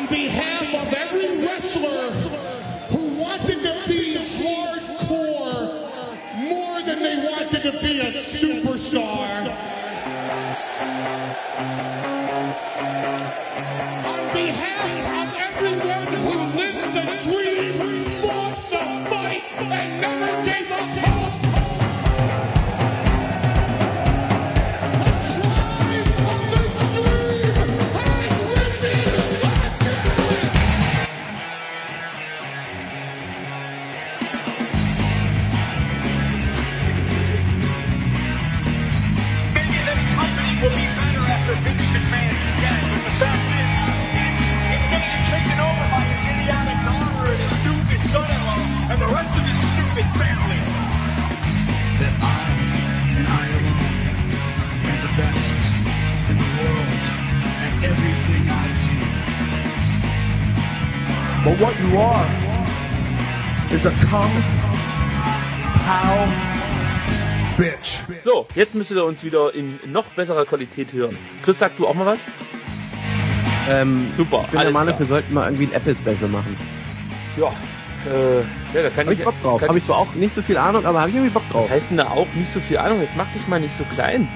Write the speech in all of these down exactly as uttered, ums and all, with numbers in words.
on behalf of every wrestler who wanted to be hardcore more than they wanted to be a superstar. On behalf of everyone who lived the dream, fought the fight, and never gave up hope. Will be better after Vince McMahon's dead, but the fact is, it's, it's going to get taken over by his idiotic daughter and his stupid son-in-law and the rest of his stupid family. That I, and I alone, am the best in the world at everything I do. But what you are is a cum, pow, bitch. So, jetzt müsstet ihr uns wieder in noch besserer Qualität hören. Chris, sag du auch mal was? Ähm, Super, ich bin alles der Meinung, klar. wir sollten mal irgendwie ein Apple-Special machen. Ja, äh, ja, da kann Hab ich... ich Bock drauf. Kann, Habe ich zwar auch nicht so viel Ahnung, aber habe ich irgendwie Bock drauf. was heißt denn da auch nicht so viel Ahnung? Jetzt mach dich mal nicht so klein.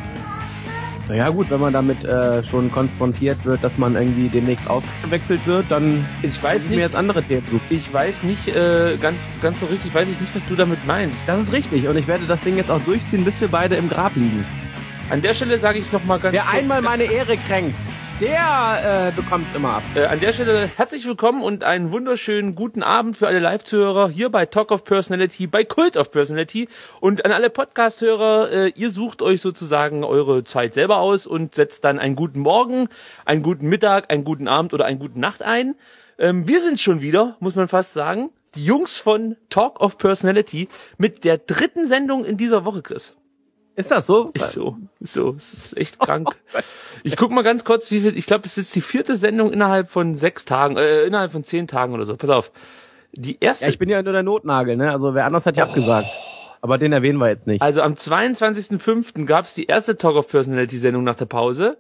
Naja gut, wenn man damit äh, schon konfrontiert wird, dass man irgendwie demnächst ausgewechselt wird, dann Ich weiß muss ich mir nicht, jetzt andere Themen suchen. ich weiß nicht, äh, ganz, ganz so richtig, weiß ich nicht, was du damit meinst. Das ist richtig und ich werde das Ding jetzt auch durchziehen, bis wir beide im Grab liegen. An der Stelle sage ich nochmal ganz Wer kurz, einmal meine Ehre kränkt, der äh, bekommt's immer ab. Äh, an der Stelle herzlich willkommen und einen wunderschönen guten Abend für alle Live-Zuhörer hier bei Talk of Personality, bei Cult of Personality und an alle Podcast-Hörer, äh, ihr sucht euch sozusagen eure Zeit selber aus und setzt dann einen guten Morgen, einen guten Mittag, einen guten Abend oder einen guten Nacht ein. Ähm, wir sind schon wieder, muss man fast sagen, die Jungs von Talk of Personality mit der dritten Sendung in dieser Woche, Chris. Ist das so? Ist so, ist so, es ist echt krank. Ich guck mal ganz kurz, wie viel, ich glaube, es ist die vierte Sendung innerhalb von sechs Tagen, äh, innerhalb von zehn Tagen oder so. Pass auf. Die erste, Ja, ich bin ja nur der Notnagel, ne? Also wer anders hat ja abgesagt. Aber den erwähnen wir jetzt nicht. also am zweiundzwanzigsten fünften gab es die erste Talk of Personality Sendung nach der Pause.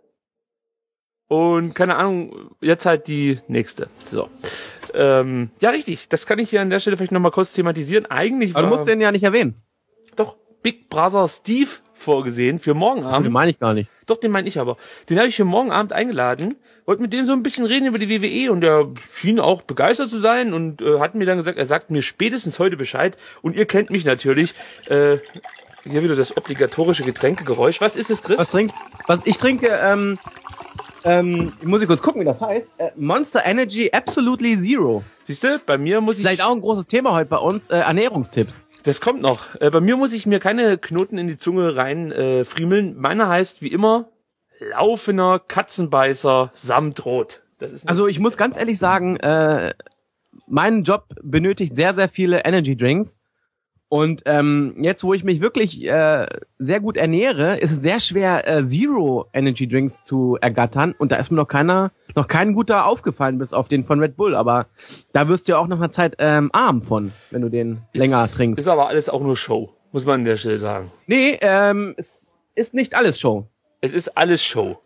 Und keine Ahnung, jetzt halt die nächste. So. Ähm, ja, richtig. Das kann ich hier an der Stelle vielleicht nochmal kurz thematisieren. Eigentlich Aber war du musst den ja nicht erwähnen. doch Big Brother Steve vorgesehen für morgen Also, den Abend. meine ich gar nicht. Doch, den meine ich aber. Den habe ich für morgen Abend eingeladen. Wollte mit dem so ein bisschen reden über die W W E und der schien auch begeistert zu sein und äh, hat mir dann gesagt, er sagt mir spätestens heute Bescheid. Und ihr kennt mich natürlich. Äh, hier wieder das obligatorische Getränkegeräusch. Was ist es, Chris? Was trinkst Was ich trinke, ähm, ähm, ich muss ich kurz gucken, wie das heißt. Äh, Monster Energy Absolutely Zero. Siehst du, bei mir muss ich... Vielleicht auch ein großes Thema heute bei uns, äh, Ernährungstipps. Das kommt noch. Äh, bei mir muss ich mir keine Knoten in die Zunge rein äh, friemeln. Meiner heißt wie immer laufender Katzenbeißer samt Rot. Das ist Also ich muss ganz ehrlich sagen, äh, mein Job benötigt sehr, sehr viele Energy Drinks. Und ähm, jetzt, wo ich mich wirklich äh, sehr gut ernähre, ist es sehr schwer, äh, Zero Energy Drinks zu ergattern. Und da ist mir noch keiner, noch kein guter aufgefallen, bis auf den von Red Bull. Aber da wirst du ja auch nach einer Zeit ähm, arm von, wenn du den länger ist, trinkst. Ist aber alles auch nur Show, muss man an der Stelle sagen. Nee, ähm, es ist nicht alles Show. Es ist alles Show.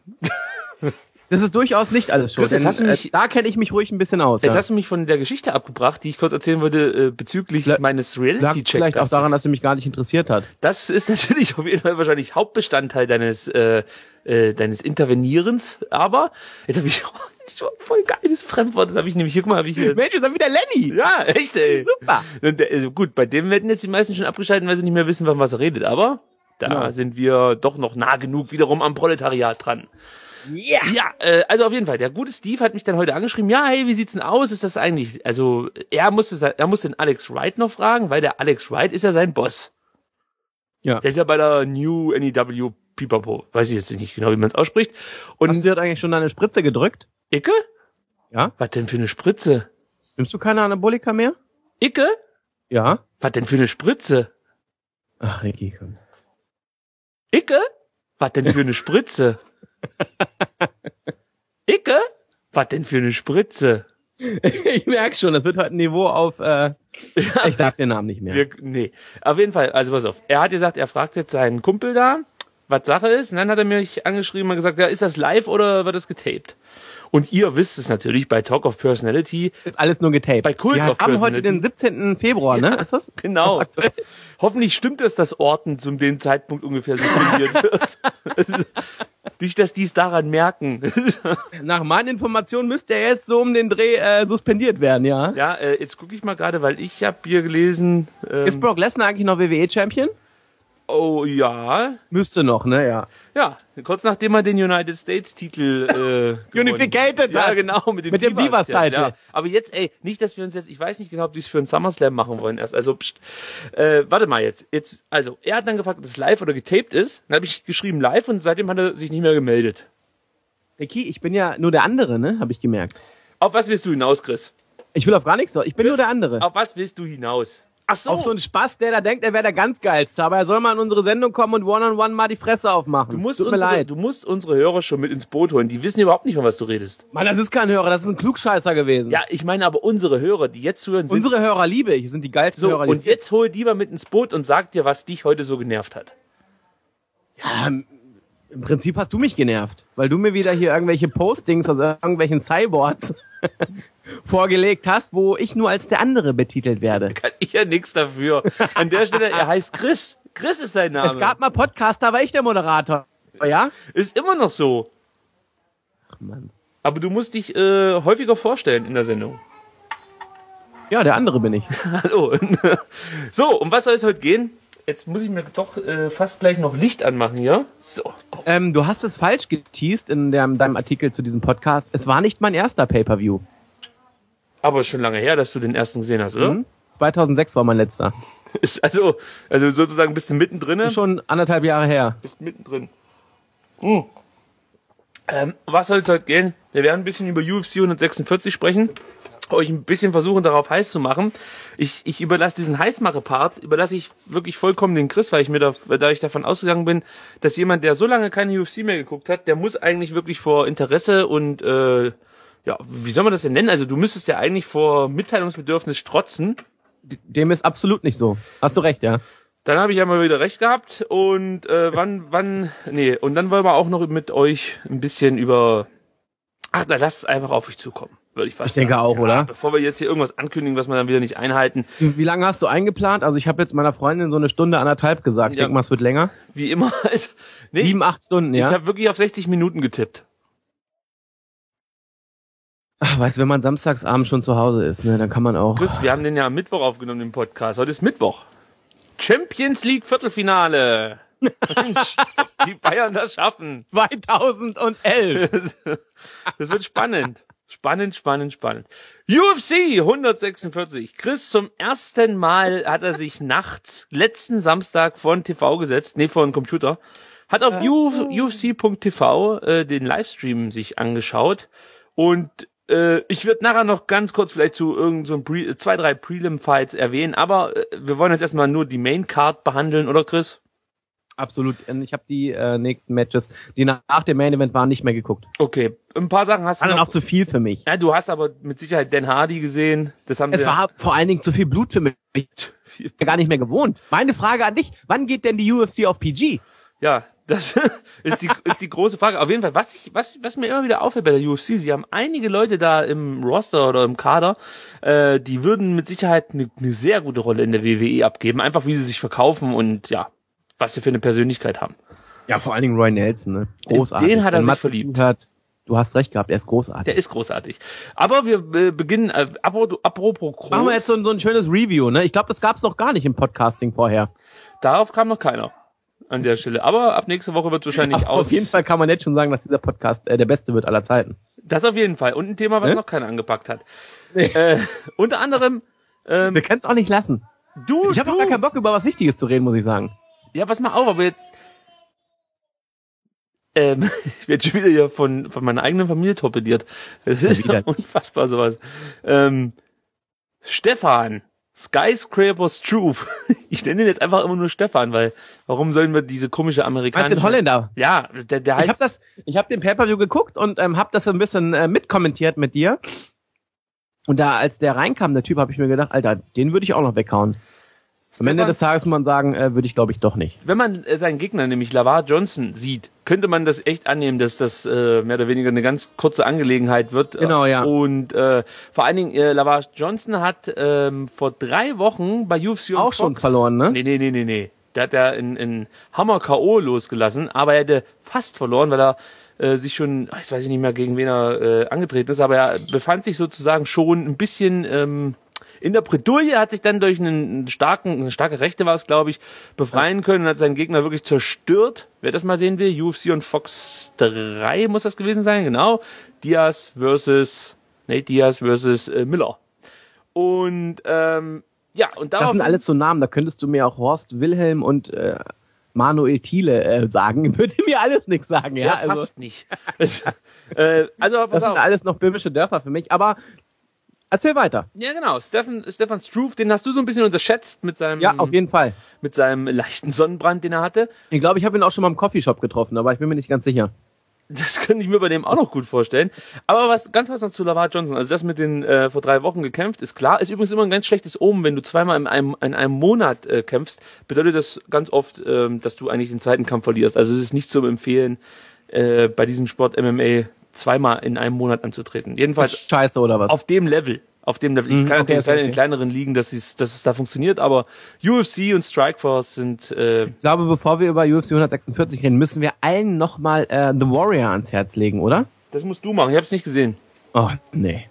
Das ist durchaus nicht alles Show. Chris, jetzt denn, hast du mich- äh, da kenne ich mich ruhig ein bisschen aus. Jetzt ja. hast du mich von der Geschichte abgebracht, die ich kurz erzählen wollte äh, bezüglich La- meines Lag Reality-Check. vielleicht auch daran, dass du mich gar nicht interessiert hat. Das ist natürlich auf jeden Fall wahrscheinlich Hauptbestandteil deines äh, äh, deines Intervenierens. Aber jetzt habe ich schon voll geiles Fremdwort. Das habe ich nämlich hier, guck mal, habe ich hier. Mensch, ist dann wieder Lenny. Ja, echt, ey. Super. Und, äh, gut, bei dem werden jetzt die meisten schon abgeschaltet, weil sie nicht mehr wissen, von was er redet. Aber da Ja. sind wir doch noch nah genug wiederum am Proletariat dran. Yeah. Ja, äh, also auf jeden Fall. Der gute Steve hat mich dann heute angeschrieben. Ja, hey, wie sieht's denn aus? Ist das eigentlich? Also er musste, er musste den Alex Wright noch fragen, weil der Alex Wright ist ja sein Boss. Ja. Der ist ja bei der New N E W Pipapo. Weiß ich jetzt nicht genau, wie man es ausspricht. Und Hast du dir eigentlich schon deine Spritze gedrückt? Icke? Ja. Was denn für eine Spritze? Nimmst du keine Anabolika mehr? Icke? Ja. Was denn für eine Spritze? Ach, Ricky, komm. Icke? Was denn für eine Spritze? Icke? Was denn für eine Spritze? Ich merk schon, das wird heute ein Niveau auf, äh, ich sag den Namen nicht mehr. Wir, nee, auf jeden Fall, also pass auf. Er hat gesagt, er fragt jetzt seinen Kumpel da, was Sache ist. Und dann hat er mich angeschrieben und gesagt, ja, ist das live oder wird das getaped? Und ihr wisst es natürlich bei Talk of Personality. Ist alles nur getaped. Bei Cult Wir of haben Personality. heute den siebzehnten Februar, ne? Ist das? Genau. Hoffentlich stimmt es, dass Orten zum dem Zeitpunkt ungefähr suspendiert wird. Nicht, dass die es daran merken. Nach meinen Informationen müsste er jetzt so um den Dreh äh, suspendiert werden, ja? Ja, äh, jetzt gucke ich mal gerade, weil ich habe hier gelesen. Ähm, Ist Brock Lesnar eigentlich noch W W E-Champion? oh ja. Müsste noch, ne? Ja. Ja, kurz nachdem er den United States Titel äh, gewonnen- Unificated Ja, hat. genau, mit dem, Mit dem Divas-Titel. Ja. Aber jetzt, ey, nicht, dass wir uns jetzt, ich weiß nicht genau, ob die es für einen SummerSlam machen wollen erst. Also, pst, äh, warte mal jetzt. Jetzt, also, er hat dann gefragt, ob es live oder getaped ist. Dann habe ich geschrieben live und seitdem hat er sich nicht mehr gemeldet. Ricky, ich bin ja nur der andere, ne? Habe ich gemerkt. Auf was willst du hinaus, Chris? Ich will auf gar nichts, so. Ich bin nur der andere. Auf was willst du hinaus? Ach so. Auf so einen Spaß, der da denkt, er wäre der ganz geilste. Aber er soll mal in unsere Sendung kommen und one-on-one mal die Fresse aufmachen. Du musst, Tut mir unsere, leid. du musst unsere Hörer schon mit ins Boot holen. Die wissen überhaupt nicht, von was du redest. Mann, das ist kein Hörer, das ist ein Klugscheißer gewesen. Ja, ich meine aber unsere Hörer, die jetzt zuhören, sind Unsere Hörer liebe ich, sind die geilsten so. Hörer. die Und es jetzt hol die mal mit ins Boot und sag dir, was dich heute so genervt hat. Ja, im Prinzip hast du mich genervt, weil du mir wieder hier irgendwelche Postings aus irgendwelchen Cyborgs vorgelegt hast, wo ich nur als der andere betitelt werde. Kann ich ja nichts dafür. An der Stelle, er heißt Chris. Chris ist sein Name. Es gab mal Podcast, da war ich der Moderator. Ja? Ist immer noch so. Ach Mann. Aber du musst dich äh, häufiger vorstellen in der Sendung. Ja, der andere bin ich. Hallo. So, um was soll es heute gehen? Jetzt muss ich mir doch äh, fast gleich noch Licht anmachen hier. So. Ähm, du hast es falsch geteased in deinem, deinem Artikel zu diesem Podcast. Es war nicht mein erster Pay-Per-View. Aber ist schon lange her, dass du den ersten gesehen hast, oder? Mhm. zweitausendsechs war mein letzter. Ist also, also sozusagen bist du mittendrin. Ist schon anderthalb Jahre her. Bist mittendrin. Hm. Ähm, was soll es heute gehen? Wir werden ein bisschen über U F C hundertsechsundvierzig sprechen. Euch ein bisschen versuchen, darauf heiß zu machen. Ich, ich überlasse diesen Heißmache-Part, überlasse ich wirklich vollkommen den Chris, weil ich mir da, da ich davon ausgegangen bin, dass jemand, der so lange keine U F C mehr geguckt hat, der muss eigentlich wirklich vor Interesse und, äh, ja, wie soll man das denn nennen? Also du müsstest ja eigentlich vor Mitteilungsbedürfnis strotzen. Dem ist absolut nicht so. Hast du recht, ja. Dann habe ich ja mal wieder recht gehabt und äh, wann, wann, nee, und dann wollen wir auch noch mit euch ein bisschen über, ach, da lasst es einfach auf euch zukommen, würde ich fast Ich denke sagen. auch, Ja, oder? Bevor wir jetzt hier irgendwas ankündigen, was wir dann wieder nicht einhalten, Wie lange hast du eingeplant? Also ich habe jetzt meiner Freundin so eine Stunde, anderthalb gesagt. Ich Ja. denke mal, es wird länger. wie immer halt. Nee, Sieben, acht Stunden, ich ja. habe wirklich auf sechzig Minuten getippt. Ach, weißt du, wenn man samstagsabend schon zu Hause ist, ne, dann kann man auch... Chris, wir haben den ja am Mittwoch aufgenommen, den Podcast. Heute ist Mittwoch. Champions League Viertelfinale. Mensch, die Bayern das schaffen. zweitausendelf. Das wird spannend. Spannend, spannend, spannend. U F C hundertsechsundvierzig. Chris, zum ersten Mal hat er sich nachts, letzten Samstag, vor den T V gesetzt, nee, vor den Computer, hat auf U F C Punkt T V äh, den Livestream sich angeschaut und äh, ich werde nachher noch ganz kurz vielleicht zu irgend so ein Pre- zwei, drei Prelim-Fights erwähnen, aber äh, wir wollen jetzt erstmal nur die Main-Card behandeln, oder Chris? Absolut. Ich habe die äh, nächsten Matches, die nach, nach dem Main Event waren, nicht mehr geguckt. Okay, ein paar Sachen hast du War dann noch. auch zu viel für mich. Ja, du hast aber mit Sicherheit Dan Hardy gesehen. Das haben Es sie war vor allen Dingen zu viel Blut für mich. Ich bin gar nicht mehr gewohnt. Meine Frage an dich, wann geht denn die U F C auf P G? Ja, das ist die, ist die große Frage. Auf jeden Fall, was ich, was, was mir immer wieder auffällt bei der U F C, sie haben einige Leute da im Roster oder im Kader, äh, die würden mit Sicherheit eine, eine sehr gute Rolle in der W W E abgeben, einfach wie sie sich verkaufen und ja, was sie für eine Persönlichkeit haben. Ja, vor allen Dingen Roy Nelson, ne? Großartig. Den hat er Wenn sich Matze verliebt. zuhört, du hast recht gehabt, er ist großartig. Der ist großartig. Aber wir äh, beginnen, äh, apropos, apropos groß, Machen wir jetzt so, ein- so ein schönes Review, ne? Ich glaube, das gab's noch gar nicht im Podcasting vorher. darauf kam noch keiner an der Stelle. Aber ab nächste Woche wird wahrscheinlich Aber aus. auf jeden Fall kann man jetzt schon sagen, dass dieser Podcast äh, der beste wird aller Zeiten. Das auf jeden Fall. Und ein Thema, was Ne? noch keiner angepackt hat. Äh, unter anderem, ähm, Wir können es auch nicht lassen. du, Ich habe du, auch gar keinen Bock, über was Wichtiges zu reden, muss ich sagen. Ja, pass mal auf, aber jetzt. Ähm, ich werde schon wieder hier von, von meiner eigenen Familie torpediert. Das ist ja wieder. unfassbar sowas. Ähm, Stefan, Skyscraper's Truth. Ich nenne ihn jetzt einfach immer nur Stefan, weil warum sollen wir diese komische Meinst amerikanische... du den Holländer? Ja, der, der Ich heißt... habe das, ich habe den Pay-Per-View geguckt und ähm, habe das so ein bisschen äh, mitkommentiert mit dir. Und da, als der reinkam, der Typ, habe ich mir gedacht, Alter, den würde ich auch noch weghauen. Am Ende des Stefans- Tages muss man sagen, äh, würde ich glaube ich doch nicht. Wenn man äh, seinen Gegner, nämlich Lavar Johnson, sieht, könnte man das echt annehmen, dass das äh, mehr oder weniger eine ganz kurze Angelegenheit wird. Genau, ja. Und äh, vor allen Dingen, äh, Lavar Johnson hat ähm, vor drei Wochen bei U F C on Auch Fox, schon verloren, ne? Nee, nee, nee, nee, nee. Der hat ja in, in Hammer K O losgelassen, aber er hätte fast verloren, weil er äh, sich schon, ach, ich weiß nicht mehr, gegen wen er äh, angetreten ist, aber er befand sich sozusagen schon ein bisschen ähm, in der Bredouille, hat sich dann durch einen starken, eine starke Rechte war es, glaube ich, befreien können und hat seinen Gegner wirklich zerstört. Wer das mal sehen will, U F C on Fox drei muss das gewesen sein, genau. Diaz versus, Nate Diaz versus äh, Miller. Und ähm, ja, und Das darauf sind alles so Namen, da könntest du mir auch Horst Wilhelm und äh, Manuel Thiele äh, sagen. Würde mir alles nichts sagen, ja. ja, also, passt nicht. äh, also pass das sind auf. alles noch böhmische Dörfer für mich, aber erzähl weiter. Ja, genau. Stefan, Stefan Struve, den hast du so ein bisschen unterschätzt mit seinem, Ja, auf jeden Fall. mit seinem leichten Sonnenbrand, den er hatte. Ich glaube, ich habe ihn auch schon mal im Coffeeshop getroffen, aber ich bin mir nicht ganz sicher. Das könnte ich mir bei dem auch noch gut vorstellen. Aber was ganz was noch zu Lavar Johnson, also das mit den äh, vor drei Wochen gekämpft, ist klar. Ist übrigens immer ein ganz schlechtes Omen, wenn du zweimal in einem, in einem Monat äh, kämpfst, bedeutet das ganz oft, ähm, dass du eigentlich den zweiten Kampf verlierst. Also es ist nicht zu empfehlen, äh, bei diesem Sport M M A zweimal in einem Monat anzutreten. Jedenfalls Ist scheiße oder was? auf dem Level. Auf dem Level. Ich Mhm, kann okay, natürlich okay, sein, in okay. kleineren Ligen, dass es, dass es da funktioniert, aber U F C und Strikeforce sind, äh, Ich glaube, bevor wir über U F C hundertsechsundvierzig reden, müssen wir allen nochmal äh, The Warrior ans Herz legen, oder? das musst du machen. Ich habe es nicht gesehen. Oh, nee.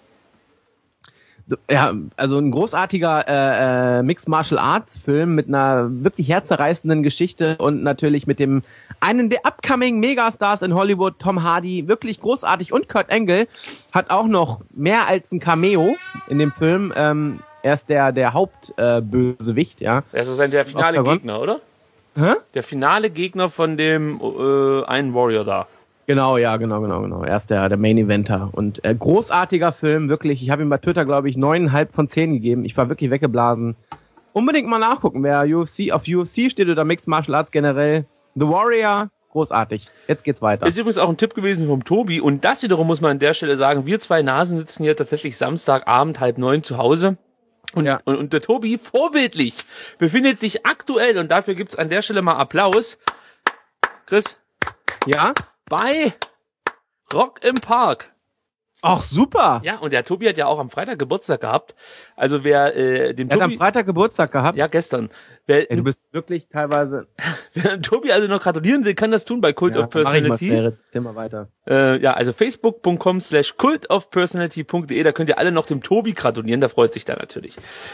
Ja, also ein großartiger äh, äh, Mixed Martial Arts Film mit einer wirklich herzerreißenden Geschichte und natürlich mit dem einen der upcoming Megastars in Hollywood, Tom Hardy, wirklich großartig, und Kurt Angle hat auch noch mehr als ein Cameo in dem Film. Ähm, er ist der der Hauptbösewicht, äh, Bösewicht, ja. Das ist ein der finale Octagon. Gegner, oder? Hä? Der finale Gegner von dem äh, einen Warrior da. Genau, ja, genau, genau, genau. Er ist der, der Main Eventer. Und äh, großartiger Film, wirklich. Ich habe ihm bei Twitter, glaube ich, neuneinhalb von zehn gegeben. Ich war wirklich weggeblasen. Unbedingt mal nachgucken, wer U F C auf U F C steht oder Mixed Martial Arts generell. The Warrior, großartig. Jetzt geht's weiter. Ist übrigens auch ein Tipp gewesen vom Tobi. Und das wiederum muss man an der Stelle sagen, wir zwei Nasen sitzen hier tatsächlich Samstagabend halb neun zu Hause. Und, Ja. und, und der Tobi, vorbildlich, befindet sich aktuell, und dafür gibt's an der Stelle mal Applaus, Chris, Ja? bei Rock im Park. Ach, super. Ja, und der Tobi hat ja auch am Freitag Geburtstag gehabt. Also wer äh, dem Er hat am Tobi... Freitag Geburtstag gehabt. Ja, gestern. Wer, Ey, du bist wirklich teilweise... wer dem Tobi also noch gratulieren will, kann das tun bei Cult Ja, of mach ich mal Personality. schnell, jetzt Thema weiter. Äh, ja, also facebook punkt com slash cultofpersonality punkt de, da könnt ihr alle noch dem Tobi gratulieren, der freut sich da natürlich.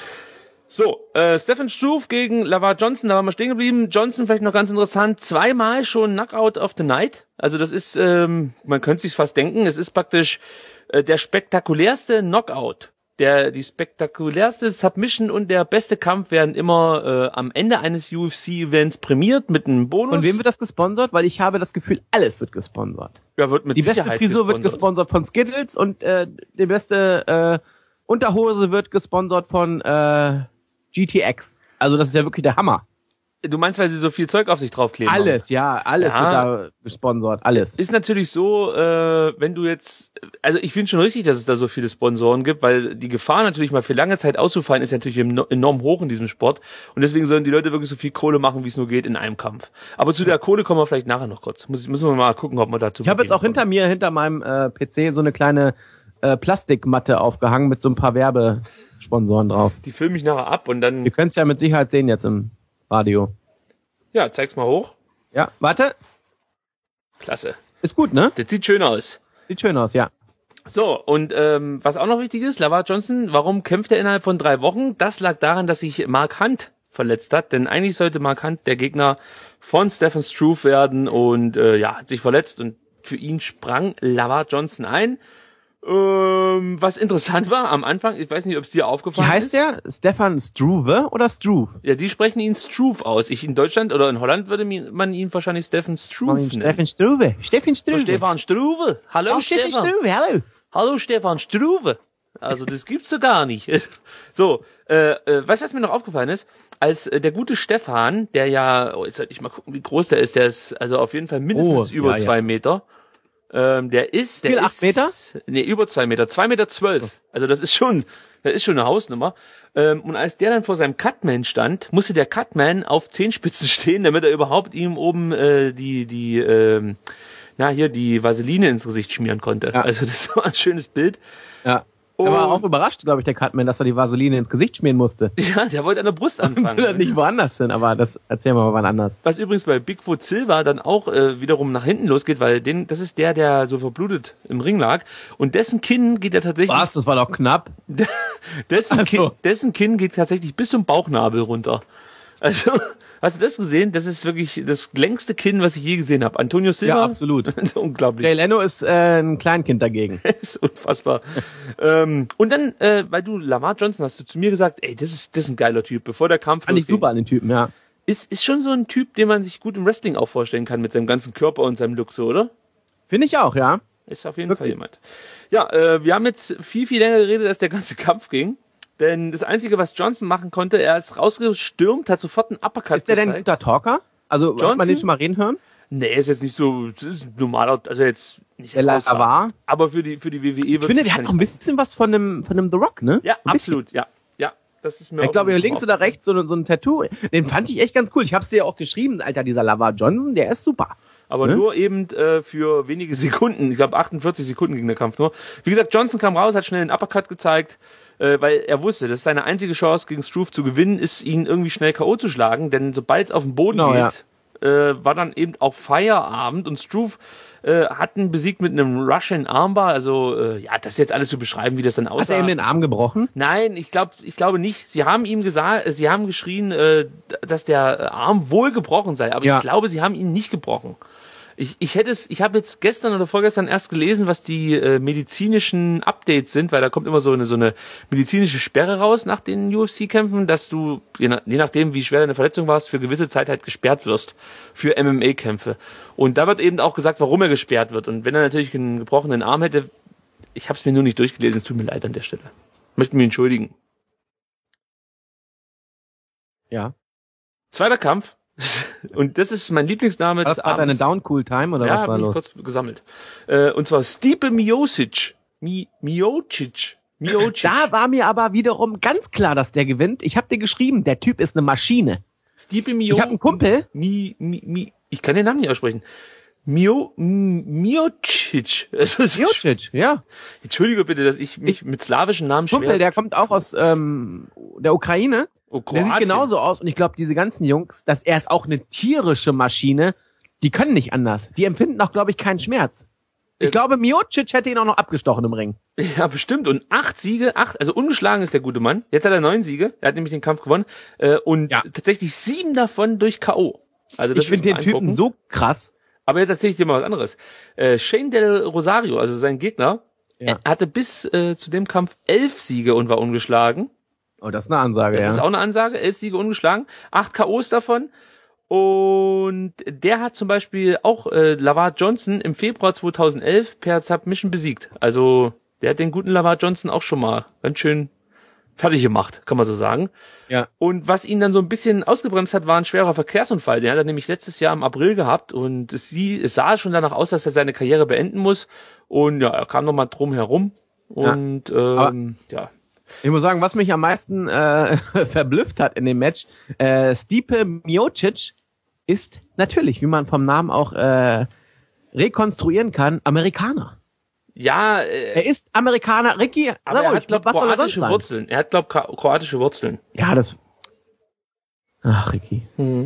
So, äh, Stefan Struve gegen Lavar Johnson, da waren wir stehen geblieben. Johnson vielleicht noch ganz interessant, zweimal schon Knockout of the Night. Also das ist, ähm, man könnte sich's fast denken, es ist praktisch äh, der spektakulärste Knockout. Der, die spektakulärste Submission und der beste Kampf werden immer äh, am Ende eines U F C-Events prämiert mit einem Bonus. Von wem wird das gesponsert? Weil ich habe das Gefühl, alles wird gesponsert. Ja, wird mit Die beste Sicherheit Frisur wird gesponsert. gesponsert von Skittles und äh, die beste äh, Unterhose wird gesponsert von äh, G T X. Also das ist ja wirklich der Hammer. Du meinst, weil sie so viel Zeug auf sich draufkleben? haben? Alles, ja, alles Ja. wird da gesponsert, alles. Ist natürlich so, äh, wenn du jetzt, also ich finde schon richtig, dass es da so viele Sponsoren gibt, weil die Gefahr natürlich mal für lange Zeit auszufallen ist natürlich em- enorm hoch in diesem Sport und deswegen sollen die Leute wirklich so viel Kohle machen, wie es nur geht in einem Kampf. Aber zu der Kohle kommen wir vielleicht nachher noch kurz. Muss, müssen wir mal gucken, ob wir dazu Ich habe jetzt auch hinter mir, hinter meinem äh, P C so eine kleine äh, Plastikmatte aufgehangen mit so ein paar Werbesponsoren drauf. Die filme ich nachher ab und dann, Ihr könnt es ja mit Sicherheit sehen jetzt im Radio. ja, zeig's mal hoch. Ja, warte. Klasse. Ist gut, ne? Das sieht schön aus. Sieht schön aus, ja. So, und ähm, was auch noch wichtig ist, Lavar Johnson, warum kämpft er innerhalb von drei Wochen? Das lag daran, dass sich Mark Hunt verletzt hat, denn eigentlich sollte Mark Hunt der Gegner von Stefan Struve werden und äh, ja, hat sich verletzt und für ihn sprang Lavar Johnson ein. Ähm, was interessant war am Anfang, ich weiß nicht, ob es dir Wie aufgefallen heißt ist. der? Stefan Struve oder Struve? Ja, die sprechen ihn Struve aus. Ich in Deutschland oder in Holland würde man ihn wahrscheinlich Stefan Struve nennen. Stefan Struve. Stefan Struve. Stefan Struve. Hallo Oh, Stefan Stefan. Struve, hallo. Hallo Stefan Struve. Also das gibt's so gar nicht. So, äh, äh, weißt du, was mir noch aufgefallen ist? Als äh, der gute Stefan, der ja, oh, jetzt sollte ich mal gucken, wie groß der ist. Der ist also auf jeden Fall mindestens Groß, über ja, ja. zwei Meter. Ähm, der ist, der Viel, ist... acht Meter? Nee, über zwei Meter. Zwei Meter zwölf. Also das ist schon Das ist schon eine Hausnummer. Ähm, und als der dann vor seinem Cutman stand, musste der Cutman auf Zehenspitzen stehen, damit er überhaupt ihm oben äh, die, die, ähm, na hier, die Vaseline ins Gesicht schmieren konnte. Ja. Also das war ein schönes Bild. Ja. Er war auch überrascht, glaube ich, der Cutman, dass er die Vaseline ins Gesicht schmieren musste. Ja, der wollte an der Brust anfangen. Nicht woanders hin, aber das erzählen wir mal wann anders. Was übrigens bei Bigfoot Silva dann auch äh, wiederum nach hinten losgeht, weil den, das ist der, der so verblutet im Ring lag. Und dessen Kinn geht ja tatsächlich... Was? Das war doch knapp. dessen, Also. Kinn, dessen Kinn geht tatsächlich bis zum Bauchnabel runter. Also, hast du das gesehen? Das ist wirklich das längste Kinn, was ich je gesehen habe. Antonio Silva? Ja, absolut. Unglaublich. Jay Leno ist äh, ein Kleinkind dagegen. Das ist unfassbar. ähm, und dann, äh, weil du Lamar Johnson hast du zu mir gesagt, ey, das ist, das ist ein geiler Typ, bevor der Kampf Fand ich losging. super an den Typen, ja. Ist, ist schon so ein Typ, den man sich gut im Wrestling auch vorstellen kann, mit seinem ganzen Körper und seinem Look so, oder? Finde ich auch, ja. Ist auf jeden Wirklich? Fall jemand. Ja, äh, wir haben jetzt viel, viel länger geredet, als der ganze Kampf ging. Denn das Einzige, was Johnson machen konnte, er ist rausgestürmt, hat sofort einen Uppercut Ist der denn ein gezeigt. guter Talker? Also, hat man Johnson? den schon mal reden hören? Nee, ist jetzt nicht so, das ist ein normaler, also jetzt nicht Der herausragend. Lavar? Aber für die, für die W W E wird Ich finde, der hat noch ein bisschen was von dem, von dem The Rock, ne? Ja, Ein bisschen. absolut, ja. Ja, das ist mir Ich auch glaube, hier schon links oder rechts so, so ein Tattoo. Den fand ich echt ganz cool. Ich hab's dir ja auch geschrieben, Alter, dieser Lavar Johnson, der ist super. Aber Ne? nur eben äh, für wenige Sekunden. Ich glaube, achtundvierzig Sekunden ging der Kampf nur. Wie gesagt, Johnson kam raus, hat schnell einen Uppercut gezeigt, äh, weil er wusste, das ist seine einzige Chance gegen Struve zu gewinnen, ist ihn irgendwie schnell K O zu schlagen, denn sobald es auf den Boden Genau, geht, äh, war dann eben auch Feierabend und Struve äh, hat ihn besiegt mit einem Russian Armbar. Also äh, ja, das ist jetzt alles zu beschreiben, wie das dann Hat er aussah. ihm den Arm gebrochen? Nein, ich glaube, ich glaube nicht. Sie haben ihm gesagt, sie haben geschrien, äh, dass der Arm wohl gebrochen sei, aber Ja. ich glaube, sie haben ihn nicht gebrochen. Ich, ich hätte es, ich habe jetzt gestern oder vorgestern erst gelesen, was die äh, medizinischen Updates sind, weil da kommt immer so eine so eine medizinische Sperre raus nach den U F C-Kämpfen, dass du je, nach, je nachdem, wie schwer deine Verletzung warst, für gewisse Zeit halt gesperrt wirst für M M A-Kämpfe. Und da wird eben auch gesagt, warum er gesperrt wird. Und wenn er natürlich einen gebrochenen Arm hätte, ich habe es mir nur nicht durchgelesen, es tut mir leid an der Stelle. Möchten mich entschuldigen. Ja. Zweiter Kampf. Und das ist mein Lieblingsname Das des war deine Abends. Down-Cool-Time oder Ja, was hab war mich los? kurz gesammelt. Äh, und zwar Stipe Miocic. Mi, Miocic. Miocic. Da war mir aber wiederum ganz klar, dass der gewinnt. Ich hab dir geschrieben, der Typ ist eine Maschine. Stipe Mio. Ich hab einen Kumpel. Mi, mi, mi, ich kann den Namen nicht aussprechen. Mio, M- Miocic. Also, es ist- Miocic, ja. Entschuldige bitte, dass ich mich mit slawischen Namen Kumpel, schwer... der kommt auch aus ähm, der Ukraine. Oh, Der sieht Kroatien. genauso aus und ich glaube, diese ganzen Jungs, dass er ist auch eine tierische Maschine, die können nicht anders. Die empfinden auch, glaube ich, keinen Schmerz. Ich Äh, glaube, Miocic hätte ihn auch noch abgestochen im Ring. Ja, bestimmt. Und acht Siege, acht, also ungeschlagen ist der gute Mann. Jetzt hat er neun Siege. Er hat nämlich den Kampf gewonnen. Äh, und Ja. tatsächlich sieben davon durch K O. Also das Ich finde ist den Typen beeindruckend. so krass. Aber jetzt erzähle ich dir mal was anderes. Äh, Shane Del Rosario, also sein Gegner, Ja. er hatte bis äh, zu dem Kampf elf Siege und war ungeschlagen. Oh, das ist eine Ansage, Das ja. ist auch eine Ansage. Elf Siege ungeschlagen. Acht K Os davon. Und der hat zum Beispiel auch äh, Lavar Johnson im Februar zweitausendelf per Submission besiegt. Also der hat den guten Lavar Johnson auch schon mal ganz schön fertig gemacht, kann man so sagen. Ja. Und was ihn dann so ein bisschen ausgebremst hat, war ein schwerer Verkehrsunfall. Den hat er nämlich letztes Jahr im April gehabt und es, sie, es sah schon danach aus, dass er seine Karriere beenden muss. Und ja, er kam nochmal drum herum. Und ähm, ja. Ich muss sagen, was mich am meisten äh, verblüfft hat in dem Match, äh, Stipe Miocic ist natürlich, wie man vom Namen auch äh, rekonstruieren kann, Amerikaner. Ja, äh, Er ist Amerikaner. Ricky, aber na er ruhig, hat, glaub, was soll er sonst kroatische sein? Wurzeln. Er hat, glaub, ka- kroatische Wurzeln. Ja, das... Ach, Ricky.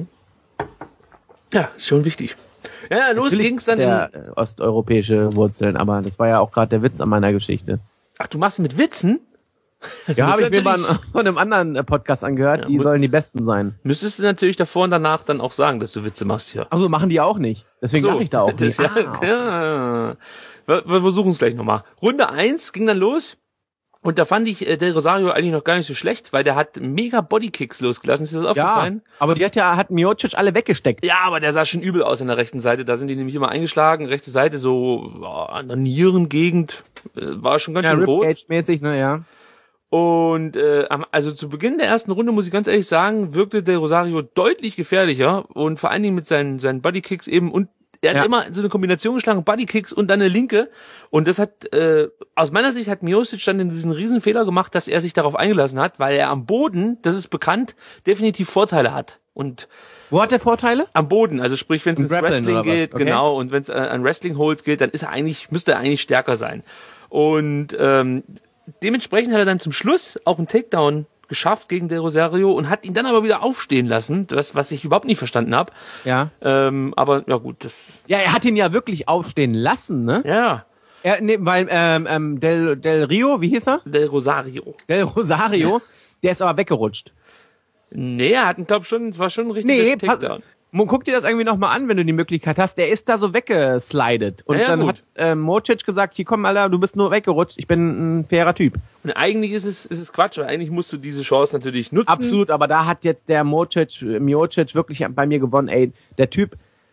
Ja, ist schon wichtig. Ja, los Natürlich ging's dann in, der äh, osteuropäische Wurzeln, aber das war ja auch gerade der Witz an meiner Geschichte. ach, du machst mit Witzen? Ja, habe ich mir mal natürlich- von einem anderen äh, Podcast angehört, die gut. sollen die besten sein. Müsstest du natürlich davor und danach dann auch sagen, dass du Witze machst hier. Also machen die auch nicht. Deswegen So, lache ich da auch das, nicht. ja, Ah, ja. Wir, wir versuchen es gleich nochmal. Runde eins ging dann los. Und da fand ich äh, Del Rosario eigentlich noch gar nicht so schlecht, weil der hat mega Bodykicks losgelassen. Ist dir das ja, aufgefallen? aber die hat ja hat Miocic alle weggesteckt. Ja, aber der sah schon übel aus an der rechten Seite. Da sind die nämlich immer eingeschlagen. Rechte Seite so ja, an der Nierengegend. Äh, war schon ganz Ja, schön rot. Ribcage-mäßig, ne, ja. Und äh, am- also zu Beginn der ersten Runde, muss ich ganz ehrlich sagen, wirkte Del Rosario deutlich gefährlicher und vor allen Dingen mit seinen, seinen Bodykicks eben. Und er hat Ja. immer so eine Kombination geschlagen, Bodykicks und dann eine Linke. Und das hat, äh, aus meiner Sicht hat Miocic dann diesen riesen Fehler gemacht, dass er sich darauf eingelassen hat, weil er am Boden, das ist bekannt, definitiv Vorteile hat. Und Wo hat der Vorteile? am Boden, also sprich, wenn es Im ins Grappling Wrestling oder was? geht, Okay. genau, und wenn es äh, an Wrestling Holds geht, dann ist er eigentlich, müsste er eigentlich stärker sein. Und ähm, dementsprechend hat er dann zum Schluss auch einen Takedown geschafft gegen Del Rosario und hat ihn dann aber wieder aufstehen lassen, was, was ich überhaupt nicht verstanden habe. Ja. Ähm, aber ja gut, das, Ja, er hat ihn ja wirklich aufstehen lassen, ne? ja, Er, nee, weil ähm, ähm, Del, Del Rio, wie hieß er? Del Rosario. Del Rosario, der ist aber weggerutscht. Nee, er hat einen, glaub schon, es war schon ein richtiger Nee, pass, Takedown. Mo- guck dir das irgendwie nochmal an, wenn du die Möglichkeit hast. Der ist da so weggeslidet. Und Ja, ja, dann gut. hat äh, Mocic gesagt, hier komm, Alter, du bist nur weggerutscht, ich bin ein fairer Typ. Und eigentlich ist es, ist es Quatsch, weil eigentlich musst du diese Chance natürlich nutzen. Absolut, aber da hat jetzt der Mocic, Miocic wirklich bei mir gewonnen. Ey, der Typ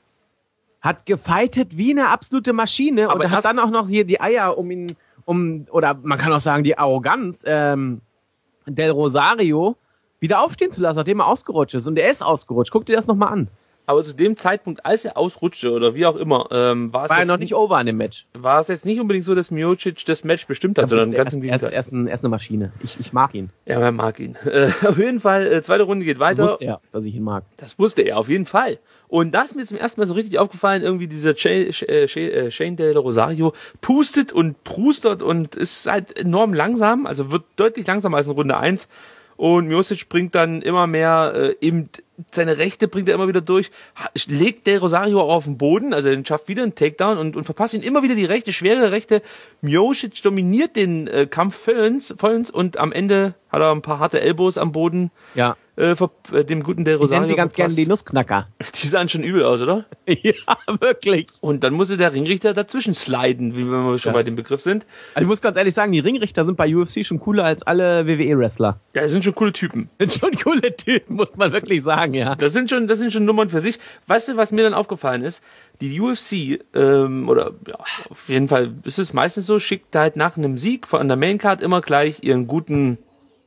hat gefightet wie eine absolute Maschine Aber und er hat erst- dann auch noch hier die Eier um ihn, um, oder man kann auch sagen, die Arroganz, ähm, Del Rosario wieder aufstehen zu lassen, nachdem er ausgerutscht ist. Und er ist ausgerutscht. Guck dir das nochmal an. Aber zu dem Zeitpunkt, als er ausrutschte oder wie auch immer, ähm, war es War er jetzt noch nicht over an dem Match. war es jetzt nicht unbedingt so, dass Miocic das Match bestimmt hat, sondern er, ganz ist, im er, ist, Gegenteil. er, ist ein, er ist eine Maschine. Ich, ich mag ihn. Ja, man mag ihn. Äh, auf jeden Fall, äh, zweite Runde geht weiter. Wusste er, dass ich ihn mag. Das wusste er, auf jeden Fall. Und da ist mir zum ersten Mal so richtig aufgefallen, irgendwie dieser Shane, äh, Shane, Shane Del Rosario pustet und prustert und ist halt enorm langsam, also wird deutlich langsamer als in Runde eins. Und Miocic bringt dann immer mehr, äh, eben seine Rechte bringt er immer wieder durch, ha- legt Del Rosario auf den Boden, also er schafft wieder einen Takedown und, und verpasst ihn immer wieder die Rechte, schwere Rechte. Miocic dominiert den äh, Kampf vollends, vollends und am Ende hat er ein paar harte Elbows am Boden Ja. äh, ver- äh, dem guten Del Ich Rosario nenne sie ganz gerne verpasst. die Nussknacker. Die sahen schon übel aus, oder? Ja, wirklich. Und dann musste der Ringrichter dazwischen sliden, wie wir schon Ja. bei dem Begriff sind. Also ich muss ganz ehrlich sagen, die Ringrichter sind bei U F C schon cooler als alle W W E-Wrestler. Ja, das sind schon coole Typen. Sind schon coole Typen, muss man wirklich sagen, ja. Das sind schon, das sind schon Nummern für sich. Weißt du, was mir dann aufgefallen ist? Die U F C, ähm, oder ja, auf jeden Fall ist es meistens so, schickt halt nach einem Sieg von der Maincard immer gleich ihren guten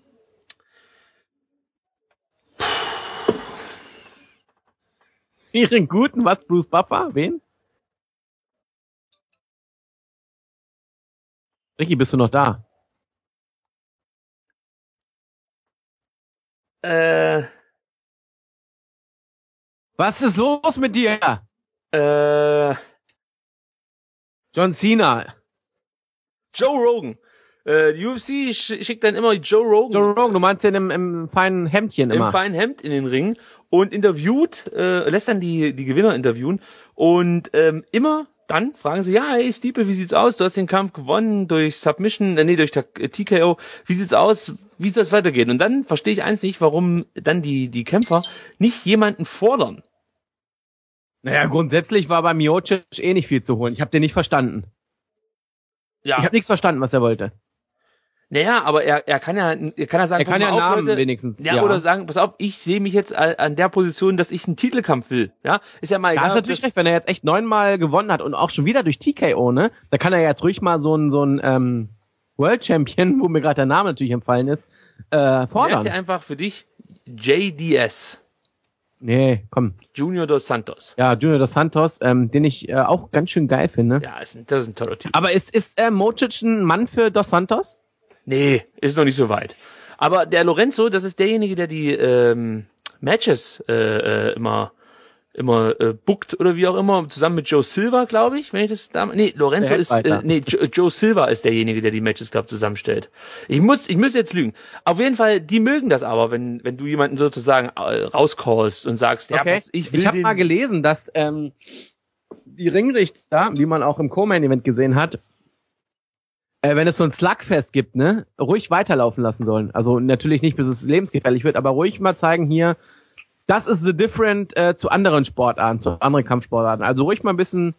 Ihren guten, was, Bruce Buffer? Wen? Ricky, bist du noch da? äh, Was ist los mit dir? äh, John Cena. Joe Rogan. Äh, die U F C sch schickt dann immer Joe Rogan Joe Rogan, du meinst den im, im feinen Hemdchen immer. im feinen Hemd in den Ring und interviewt, äh, lässt dann die die Gewinner interviewen und ähm, immer dann fragen sie, ja, hey Stipe, wie sieht's aus? Du hast den Kampf gewonnen durch Submission, äh, nee, durch T K O. Wie sieht's aus? Wie soll es weitergehen? Und dann verstehe ich eins nicht, warum dann die die Kämpfer nicht jemanden fordern. Naja, grundsätzlich war bei Miocic eh nicht viel zu holen. Ich habe den nicht verstanden. Ja, Ich habe nichts verstanden, was er wollte. naja, aber er er kann ja er kann ja sagen, Er kann pass ja mal auf, Namen Leute. wenigstens, Ja, ja. oder sagen, pass auf, ich sehe mich jetzt a- an der Position, dass ich einen Titelkampf will. Ja, ist ja mal Da egal. hast du natürlich ob das- recht, wenn er jetzt echt neunmal gewonnen hat und auch schon wieder durch T K O, ne? Da kann er jetzt ruhig mal so ein so ein ähm, World Champion, wo mir gerade der Name natürlich empfallen ist, äh, Merkt fordern. ihr einfach für dich J D S, Nee, komm. Junior dos Santos. Ja, Junior dos Santos, ähm, den ich äh, auch ganz schön geil finde. Ja, ist ein, das ist ein toller Typ. Aber ist, ist äh, Mocic ein Mann für dos Santos? Nee, ist noch nicht so weit. Aber der Lorenzo, das ist derjenige, der die ähm, Matches äh, äh, immer immer äh, bookt oder wie auch immer, zusammen mit Joe Silva, glaube ich, wenn ich das da... Nee, Lorenzo Der ist... Äh, Headfighter. nee, jo, Joe Silva ist derjenige, der die Matches, glaube ich, zusammenstellt. Ich muss ich muss jetzt lügen. Auf jeden Fall, die mögen das aber, wenn wenn du jemanden sozusagen äh, rauscallst und sagst, ja, Okay. pass, ich will ich habe den... mal gelesen, dass ähm, die Ringrichter, wie man auch im Co-Main-Event gesehen hat, äh, wenn es so ein Slugfest gibt, ne, ruhig weiterlaufen lassen sollen. Also natürlich nicht, bis es lebensgefährlich wird, aber ruhig mal zeigen hier, das ist the different äh, zu anderen Sportarten, zu anderen Kampfsportarten. Also ruhig mal ein bisschen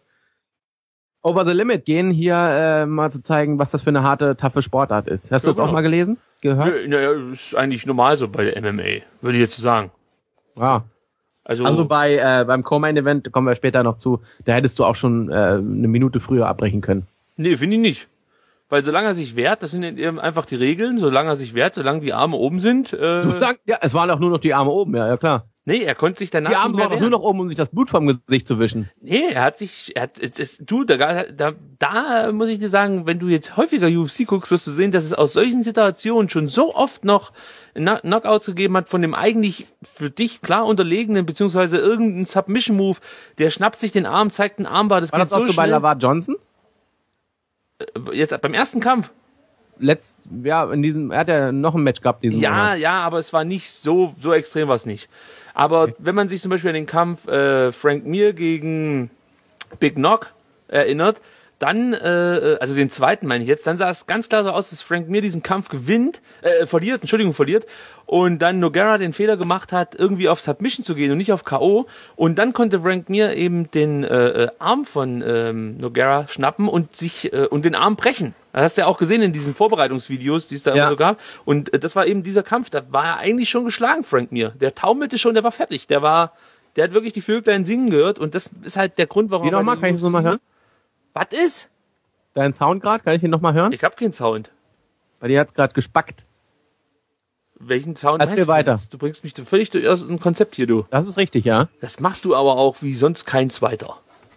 over the limit gehen, hier äh, mal zu zeigen, was das für eine harte, taffe Sportart ist. Hast du Ja, das auch genau. mal gelesen? Gehört? Nö, naja, ist eigentlich normal so bei der M M A, würde ich jetzt so sagen. Ja. Also, Also bei äh, beim Co-Main-Event, kommen wir später noch zu, da hättest du auch schon äh, eine Minute früher abbrechen können. nee, finde ich nicht. Weil solange er sich wehrt, das sind eben einfach die Regeln, solange er sich wehrt, solange die Arme oben sind, äh, So lang, ja, es waren auch nur noch die Arme oben, ja, ja klar. Nee, er konnte sich danach Die nicht Arme mehr waren doch wehren. nur noch oben, um sich das Blut vom Gesicht zu wischen. Nee, er hat sich, er hat, es ist, du, da, da, da muss ich dir sagen, wenn du jetzt häufiger U F C guckst, wirst du sehen, dass es aus solchen Situationen schon so oft noch Knock- Knockouts gegeben hat von dem eigentlich für dich klar unterlegenen, beziehungsweise irgendein Submission-Move, der schnappt sich den Arm, zeigt den Armbar, das War geht das auch so so bei schnell. Lavar Johnson? Jetzt beim ersten Kampf. Letzt, ja, in diesem, er hat ja noch ein Match gehabt diesen Ja, Monat. ja, aber es war nicht so, so extrem war es nicht. Aber okay. Wenn man sich zum Beispiel an den Kampf äh, Frank Mir gegen Big Knock erinnert, dann, äh, also den zweiten meine ich jetzt, dann sah es ganz klar so aus, dass Frank Mir diesen Kampf gewinnt, äh, verliert, Entschuldigung, verliert, und dann Nogueira den Fehler gemacht hat, irgendwie auf Submission zu gehen und nicht auf K O, und dann konnte Frank Mir eben den äh, Arm von ähm, Nogueira schnappen und sich äh, und den Arm brechen. Das hast du ja auch gesehen in diesen Vorbereitungsvideos, die es da Ja. immer so gab. Und äh, das war eben dieser Kampf, da war er eigentlich schon geschlagen, Frank Mir. Der taumelte schon, der war fertig, der war, der hat wirklich die Vöglein singen gehört, und das ist halt der Grund, warum Wie nochmal, bei der kann ich das U F C nochmal hören? Was ist? Dein Sound gerade, kann ich ihn nochmal hören? Ich hab keinen Sound. Bei dir hat's gerade gespackt. Welchen Sound Erzähl meinst du weiter. jetzt? Du bringst mich völlig durch aus dem Konzept hier, du. Das ist richtig, ja. Das machst du aber auch wie sonst kein Zweiter.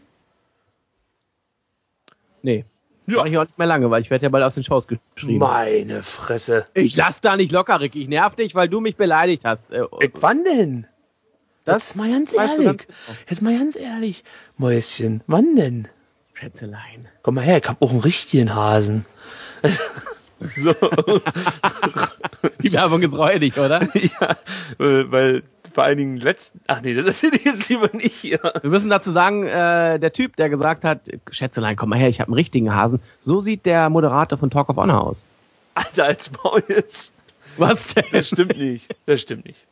Nee. Ja. Mach ich auch nicht mehr lange, weil ich werde ja bald aus den Shows geschrieben. Meine Fresse. Ich lass da nicht locker, Rick. Ich nerv dich, weil du mich beleidigt hast. Äh, Äh, wann denn? Das Jetzt mal ganz weißt du ehrlich. ganz Jetzt mal ganz ehrlich. Mäuschen, wann denn? Schätzelein. Komm mal her, ich hab auch einen richtigen Hasen. So. Die Werbung ist räudig, oder? Ja, äh, weil vor allen Dingen letzten, ach nee, das erzähle ich jetzt lieber nicht hier. Wir müssen dazu sagen, äh, der Typ, der gesagt hat, Schätzelein, komm mal her, ich habe einen richtigen Hasen. So sieht der Moderator von Talk of Honor aus. Alter, als Maul jetzt. Was denn? Das stimmt nicht. Das stimmt nicht.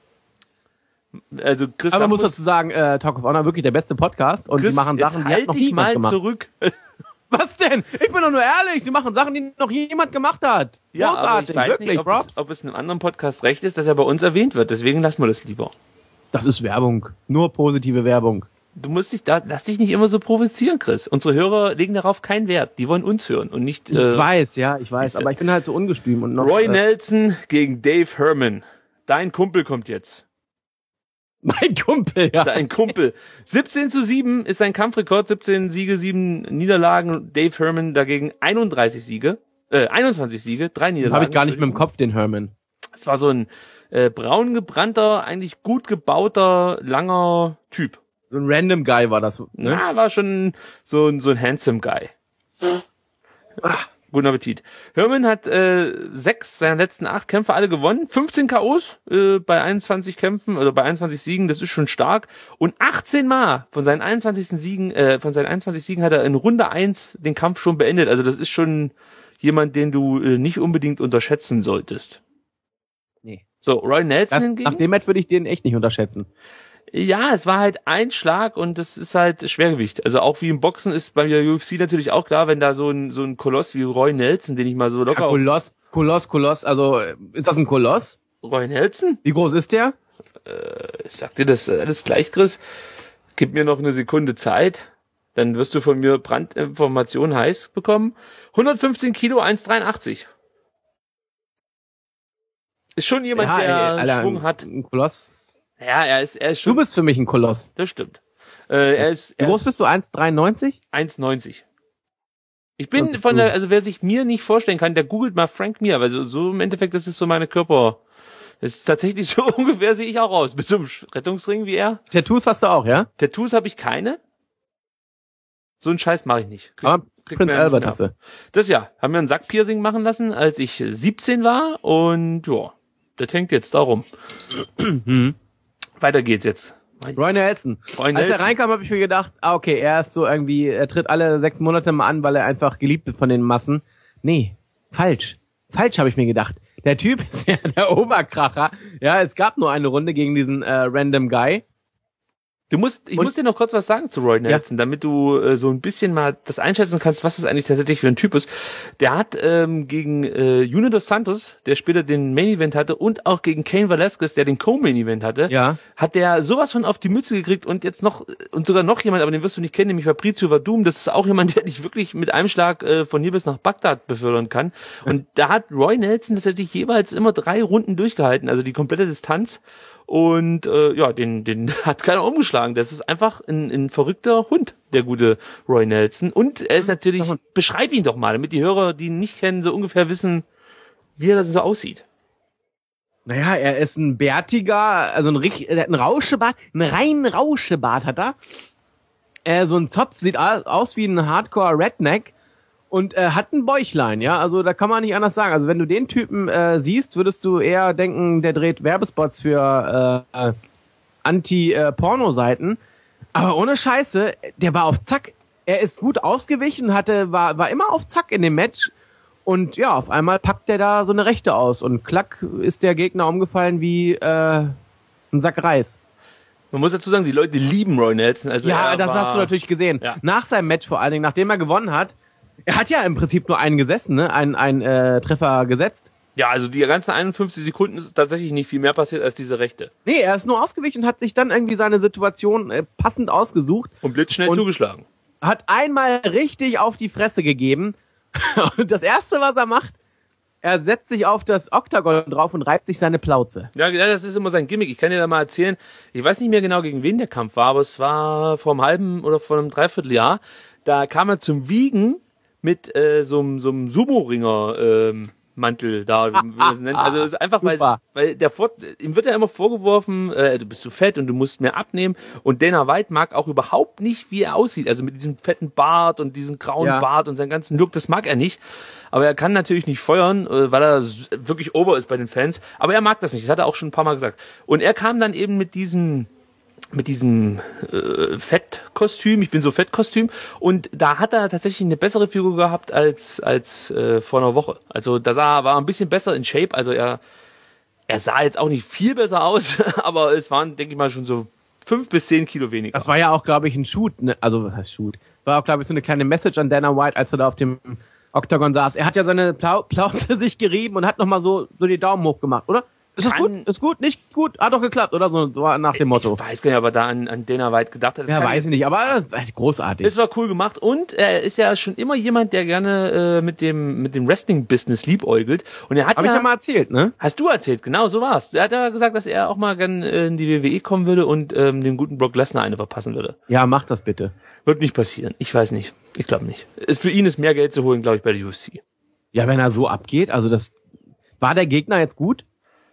Also Chris Aber man muss Lampus- dazu sagen, äh, Talk of Honor wirklich der beste Podcast und Chris, sie machen jetzt Sachen, die hat halt noch dich niemand mal gemacht. zurück. Was denn? Ich bin doch nur ehrlich, sie machen Sachen, die noch jemand gemacht hat. Ja, aber Großartig, ich weiß wirklich, nicht, ob Props. es, ob es in einem anderen Podcast recht ist, dass er bei uns erwähnt wird. Deswegen lassen wir das lieber. Das ist Werbung. Nur positive Werbung. Du musst dich da, lass dich nicht immer so provozieren, Chris. Unsere Hörer legen darauf keinen Wert. Die wollen uns hören und nicht Ich äh, weiß, ja, ich weiß, siehste. aber ich bin halt so ungestüm und noch. Roy äh, Nelson gegen Dave Herman. Dein Kumpel kommt jetzt. Mein Kumpel, ja. Dein Kumpel. siebzehn zu sieben ist sein Kampfrekord. siebzehn Siege, sieben Niederlagen. Dave Herman dagegen einunddreißig Siege. Äh, einundzwanzig Siege, drei Niederlagen. Habe ich gar nicht mehr im Kopf, den Herman. Es war so ein äh, braun gebrannter, eigentlich gut gebauter, langer Typ. So ein random Guy war das, ne? Na, war schon so ein, so ein handsome Guy. Ah, guten Appetit. Herman hat äh, sechs seiner letzten acht Kämpfe alle gewonnen. fünfzehn K Os äh, bei einundzwanzig Kämpfen oder bei einundzwanzig Siegen, das ist schon stark. Und achtzehn Mal von seinen einundzwanzig Siegen, äh, von seinen einundzwanzig Siegen hat er in Runde eins den Kampf schon beendet. Also das ist schon jemand, den du äh, nicht unbedingt unterschätzen solltest. Nee. So, Roy Nelson Das, hingegen. nach dem Match würde ich den echt nicht unterschätzen. Ja, es war halt ein Schlag und das ist halt Schwergewicht. Also auch wie im Boxen ist bei der U F C natürlich auch klar, wenn da so ein so ein Koloss wie Roy Nelson, den ich mal so locker Ja, auf Koloss, Koloss, Koloss, also äh, ist das ein Koloss? Roy Nelson? Wie groß ist der? Ich sag dir das alles gleich, Chris. Gib mir noch eine Sekunde Zeit, dann wirst du von mir Brandinformationen heiß bekommen. hundertfünfzehn Kilo, eins Komma dreiundachtzig. Ist schon jemand, Ja, der ey, Alter, Schwung ein- hat. Ein Koloss. Ja, er ist, er ist schon. Du bist für mich ein Koloss. Das stimmt. Äh, er ist. Wie Er groß ist bist du? eins Komma dreiundneunzig? eins Komma neunzig. Ich Was bin bist von du? der, also wer sich mir nicht vorstellen kann, der googelt mal Frank Mir, weil so, so im Endeffekt, das ist so meine Körper. Das ist tatsächlich so ungefähr, sehe ich auch aus. Mit so einem Rettungsring wie er. Tattoos hast du auch, ja? Tattoos habe ich keine. So einen Scheiß mache ich nicht. Krieg- Aber kriegt Prince man ja Albert nicht hast mehr du. ab. Das ja, haben wir ein Sackpiercing machen lassen, als ich siebzehn war und ja, das hängt jetzt darum. Weiter geht's jetzt. Roy Nelson. Roy Als er Nelson. reinkam, habe ich mir gedacht, ah, okay, er ist so irgendwie, er tritt alle sechs Monate mal an, weil er einfach geliebt wird von den Massen. Nee, falsch. Falsch habe ich mir gedacht. Der Typ ist ja der Oberkracher. Ja, es gab nur eine Runde gegen diesen äh, random Guy. Du musst, ich Und- muss dir noch kurz was sagen zu Roy Nelson, damit du äh, so ein bisschen mal das einschätzen kannst, was das eigentlich tatsächlich für ein Typ ist. Der hat ähm, gegen äh, Junior dos Santos, der später den Main Event hatte, und auch gegen Cain Velasquez, der den Co-Main Event hatte, Ja. hat der sowas von auf die Mütze gekriegt und jetzt noch, und sogar noch jemand, aber den wirst du nicht kennen, nämlich Fabrizio Verdum. Das ist auch jemand, der dich wirklich mit einem Schlag äh, von hier bis nach Bagdad befördern kann. Und da hat Roy Nelson tatsächlich jeweils immer drei Runden durchgehalten, also die komplette Distanz. Und äh, ja, den den hat keiner umgeschlagen. Das ist einfach ein, ein verrückter Hund, der gute Roy Nelson. Und er ist natürlich, beschreib ihn doch mal, damit die Hörer, die ihn nicht kennen, so ungefähr wissen, wie er das so aussieht. Naja, er ist ein bärtiger, also ein, richtig- er hat einen Rauschebart, einen reinen Rauschebart hat er. Äh, so ein Zopf sieht au- aus wie ein Hardcore-Redneck und äh, hat ein Bäuchlein, ja, also da kann man nicht anders sagen. Also wenn du den Typen äh, siehst, würdest du eher denken, der dreht Werbespots für äh, äh, Anti-Porno-Seiten. Aber ohne Scheiße, der war auf Zack. Er ist gut ausgewichen, hatte, war, war immer auf Zack in dem Match. Und ja, auf einmal packt der da so eine Rechte aus und klack ist der Gegner umgefallen wie äh, ein Sack Reis. Man muss dazu sagen, die Leute lieben Roy Nelson. Also Ja, er das war, hast du natürlich gesehen. Ja. Nach seinem Match vor allen Dingen, nachdem er gewonnen hat, er hat ja im Prinzip nur einen gesessen, ne? Einen, einen äh, Treffer gesetzt. Ja, also die ganzen einundfünfzig Sekunden ist tatsächlich nicht viel mehr passiert als diese Rechte. Nee, er ist nur ausgewichen und hat sich dann irgendwie seine Situation äh, passend ausgesucht. Und blitzschnell Und- zugeschlagen. Hat einmal richtig auf die Fresse gegeben. Und das Erste, was er macht, er setzt sich auf das Oktagon drauf und reibt sich seine Plauze. Ja, ja, das ist immer sein Gimmick. Ich kann dir da mal erzählen, ich weiß nicht mehr genau, gegen wen der Kampf war, aber es war vor einem halben oder vor einem Dreivierteljahr. Da kam er zum Wiegen mit äh, so einem so einem Sumo-Ringer ähm, Mantel da, wie man das nennt. Also es ist einfach, weil, Super. weil der Fort, ihm wird ja immer vorgeworfen, äh, du bist zu fett und du musst mehr abnehmen. Und Dana White mag auch überhaupt nicht, wie er aussieht. Also mit diesem fetten Bart und diesem grauen Ja. Bart und seinen ganzen Look, das mag er nicht. Aber er kann natürlich nicht feuern, äh, weil er s- wirklich over ist bei den Fans. Aber er mag das nicht. Das hat er auch schon ein paar Mal gesagt. Und er kam dann eben mit diesem mit diesem äh, Fettkostüm, ich bin so Fettkostüm, und da hat er tatsächlich eine bessere Figur gehabt als als äh, vor einer Woche. Also da sah war ein bisschen besser in Shape, also er er sah jetzt auch nicht viel besser aus, aber es waren, denke ich mal, schon so fünf bis zehn Kilo weniger. Das war ja auch, glaube ich, ein Shoot, ne? Also was heißt Shoot. War auch, glaube ich, so eine kleine Message an Dana White, als er da auf dem Oktagon saß. Er hat ja seine Plau Plauze sich gerieben und hat nochmal so, so die Daumen hoch gemacht, oder? Ist das Kann- gut? Ist gut? Nicht gut? Hat doch geklappt, oder? So, so nach dem Motto. Ich weiß gar nicht, ob er da an, an Dana White gedacht hat. Das Ja, kann weiß ich nicht, aber äh, großartig. Es war cool gemacht und er ist ja schon immer jemand, der gerne äh, mit dem mit dem Wrestling-Business liebäugelt. Und er hat Hab ich ja, ja mal erzählt, ne? hast du erzählt, genau, so war's. Er hat ja gesagt, dass er auch mal gern äh, in die W W E kommen würde und ähm, dem guten Brock Lesnar eine verpassen würde. Ja, mach das bitte. Wird nicht passieren. Ich weiß nicht. Ich glaube nicht. Ist für ihn ist mehr Geld zu holen, glaube ich, bei der U F C. Ja, wenn er so abgeht, also das, war der Gegner jetzt gut?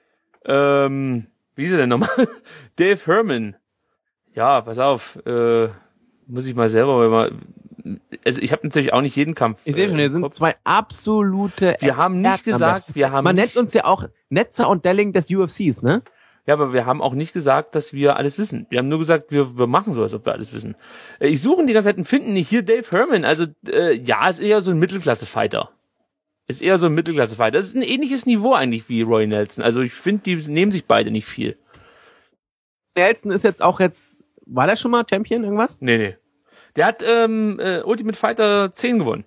Ähm, wie ist er denn nochmal? Dave Herman. Ja, pass auf. Äh, muss ich mal selber mal. Also ich habe natürlich auch nicht jeden Kampf. Ich sehe schon, hier äh, sind zwei absolute Wir haben nicht Experten am gesagt, Bett. wir haben Man nicht- nennt uns ja auch Netzer und Delling des U F Cs, ne? Ja, aber wir haben auch nicht gesagt, dass wir alles wissen. Wir haben nur gesagt, wir, wir machen so, als ob wir alles wissen. Äh, Ich suche ihn die ganze Zeit und finde nicht. Hier Dave Herman. Also äh, ja, ist eher so ein Mittelklasse-Fighter. Ist eher so ein Mittelklasse-Fighter. Das ist ein ähnliches Niveau eigentlich wie Roy Nelson. Also ich finde, die nehmen sich beide nicht viel. Nelson ist jetzt auch jetzt, war der schon mal Champion, irgendwas? Nee, nee. Der hat ähm, äh, Ultimate Fighter zehn gewonnen.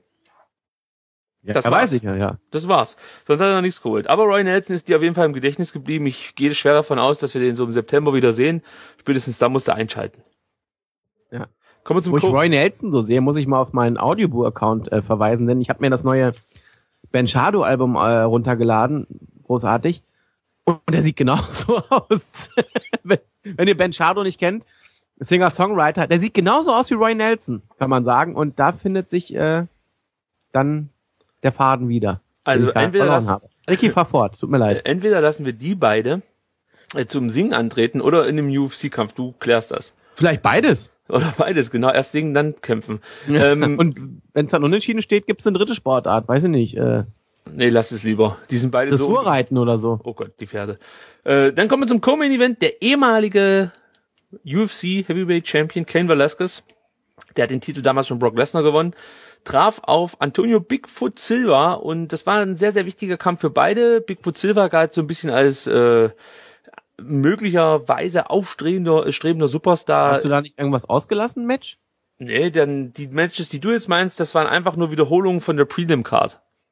Ja, Das ja, war's. weiß ich ja, ja. Das war's. Sonst hat er noch nichts geholt. Aber Roy Nelson ist dir auf jeden Fall im Gedächtnis geblieben. Ich gehe schwer davon aus, dass wir den so im September wieder sehen. Spätestens da musst du einschalten. Ja. Kommen wir zum Wo ich Co- Roy Nelson so sehe, muss ich mal auf meinen Audioboo-Account äh, verweisen, denn ich habe mir das neue Ben Shado-Album äh, runtergeladen. Großartig. Und der sieht genauso aus. wenn, wenn ihr Ben Shado nicht kennt, Singer-Songwriter, der sieht genauso aus wie Roy Nelson, kann man sagen. Und da findet sich äh, dann der Faden wieder. Also den ich da entweder verloren das- habe. Ricky, fahr fort, tut mir leid. Entweder lassen wir die beide äh, zum Singen antreten oder in einem U F C-Kampf. Du klärst das. Vielleicht beides. Oder beides, genau. Erst singen, dann kämpfen. Ähm, Und wenn es dann unentschieden steht, gibt es eine dritte Sportart, weiß ich nicht. Äh, nee, lass es lieber. Die sind beide so... Dressurreiten oder so. Oh Gott, die Pferde. Äh, dann kommen wir zum Co-Main-Event. Der ehemalige U F C Heavyweight Champion Cain Velasquez, der hat den Titel damals von Brock Lesnar gewonnen, traf auf Antonio Bigfoot Silva und das war ein sehr, sehr wichtiger Kampf für beide. Bigfoot Silva galt so ein bisschen als äh, möglicherweise aufstrebender strebender Superstar. Hast du da nicht irgendwas ausgelassen, Match? Nee, dann die Matches, die du jetzt meinst, das waren einfach nur Wiederholungen von der Prelim-Card.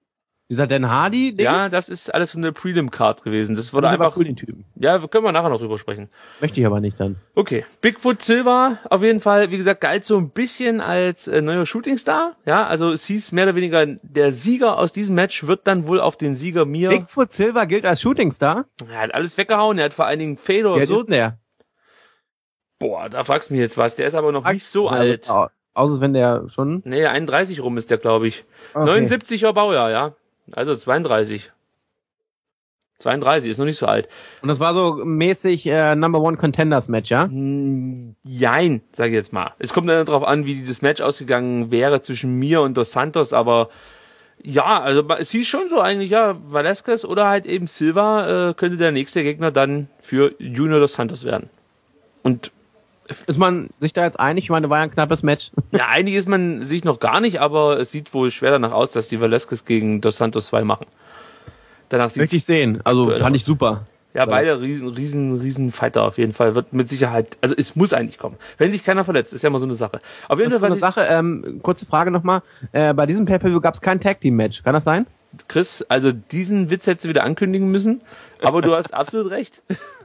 Dieser Dan Hardy, Dings? Ja, das ist alles von der Prelim-Card gewesen. Das wurde Das war einfach... cool, den Typen. Ja, können wir nachher noch drüber sprechen. Möchte ich aber nicht dann. Okay, Bigfoot Silver auf jeden Fall, wie gesagt, galt so ein bisschen als äh, neuer Shootingstar. Ja, also es hieß mehr oder weniger, der Sieger aus diesem Match wird dann wohl auf den Sieger Mir... Bigfoot Silver gilt als Shootingstar? Er hat alles weggehauen, er hat vor allen Dingen Fedor Wie alt so... ist denn der? Boah, da fragst du mich jetzt was, der ist aber noch nicht so Also, alt. au- Außer wenn der schon... Nee, einunddreißig rum ist der, glaube ich. Okay. neunundsiebziger Baujahr, ja. Also zweiunddreißig. zweiunddreißig, ist noch nicht so alt. Und das war so mäßig äh, Number One Contenders Match, ja? Hm, jein, sag ich jetzt mal. Es kommt dann darauf an, wie dieses Match ausgegangen wäre zwischen mir und Dos Santos, aber ja, also es hieß schon so eigentlich, ja, Velasquez oder halt eben Silva äh, könnte der nächste Gegner dann für Junior Dos Santos werden. Und Ist man sich da jetzt einig? Ich meine, war ja ein knappes Match. ja, einig ist man sich noch gar nicht, aber es sieht wohl schwer danach aus, dass die Velasquez gegen Dos Santos zwei machen. Danach Möchte ich sieht's, sehen. Also Duell fand aus. ich super. ja, beide riesen, riesen, riesen Fighter auf jeden Fall. Wird mit Sicherheit, also es muss eigentlich kommen. Wenn sich keiner verletzt, ist ja mal so eine Sache. Auf jeden Das ist so Fall, eine was Sache, ähm, kurze Frage nochmal. Äh, bei diesem Pay-Per-View gab es kein Tag-Team-Match. Kann das sein? ich, Chris, also diesen Witz hättest du wieder ankündigen müssen, aber du hast absolut recht.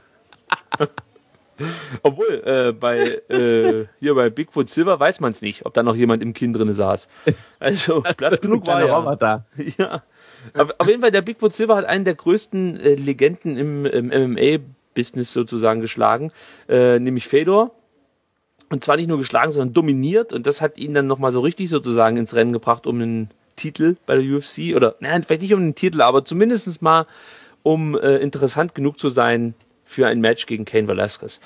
Obwohl, äh, bei, äh, hier bei Bigfoot Silver weiß man es nicht, ob da noch jemand im Kinn drinne saß. Also, Platz genug war Kleiner ja. Roboter. Ja. Auf, auf jeden Fall, der Bigfoot Silver hat einen der größten äh, Legenden im, im M M A-Business sozusagen geschlagen, äh, nämlich Fedor. Und zwar nicht nur geschlagen, sondern dominiert. Und das hat ihn dann nochmal so richtig sozusagen ins Rennen gebracht um einen Titel bei der U F C. Oder, nein, vielleicht nicht um einen Titel, aber zumindest mal, um äh, interessant genug zu sein für ein Match gegen Cain Velasquez.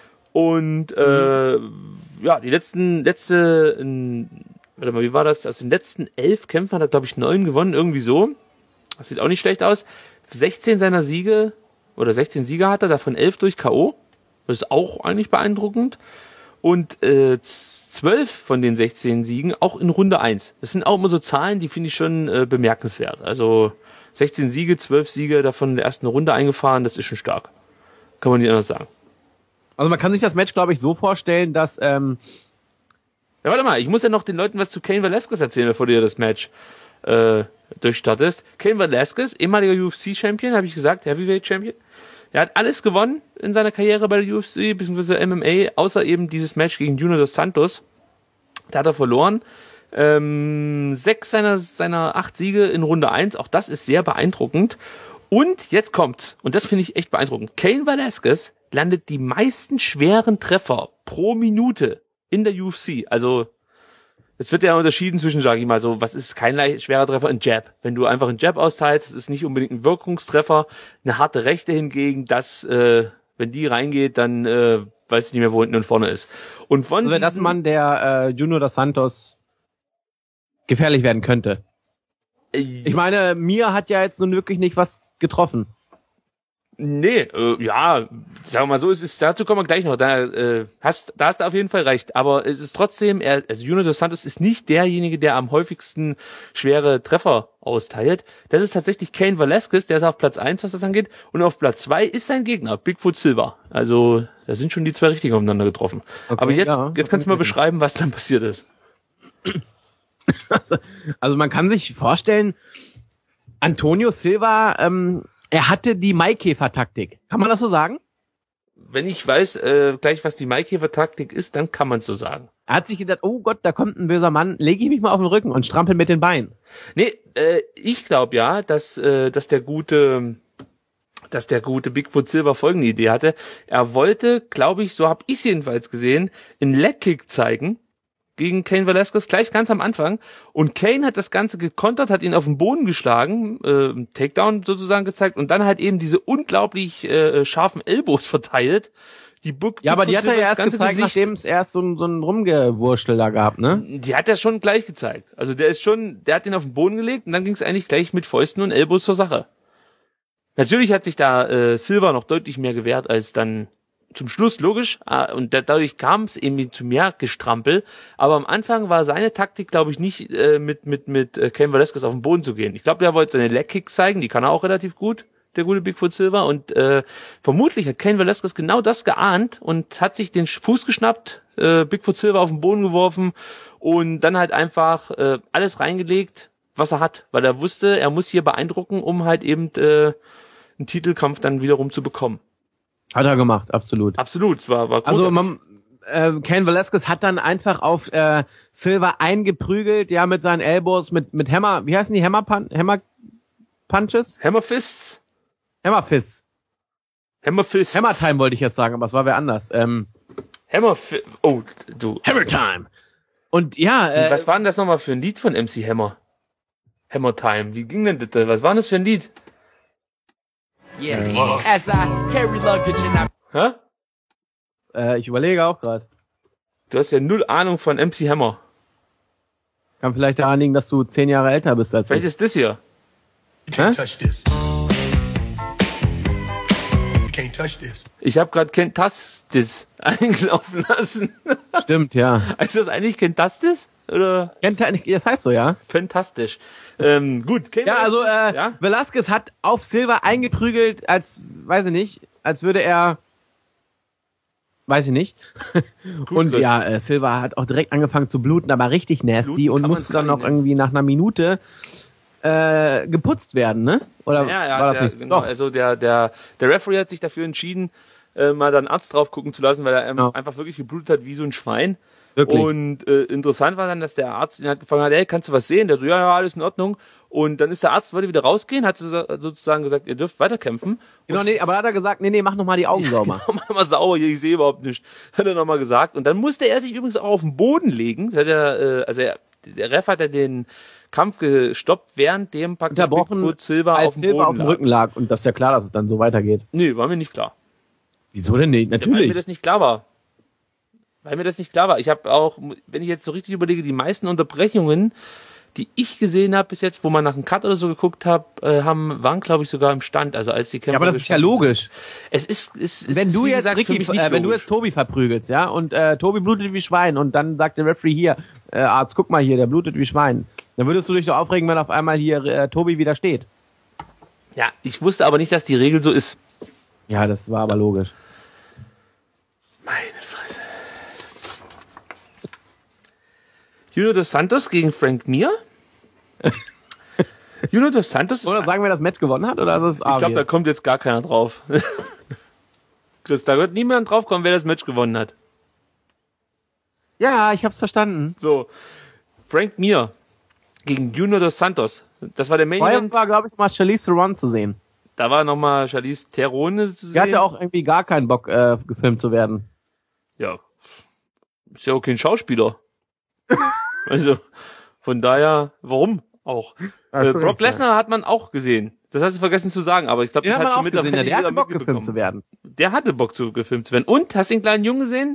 Und äh, ja, die letzten, letzte, äh, warte mal, wie war das? Aus den letzten elf Kämpfen hat er, glaube ich, neun gewonnen, irgendwie so. Das sieht auch nicht schlecht aus. sechzehn seiner Siege, oder sechzehn Siege hat er, davon elf durch K O. Das ist auch eigentlich beeindruckend. Und äh, zwölf von den sechzehn Siegen auch in Runde eins. Das sind auch immer so Zahlen, die finde ich schon äh, bemerkenswert. Also sechzehn Siege, zwölf Siege davon in der ersten Runde eingefahren, das ist schon stark. Kann man nicht anders sagen. Also man kann sich das Match, glaube ich, so vorstellen, dass ähm, Ja, warte mal, ich muss ja noch den Leuten was zu Cain Velasquez erzählen, bevor du dir das Match äh, durchstartest. Cain Velasquez, ehemaliger U F C-Champion, habe ich gesagt, Heavyweight-Champion. Er hat alles gewonnen in seiner Karriere bei der U F C, beziehungsweise M M A, außer eben dieses Match gegen Junior Dos Santos. Da hat er verloren. Ähm, sechs seiner, seiner acht Siege in Runde eins, auch das ist sehr beeindruckend. Und jetzt kommt's, und das finde ich echt beeindruckend. Cain Velasquez landet die meisten schweren Treffer pro Minute in der U F C. Also, es wird ja unterschieden zwischen, sage ich mal so, was ist kein leicht schwerer Treffer? Ein Jab. Wenn du einfach einen Jab austeilst, das ist nicht unbedingt ein Wirkungstreffer. Eine harte Rechte hingegen, das, äh, wenn die reingeht, dann äh, weiß ich nicht mehr, wo hinten und vorne ist. Und von also dass diesen- man der äh, Junior Dos Santos gefährlich werden könnte. Ich meine, Mir hat ja jetzt nun wirklich nicht was getroffen. Nee, äh, ja, sagen wir mal so, es ist, dazu kommen wir gleich noch. Da äh, hast, da hast du auf jeden Fall recht. Aber es ist trotzdem, er, also Junior Dos Santos ist nicht derjenige, der am häufigsten schwere Treffer austeilt. Das ist tatsächlich Cain Velasquez, der ist auf Platz eins, was das angeht. Und auf Platz zwei ist sein Gegner, Bigfoot Silver. Also, da sind schon die zwei Richtigen aufeinander getroffen. Okay, Aber jetzt, ja, jetzt kannst du mal beschreiben, was dann passiert ist. Also man kann sich vorstellen, Antonio Silva, ähm, er hatte die Maikäfer-Taktik. Kann man das so sagen? Wenn ich weiß äh, gleich, was die Maikäfer-Taktik ist, dann kann man es so sagen. Er hat sich gedacht, oh Gott, da kommt ein böser Mann, lege ich mich mal auf den Rücken und strampel mit den Beinen. Nee, äh, ich glaube ja, dass, äh, dass der gute, dass der gute Bigfoot Silver folgende Idee hatte. Er wollte, glaube ich, so habe ich es jedenfalls gesehen, einen Legkick zeigen gegen Cain Velasquez, gleich ganz am Anfang. Und Cain hat das Ganze gekontert, hat ihn auf den Boden geschlagen, äh, Takedown sozusagen gezeigt und dann halt eben diese unglaublich äh, scharfen Elbows verteilt. Die Book, Ja, aber die Bigfoot hat er ja Silvers erst ganze gezeigt, Gesicht- nachdem es erst so ein, so ein Rumgewurschtel da gab, ne? Die hat er schon gleich gezeigt. Also der ist schon, der hat ihn auf den Boden gelegt und dann ging es eigentlich gleich mit Fäusten und Elbows zur Sache. Natürlich hat sich da äh, Silva noch deutlich mehr gewehrt als dann zum Schluss, logisch. Ah, und da, dadurch kam es irgendwie zu mehr Gestrampel. Aber am Anfang war seine Taktik, glaube ich, nicht äh, mit mit mit äh, Cain Velasquez auf den Boden zu gehen. Ich glaube, der wollte seine Leg-Kicks zeigen, die kann er auch relativ gut, der gute Bigfoot Silver. Und äh, vermutlich hat Cain Velasquez genau das geahnt und hat sich den Fuß geschnappt, äh, Bigfoot Silver auf den Boden geworfen und dann halt einfach äh, alles reingelegt, was er hat, weil er wusste, er muss hier beeindrucken, um halt eben äh, einen Titelkampf dann wiederum zu bekommen. Hat er gemacht, absolut. Absolut, es war, war Also großartig. man, äh, Cain Velasquez hat dann einfach auf äh, Silva eingeprügelt, ja, mit seinen Elbows, mit mit Hammer, wie heißen die, Hammer, Pun Hammer Punches? Hammer Fists. Hammer Fists. Hammer Fists. Hammer Time wollte ich jetzt sagen, aber es war wer anders. Ähm, Hammer Fi- Oh, du. Hammer Time. Und ja, äh, Was war denn das nochmal für ein Lied von M C Hammer? Hammer Time. Wie ging denn das? Was war denn das für ein Lied? Yeah. As I carry luggage and I Hä? äh, ich überlege auch gerade. Du hast ja null Ahnung von M C Hammer. Kann vielleicht daran liegen, dass du zehn Jahre älter bist als Vielleicht ich. ist das hier. You can't touch this. You can't touch this. Ich habe gerade Ken Tastis eingelaufen lassen. Stimmt, ja. Ist das eigentlich Ken Tastis? Oder Kennt er nicht- Das heißt so, ja? fantastisch? Ähm, gut. Ken Ja, also äh, ja? Velasquez hat auf Silva eingeprügelt, als, weiß ich nicht, als würde er, weiß ich nicht. Und Chris. ja, äh, Silva hat auch direkt angefangen zu bluten, aber richtig nasty Bluten und kann musste man's dann noch sagen, ne? irgendwie nach einer Minute äh, geputzt werden, ne? Oder Ja, ja, war das der, nicht? genau. Doch. Also der, der, der Referee hat sich dafür entschieden, äh, mal dann Arzt drauf gucken zu lassen, weil er ähm, Ja. einfach wirklich geblutet hat wie so ein Schwein. Wirklich. Und äh, interessant war dann, dass der Arzt ihn halt gefragt hat, hey, kannst du was sehen? Der so, ja, ja, alles in Ordnung. Und dann ist der Arzt, wollte wieder rausgehen, hat so- sozusagen gesagt, ihr dürft weiterkämpfen. Genau, nee, aber da hat er gesagt, nee, nee, mach noch mal die Augen sauber. Mach mal sauber hier, ich sehe überhaupt nichts. Hat er nochmal gesagt. Und dann musste er sich übrigens auch auf den Boden legen. Das hat er, äh, also er, der Ref hat ja den Kampf gestoppt, während dem praktisch Unterbrochen, Bigfoot Silva als auf dem Silva Boden auf dem lag. Rücken lag. Und das ist ja klar, dass es dann so weitergeht. Nee, war mir nicht klar. Wieso denn nicht? Weil mir Natürlich. das nicht klar war. Weil mir das nicht klar war. Ich habe auch, wenn ich jetzt so richtig überlege, die meisten Unterbrechungen, die ich gesehen habe bis jetzt, wo man nach einem Cut oder so geguckt hab, äh, haben, waren, glaube ich, sogar im Stand. Also als die Kämpfer Ja, aber das ist ja gestanden sind. logisch. Es ist, es, es Wenn ist, du wie jetzt gesagt, für Ricky, mich nicht äh, wenn du logisch. jetzt Tobi verprügelst, ja, und äh, Tobi blutet wie Schwein und dann sagt der Referee hier, äh, Arzt, guck mal hier, der blutet wie Schwein. Dann würdest du dich doch aufregen, wenn auf einmal hier äh, Tobi wieder steht. Ja, ich wusste aber nicht, dass die Regel so ist. Ja, das war aber logisch. Meine Fresse. Junior dos Santos gegen Frank Mir. Junior dos Santos ist, Oder sagen wir, das Match gewonnen hat, oder ist es ich glaube, da kommt jetzt gar keiner drauf. Chris, da wird niemand drauf kommen, wer das Match gewonnen hat. Ja, ich hab's verstanden. So, Frank Mir gegen Junior dos Santos. Das war der Main Vorher Event. war, glaube ich, mal Charlize Theron zu sehen. Da war nochmal Charlize Theron zu Die sehen. hatte auch irgendwie gar keinen Bock, äh, gefilmt zu werden. Ja. Ist ja auch kein Schauspieler. Also, von daher, warum auch? Äh, stimmt, Brock ja. Lesnar hat man auch gesehen. Das hast du vergessen zu sagen, aber ich glaube, Den das hat hat man schon auch gesehen, ja, mittlerweile der hatte jeder Bock, mitbekommen. gefilmt zu werden. Der hatte Bock zu gefilmt zu werden. Und, hast du den kleinen Jungen gesehen?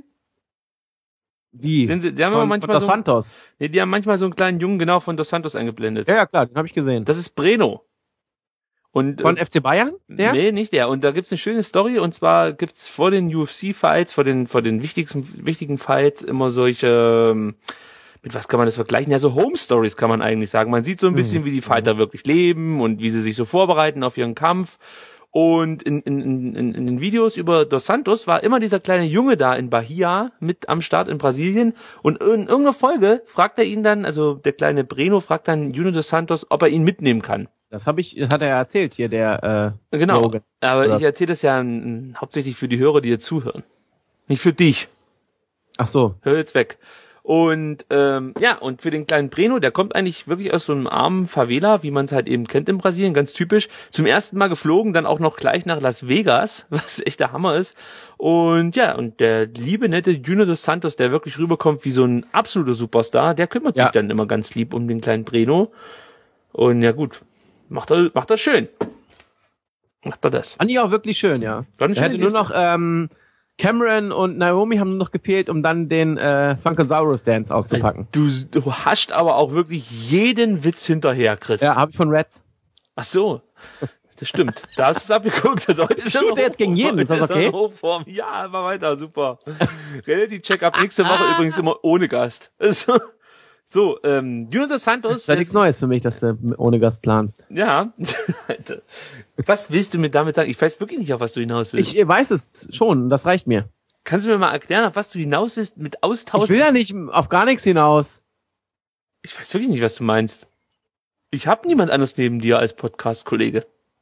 Wie? Den, sie- die haben immer Von, manchmal von Dos so, Santos. nee, die haben manchmal so einen kleinen Jungen genau von Dos Santos eingeblendet. Ja, ja, klar, den habe ich gesehen. Das ist Breno. Und, Von äh, F C Bayern? Der? Nee, nicht der. Und da gibt's eine schöne Story, und zwar gibt's vor den U F C-Fights, vor den, vor den wichtigsten, wichtigen Fights immer solche, ähm, mit was kann man das vergleichen? Ja, so Home-Stories kann man eigentlich sagen. Man sieht so ein bisschen, wie die Fighter wirklich leben und wie sie sich so vorbereiten auf ihren Kampf. Und in, in, in, in den Videos über Dos Santos war immer dieser kleine Junge da in Bahia mit am Start in Brasilien. Und in irgendeiner Folge fragt er ihn dann, also der kleine Breno fragt dann Junior Dos Santos, ob er ihn mitnehmen kann. Das habe ich, hat er erzählt hier, der, äh, Genau, Logan. aber Oder? ich erzähle das ja m, hauptsächlich für die Hörer, die jetzt zuhören. Nicht für dich. Ach so. Hör jetzt weg. Und ähm, ja, und für den kleinen Breno, der kommt eigentlich wirklich aus so einem armen Favela, wie man es halt eben kennt in Brasilien, ganz typisch. Zum ersten Mal geflogen, dann auch noch gleich nach Las Vegas, was echt der Hammer ist. Und ja, und der liebe, nette Junior dos Santos, der wirklich rüberkommt wie so ein absoluter Superstar, der kümmert sich Ja. dann immer ganz lieb um den kleinen Breno. Und ja gut, macht er, macht er schön. Macht er das. Fand ich auch wirklich schön, ja. War eine Da hätte schöne nur noch, ähm, Cameron und Naomi haben nur noch gefehlt, um dann den äh, Funkasaurus Dance auszupacken. Du, du hascht aber auch wirklich jeden Witz hinterher, Chris. Ja, habe ich von Reds. Ach so. Das stimmt. Da hast du es abgeguckt. Also heute ist shoot er noch jetzt gegen jeden, ist das heute er okay? noch Hochform. Ja, mal weiter, super. Reality-Check-up nächste Woche übrigens immer ohne Gast. So, so ähm, Junior dos Santos. Das ist ja nichts Neues für mich, dass du ohne Gast planst. Ja. Alter. Was willst du mir damit sagen? Ich weiß wirklich nicht, auf was du hinaus willst. Ich äh, weiß es schon, das reicht mir. Kannst du mir mal erklären, auf was du hinaus willst mit Ich Austausch? will ja nicht auf gar nichts hinaus. Ich weiß wirklich nicht, was du meinst. Ich habe niemand anderes neben dir als Podcast-Kollege.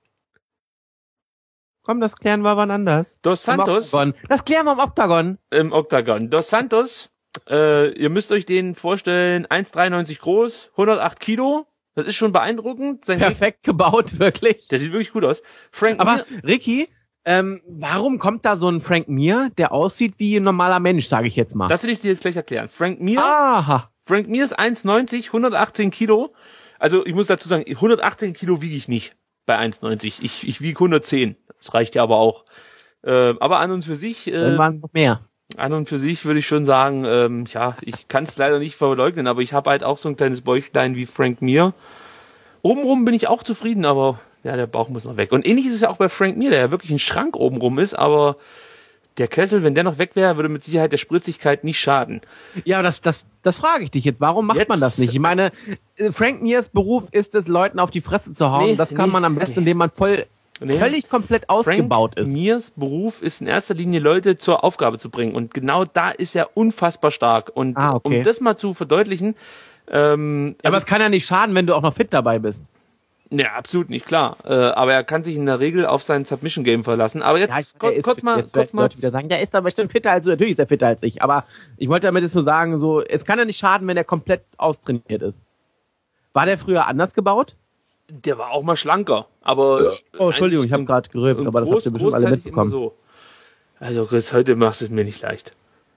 Komm, das klären wir wann anders. Dos Santos. Im Oktagon. Das klären wir im Oktagon. Im Oktagon. Dos Santos, äh, ihr müsst euch den vorstellen, eins Komma dreiundneunzig groß, hundertacht Kilo. Das ist schon beeindruckend. Sein Perfekt gebaut, wirklich. Der sieht wirklich gut aus. Frank Aber Mir, Ricky, ähm, warum kommt da so ein Frank Mir, der aussieht wie ein normaler Mensch, sage ich jetzt mal? das will ich dir jetzt gleich erklären. Frank Mir, Aha. Frank Mir ist eins Komma neunzig, hundertachtzehn Kilo. Also ich muss dazu sagen, hundertachtzehn Kilo wiege ich nicht bei eins Komma neunzig. Ich, ich wiege hundertzehn. Das reicht ja aber auch. Äh, aber an und für sich, Dann äh, waren es noch mehr. an und für sich würde ich schon sagen, ähm, ja, ich kann es leider nicht verleugnen, aber ich habe halt auch so ein kleines Bäuchlein wie Frank Mir. Obenrum bin ich auch zufrieden, aber ja, der Bauch muss noch weg. Und ähnlich ist es ja auch bei Frank Mir, der ja wirklich ein Schrank obenrum ist, aber der Kessel, wenn der noch weg wäre, würde mit Sicherheit der Spritzigkeit nicht schaden. Ja, das, das, das frage ich dich jetzt. Warum macht Jetzt- man das nicht? Ich meine, äh, Frank Mirs Beruf ist es, Leuten auf die Fresse zu hauen. Nee, das kann nee, man am besten, nee. indem man voll, Nee. völlig komplett ausgebaut Frank ist. Mirs Beruf ist in erster Linie, Leute zur Aufgabe zu bringen. Und genau da ist er unfassbar stark. Und Ah, okay. um das mal zu verdeutlichen, ähm, Aber also, es kann ja nicht schaden, wenn du auch noch fit dabei bist. ja, absolut nicht, klar. Äh, aber er kann sich in der Regel auf sein Submission-Game verlassen. Aber jetzt Ja, ich, ko- der ist kurz fit. mal, Jetzt kurz werden mal. Leute wieder sagen, der ist aber bestimmt fitter als du. Natürlich ist er fitter als ich. Aber ich wollte damit jetzt nur sagen, so, es kann ja nicht schaden, wenn er komplett austrainiert ist. War der früher anders gebaut? Der war auch mal schlanker. Aber Oh, Entschuldigung, ich habe eigentlich gerade gerülpst, im aber das Groß- habt ihr bestimmt alle großteilig immer mitbekommen. so. Also Chris, heute machst du es mir nicht leicht.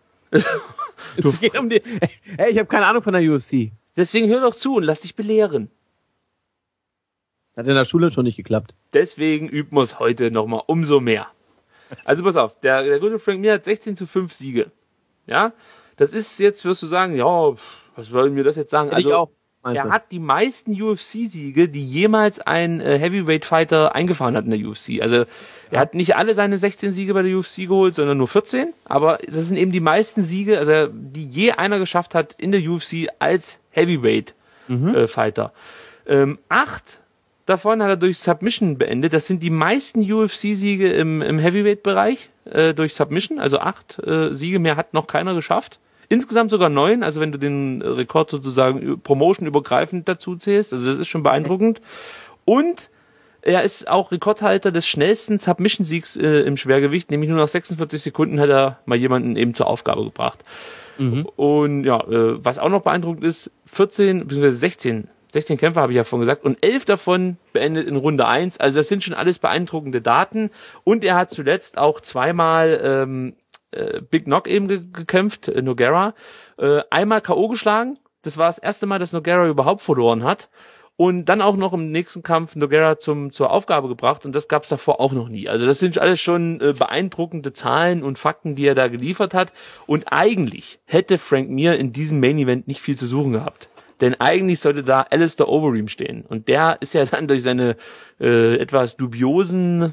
Es geht um die, hey, ich habe keine Ahnung von der U F C. Deswegen hör doch zu und lass dich belehren. Hat in der Schule schon nicht geklappt. Deswegen üben wir es heute nochmal umso mehr. Also pass auf, der, der gute Frank Mir hat sechzehn zu fünf Siege. Ja, das ist jetzt, wirst du sagen, ja, pff, was wollen wir das jetzt sagen? Hätte ich auch. meinst er du? hat die meisten U F C-Siege, die jemals ein äh, Heavyweight-Fighter eingefahren hat in der U F C. Also er hat nicht alle seine sechzehn Siege bei der U F C geholt, sondern nur vierzehn. Aber das sind eben die meisten Siege, also die je einer geschafft hat in der U F C als Heavyweight-Fighter. Ähm, acht davon hat er durch Submission beendet. Das sind die meisten U F C-Siege im, im Heavyweight-Bereich äh, durch Submission. Also acht äh, Siege mehr hat noch keiner geschafft. Insgesamt sogar neun, also wenn du den Rekord sozusagen promotion-übergreifend dazu zählst. Also das ist schon beeindruckend. Und er ist auch Rekordhalter des schnellsten Submission-Siegs äh, im Schwergewicht, nämlich nur nach sechsundvierzig Sekunden hat er mal jemanden eben zur Aufgabe gebracht. Und ja, äh, was auch noch beeindruckend ist, vierzehn bzw. sechzehn, sechzehn Kämpfer habe ich ja vorhin gesagt und elf davon beendet in Runde eins. Also das sind schon alles beeindruckende Daten. Und er hat zuletzt auch zweimal ähm, äh, Big Knock eben ge gekämpft, äh, Nogueira. Äh, einmal K O geschlagen. Das war das erste Mal, dass Nogueira überhaupt verloren hat. Und dann auch noch im nächsten Kampf Nogueira zum, zur Aufgabe gebracht. Und das gab es davor auch noch nie. Also das sind alles schon äh, beeindruckende Zahlen und Fakten, die er da geliefert hat. Und eigentlich hätte Frank Mir in diesem Main Event nicht viel zu suchen gehabt. Denn eigentlich sollte da Alistair Overeem stehen. Und der ist ja dann durch seine äh, etwas dubiosen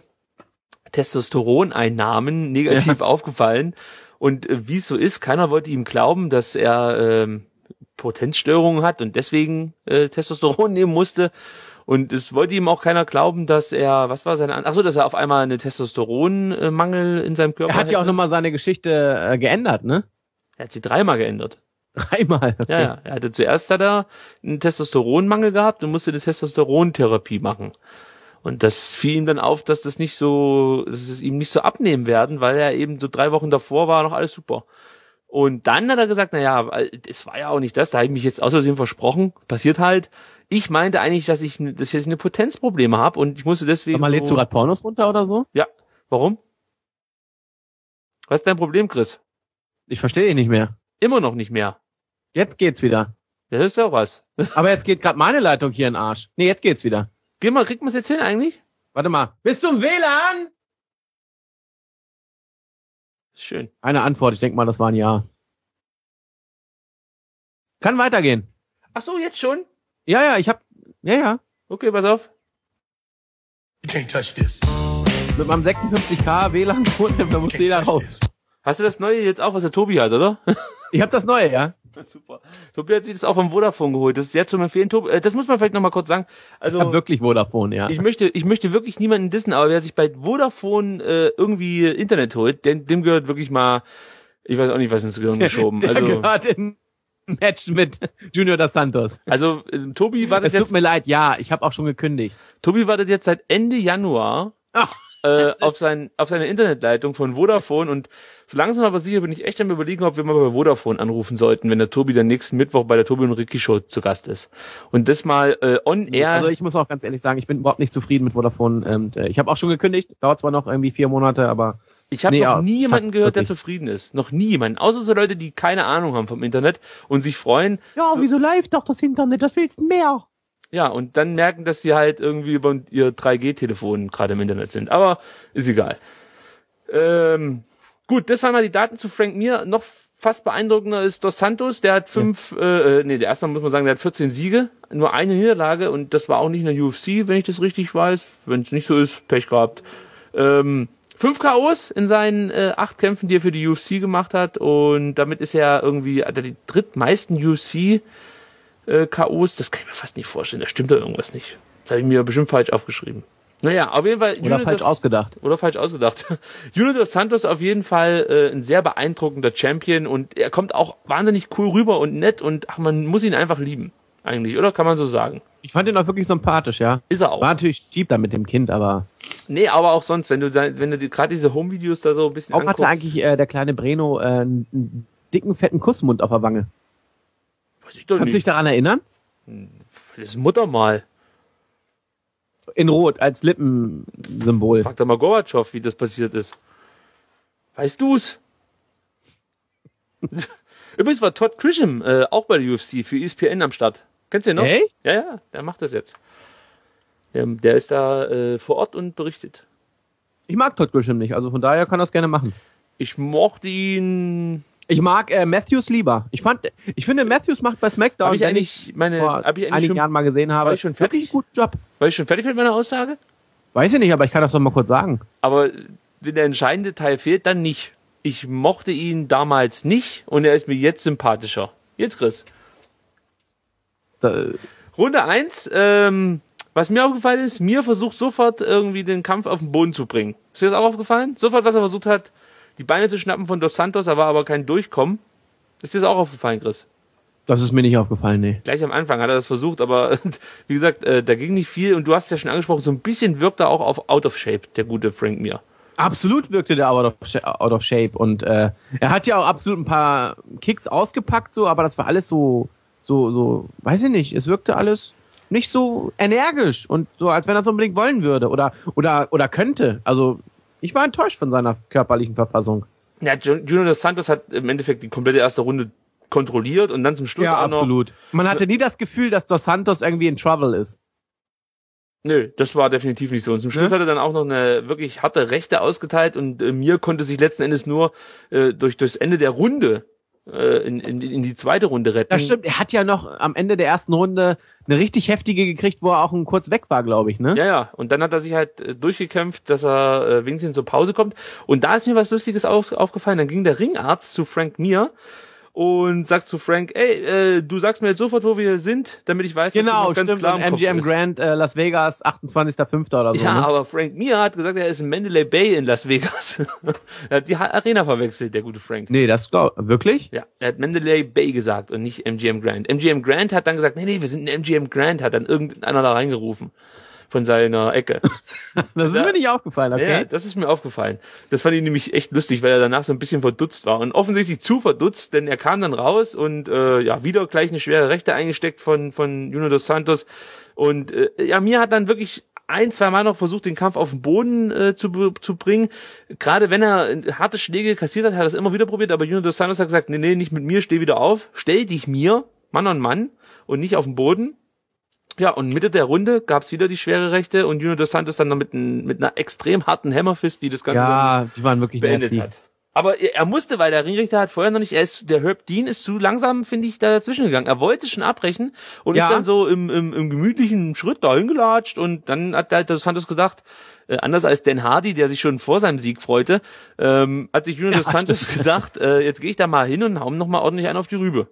Testosteroneinnahmen negativ ja. aufgefallen. Und äh, wie es so ist, keiner wollte ihm glauben, dass er ähm, Potenzstörungen hat und deswegen äh, Testosteron nehmen musste. Und es wollte ihm auch keiner glauben, dass er, was war seine, An- ach so, dass er auf einmal eine Testosteronmangel in seinem Körper Er hat ja auch hätte. nochmal seine Geschichte äh, geändert, ne? Er hat sie dreimal geändert. Dreimal. Ja, ja. Er hatte zuerst hat er einen Testosteronmangel gehabt und musste eine Testosterontherapie machen. Und das fiel ihm dann auf, dass das nicht so, dass es ihm nicht so abnehmen werden, weil er eben so drei Wochen davor war noch alles super. Und dann hat er gesagt, na ja, es war ja auch nicht das, da habe ich mich jetzt aus Versehen versprochen, passiert halt. Ich meinte eigentlich, dass ich, dass ich jetzt eine Potenzprobleme habe und ich musste deswegen. Mal lädst so, du gerade Pornos runter oder so? Ja. Warum? Was ist dein Problem, Chris? Ich verstehe dich nicht mehr. Immer noch nicht mehr. Jetzt geht's wieder. Das ist ja auch was. Aber jetzt geht gerade meine Leitung hier in den Arsch. Nee, jetzt geht's wieder. Geh mal, kriegt man es jetzt hin eigentlich? Warte mal. Bist du im W L A N? Schön. Eine Antwort, ich denke mal, das war ein Ja. Kann weitergehen. Ach so, jetzt schon? Ja, ja, ich hab, ja, ja. Okay, pass auf. You can't touch this. Mit meinem sechsundfünfzig K W L A N-Modem, da muss jeder raus. Hast du das Neue jetzt auch, was der Tobi hat, oder? Ich hab das Neue, ja. Super. Tobi hat sich das auch vom Vodafone geholt. Das ist sehr zum Empfehlen. Tobi, äh, das muss man vielleicht noch mal kurz sagen. Also Ich hab wirklich Vodafone, ja. ich möchte, ich möchte wirklich niemanden dissen, aber wer sich bei Vodafone äh, irgendwie Internet holt, dem, dem gehört wirklich mal, ich weiß auch nicht, was ins Gehirn geschoben. Der Also gehört in, Match mit Junior dos Santos. Also äh, Tobi wartet Es tut jetzt, mir leid, ja, ich habe auch schon gekündigt. Tobi wartet jetzt seit Ende Januar Ach, äh, auf sein auf seine Internetleitung von Vodafone und so langsam aber sicher bin ich echt am Überlegen, ob wir mal bei Vodafone anrufen sollten, wenn der Tobi dann nächsten Mittwoch bei der Tobi und Ricky Show zu Gast ist. Und das mal äh, on air. also ich muss auch ganz ehrlich sagen, ich bin überhaupt nicht zufrieden mit Vodafone. Und, äh, ich habe auch schon gekündigt, dauert zwar noch irgendwie vier Monate, aber Ich habe Nee, noch ja, nie jemanden zack, gehört, der wirklich. zufrieden ist. Noch nie jemanden. Außer so Leute, die keine Ahnung haben vom Internet und sich freuen. ja, so, wieso läuft doch das Internet? Das willst du mehr? Ja, und dann merken, dass sie halt irgendwie über ihr drei G Telefon gerade im Internet sind. Aber ist egal. Ähm, gut, das waren mal die Daten zu Frank Mir. Noch fast beeindruckender ist Dos Santos. Der hat fünf, ja. äh, nee, der erstmal muss man sagen, der hat vierzehn Siege, nur eine Niederlage und das war auch nicht in der U F C, wenn ich das richtig weiß. Wenn es nicht so ist, Pech gehabt. Ähm, Fünf K Os in seinen äh, acht Kämpfen, die er für die U F C gemacht hat. Und damit ist er irgendwie, hat er die drittmeisten U F C äh, K Os. Das kann ich mir fast nicht vorstellen. Da stimmt da irgendwas nicht. Das habe ich mir bestimmt falsch aufgeschrieben. Naja, auf jeden Fall. Oder Junior falsch dos, ausgedacht. Oder falsch ausgedacht. Junior dos Santos auf jeden Fall äh, ein sehr beeindruckender Champion. Und er kommt auch wahnsinnig cool rüber und nett. Und ach, man muss ihn einfach lieben. Eigentlich, oder? Kann man so sagen. Ich fand ihn auch wirklich sympathisch, ja. Ist er auch. War natürlich cheap da mit dem Kind, aber Nee, aber auch sonst, wenn du da, wenn du die, gerade diese Home-Videos da so ein bisschen auch anguckst. hatte eigentlich äh, der kleine Breno äh, einen, einen dicken, fetten Kussmund auf der Wange. Weiß ich doch Kannst du dich nicht. daran erinnern? Das ist Muttermal. In Rot, als Lippensymbol. Frag doch mal Gorbatschow, wie das passiert ist. Weißt du's? Übrigens war Todd Grisham äh, auch bei der U F C für E S P N am Start. Kennst du den noch? Echt? Ja, ja, der macht das jetzt. Der, der ist da äh, vor Ort und berichtet. Ich mag Todd Grisham nicht, also von daher kann er das gerne machen. Ich mochte ihn. Ich mag äh, Matthews lieber. Ich fand, ich finde, Matthews macht bei SmackDown, Habe ich wenn eigentlich meine. vor Hab ich eigentlich einigen schon, Jahren mal gesehen habe, war ich schon fertig? wirklich einen guten Job. war ich schon fertig mit meiner Aussage? Weiß ich nicht, aber ich kann das doch mal kurz sagen. Aber wenn der entscheidende Teil fehlt, dann nicht. Ich mochte ihn damals nicht und er ist mir jetzt sympathischer. Jetzt, Chris. Da, Runde eins, ähm, was mir aufgefallen ist, Mir versucht sofort irgendwie den Kampf auf den Boden zu bringen. Ist dir das auch aufgefallen? Sofort, was er versucht hat, die Beine zu schnappen von Dos Santos, da war aber kein Durchkommen. Ist dir das auch aufgefallen, Chris? das ist mir nicht aufgefallen, nee. Gleich am Anfang hat er das versucht, aber wie gesagt, äh, da ging nicht viel und du hast ja schon angesprochen, so ein bisschen wirkt er auch auf Out of Shape, der gute Frank Mir. Absolut wirkte der out of, sha- out of shape und äh, er hat ja auch absolut ein paar Kicks ausgepackt, so, aber das war alles so, so, so, weiß ich nicht, es wirkte alles nicht so energisch und so, als wenn er es unbedingt wollen würde oder, oder, oder könnte. Also, ich war enttäuscht von seiner körperlichen Verfassung. Ja, Junior dos Santos hat im Endeffekt die komplette erste Runde kontrolliert und dann zum Schluss Ja, auch noch. absolut. Man hatte nie das Gefühl, dass Dos Santos irgendwie in Trouble ist. Nö, das war definitiv nicht so. Und zum Schluss Ne? hat er dann auch noch eine wirklich harte Rechte ausgeteilt und äh, Mir konnte sich letzten Endes nur äh, durch das Ende der Runde äh, in, in, in die zweite Runde retten. Das stimmt, er hat ja noch am Ende der ersten Runde eine richtig heftige gekriegt, wo er auch ein kurz weg war, glaube ich, ne? Ja, ja. Und dann hat er sich halt äh, durchgekämpft, dass er äh, wenigstens zur Pause kommt. Und da ist mir was Lustiges aus, aufgefallen. Dann ging der Ringarzt zu Frank Mir und sagt zu Frank, ey, äh, du sagst mir jetzt sofort, wo wir hier sind, damit ich weiß, dass du Genau, noch ganz stimmt. klar Und im Kopf M G M bist. Grand, äh, Las Vegas, achtundzwanzigster fünfter oder so. Ja, ne? aber Frank Mir hat gesagt, er ist in Mandalay Bay in Las Vegas. Er hat die Ha- Arena verwechselt, der gute Frank. Nee, das glaub wirklich? Ja, er hat Mandalay Bay gesagt und nicht M G M Grand. M G M Grand hat dann gesagt, nee, nee, wir sind in M G M Grand, hat dann irgendeiner da reingerufen von seiner Ecke. Das ist Ja. mir nicht aufgefallen, okay? Ja, das ist mir aufgefallen. Das fand ich nämlich echt lustig, weil er danach so ein bisschen verdutzt war. Und offensichtlich zu verdutzt, denn er kam dann raus und äh, ja, wieder gleich eine schwere Rechte eingesteckt von von Junior dos Santos. Und äh, ja, Mir hat dann wirklich ein, zwei Mal noch versucht, den Kampf auf den Boden äh, zu, zu bringen. Gerade wenn er äh, harte Schläge kassiert hat, hat er es immer wieder probiert, aber Junior dos Santos hat gesagt, nee, nee, nicht mit mir, steh wieder auf, stell dich mir, Mann an Mann, und nicht auf den Boden. Ja, und Mitte der Runde gab's wieder die schwere Rechte und Junior dos Santos dann noch mit, ein, mit einer extrem harten Hammerfist, die das Ganze dann Ja, die waren wirklich beendet nasty. hat. Aber er er musste, weil der Ringrichter hat vorher noch nicht, er ist, der Herb Dean ist zu langsam, finde ich, da dazwischen gegangen. Er wollte schon abbrechen und Ja. ist dann so im, im, im gemütlichen Schritt dahin gelatscht und dann hat halt dos Santos gedacht, äh, anders als Dan Hardy, der sich schon vor seinem Sieg freute, ähm, hat sich Junior Ja, dos Santos stimmt. gedacht, äh, jetzt gehe ich da mal hin und hau ihm noch mal ordentlich einen auf die Rübe.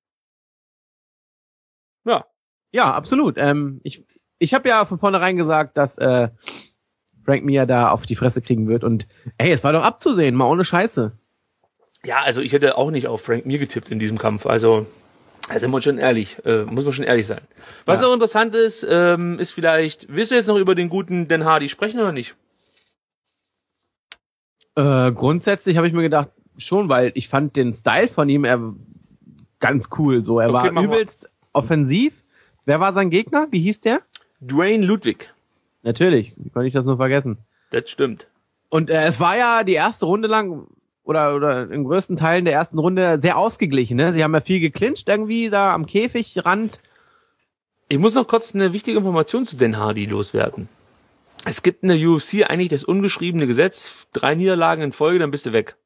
Ja. Ja, absolut. Ähm, ich ich habe ja von vornherein gesagt, dass äh, Frank Mir da auf die Fresse kriegen wird und ey, es war doch abzusehen, mal ohne Scheiße. Ja, also ich hätte auch nicht auf Frank Mir getippt in diesem Kampf. Also Also sind wir schon ehrlich, äh, muss man schon ehrlich sein. Was Ja. noch interessant ist, ähm, ist vielleicht, willst du jetzt noch über den guten Dan Hardy sprechen oder nicht? Äh, grundsätzlich habe ich mir gedacht, schon, weil ich fand den Style von ihm er, ganz cool. So, er Okay, war mach mal. übelst offensiv. Wer war sein Gegner? Wie hieß der? Dwayne Ludwig. Natürlich, wie konnte ich das nur vergessen? Das stimmt. Und äh, es war ja die erste Runde lang oder oder in größten Teilen der ersten Runde sehr ausgeglichen. Ne? Sie haben ja viel geclincht irgendwie da am Käfigrand. Ich muss noch kurz eine wichtige Information zu Dan Hardy loswerden. Es gibt in der U F C eigentlich das ungeschriebene Gesetz, drei Niederlagen in Folge, dann bist du weg.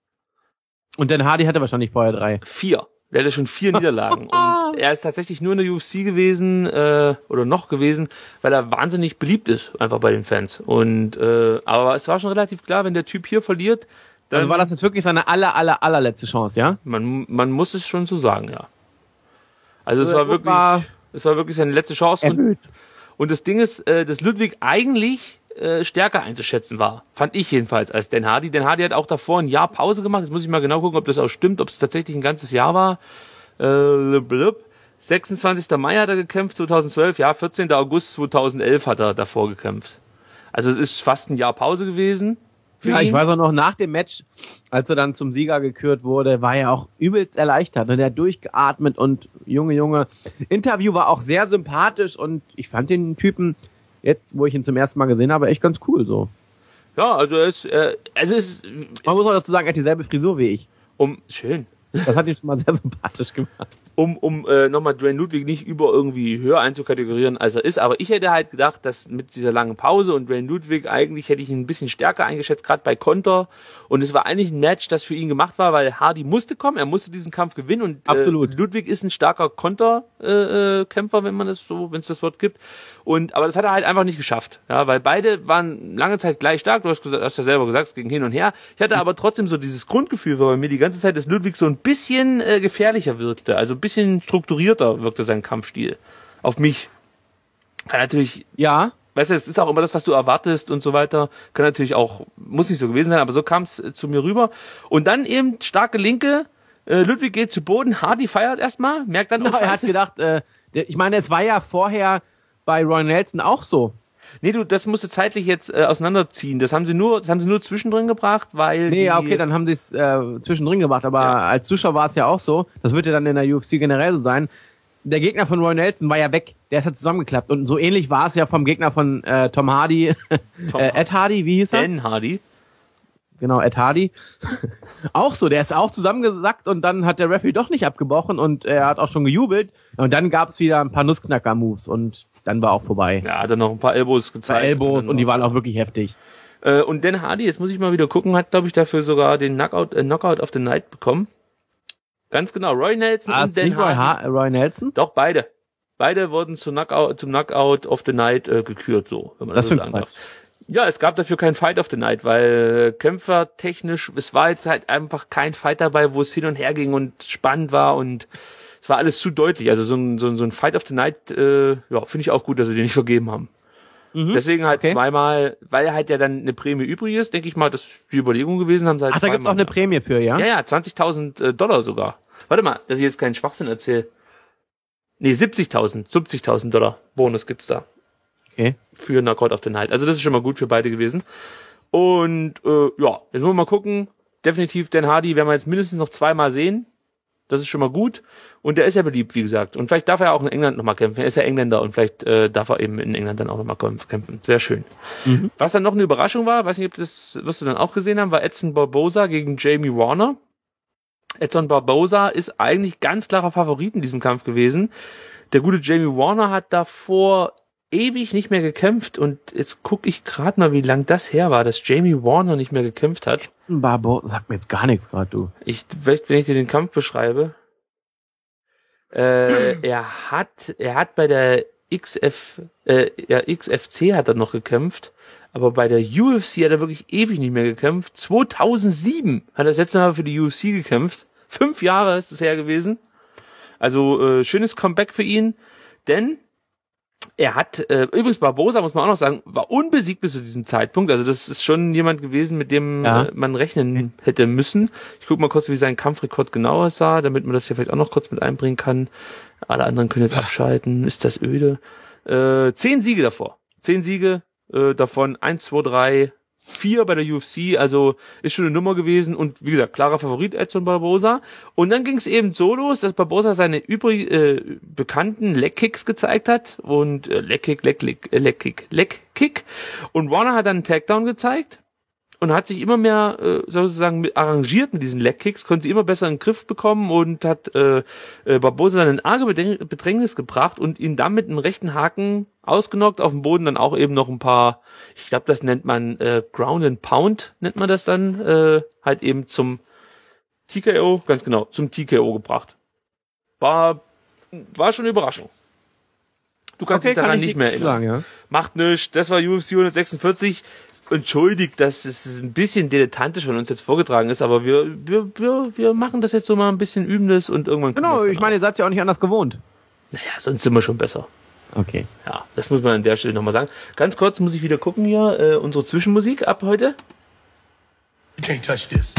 Und Dan Hardy hatte wahrscheinlich vorher drei. Vier. Der hatte schon vier Niederlagen. Und er ist tatsächlich nur in der U F C gewesen, äh, oder noch gewesen, weil er wahnsinnig beliebt ist, einfach bei den Fans. Und äh, aber es war schon relativ klar, wenn der Typ hier verliert, dann Also war das jetzt wirklich seine aller, aller, allerletzte Chance, ja? man, man muss es schon so sagen, ja. Also es Also war er wirklich, war es war wirklich seine letzte Chance. Und, erhöht. und das Ding ist, äh, dass Ludwig eigentlich äh, stärker einzuschätzen war. Fand ich jedenfalls als Dan Hardy. Dan Hardy hat auch davor ein Jahr Pause gemacht. Jetzt muss ich mal genau gucken, ob das auch stimmt, ob es tatsächlich ein ganzes Jahr war. Äh, blub. sechsundzwanzigster Mai hat er gekämpft, zweitausendzwölf. Ja, vierzehnter August zweitausendelf hat er davor gekämpft. Also es ist fast ein Jahr Pause gewesen. Für Ja, ihn. ich weiß auch noch, nach dem Match, als er dann zum Sieger gekürt wurde, war er auch übelst erleichtert. Und er hat durchgeatmet und Junge, Junge. Interview war auch sehr sympathisch und ich fand den Typen, jetzt, wo ich ihn zum ersten Mal gesehen habe, echt ganz cool so. Ja, also es, äh, also es ist, Man muss auch dazu sagen, er hat dieselbe Frisur wie ich. um, schön. Das hat ihn schon mal sehr sympathisch gemacht. um, um äh, nochmal Dwayne Ludwig nicht über irgendwie höher einzukategorieren, als er ist. Aber ich hätte halt gedacht, dass mit dieser langen Pause und Dwayne Ludwig eigentlich hätte ich ihn ein bisschen stärker eingeschätzt, gerade bei Konter. Und es war eigentlich ein Match, das für ihn gemacht war, weil Hardy musste kommen, er musste diesen Kampf gewinnen. Und Absolut. Äh, Ludwig ist ein starker Konter-Kämpfer, äh, Kämpfer, wenn man das so, wenn es das Wort gibt. Und aber das hat er halt einfach nicht geschafft, ja, weil beide waren lange Zeit gleich stark. Du hast, gesagt, hast ja selber gesagt, es ging hin und her. Ich hatte aber trotzdem so dieses Grundgefühl, weil bei mir die ganze Zeit, dass Ludwig so ein bisschen äh, gefährlicher wirkte, also ein bisschen strukturierter wirkte sein Kampfstil auf mich. Kann natürlich, Ja, weißt du, es ist auch immer das, was du erwartest und so weiter. Kann natürlich auch, muss nicht so gewesen sein, aber so kam es äh, zu mir rüber. Und dann eben starke Linke. Äh, Ludwig geht zu Boden, Hardy feiert erstmal, merkt dann, oh, er hat Scheiße. gedacht, äh, der, ich meine, es war ja vorher bei Roy Nelson auch so. Nee, du, das musst du zeitlich jetzt äh, auseinanderziehen. Das haben sie nur, das haben sie nur zwischendrin gebracht, weil Nee, die, ja, okay, dann haben sie es äh, zwischendrin gemacht, aber Ja. als Zuschauer war es ja auch so. Das wird ja dann in der U F C generell so sein. Der Gegner von Roy Nelson war ja weg, der ist ja zusammengeklappt. Und so ähnlich war es ja vom Gegner von äh, Tom Hardy, Tom äh, Ed Hardy, wie hieß er? Dan Hardy. Genau, Ed Hardy. Auch so, der ist auch zusammengesackt und dann hat der Referee doch nicht abgebrochen und er hat auch schon gejubelt. Und dann gab es wieder ein paar Nussknacker-Moves und dann war auch vorbei. Ja, hat er noch ein paar Elbows Zwei gezeigt. Elbows dann und die noch- waren auch wirklich heftig. Äh, und Dan Hardy, jetzt muss ich mal wieder gucken, hat, glaube ich, dafür sogar den Knockout, äh, Knockout of the Night bekommen. Ganz genau, Roy Nelson Ah, und ist Dan nicht Roy, Hardy. ha Roy Nelson? Doch, beide. Beide wurden zum Knockout, zum Knockout of the Night äh, gekürt, so, wenn man das, Das so für sagen ein darf. Ja, es gab dafür kein Fight of the Night, weil kämpfertechnisch, es war jetzt halt einfach kein Fight dabei, wo es hin und her ging und spannend war und es war alles zu deutlich. Also so ein, so ein, so ein Fight of the Night, äh, ja, finde ich auch gut, dass sie den nicht vergeben haben. Deswegen halt okay. zweimal, weil halt ja dann eine Prämie übrig ist, denke ich mal, das ist die Überlegung gewesen, haben sie halt Ach, da gibt's auch zweimal eine Prämie für, ja? ja, ja, zwanzigtausend äh, Dollar sogar. Warte mal, dass ich jetzt keinen Schwachsinn erzähle. Nee, siebzigtausend, siebzigtausend Dollar Bonus gibt's da Okay. für Knockout of the Night. Also das ist schon mal gut für beide gewesen. Und äh, ja, jetzt wollen wir mal gucken. Definitiv Dan Hardy werden wir jetzt mindestens noch zweimal sehen. Das ist schon mal gut. Und der ist ja beliebt, wie gesagt. Und vielleicht darf er auch in England nochmal kämpfen. Er ist ja Engländer und vielleicht äh, darf er eben in England dann auch nochmal kämpfen. Sehr schön. Mhm. Was dann noch eine Überraschung war, weiß nicht, ob das wirst du dann auch gesehen haben, war Edson Barboza gegen Jamie Warner. Edson Barboza ist eigentlich ganz klarer Favorit in diesem Kampf gewesen. Der gute Jamie Warner hat davor ewig nicht mehr gekämpft und jetzt gucke ich gerade mal, wie lang das her war, dass Jamie Warner nicht mehr gekämpft hat. Barbo, sagt mir jetzt gar nichts gerade, du. Ich, vielleicht, wenn ich dir den Kampf beschreibe, äh, er hat, er hat bei der X F, äh, ja, X F C hat er noch gekämpft, aber bei der U F C hat er wirklich ewig nicht mehr gekämpft. zweitausendsieben hat er das letzte Mal für die U F C gekämpft. Fünf Jahre ist es her gewesen. Also, äh, schönes Comeback für ihn, denn er hat, äh, übrigens Barboza, muss man auch noch sagen, war unbesiegt bis zu diesem Zeitpunkt. Also das ist schon jemand gewesen, mit dem Ja. äh, man rechnen hätte müssen. Ich gucke mal kurz, wie sein Kampfrekord genau aussah, damit man das hier vielleicht auch noch kurz mit einbringen kann. Alle anderen können jetzt abschalten. Ist das öde? Äh, zehn Siege davor. Zehn Siege, äh, davon eins, zwei, drei, vier bei der U F C, also ist schon eine Nummer gewesen und wie gesagt, klarer Favorit Edson Barboza. Und dann ging es eben so los, dass Barboza seine übrig äh, bekannten Legkicks gezeigt hat und äh, Legkick, Legkick, äh, Legkick, Legkick und Warner hat dann einen Takedown gezeigt und hat sich immer mehr äh, sozusagen mit arrangiert mit diesen Legkicks, konnte sie immer besser in den Griff bekommen und hat äh, äh, Barboza dann in arge Bedräng- Bedrängnis gebracht und ihn dann mit einem rechten Haken ausgenockt, auf dem Boden dann auch eben noch ein paar, ich glaube, das nennt man äh, Ground and Pound, nennt man das dann, äh, halt eben zum T K O, ganz genau, zum T K O gebracht. War, war schon eine Überraschung. Du kannst dich daran ich nicht mehr nichts erinnern. sagen, ja. Macht nichts, das war U F C hundertsechsundvierzig. Entschuldigt, dass es ein bisschen dilettantisch von uns jetzt vorgetragen ist, aber wir, wir, wir, wir machen das jetzt so mal ein bisschen Übendes und irgendwann kommt Genau, das dann ich meine, ihr seid ja auch nicht anders gewohnt. auch. Naja, sonst sind wir schon besser. Okay. Ja, das muss man an der Stelle nochmal sagen. Ganz kurz muss ich wieder gucken hier, äh, unsere Zwischenmusik ab heute. You can't touch this.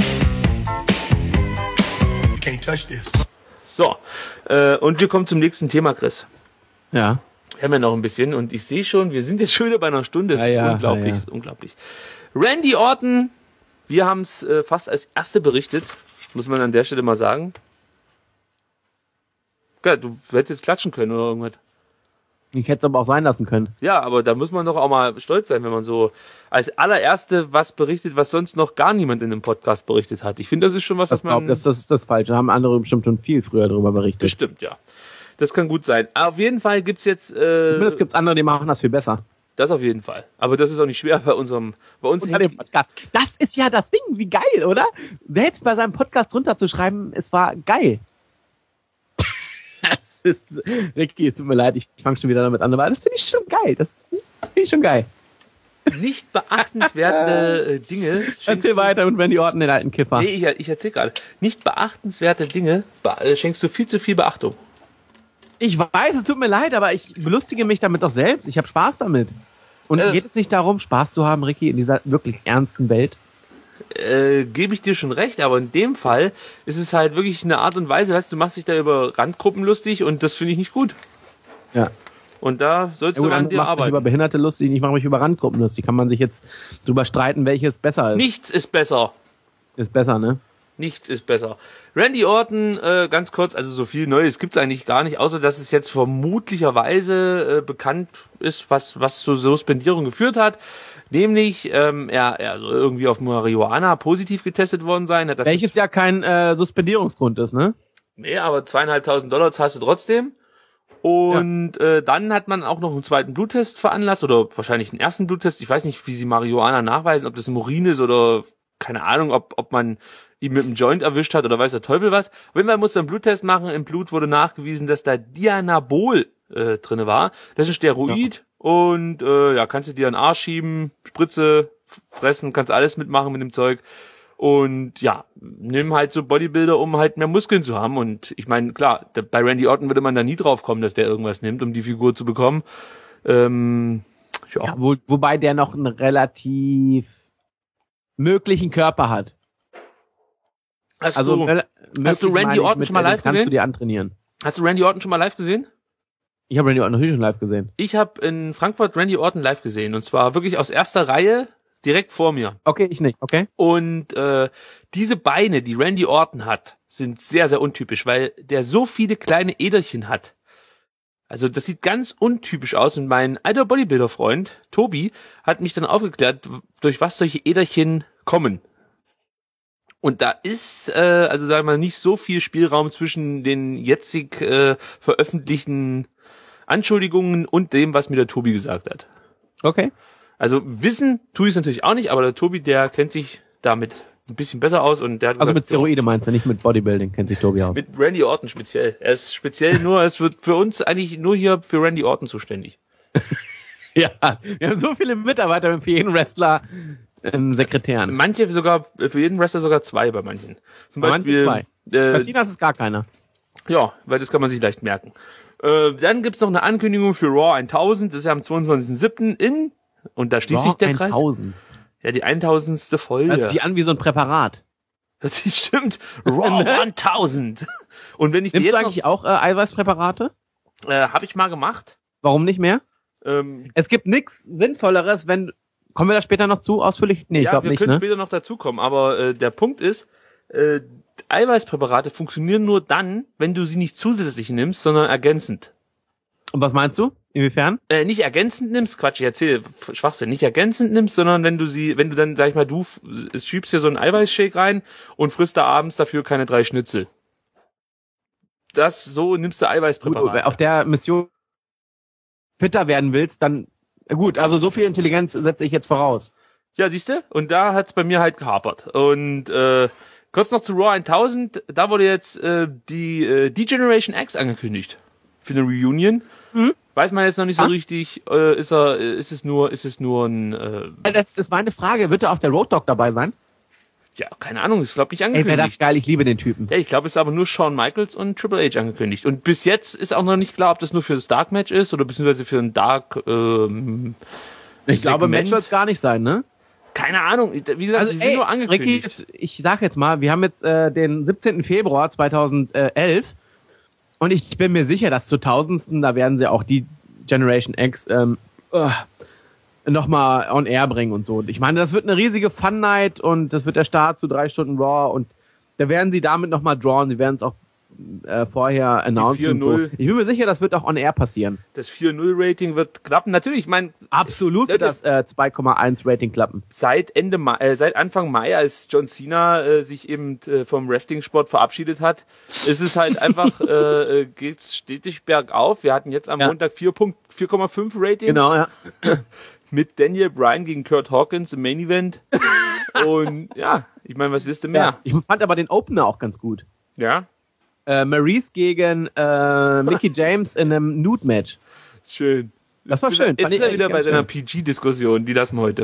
You can't touch this. So, äh, und wir kommen zum nächsten Thema, Chris. Ja. Wir haben ja noch ein bisschen und ich sehe schon, wir sind jetzt schon wieder bei einer Stunde. Das Ja, ist ja, unglaublich, ja, ja. das ist unglaublich. Randy Orton, wir haben es äh, fast als Erste berichtet, muss man an der Stelle mal sagen. Geil, du hättest jetzt klatschen können oder irgendwas. Ich hätte es aber auch sein lassen können. Ja, aber da muss man doch auch mal stolz sein, wenn man so als allererste was berichtet, was sonst noch gar niemand in dem Podcast berichtet hat. Ich finde, das ist schon was, Das was man... glaubt, das, das, das ist falsch. Da haben andere bestimmt schon viel früher darüber berichtet. Bestimmt, ja. Das kann gut sein. Auf jeden Fall gibt's jetzt... Äh, Zumindest gibt's andere, die machen das viel besser. das auf jeden Fall. Aber das ist auch nicht schwer bei unserem... Bei uns Unter dem hängt, Podcast. Das ist ja das Ding. Wie geil, oder? Selbst bei seinem Podcast runterzuschreiben, es war geil. Das ist, Ricky, es tut mir leid, ich fange schon wieder damit an, aber das finde ich schon geil. Das finde ich schon geil. nicht beachtenswerte äh, Dinge... Erzähl weiter und wenn die Orten den alten Kiffer. Nee, ich, ich erzähl gerade. Nicht beachtenswerte Dinge be äh, schenkst du viel zu viel Beachtung. Ich weiß, es tut mir leid, aber ich belustige mich damit doch selbst. Ich habe Spaß damit. Und Ja, das- geht es nicht darum, Spaß zu haben, Ricky, in dieser wirklich ernsten Welt? Äh, gebe ich dir schon recht, aber in dem Fall ist es halt wirklich eine Art und Weise, weißt du, du machst dich da über Randgruppen lustig und das finde ich nicht gut. Ja. Und da sollst Ja, du gut, an ich dir mache mich über arbeiten. Behinderte lustig, ich mache mich über Randgruppen lustig. Kann man sich jetzt drüber streiten, welches besser ist. Nichts ist besser. Ist besser, ne? Nichts ist besser. Randy Orton, äh, ganz kurz, also so viel Neues gibt's eigentlich gar nicht, außer dass es jetzt vermutlicherweise äh, bekannt ist, was was zur Suspendierung geführt hat. Nämlich, ähm, er, er soll irgendwie auf Marihuana positiv getestet worden sein. Hat dafür Welches ja kein äh, Suspendierungsgrund ist, ne? Nee, aber zweieinhalbtausend Dollar hast du trotzdem. Und äh, dann hat man auch noch einen zweiten Bluttest veranlasst oder wahrscheinlich einen ersten Bluttest. Ich weiß nicht, wie sie Marihuana nachweisen, ob das im Urin ist oder keine Ahnung, ob ob man ihn mit einem Joint erwischt hat oder weiß der Teufel was. Auf jeden Fall musste er einen Bluttest machen. Im Blut wurde nachgewiesen, dass da Dianabol äh, drinne war. Das ist ein Steroid und äh, ja, kannst du dir in den Arsch schieben, Spritze, f- fressen, kannst alles mitmachen mit dem Zeug. Und ja, nimm halt so Bodybuilder, um halt mehr Muskeln zu haben. Und ich meine, klar, da, bei Randy Orton würde man da nie drauf kommen, dass der irgendwas nimmt, um die Figur zu bekommen. Ähm, ja. Ja, wo, wobei der noch einen relativ möglichen Körper hat. Hast, Also du, rela- hast du möglich Randy meine ich Orton mit, schon mal äh, den live kannst gesehen? du dir antrainieren. hast du Randy Orton schon mal live gesehen? Ich habe Randy Orton natürlich schon live gesehen. Ich habe in Frankfurt Randy Orton live gesehen. Und zwar wirklich aus erster Reihe, direkt vor mir. Okay, ich nicht, okay? Und äh, diese Beine, die Randy Orton hat, sind sehr, sehr untypisch, weil der so viele kleine Äderchen hat. Also das sieht ganz untypisch aus und mein alter Bodybuilder-Freund, Tobi, hat mich dann aufgeklärt, durch was solche Äderchen kommen. Und da ist, äh, also sagen wir mal, nicht so viel Spielraum zwischen den jetzig äh, veröffentlichten Anschuldigungen und dem, was mir der Tobi gesagt hat. Okay. Also wissen tue ich es natürlich auch nicht, aber der Tobi, der kennt sich damit ein bisschen besser aus und der hat Also gesagt, mit Steroide meinst du, nicht mit Bodybuilding, kennt sich Tobi aus. mit Randy Orton speziell. Er ist speziell nur, es wird für uns eigentlich nur hier für Randy Orton zuständig. Ja, wir haben so viele Mitarbeiter für jeden Wrestler einen Sekretär. Manche sogar, für jeden Wrestler sogar zwei bei manchen. Zum Bei manchen Beispiel, zwei. Äh, Bei Cena ist es gar keiner. ja, weil das kann man sich leicht merken. Äh, dann gibt's noch eine Ankündigung für Raw tausend, das ist ja am zweiundzwanzigsten siebten in, und da schließt sich der Kreis. tausend. Ja, die tausendste Folge. Hört sich an wie so ein Präparat. Das stimmt. Raw tausend. Und wenn ich Nimmst dir du jetzt eigentlich auch äh, Eiweißpräparate? noch, äh, habe ich mal gemacht. Warum nicht mehr? Ähm, Es gibt nichts Sinnvolleres, wenn... Kommen wir da später noch zu, ausführlich? Nee, ich ja, glaube wir nicht, können ne? später noch dazukommen, aber äh, der Punkt ist, äh, Eiweißpräparate funktionieren nur dann, wenn du sie nicht zusätzlich nimmst, sondern ergänzend. Und was meinst du? Inwiefern? Äh, nicht ergänzend nimmst, Quatsch, ich erzähle Schwachsinn, nicht ergänzend nimmst, sondern wenn du sie, wenn du dann, sag ich mal, du f- schiebst dir so einen Eiweißshake rein und frisst da abends dafür keine drei Schnitzel. Das, so nimmst du Gut, Eiweißpräparate. auf der Mission fitter werden willst, dann... Gut, also so viel Intelligenz setze ich jetzt voraus. Ja, siehste, und da hat's bei mir halt gehapert. Und äh, kurz noch zu Raw tausend, da wurde jetzt äh, die äh, D-Generation X angekündigt für eine Reunion. Mhm. Weiß man jetzt noch nicht so Ah. richtig, äh, ist er, äh, ist es nur, ist es nur ein, äh, Das ist meine Frage. Wird da auch der Road Dogg dabei sein? ja, keine Ahnung, ist glaube ich nicht Ey, wäre das angekündigt. geil. Ich liebe den Typen. Ja, ich glaube, es ist aber nur Shawn Michaels und Triple H angekündigt. Und bis jetzt ist auch noch nicht klar, ob das nur für das Dark Match ist oder beziehungsweise für ein Dark, ähm, Ich glaube, Segment. Match wird es gar nicht sein, ne? keine Ahnung. Wie gesagt, sie sind nur Ricky, angekündigt. jetzt- ich sag jetzt mal, wir haben jetzt äh, den siebzehnten Februar zweitausendelf und ich bin mir sicher, dass zur tausendsten, da werden sie auch die Generation X ähm, uh, nochmal on air bringen und so. Ich meine, das wird eine riesige Fun-Night und das wird der Start zu drei Stunden Raw und da werden sie damit nochmal drawn. Sie werden es auch äh, vorher announcen und so. vier null. Ich bin mir sicher, das wird auch on air passieren. Das vier null Rating wird klappen. Natürlich, ich meine, Absolut wird das äh, zwei Komma eins Rating klappen. seit Ende Mai, äh, seit Anfang Mai, als John Cena äh, sich eben äh, vom Wrestling-Sport verabschiedet hat, ist es halt einfach, äh, äh, geht's stetig bergauf. Wir hatten jetzt am Ja. Montag vier Komma fünf Ratings. Genau, ja. Mit Daniel Bryan gegen Kurt Hawkins im Main Event. Und ja, ich meine, was willst du mehr? ja. Ich fand aber den Opener auch ganz gut. Ja, Äh, Maurice gegen äh, Mickey James in einem Nude-Match. ist schön. Das war schön. Jetzt Fand ist ich er wieder eigentlich bei ganz seiner schön. P G-Diskussion, die lassen wir heute.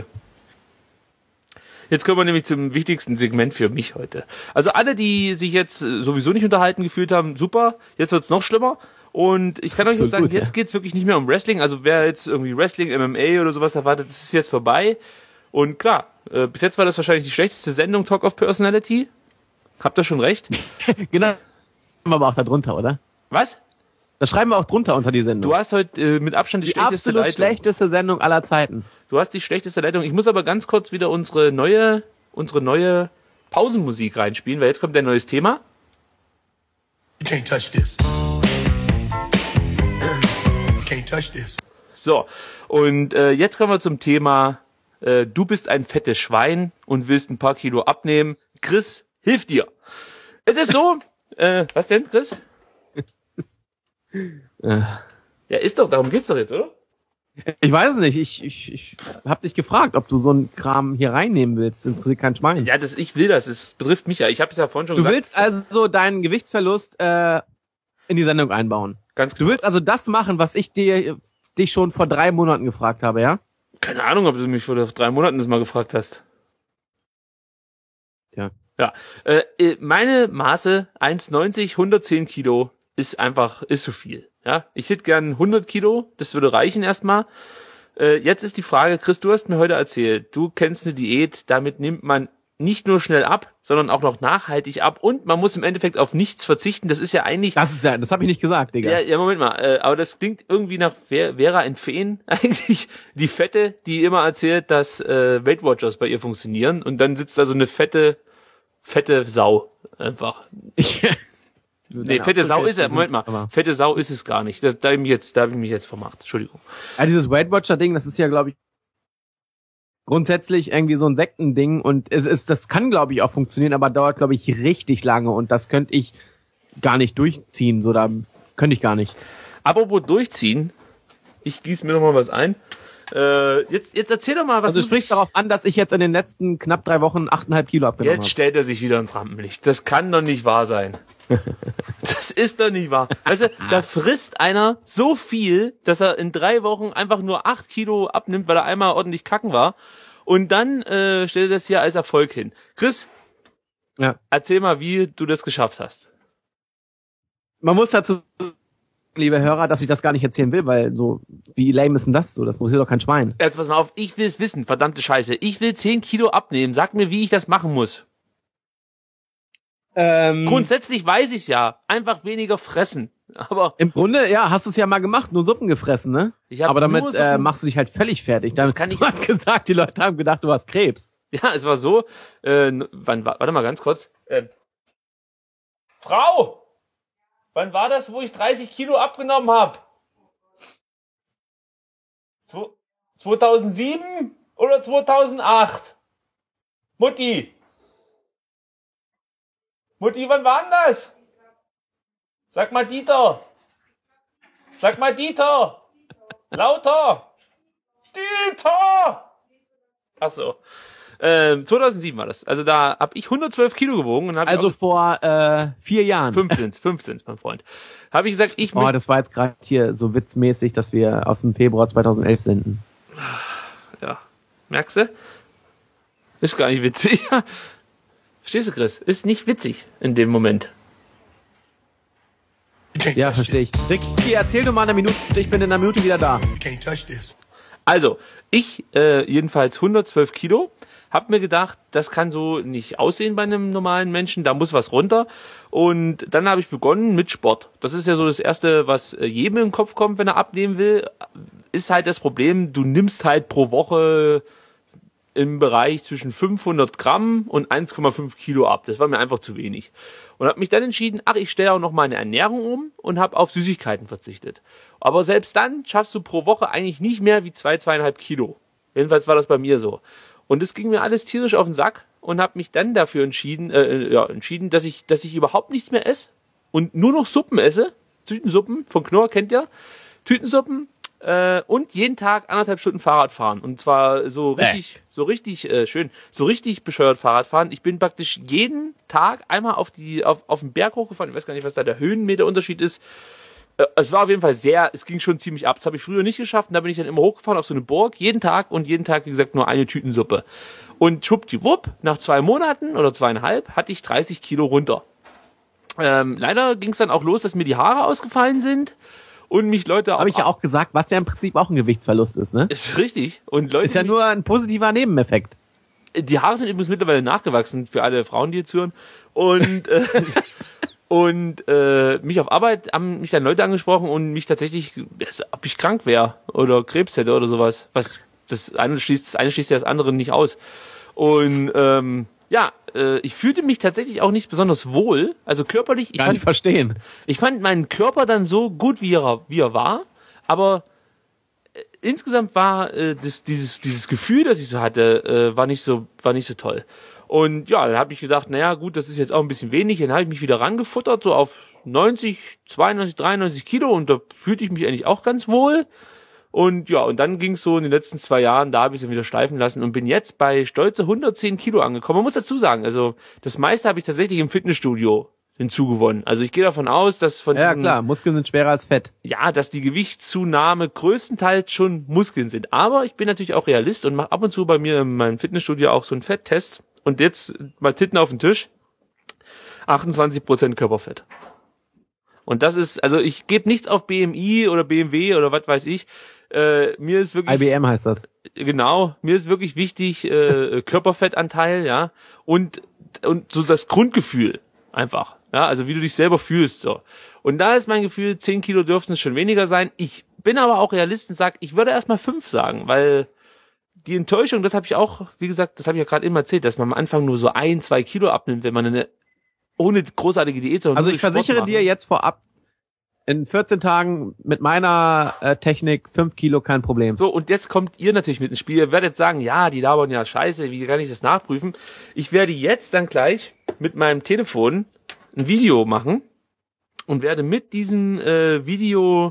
Jetzt kommen wir nämlich zum wichtigsten Segment für mich heute. Also alle, die sich jetzt äh, sowieso nicht unterhalten gefühlt haben, super. Jetzt wird's noch schlimmer. Und ich kann euch nur Absolut, sagen, ja. jetzt geht's wirklich nicht mehr um Wrestling. Also wer jetzt irgendwie Wrestling, M M A oder sowas erwartet, das ist jetzt vorbei. Und klar, äh, bis jetzt war das wahrscheinlich die schlechteste Sendung Talk of Personality. Habt ihr schon recht? Genau. Schreiben wir aber auch da drunter, oder? Was? Das schreiben wir auch drunter unter die Sendung. Du hast heute äh, mit Abstand die, die schlechteste absolut Leitung. schlechteste Sendung aller Zeiten. Du hast die schlechteste Leitung. Ich muss aber ganz kurz wieder unsere neue, unsere neue Pausenmusik reinspielen, weil jetzt kommt ein neues Thema. You can't touch this. You can't touch this. So, und äh, jetzt kommen wir zum Thema, äh, du bist ein fettes Schwein und willst ein paar Kilo abnehmen. Chris, hilf dir. Es ist so, äh, was denn, Chris? Ja, ist doch, darum geht's doch jetzt, oder? Ich weiß es nicht. Ich, ich, ich hab dich gefragt, ob du so einen Kram hier reinnehmen willst. Das interessiert kein Schwein. Ja, das, ich will das, es betrifft mich ja. Ich habe es ja vorhin schon Du gesagt. willst also deinen Gewichtsverlust äh, in die Sendung einbauen. Ganz Du willst also das machen, was ich dir dich schon vor drei Monaten gefragt habe, ja? Keine Ahnung, ob du mich vor drei Monaten das mal gefragt hast. Tja. Ja, äh, äh, meine Maße eins neunzig, hundertzehn Kilo ist einfach, ist zu viel. Ja, ich hätte gern hundert Kilo, das würde reichen erstmal. Äh, jetzt ist die Frage, Chris, du hast mir heute erzählt, du kennst eine Diät, damit nimmt man nicht nur schnell ab, sondern auch noch nachhaltig ab und man muss im Endeffekt auf nichts verzichten. Das ist ja eigentlich... Das ist ja, das habe ich nicht gesagt, Digga. Ja, ja, Moment mal, äh, aber das klingt irgendwie nach Ver- Vera Entfeen, eigentlich die Fette, die immer erzählt, dass äh, Weight Watchers bei ihr funktionieren und dann sitzt da so eine fette, fette Sau einfach. Nee, fette Sau ist er, Moment mal, Aber- fette Sau ist es gar nicht. Das, da habe ich mich jetzt, da habe ich mich jetzt vermacht, Entschuldigung. Ja, dieses Weight Watcher Ding, das ist ja, glaube ich, grundsätzlich irgendwie so ein Sektending und es ist, das kann, glaube ich, auch funktionieren, aber dauert, glaube ich, richtig lange und das könnte ich gar nicht durchziehen, so da könnte ich gar nicht. Apropos durchziehen, ich gieße mir noch mal was ein. Äh, jetzt, jetzt erzähl doch mal, was Also du muss sprichst ich- darauf an, dass ich jetzt in den letzten knapp drei Wochen achteinhalb Kilo abgenommen Jetzt habe. stellt er sich wieder ins Rampenlicht. Das kann doch nicht wahr sein. Das ist doch nicht wahr. Weißt du, da frisst einer so viel, dass er in drei Wochen einfach nur acht Kilo abnimmt, weil er einmal ordentlich kacken war. Und dann äh, stellt er das hier als Erfolg hin. Chris, Ja. erzähl mal, wie du das geschafft hast. Man muss dazu liebe Hörer, dass ich das gar nicht erzählen will, weil so, wie lame ist denn das so? Das interessiert doch kein Schwein. Jetzt pass mal auf, ich will es wissen, verdammte Scheiße. Ich will zehn Kilo abnehmen. Sag mir, wie ich das machen muss. Ähm, Grundsätzlich weiß ich's ja. Einfach weniger fressen. Aber Im Grunde, ja, hast du es ja mal gemacht, nur Suppen gefressen, ne? Ich hab Aber damit nur äh, Suppen- machst du dich halt völlig fertig. Dann, Das kann ich- du hast gesagt, die Leute haben gedacht, du hast Krebs. ja, es war so, äh, wann war, warte mal ganz kurz. Ähm, Frau! Wann war das, wo ich dreißig Kilo abgenommen habe? zweitausendsieben oder zweitausendacht? Mutti! Mutti, wann war denn das? Sag mal Dieter! Sag mal Dieter! Lauter! Dieter! Ach so. Ähm, zweitausendsieben war das. Also da hab ich hundertzwölf Kilo gewogen und hab Also ich auch vor äh, vier Jahren. fünfzehn, fünfzehn, mein Freund. Habe ich gesagt, ich Oh, möchte, das war jetzt gerade hier so witzmäßig, dass wir aus dem Februar zweitausendelf senden. ja, merkst du? Ist gar nicht witzig. Verstehst du, Chris? Ist nicht witzig in dem Moment. You can't Ja, touch verstehe ich. this. Ricky, erzähl du mal eine Minute, ich bin in einer Minute wieder da. You can't touch this. Also, ich äh, jedenfalls hundertzwölf Kilo, hab mir gedacht, das kann so nicht aussehen bei einem normalen Menschen, da muss was runter. Und dann habe ich begonnen mit Sport. Das ist ja so das Erste, was äh, jedem im Kopf kommt, wenn er abnehmen will. Ist halt das Problem, du nimmst halt pro Woche im Bereich zwischen fünfhundert Gramm und eins Komma fünf Kilo ab. Das war mir einfach zu wenig. Und habe mich dann entschieden, ach, ich stelle auch noch meine Ernährung um und habe auf Süßigkeiten verzichtet. Aber selbst dann schaffst du pro Woche eigentlich nicht mehr wie zwei, zweieinhalb Kilo. Jedenfalls war das bei mir so. Und es ging mir alles tierisch auf den Sack und habe mich dann dafür entschieden, äh, ja, entschieden, dass ich, dass ich überhaupt nichts mehr esse und nur noch Suppen esse. Tütensuppen von Knorr, kennt ihr? Tütensuppen. Äh, und jeden Tag anderthalb Stunden Fahrrad fahren. Und zwar so richtig, so richtig äh, schön, so richtig bescheuert Fahrrad fahren. Ich bin praktisch jeden Tag einmal auf die, auf, auf den Berg hochgefahren. Ich weiß gar nicht, was da der Höhenmeterunterschied ist. Äh, es war auf jeden Fall sehr, es ging schon ziemlich ab. Das habe ich früher nicht geschafft. Und da bin ich dann immer hochgefahren auf so eine Burg, jeden Tag und jeden Tag, wie gesagt, nur eine Tütensuppe. Und schwuppdiwupp, nach zwei Monaten oder zweieinhalb hatte ich dreißig Kilo runter. Ähm, leider ging es dann auch los, dass mir die Haare ausgefallen sind. Und mich Leute auch... Habe ich ja auch gesagt, was ja im Prinzip auch ein Gewichtsverlust ist, ne? Ist richtig. Und Leute, Ist ja die- nur ein positiver Nebeneffekt. die Haare sind übrigens mittlerweile nachgewachsen für alle Frauen, die jetzt hören. Und, äh, und äh, mich auf Arbeit haben mich dann Leute angesprochen und mich tatsächlich, ob ich krank wäre oder Krebs hätte oder sowas. Was das eine schließt, das eine schließt ja das andere nicht aus. Und ähm, ja, äh, ich fühlte mich tatsächlich auch nicht besonders wohl. Also körperlich, ich Kann ich fand, verstehen. ich fand meinen Körper dann so gut, wie er, wie er war, aber äh, insgesamt war äh, das, dieses, dieses Gefühl, das ich so hatte, äh, war nicht so, war nicht so toll. Und ja, dann habe ich gedacht, naja gut, das ist jetzt auch ein bisschen wenig. Dann habe ich mich wieder rangefuttert, so auf neunzig, zweiundneunzig, dreiundneunzig Kilo und da fühlte ich mich eigentlich auch ganz wohl. Und ja, und dann ging es so in den letzten zwei Jahren, da habe ich es dann wieder schleifen lassen und bin jetzt bei stolze hundertzehn Kilo angekommen. Man muss dazu sagen, also das meiste habe ich tatsächlich im Fitnessstudio hinzugewonnen. Also ich gehe davon aus, dass von Ja, diesen, klar, Muskeln sind schwerer als Fett. ja, dass die Gewichtszunahme größtenteils schon Muskeln sind. Aber ich bin natürlich auch Realist und mache ab und zu bei mir in meinem Fitnessstudio auch so einen Fetttest. Und jetzt mal Titten auf den Tisch. achtundzwanzig Prozent Körperfett. Und das ist, also ich gebe nichts auf B M I oder B M W oder was weiß ich. Äh, mir ist wirklich... I B M heißt das. Genau, mir ist wirklich wichtig äh, Körperfettanteil, ja, und und so das Grundgefühl einfach, ja, also wie du dich selber fühlst, so. Und da ist mein Gefühl, zehn Kilo dürften es schon weniger sein. Ich bin aber auch Realist und sag, ich würde erstmal fünf sagen, weil die Enttäuschung, das habe ich auch, wie gesagt, das habe ich ja gerade eben erzählt, dass man am Anfang nur so ein, zwei Kilo abnimmt, wenn man eine ohne großartige Diät, sondern Also nur ich Sport versichere machen. dir jetzt vorab, in vierzehn Tagen mit meiner äh, Technik fünf Kilo kein Problem. So, und jetzt kommt ihr natürlich mit ins Spiel. Ihr werdet sagen, ja, die labern ja scheiße, wie kann ich das nachprüfen? Ich werde jetzt dann gleich mit meinem Telefon ein Video machen und werde mit diesem äh, Video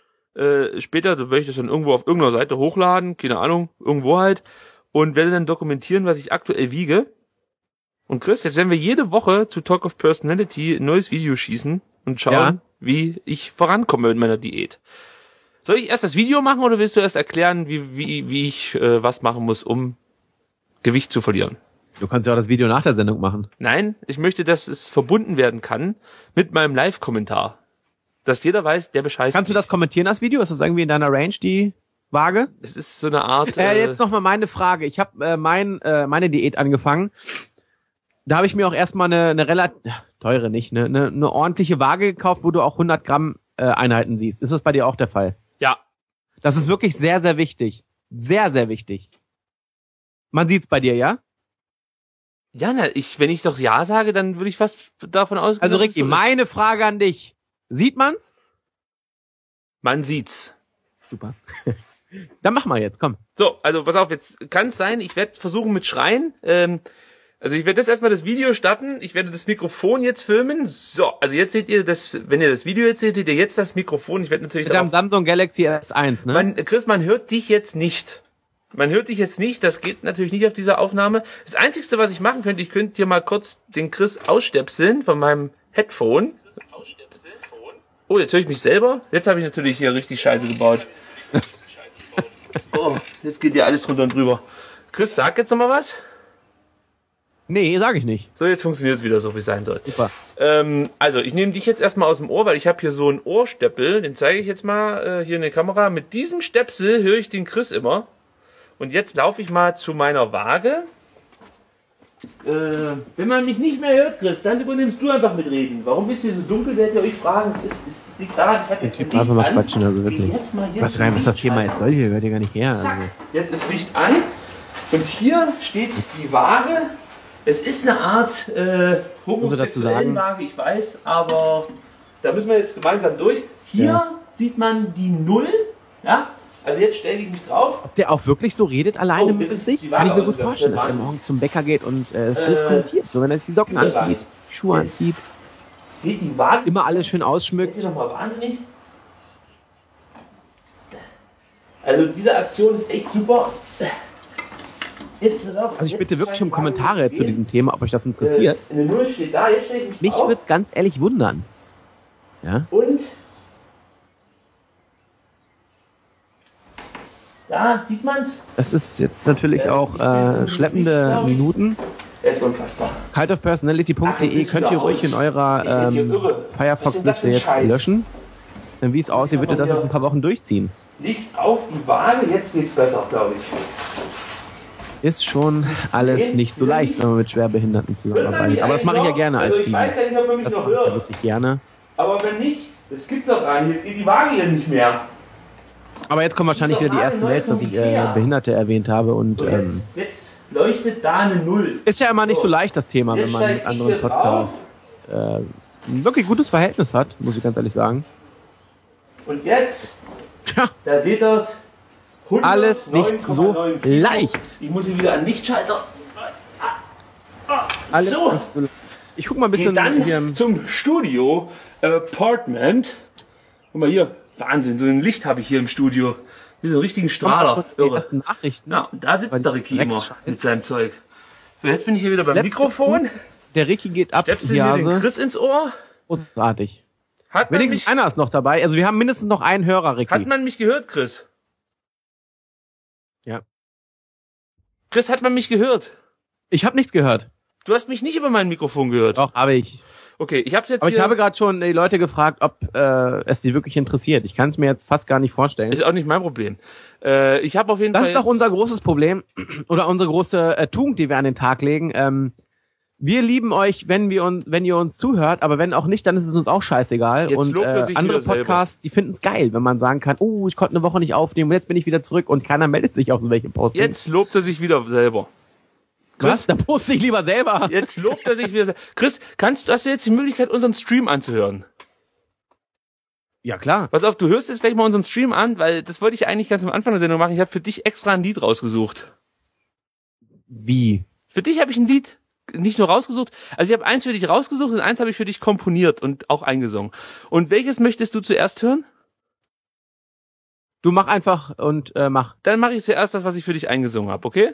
äh, später, da werde ich das dann irgendwo auf irgendeiner Seite hochladen, keine Ahnung, irgendwo halt, und werde dann dokumentieren, was ich aktuell wiege. Und Chris, jetzt werden wir jede Woche zu Talk of Personality ein neues Video schießen und schauen, Ja. wie ich vorankomme mit meiner Diät. Soll ich erst das Video machen oder willst du erst erklären, wie, wie, wie ich äh, was machen muss, um Gewicht zu verlieren? Du kannst ja auch das Video nach der Sendung machen. Nein, ich möchte, dass es verbunden werden kann mit meinem Live-Kommentar. Dass jeder weiß, der bescheißt. Kannst du das kommentieren, das Video? Ist das irgendwie in deiner Range, die Waage? Es ist so eine Art... Äh, Äh, jetzt nochmal meine Frage. Ich habe äh, mein, äh, meine Diät angefangen. Da habe ich mir auch erstmal eine, eine relativ... teure nicht, eine, eine, eine ordentliche Waage gekauft, wo du auch hundert Gramm äh, Einheiten siehst. Ist das bei dir auch der Fall? ja. Das ist wirklich sehr, sehr wichtig. Sehr, sehr wichtig. Man sieht's bei dir, ja? Ja, na, ich, wenn ich doch Ja sage, dann würde ich fast davon ausgehen, Also dass es Ricky, so ist. meine Frage an dich. Sieht man's? Man sieht's. Super. Dann mach mal jetzt, komm. So, also pass auf, jetzt kann es sein, ich werde versuchen mit Schreien. Ähm, also ich werde jetzt erstmal das Video starten. Ich werde das Mikrofon jetzt filmen. So, also jetzt seht ihr das, wenn ihr das Video jetzt seht, seht ihr jetzt das Mikrofon. Ich werde natürlich Mit deinem darauf... Samsung Galaxy S eins, ne? Man, Chris, man hört dich jetzt nicht. Man hört dich jetzt nicht, das geht natürlich nicht auf dieser Aufnahme. Das Einzige, was ich machen könnte, ich könnte hier mal kurz den Chris ausstöpseln von meinem Headphone. Oh, jetzt höre ich mich selber. Jetzt habe ich natürlich hier richtig Scheiße gebaut. Oh, jetzt geht ja alles drunter und drüber. Chris, sag jetzt noch mal was. Nee, sag ich nicht. So, jetzt funktioniert wieder so, wie es sein soll. Super. Ähm, also, ich nehme dich jetzt erstmal aus dem Ohr, weil ich habe hier so einen Ohrstöppel, den zeige ich jetzt mal äh, hier in der Kamera. Mit diesem Stöpsel höre ich den Chris immer. Und jetzt laufe ich mal zu meiner Waage. Äh, wenn man mich nicht mehr hört, Chris, dann übernimmst du einfach mit Reden. Warum bist du so dunkel, werdet ihr euch fragen. Es, ist, es liegt daran, ich habe jetzt Typ Licht einfach mal an. quatschen, also wirklich. Geh jetzt mal hier Was zum rein, was das Thema Lichtschalter. jetzt soll, hier hört ihr gar nicht her. Zack, Also. jetzt ist Licht an. Und hier steht die Waage. Es ist eine Art äh, homosexuellen Waage, ich weiß, aber da müssen wir jetzt gemeinsam durch. Hier Ja. sieht man die Null. Ja? Also jetzt stelle ich mich drauf. Ob der auch wirklich so redet, alleine Oh, mit jetzt ist sich? die Kann ich mir Waage gut ausgegangen. vorstellen, dass er Wahnsinn. morgens zum Bäcker geht und äh, alles Äh, kommentiert. So, wenn er sich die Socken ist er gar anzieht, nicht. die Schuhe Jetzt anzieht, Geht die Waage immer alles schön ausschmückt. Jetzt nochmal wahnsinnig. Also diese Aktion ist echt super. Jetzt pass auf, Also ich jetzt bitte wirklich scheint um die Waage Kommentare zu zu gehen. diesem Thema, ob euch das interessiert. Äh, eine Null steht da, jetzt stelle ich mich Mich drauf. würde es ganz ehrlich wundern. Ja? Und da sieht man's. Das ist jetzt natürlich auch äh, schleppende Minuten. Er ist unfassbar. cult of personality punkt Ach, jetzt de ist könnt ihr wieder ruhig aus. in eurer Ich werd hier ähm, irre. Was ist denn das Firefox-Liste für ein jetzt Scheiß? löschen. Denn wie es aussieht, wird ihr das jetzt ein paar Wochen durchziehen. Liegt auf die Waage, jetzt geht's besser, glaube ich. Ist schon alles nicht so leicht, wenn man mit Schwerbehinderten zusammenarbeitet. Aber das mache ich ja gerne Also als ich Team. weiß ja nicht, ob man mich Das noch mache ich ja hört. wirklich gerne. Aber wenn nicht, das gibt's doch gar nicht. Jetzt geht die Waage hier nicht mehr. Aber jetzt kommen wahrscheinlich wieder die ersten Mails, dass ich äh, Behinderte erwähnt habe. Und So, jetzt, ähm, jetzt leuchtet da eine Null. ist ja immer nicht so leicht, das Thema, Jetzt wenn man steig mit ich anderen hier drauf. Podcasts äh, ein wirklich gutes Verhältnis hat, muss ich ganz ehrlich sagen. Und jetzt, Tja. da seht ihr's. Alles nicht so hundertneun Komma neun Kilo. leicht. Ich muss hier wieder an Lichtschalter. Alles So. nicht so leicht. Ich guck mal ein Geht bisschen dann hier. zum Studio Apartment. Guck mal hier, Wahnsinn, so ein Licht habe ich hier im Studio. Hier so einen richtigen Strahler. Die Irre. ersten Nachrichten. Ja, und da sitzt Weil der Ricky Rex immer scheiße. mit seinem Zeug. So, jetzt bin ich hier wieder beim Laptop Mikrofon. Der Ricky geht ab, Stöpsel die hier den Hase. Chris ins Ohr. Großartig. Hat man, Wenigstens mich, einer ist noch dabei. Also wir haben mindestens noch einen Hörer, Ricky. hat man mich gehört, Chris? Ja. Chris, hat man mich gehört? Ich habe nichts gehört. Du hast mich nicht über mein Mikrofon gehört. Doch, habe ich. Okay, ich hab's jetzt Aber hier. ich habe gerade schon die Leute gefragt, ob äh, es sie wirklich interessiert. Ich kann es mir jetzt fast gar nicht vorstellen. Ist auch nicht mein Problem. Äh, ich habe auf jeden Das Fall. ist doch jetzt- unser großes Problem oder unsere große äh, Tugend, die wir an den Tag legen. Ähm, wir lieben euch, wenn wir uns, wenn ihr uns zuhört, aber wenn auch nicht, dann ist es uns auch scheißegal. Jetzt Und lobt er äh, sich andere wieder selber. Podcasts, die finden es geil, wenn man sagen kann, oh, ich konnte eine Woche nicht aufnehmen und jetzt bin ich wieder zurück und keiner meldet sich auf so welche Postings. Jetzt lobt er sich wieder selber. Was? Da poste ich lieber selber. Jetzt lobt er sich wieder selber. Chris, kannst, hast du jetzt die Möglichkeit, unseren Stream anzuhören? Ja, klar. Pass auf, du hörst jetzt gleich mal unseren Stream an, weil das wollte ich eigentlich ganz am Anfang der Sendung machen. Ich habe für dich extra ein Lied rausgesucht. Wie? Für dich habe ich ein Lied nicht nur rausgesucht, also ich habe eins für dich rausgesucht und eins habe ich für dich komponiert und auch eingesungen. Und welches möchtest du zuerst hören? Du mach einfach und äh, mach. Dann mache ich zuerst das, was ich für dich eingesungen habe, okay?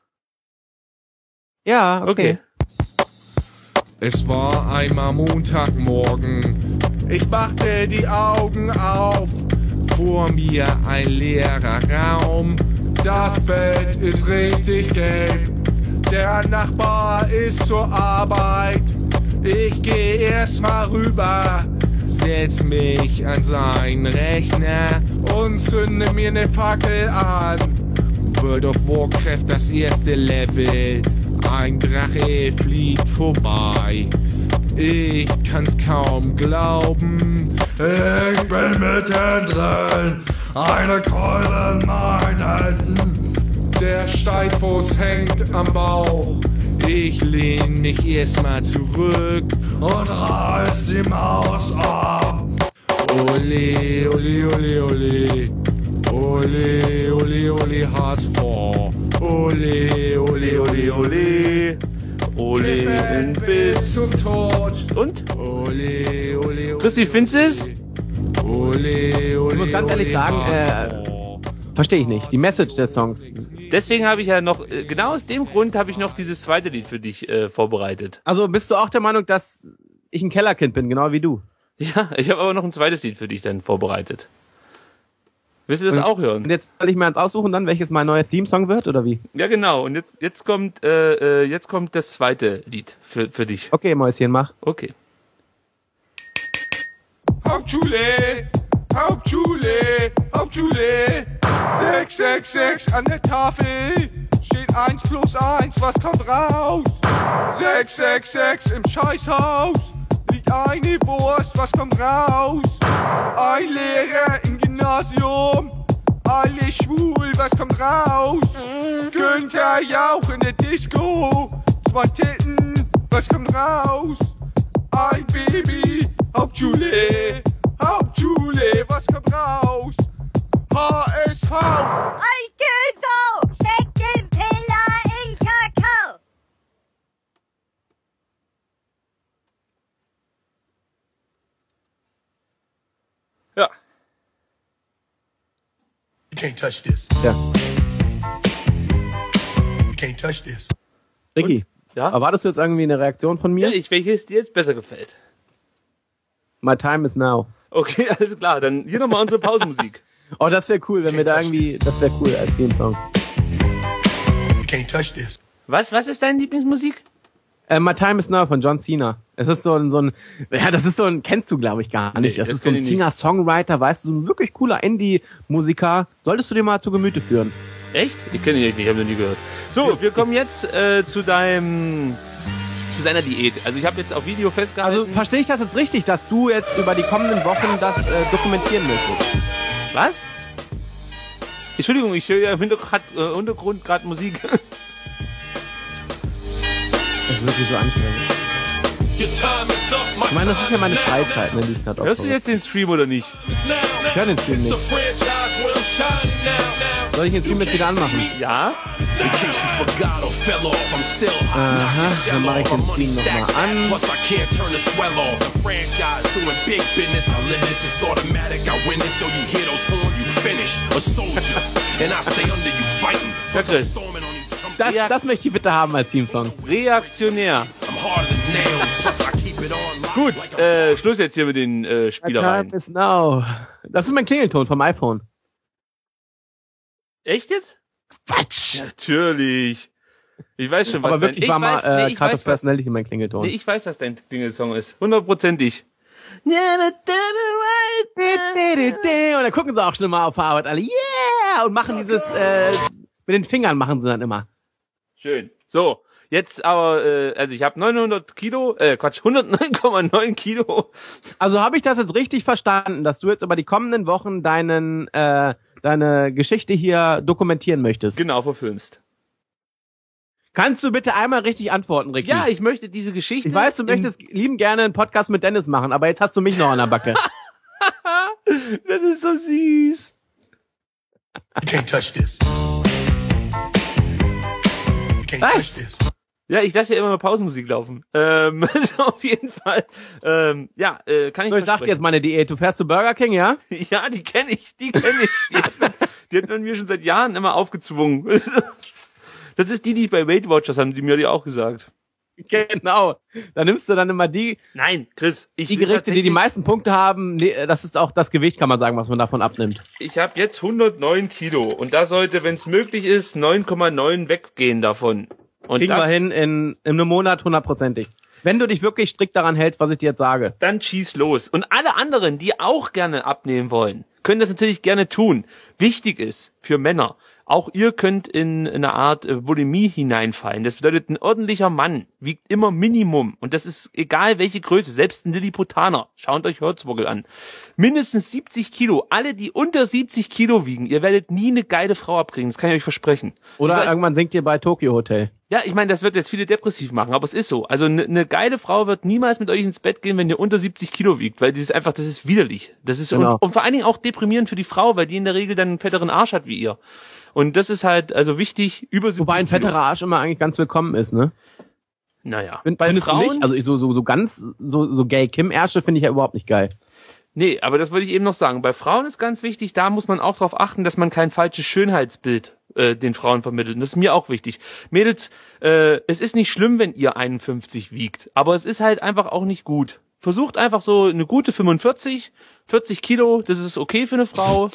Ja, okay. Okay. Es war einmal Montagmorgen, ich machte die Augen auf, vor mir ein leerer Raum, das Bett ist richtig gelb, der Nachbar ist zur Arbeit, ich geh erst mal rüber, setz mich an seinen Rechner und zünde mir ne Fackel an. World of Warcraft, das erste Level. Ein Drache fliegt vorbei. Ich kann's kaum glauben. Ich bin mittendrin, eine Keule in meinen Händen. Der Steilfuß hängt am Bauch. Ich lehn mich erstmal zurück und reiß die Maus ab. Ole, ole, ole, ole. Ole, ole, ole, Hartz vier. Ole, ole, ole, ole. Ole und bis zum Tod. Und? Ole, ole, ole. Chris, wie findest du es? Ole, ole, Ich muss ganz ehrlich sagen, äh, verstehe ich nicht. Die Message des Songs. Deswegen habe ich ja noch, äh, genau aus dem Grund habe ich noch dieses zweite Lied für dich äh, vorbereitet. Also bist du auch der Meinung, dass ich ein Kellerkind bin, genau wie du? Ja, ich habe aber noch ein zweites Lied für dich dann vorbereitet. Willst du das und, auch hören? Und jetzt soll ich mir eins aussuchen, dann welches mein neuer Theme-Song wird, oder wie? Ja, genau. Und jetzt, jetzt kommt, äh, jetzt kommt das zweite Lied für, für dich. Okay, Mäuschen, mach. Okay. Hauptschule, Hauptschule, Hauptschule. sechs, sechs, sechs an der Tafel. Steht eins plus eins, was kommt raus? sechs, sechs, sechs im Scheißhaus. Liegt eine Wurst, was kommt raus? Ein Lehrer im Gymnasium. Alle schwul, was kommt raus? Günther Jauch in der Disco. Zwei Titten, was kommt raus? Ein Baby, Hauptschule, Hauptschule, was kommt raus? H S V. Alte Sau, steck den Piller in Kakao. Ja. You can't touch this. Ja. You can't touch this. Ricky, Ja? erwartest du jetzt irgendwie eine Reaktion von mir? Ja, ich, welches dir jetzt besser gefällt. My time is now. Okay, alles klar. Dann hier nochmal unsere Pausenmusik. Oh, das wäre cool, wenn wir da irgendwie, das wäre cool als Theme-Song. You can't touch this. Was, was ist deine Lieblingsmusik? Äh, My Time is Now von John Cena. Es ist so ein, so ein, ja, das ist so ein, kennst du glaube ich gar nicht. Nee, das, das ist so ein kenn ich nicht. Singer-Songwriter, weißt du, so ein wirklich cooler Indie-Musiker. Solltest du dir mal zu Gemüte führen. Echt? Ich kenne ihn nicht, ich habe noch nie gehört. So, wir kommen jetzt äh, zu deinem, zu deiner Diät. Also ich habe jetzt auf Video festgehalten. Also verstehe ich das jetzt richtig, dass du jetzt über die kommenden Wochen das äh, dokumentieren möchtest? Was? Entschuldigung, ich höre ja im Hintergrund, äh, Hintergrund gerade Musik. Das ist wirklich so anstrengend. Ich meine, das ist ja meine Freizeit, ne, die ich gerade Hörst du opfere. jetzt den Stream oder nicht? Ich höre den Stream nicht. Soll ich den Stream jetzt wieder anmachen? Ja? Aha, dann mache ich den Stream nochmal an. Ja, Chris. Das, das möchte ich bitte haben als Teamsong. Reaktionär. Gut, äh, Schluss jetzt hier mit den äh, Spielereien. Time is now. Das ist mein Klingelton vom iPhone. Echt jetzt? Quatsch! Natürlich. Ich weiß schon, was Aber wirklich dein... war ich mal weiß, äh, nee, ich Card weiß, of was, Personality mein Klingelton. nee, ich weiß, was dein Klingelsong ist. Hundertprozentig. Und dann gucken sie auch schon mal auf Arbeit alle. Yeah! Und machen dieses, äh, mit den Fingern machen sie dann immer. Schön. So, jetzt aber, äh, also ich habe neunhundert Kilo, äh, Quatsch, hundertneun Komma neun Kilo. Also habe ich das jetzt richtig verstanden, dass du jetzt über die kommenden Wochen deinen, äh, deine Geschichte hier dokumentieren möchtest? Genau, verfilmst. Kannst du bitte einmal richtig antworten, Ricky? Ja, ich möchte diese Geschichte... Ich weiß, du in- möchtest lieben gerne einen Podcast mit Dennis machen, aber jetzt hast du mich noch an der Backe. Das ist so süß. You can't touch this. You can't Was? touch this. Ja, ich lasse ja immer mal Pausenmusik laufen. Ähm, also auf jeden Fall. Ähm, ja, äh, kann ich So, ich sag dir jetzt versprechen. meine Diät. Du fährst zu Burger King, ja? Ja, die kenne ich, die kenne ich. Die hat, man, die hat man mir schon seit Jahren immer aufgezwungen. Das ist die, die ich bei Weight Watchers haben, die mir die auch gesagt. Genau. Da nimmst du dann immer die, Nein, Chris, ich die will Gerichte, die die tatsächlich- meisten Punkte haben. Nee, das ist auch das Gewicht, kann man sagen, was man davon abnimmt. Ich habe jetzt hundertneun Kilo und da sollte, wenn es möglich ist, neun Komma neun weggehen davon. Und Kriegen das, wir hin in, in einem Monat hundertprozentig. Wenn du dich wirklich strikt daran hältst, was ich dir jetzt sage. Dann schieß los. Und alle anderen, die auch gerne abnehmen wollen, können das natürlich gerne tun. Wichtig ist für Männer, auch ihr könnt in eine Art äh, Bulimie hineinfallen. Das bedeutet, ein ordentlicher Mann wiegt immer Minimum. Und das ist egal welche Größe, selbst ein Lilliputaner. Schaut euch Hörzburgel an. Mindestens siebzig Kilo. Alle, die unter siebzig Kilo wiegen, ihr werdet nie eine geile Frau abkriegen. Das kann ich euch versprechen. Oder weiß, irgendwann singt ihr bei Tokyo Hotel. Ja, ich meine, das wird jetzt viele depressiv machen, aber es ist so. Also eine ne geile Frau wird niemals mit euch ins Bett gehen, wenn ihr unter siebzig Kilo wiegt, weil das ist einfach, das ist widerlich. Das ist Genau. und, und vor allen Dingen auch deprimierend für die Frau, weil die in der Regel dann einen fetteren Arsch hat wie ihr. Und das ist halt also wichtig, über siebzig Wobei ein Kilo. fetterer Arsch immer eigentlich ganz willkommen ist, ne? Naja. Find, Bei findest du Frauen, nicht? Also ich, so, so, so ganz, so, so Gay-Kim-Ärsche finde ich ja überhaupt nicht geil. nee, aber das wollte ich eben noch sagen. Bei Frauen ist ganz wichtig, da muss man auch darauf achten, dass man kein falsches Schönheitsbild äh, den Frauen vermittelt. Und das ist mir auch wichtig. Mädels, äh, es ist nicht schlimm, wenn ihr einundfünfzig wiegt, aber es ist halt einfach auch nicht gut. Versucht einfach so eine gute fünfundvierzig, vierzig Kilo, das ist okay für eine Frau.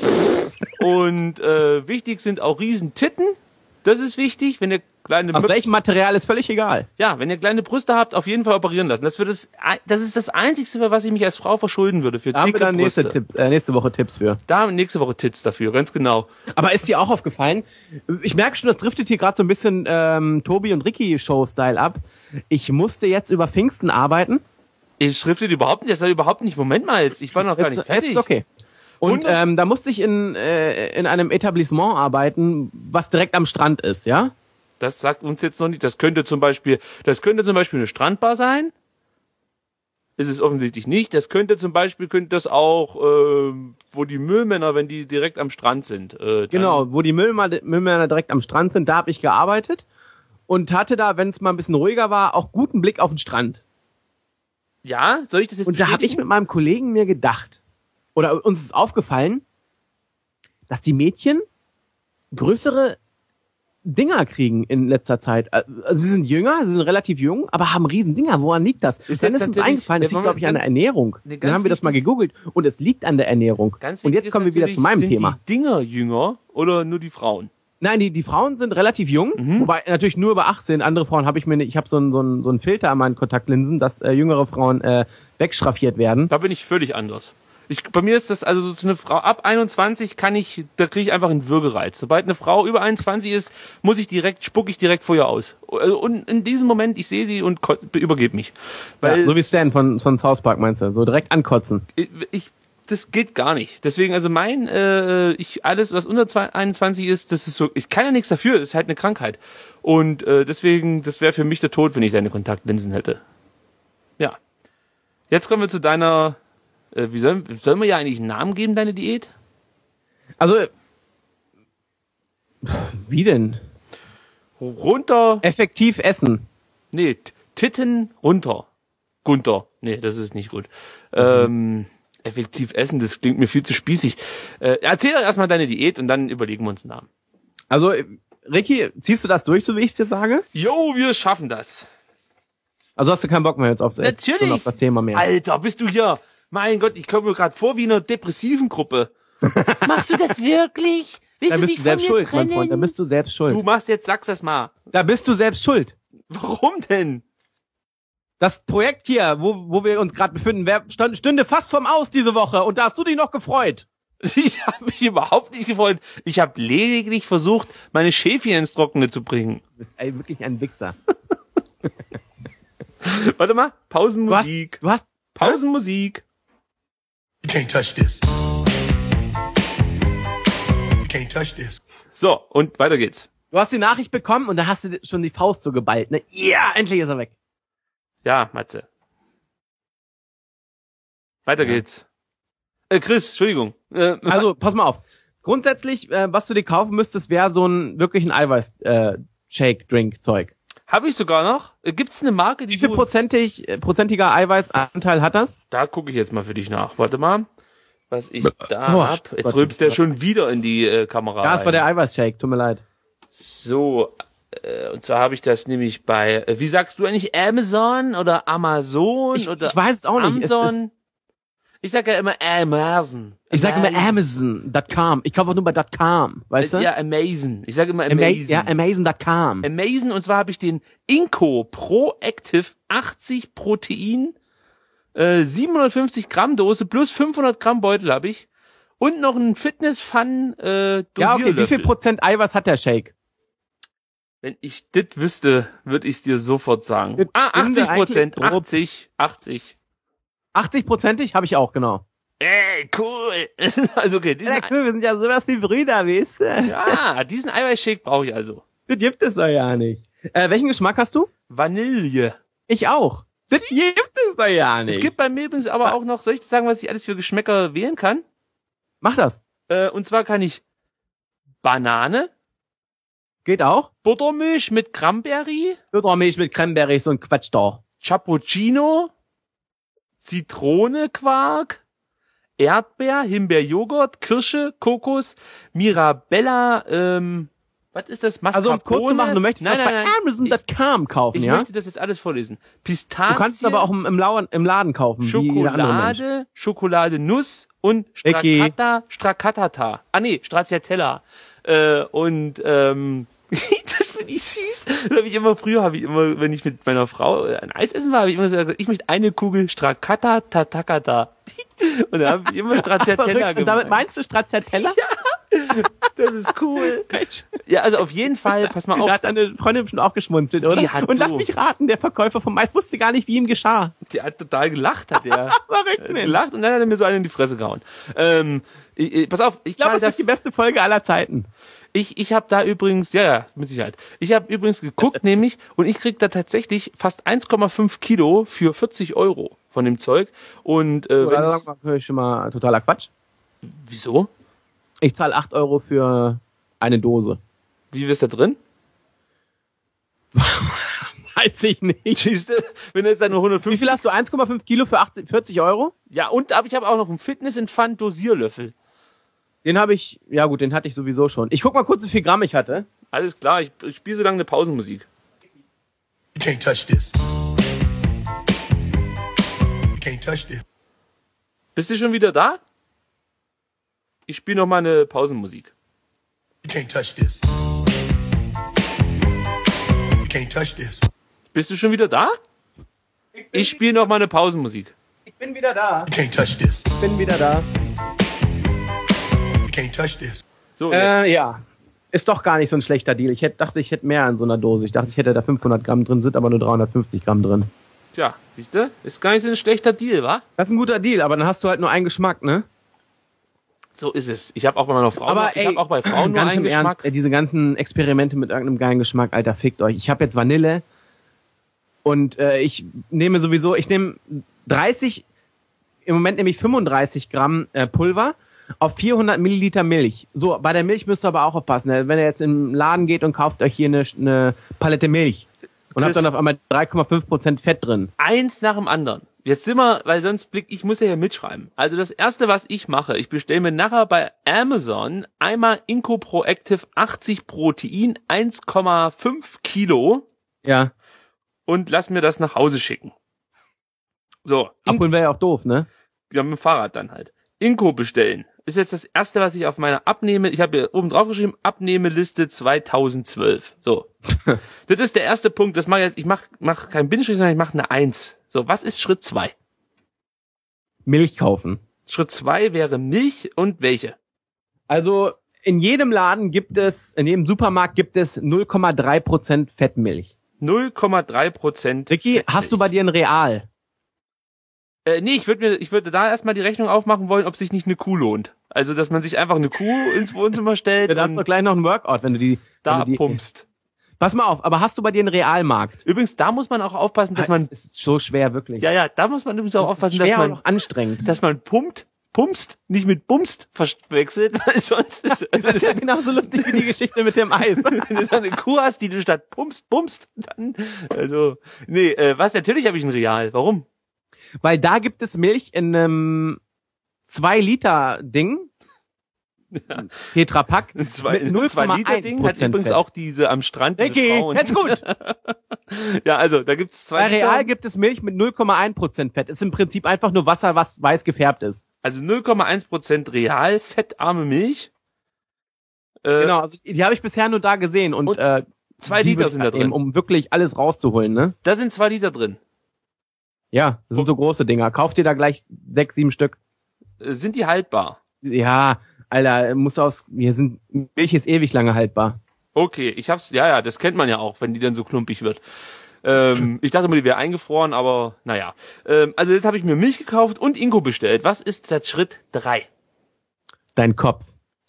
Und äh, wichtig sind auch riesen Titten. Das ist wichtig, wenn ihr kleine Aus Möps- welchem Material ist völlig egal. Ja, wenn ihr kleine Brüste habt, auf jeden Fall operieren lassen. Das, wird das, das ist das Einzige, für was ich mich als Frau verschulden würde. Für Da haben wir dicke dann nächste, Brüste. Tipp, äh, nächste Woche Tipps für. Da haben wir nächste Woche Tits dafür, ganz genau. Aber ist dir auch aufgefallen? Ich merke schon, das driftet hier gerade so ein bisschen ähm, Tobi und Ricky Show-Style ab. Ich musste jetzt über Pfingsten arbeiten. Ich schriftet überhaupt nicht, das soll überhaupt nicht. Moment mal jetzt, ich war noch gar Jetzt, nicht fertig. jetzt ist okay. Und Wunder- ähm, da musste ich in, äh, in einem Etablissement arbeiten, was direkt am Strand ist, ja? Das sagt uns jetzt noch nicht. Das könnte zum Beispiel, das könnte zum Beispiel eine Strandbar sein. Ist es offensichtlich nicht. Das könnte zum Beispiel, könnte das auch, äh, wo die Müllmänner, wenn die direkt am Strand sind. Äh, dann- Genau, wo die Müllmänner, Müllmänner direkt am Strand sind, da habe ich gearbeitet und hatte da, wenn es mal ein bisschen ruhiger war, auch guten Blick auf den Strand. Ja, soll ich das jetzt Und da habe ich bestätigen? mit meinem Kollegen mir gedacht, oder uns ist aufgefallen, dass die Mädchen größere Dinger kriegen in letzter Zeit. Also sie sind jünger, sie sind relativ jung, aber haben riesen Dinger. Woran liegt das? Ist Dann jetzt ist uns natürlich- eingefallen, das Ja, liegt, glaube ich, an der ganz- Ernährung. Nee, Dann ganz haben wir das mal wichtig- gegoogelt und es liegt an der Ernährung. Ganz Und wichtig jetzt kommen ist wir wieder zu meinem natürlich, Thema. Sind die Dinger jünger oder nur die Frauen? Nein, die, die Frauen sind relativ jung, Mhm. wobei natürlich nur über achtzehn. Andere Frauen habe ich mir nicht, ich habe so einen so einen- so einen Filter an meinen Kontaktlinsen, dass äh, jüngere Frauen äh, wegschraffiert werden. Da bin ich völlig anders. Ich, bei mir ist das also so zu eine Frau ab einundzwanzig kann ich, da kriege ich einfach einen Würgereiz. Sobald eine Frau über einundzwanzig ist, muss ich direkt, spucke ich direkt vor ihr aus. Und in diesem Moment, ich sehe sie und ko- übergebe mich. Weil Ja, so wie es- Stan von, von South Park meinst du, so direkt ankotzen. ich, ich, das geht gar nicht. Deswegen, also mein, äh, ich, alles, was unter zwei- einundzwanzig ist, das ist so, ich kann ja nichts dafür, das ist halt eine Krankheit. Und äh, deswegen, das wäre für mich der Tod, wenn ich deine Kontaktlinsen hätte. Ja. Jetzt kommen wir zu deiner, äh, wie sollen, sollen wir ja eigentlich einen Namen geben, deine Diät? Also, pff, wie denn? Runter, Effektiv essen. nee, T- Titten runter. Gunter. Nee, das ist nicht gut. Ähm, effektiv essen, das klingt mir viel zu spießig. Äh, erzähl doch erstmal deine Diät und dann überlegen wir uns einen Namen. Also, Ricky, ziehst du das durch, so wie ich es dir sage? Jo, wir schaffen das. Also hast du keinen Bock mehr jetzt aufs Natürlich. schon auf das Thema mehr? Alter, bist du hier? Mein Gott, ich komme mir gerade vor wie in einer depressiven Gruppe. Machst du das wirklich? Willst Da du bist dich du selbst von mir schuld, mein trennen? Freund. Da bist du selbst schuld. Du machst jetzt, sag's das mal. Da bist du selbst schuld. Warum denn? Das Projekt hier, wo, wo wir uns gerade befinden, wär, stand, stünde fast vorm Aus diese Woche und da hast du dich noch gefreut. Ich habe mich überhaupt nicht gefreut. Ich habe lediglich versucht, meine Schäfchen ins Trockene zu bringen. Du bist ey, wirklich ein Wichser. Warte mal, Du hast, Pausenmusik. du hast Pausenmusik. You can't touch this. You can't touch this. So, und weiter geht's. Du hast die Nachricht bekommen und da hast du schon die Faust so geballt, ne? Ja, endlich ist er weg. Ja, Matze. Weiter geht's. Äh, Chris, Entschuldigung. Äh, Also, pass mal auf. Grundsätzlich, äh, was du dir kaufen müsstest, wäre so ein wirklich ein Eiweiß-Shake-Drink-Zeug. habe ich sogar noch. Äh, Gibt's eine Marke, die Wie viel du... prozentig, äh, prozentiger Eiweißanteil hat das? Da gucke ich jetzt mal für dich nach. Warte mal, was ich da Oh, hab. Jetzt Gott, rülpst der Gott. schon wieder in die äh, Kamera. Ja, es war rein. der Eiweiß-Shake, tut mir leid. So, äh, und zwar habe ich das nämlich bei, äh, wie sagst du eigentlich, Amazon oder Amazon Ich, oder ich weiß es auch nicht. Es Amazon? ist, Ich sag ja immer Amazon. Ich sage immer Amazon Punkt com. Ich kaufe auch nur bei .com, weißt du? Ja, Amazon. Ich sage immer Ama- Amazon. Ja, Amazon Punkt com. Amazon, und zwar habe ich den Inco Pro Active achtzig Protein, äh, siebenhundertfünfzig Gramm Dose plus fünfhundert Gramm Beutel habe ich. Und noch einen Fitness-Fun äh, Dosierlöffel. Ja, okay, wie viel Prozent Eiweiß hat der Shake? Wenn ich das wüsste, würde ich es dir sofort sagen. Das Ah, stimmt achtzig Prozent, eigentlich grob. achtzig, achtzig. achtzig-prozentig habe ich auch, genau. Ey, cool. Also okay, diesen, Ja, cool, wir sind ja sowas wie Brüder, weißt du? ja, diesen Eiweißshake brauche ich also. Das gibt es doch ja nicht. Äh, welchen Geschmack hast du? Vanille. Ich auch. Das gibt es doch ja nicht. Es gibt bei mir übrigens aber auch noch, soll ich sagen, was ich alles für Geschmäcker wählen kann? Mach das. Äh, und zwar kann ich Banane, Geht auch. Buttermilch mit Cranberry, Buttermilch mit Cranberry, so ein Quatsch da. Cappuccino, Zitrone, Quark, Erdbeer, Himbeerjoghurt, Kirsche, Kokos, Mirabella, ähm, was ist das? Mascarpone? Also um es kurz zu machen, du möchtest nein, das nein, bei nein. Amazon Punkt com kaufen, Ich ja? möchte das jetzt alles vorlesen. Pistazie, Du kannst es aber auch im, im, Lauen, im Laden kaufen, wie jeder andere Mensch. Schokolade, Schokolade Nuss und Ecki. Stracciata, Stracciatata. Ah nee, Stracciatella. Äh, und ähm, das finde ich süß. Das habe ich immer früher, habe ich immer, wenn ich mit meiner Frau ein Eis essen war, habe ich immer gesagt, ich möchte eine Kugel Stracciata Tatakata. Und da habe ich immer Stracciatella Verrückt. Und gemacht. damit meinst du Stracciatella? Das ist cool. Ja, also auf jeden Fall, pass mal Da auf. hat deine Freundin bestimmt auch geschmunzelt, oder? Die hat Und lass so- mich raten, der Verkäufer vom Mais wusste gar nicht, wie ihm geschah. Der hat total gelacht, hat der. Verrückt, Äh, Mensch. gelacht und dann hat er mir so einen in die Fresse gehauen. Ähm, ich, ich, pass auf, ich Ich glaube, zahle das ist die beste Folge aller Zeiten. Ich, ich habe da übrigens, ja, ja, mit Sicherheit. Ich habe übrigens geguckt, nämlich, und ich krieg da tatsächlich fast eins Komma fünf Kilo für vierzig Euro von dem Zeug. Und äh, wenn Oder es, sagen wir schon mal totaler Quatsch. wieso? Ich zahle acht Euro für eine Dose. Wie ist da drin? Weiß ich nicht. Siehste, wenn jetzt da nur Wie hundertfünfzig. viel hast du? eins Komma fünf Kilo für achtzig, vierzig Euro? Ja, und aber ich habe auch noch einen Fitness and Fun Dosierlöffel. Den habe ich, ja gut, den hatte ich sowieso schon. Ich guck mal kurz, wie viel Gramm ich hatte. Alles klar, ich, ich spiele so lange eine Pausenmusik. You can't touch this. You can't touch this. Bist du schon wieder da? Ich spiele noch mal eine Pausenmusik. You can't touch this. You can't touch this. Bist du schon wieder da? Ich spiele noch mal eine Pausenmusik. Ich bin wieder da. You can't touch this. Ich bin wieder da. You can't touch this. So, jetzt. Äh, ja. Ist doch gar nicht so ein schlechter Deal. Ich hätte, dachte, ich hätte mehr in so einer Dose. Ich dachte, ich hätte da fünfhundert Gramm drin, sind aber nur dreihundertfifzig Gramm drin. Tja, siehst du? Ist gar nicht so ein schlechter Deal, wa? Das ist ein guter Deal, aber dann hast du halt nur einen Geschmack, ne? So ist es. Ich habe auch bei meiner Frau, Aber nur, ich habe auch bei Frauen nur ganz einen im Ernst, Geschmack. ey, diese ganzen Experimente mit irgendeinem geilen Geschmack, Alter, fickt euch. Ich habe jetzt Vanille und äh, ich nehme sowieso, ich nehme dreißig, im Moment nehme ich fünfunddreißig Gramm äh, Pulver auf vierhundert Milliliter Milch. So, bei der Milch müsst ihr aber auch aufpassen. Ne? Wenn ihr jetzt im Laden geht und kauft euch hier eine, eine Palette Milch und habt Chris, dann auf einmal drei Komma fünf Prozent Fett drin. Eins nach dem anderen. Jetzt sind wir, weil sonst blick, ich muss ja hier mitschreiben. Also das erste, was ich mache, ich bestelle mir nachher bei Amazon einmal Inco Pro Active achtzig Protein, eins Komma fünf Kilo Ja, und lass mir das nach Hause schicken. So, In- abholen wäre ja auch doof, ne? ja, mit dem Fahrrad dann halt. Inco bestellen. Ist jetzt das erste, was ich auf meiner Abnehme, ich habe hier oben drauf geschrieben, Abnehmeliste zweitausendzwölf. So. Das ist der erste Punkt, das mache ich jetzt, ich mache mach kein Bindestrich, sondern ich mache eine Eins. So, was ist Schritt zwei? Milch kaufen. Schritt zwei wäre Milch und welche? Also in jedem Laden gibt es, in jedem Supermarkt gibt es null Komma drei Prozent Fettmilch. null Komma drei Prozent. Ricky, hast du bei dir ein Real? Äh, nee, ich würde mir, ich würde da erstmal die Rechnung aufmachen wollen, ob sich nicht eine Kuh lohnt. Also, dass man sich einfach eine Kuh ins Wohnzimmer stellt Ja, da hast du und gleich noch einen Workout, wenn du die da wenn du die, pumpst. Pass mal auf, aber hast du bei dir einen Realmarkt? Übrigens, da muss man auch aufpassen, dass man, Es ist so schwer, wirklich. ja, ja, da muss man übrigens auch Es aufpassen, ist dass schwer und man, auch anstrengend. dass man pumpt, pumpst, nicht mit bumst verwechselt, weil sonst ist, also, Das ist ja genauso lustig wie die Geschichte mit dem Eis. wenn du dann eine Kuh hast, die du statt pumpst, bummst, dann, also, nee, äh, was, natürlich habe ich ein Real. Warum? Weil da gibt es Milch in einem zwei Liter Ding Tetrapack Ein zwei, mit null zwei Komma Liter eins Ding hat Prozent übrigens Fett. auch diese am Strand. diese Ricky, Frauen. jetzt gut. Ja, also da gibt's zwei Bei Real Liter. gibt es Milch mit null Komma eins Prozent Fett. Ist im Prinzip einfach nur Wasser, was weiß gefärbt ist. Also null Komma eins Prozent real fettarme Milch. Äh, Genau, also die habe ich bisher nur da gesehen und, Und äh, zwei die Liter wird's sind da halt drin. eben, um wirklich alles rauszuholen, ne? Da sind zwei Liter drin. Ja, das sind so große Dinger. Kauf dir da gleich sechs, sieben Stück. Äh, Sind die haltbar? Ja, Alter, muss aus, wir sind, Milch ist ewig lange haltbar. Okay, ich hab's, ja, ja, das kennt man ja auch, wenn die dann so klumpig wird. Ähm, ich dachte immer, die wäre eingefroren, aber naja. Ähm, also jetzt habe ich mir Milch gekauft und Ingo bestellt. Was ist der Schritt drei? Dein Kopf.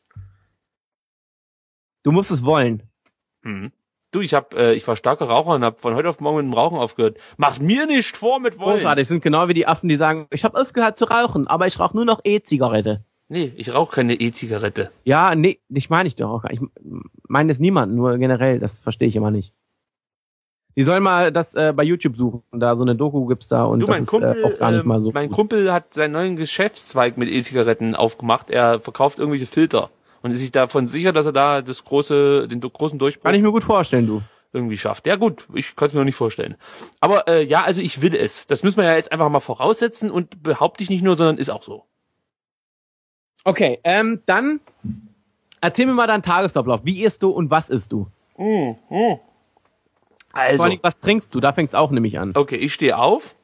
Du musst es wollen. Hm. Du, ich hab, äh, ich war starker Raucher und hab von heute auf morgen mit dem Rauchen aufgehört. Mach mir nicht vor mit Wollen. Großartig, sind genau wie die Affen, die sagen, ich habe aufgehört zu rauchen, aber ich rauche nur noch E-Zigarette. Nee, ich rauche keine E-Zigarette. Ja, nee, ich meine ich doch auch. Ich meine es niemanden, nur generell, das verstehe ich immer nicht. Die sollen mal das äh, bei YouTube suchen, da so eine Doku gibt's da und Du, das mein ist Kumpel, äh, auch gar nicht ähm, mal so. mein gut. Kumpel hat seinen neuen Geschäftszweig mit E-Zigaretten aufgemacht. Er verkauft irgendwelche Filter und ist sich davon sicher, dass er da das große, den do- großen Durchbruch Kann ich mir gut vorstellen, du. irgendwie schafft. Ja gut, ich kann es mir noch nicht vorstellen. Aber äh, ja, also ich will es. Das müssen wir ja jetzt einfach mal voraussetzen und behaupte ich nicht nur, sondern ist auch so. Okay, ähm, dann erzähl mir mal deinen Tagesablauf. Wie isst du und was isst du? Vor Also, allem, was trinkst du? Da fängt's auch nämlich an. okay, ich stehe auf,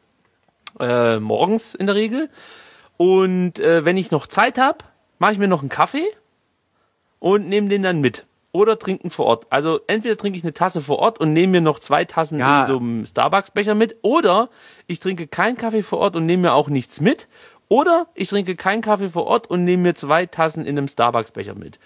äh, morgens in der Regel. Und äh, wenn ich noch Zeit habe, mache ich mir noch einen Kaffee und nehme den dann mit. Oder trinken vor Ort. Also entweder trinke ich eine Tasse vor Ort und nehme mir noch zwei Tassen Ja. in so einem Starbucks-Becher mit. Oder ich trinke keinen Kaffee vor Ort und nehme mir auch nichts mit. Oder ich trinke keinen Kaffee vor Ort und nehme mir zwei Tassen in einem Starbucks-Becher mit.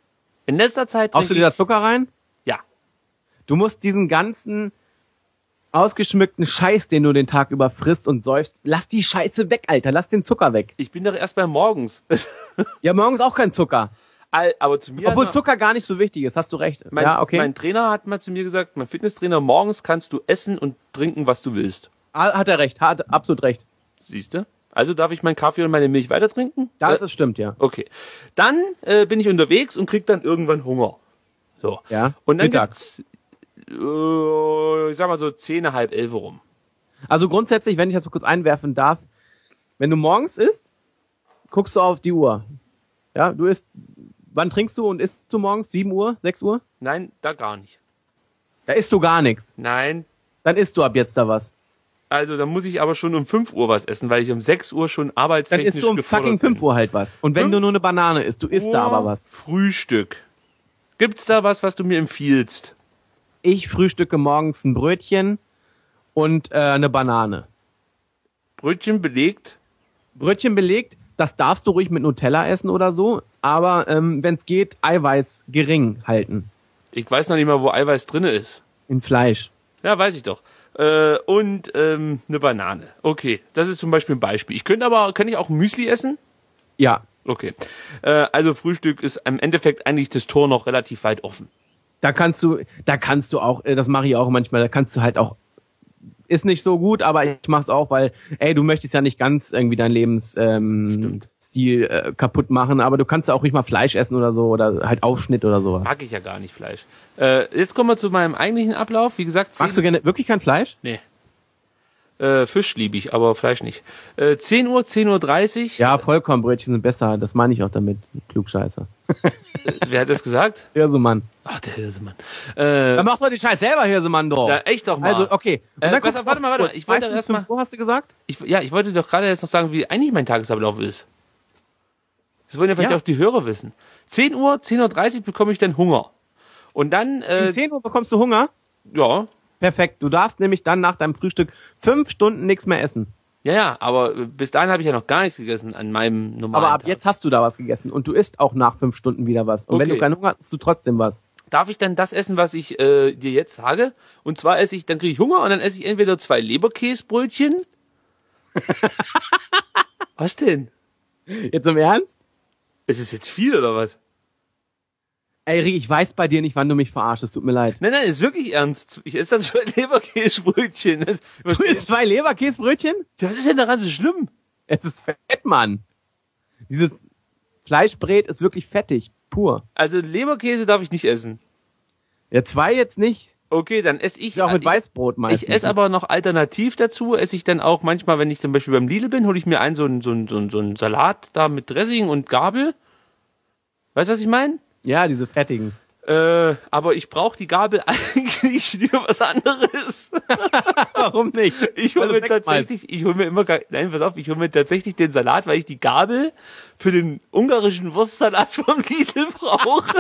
In letzter Zeit Haust du dir trinke da Zucker rein? ich, ja. Du musst diesen ganzen ausgeschmückten Scheiß, den du den Tag über frisst und säufst, lass die Scheiße weg, Alter. Lass den Zucker weg. Ich bin doch erst bei morgens. Ja, morgens auch kein Zucker. All- Aber zu mir... Obwohl hat- Zucker gar nicht so wichtig ist, hast du recht. Mein, ja, okay. mein Trainer hat mal zu mir gesagt, mein Fitnesstrainer, morgens kannst du essen und trinken, was du willst. Ah, hat er recht, hat absolut recht. Siehst du? Also darf ich meinen Kaffee und meine Milch weiter trinken? Da Äh, ist es stimmt, ja. Okay. Dann äh, bin ich unterwegs und krieg dann irgendwann Hunger. So. Ja, Und dann mittags. gibt's, äh, ich sag mal so zehn, halb elf rum. Also grundsätzlich, wenn ich das so kurz einwerfen darf, wenn du morgens isst, guckst du auf die Uhr. Ja, du isst, wann trinkst du und isst du morgens? sieben Uhr? sechs Uhr? Nein, da gar nicht. Da isst du gar nichts. Nein. Dann isst du ab jetzt da was. Also da muss ich aber schon um fünf Uhr was essen, weil ich um sechs Uhr schon Dann arbeitstechnisch isst du um gefordert fucking bin. fünf Uhr halt was. Und wenn Fünf du nur eine Banane isst, du isst da aber was. Frühstück. Gibt's da was, was du mir empfiehlst? Ich frühstücke morgens ein Brötchen und äh, eine Banane. Brötchen belegt? Brötchen belegt, das darfst du ruhig mit Nutella essen oder so, aber ähm, wenn es geht, Eiweiß gering halten. Ich weiß noch nicht mal, wo Eiweiß drinne ist. In Fleisch. Ja, weiß ich doch. Äh, und ähm, eine Banane. Okay, das ist zum Beispiel ein Beispiel. Ich könnte aber, kann ich auch Müsli essen? Ja, Okay. Äh, also Frühstück ist im Endeffekt eigentlich das Tor noch relativ weit offen. da kannst du, da kannst du auch, äh, das mache ich auch manchmal, da kannst du halt auch, ist nicht so gut, aber ich mach's auch, weil, ey, du möchtest ja nicht ganz irgendwie deinen Lebensstil ähm, Stil, äh, kaputt machen, aber du kannst ja auch ruhig mal Fleisch essen oder so oder halt Aufschnitt oder sowas. Mag ich ja gar nicht Fleisch. Äh, jetzt kommen wir zu meinem eigentlichen Ablauf. Wie gesagt, Magst du gerne wirklich kein Fleisch? Nee. Äh, Fisch liebe ich, aber Fleisch nicht. Äh, zehn Uhr, zehn Uhr dreißig. Ja, Vollkornbrötchen sind besser, das meine ich auch damit, Klugscheißer. Äh, wer hat das gesagt? Hirsemann. Ach, der Hirsemann. Äh, Dann mach doch die Scheiß selber, Hirsemann, doch. ja, echt doch mal. Also, okay. Und Äh, dann pass guckst auf, du warte mal, warte mal. kurz. Ich wollte Weißt du, erst bis mal- fünf Uhr hast du gesagt? Ich, ja, ich wollte doch gerade jetzt noch sagen, wie eigentlich mein Tagesablauf ist. Das wollen ja vielleicht Ja. auch die Hörer wissen. zehn Uhr, zehn Uhr dreißig bekomme ich dann Hunger. Und dann, äh, Um zehn Uhr bekommst du Hunger? ja, Perfekt. Du darfst nämlich dann nach deinem Frühstück fünf Stunden nichts mehr essen. ja, ja, aber äh, bis dahin habe ich ja noch gar nichts gegessen an meinem normalen Aber ab Tag. jetzt hast du da was gegessen und du isst auch nach fünf Stunden wieder was. Und wenn Okay. du keinen Hunger hast, isst du trotzdem was. Darf ich dann das essen, was ich äh, dir jetzt sage? Und zwar esse ich, dann kriege ich Hunger und dann esse ich entweder zwei Leberkäsbrötchen. Was denn? Jetzt im Ernst? Ist es jetzt viel oder was? Ey, Rick, ich weiß bei dir nicht, wann du mich verarschst. Es tut mir leid. Nein, nein, ist wirklich ernst. Ich esse dann zwei Leberkäsbrötchen. Das, Du isst zwei Leberkäsbrötchen? was ist denn daran so schlimm? Es ist fett, Mann. Dieses, Fleischbrät ist wirklich fettig, pur. Also Leberkäse darf ich nicht essen. Ja, zwei jetzt nicht. Okay, dann esse ich... Ist ja auch mit ich, Weißbrot meistens. Ich esse aber noch alternativ dazu, esse ich dann auch manchmal, wenn ich zum Beispiel beim Lidl bin, hole ich mir einen so einen, so einen, so einen, so einen Salat da mit Dressing und Gabel. Weißt du, was ich meine? Ja, diese fettigen. Äh, aber ich brauche die Gabel eigentlich für was anderes. Warum nicht? Ich hole mir tatsächlich, ich hole mir immer, nein, pass auf, ich hole mir tatsächlich den Salat, weil ich die Gabel für den ungarischen Wurstsalat vom Lidl brauche.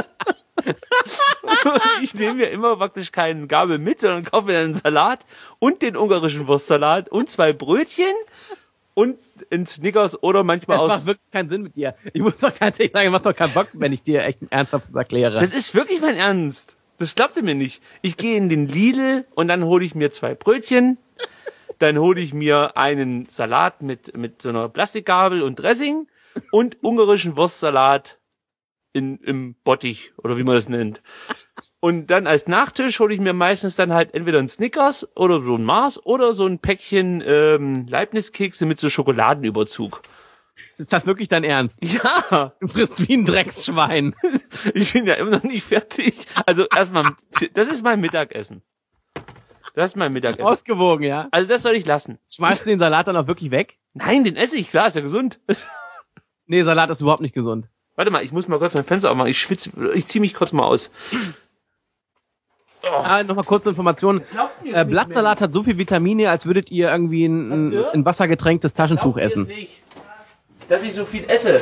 Ich nehme mir immer praktisch keinen Gabel mit, sondern kaufe mir einen Salat und den ungarischen Wurstsalat und zwei Brötchen und ein Snickers oder manchmal das aus... Das macht wirklich keinen Sinn mit dir. Ich muss doch ganz ehrlich sagen, macht doch keinen Bock, wenn ich dir echt ernsthaft erkläre. Das ist wirklich mein Ernst. Das glaubt ihr mir nicht. Ich gehe in den Lidl und dann hole ich mir zwei Brötchen, dann hole ich mir einen Salat mit, mit so einer Plastikgabel und Dressing und ungarischen Wurstsalat in, im Bottich oder wie man das nennt. Und dann als Nachtisch hole ich mir meistens dann halt entweder ein Snickers oder so ein Mars oder so ein Päckchen ähm, Leibniz-Kekse mit so Schokoladenüberzug. Ist das wirklich dein Ernst? Ja. Du frisst wie ein Drecksschwein. Ich bin ja immer noch nicht fertig. Also erstmal, das ist mein Mittagessen. Das ist mein Mittagessen. Ausgewogen, ja. Also das soll ich lassen. Schmeißt du den Salat dann auch wirklich weg? Nein, den esse ich, klar, ist ja gesund. Nee, Salat ist überhaupt nicht gesund. Warte mal, ich muss mal kurz mein Fenster aufmachen. Ich schwitze, ich zieh mich kurz mal aus. Oh. Ah, nochmal kurze Informationen. Äh, Blattsalat hat so viel Vitamine, als würdet ihr irgendwie ein, ein, ein wassergetränktes Taschentuch essen. Nicht, dass ich so viel esse.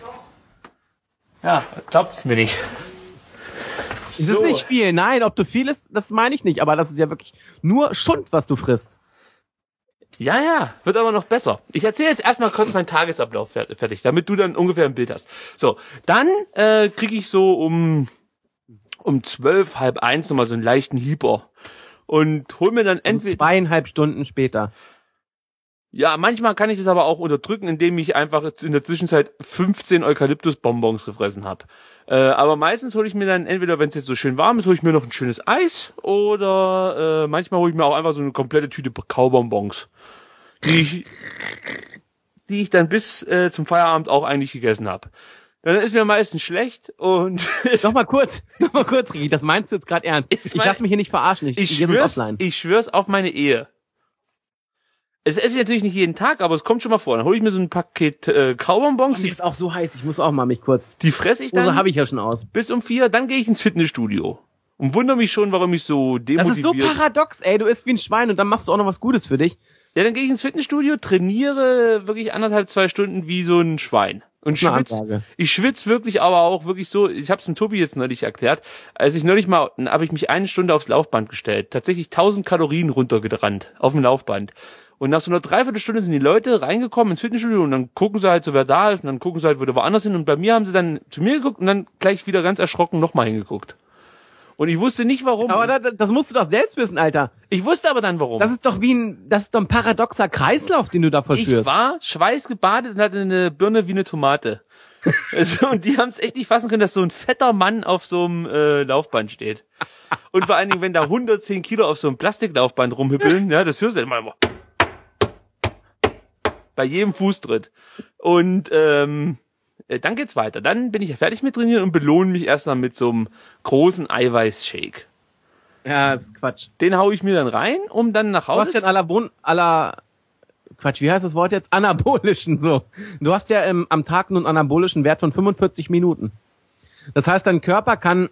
Ja, glaubt es mir nicht. Es ist so. Nicht viel. Nein, ob du viel isst, das meine ich nicht. Aber das ist ja wirklich nur Schund, was du frisst. Ja, ja, wird aber noch besser. Ich erzähle jetzt erstmal kurz meinen Tagesablauf fertig, damit du dann ungefähr ein Bild hast. So, dann äh, kriege ich so um um zwölf, halb eins nochmal so einen leichten Hieper und hol mir dann entweder... Also zweieinhalb Stunden später. Ja, manchmal kann ich das aber auch unterdrücken, indem ich einfach in der Zwischenzeit fünfzehn Eukalyptusbonbons gefressen habe. Äh, aber meistens hole ich mir dann entweder, wenn es jetzt so schön warm ist, hole ich mir noch ein schönes Eis oder äh, manchmal hole ich mir auch einfach so eine komplette Tüte Kaubonbons, die ich, die ich dann bis äh, zum Feierabend auch eigentlich gegessen habe. Dann ist mir meistens schlecht und... Noch mal kurz, noch mal kurz, Ricky, das meinst du jetzt gerade ernst? Ich mein, lass mich hier nicht verarschen, ich, ich, schwör's, ich schwör's auf meine Ehe. Es esse ich natürlich nicht jeden Tag, aber es kommt schon mal vor. Dann hole ich mir so ein Paket äh, Kaubonbons. Oh, die ist auch so heiß, ich muss auch mal mich kurz... Die fresse ich dann... So habe ich ja schon aus. Bis um vier, dann gehe ich ins Fitnessstudio. Und wundere mich schon, warum ich so demotiviert... Das ist so paradox, ey, du isst wie ein Schwein und dann machst du auch noch was Gutes für dich. Ja, dann gehe ich ins Fitnessstudio, trainiere wirklich anderthalb, zwei Stunden wie so ein Schwein. Und schwitz, ich schwitz wirklich, aber auch wirklich so, ich habe es dem Tobi jetzt neulich erklärt, als ich neulich mal, habe ich mich eine Stunde aufs Laufband gestellt, tatsächlich tausend Kalorien runtergerannt auf dem Laufband. Und nach so einer Dreiviertelstunde sind die Leute reingekommen ins Fitnessstudio und dann gucken sie halt so, wer da ist und dann gucken sie halt wieder woanders hin und bei mir haben sie dann zu mir geguckt und dann gleich wieder ganz erschrocken nochmal hingeguckt. Und ich wusste nicht, warum. Aber das, das musst du doch selbst wissen, Alter. Ich wusste aber dann, warum. Das ist doch wie ein, das ist doch ein paradoxer Kreislauf, den du da verspürst. Ich war schweißgebadet und hatte eine Birne wie eine Tomate. Also, und die haben es echt nicht fassen können, dass so ein fetter Mann auf so einem äh, Laufband steht. Und vor allen Dingen, wenn da hundertzehn Kilo auf so einem Plastiklaufband rumhüppeln, ja, das hörst du immer immer. Bei jedem Fußtritt. Und ähm, dann geht's weiter. Dann bin ich ja fertig mit trainieren und belohne mich erstmal mit so einem großen Eiweißshake. Ja, das ist Quatsch. Den hau ich mir dann rein, um dann nach Hause... Du hast ja einen Alabon, aller, Quatsch, wie heißt das Wort jetzt? Anabolischen, so. Du hast ja im, am Tag einen anabolischen Wert von fünfundvierzig Minuten. Das heißt, dein Körper kann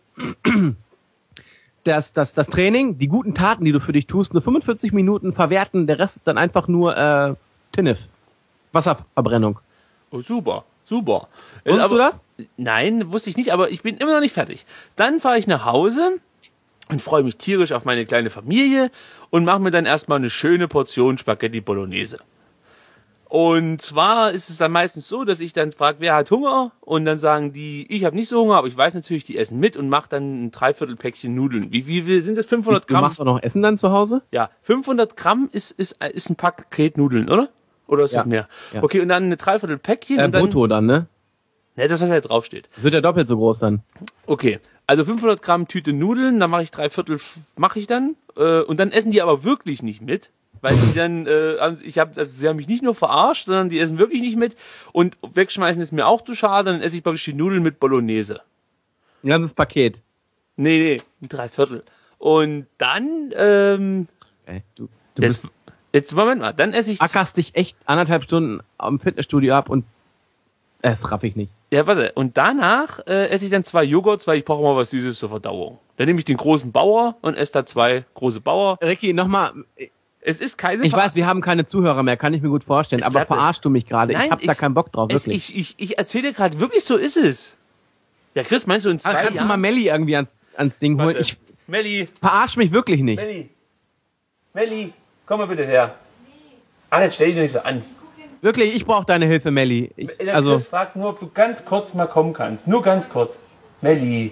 das, das, das Training, die guten Taten, die du für dich tust, nur fünfundvierzig Minuten verwerten. Der Rest ist dann einfach nur äh, T N F. Wasserverbrennung. Oh, super. Super. Wusstest aber, du das? Nein, wusste ich nicht, aber ich bin immer noch nicht fertig. Dann fahre ich nach Hause und freue mich tierisch auf meine kleine Familie und mache mir dann erstmal eine schöne Portion Spaghetti Bolognese. Und zwar ist es dann meistens so, dass ich dann frage, wer hat Hunger? Und dann sagen die, ich habe nicht so Hunger, aber ich weiß natürlich, die essen mit und mache dann ein Dreiviertelpäckchen Nudeln. Wie, wie, wie sind das? fünfhundert Gramm? Du machst auch noch Essen dann zu Hause? Ja, fünfhundert Gramm ist, ist, ist ein Paket Nudeln, oder? Oder ist ja. es mehr? Ja. Okay, und dann eine Dreiviertelpäckchen. Äh, und dann, brutto dann, ne? Ne, das, was da drauf steht. Das wird ja doppelt so groß dann. Okay, also fünfhundert Gramm Tüte Nudeln, dann mache ich drei Viertel, mache ich dann. Äh, und dann essen die aber wirklich nicht mit. Weil die dann, äh, ich habe, also sie haben mich nicht nur verarscht, sondern die essen wirklich nicht mit. Und wegschmeißen ist mir auch zu schade, dann esse ich praktisch die Nudeln mit Bolognese. Ein ganzes Paket. Nee, nee, ein Dreiviertel. Und dann, ähm, Ey, du, du jetzt, bist, jetzt Moment mal, dann esse ich... ackerst dich echt anderthalb Stunden am Fitnessstudio ab und äh, das raff ich nicht. Ja, warte. Und danach äh, esse ich dann zwei Joghurts, weil ich brauche mal was Süßes zur Verdauung. Dann nehme ich den großen Bauer und esse da zwei große Bauer. Ricky, nochmal, Es ist keine ich Ver- weiß, wir haben keine Zuhörer mehr, kann ich mir gut vorstellen, Es aber bleibt- verarschst du mich gerade? Ich Nein, hab da ich- keinen Bock drauf, es, wirklich. ich, ich, ich erzähle dir gerade, wirklich so ist es. Ja, Chris, meinst du in zwei Aber kannst Jahren... du mal Melli irgendwie ans, ans Ding holen? Warte. Ich Melli, verarsch mich wirklich nicht. Melli, Melli, komm mal bitte her. Ach, jetzt stell dich doch nicht so an. Wirklich, ich brauche deine Hilfe, Melli. Ich, Der also, Chris fragt nur, ob du ganz kurz mal kommen kannst. Nur ganz kurz. Melli.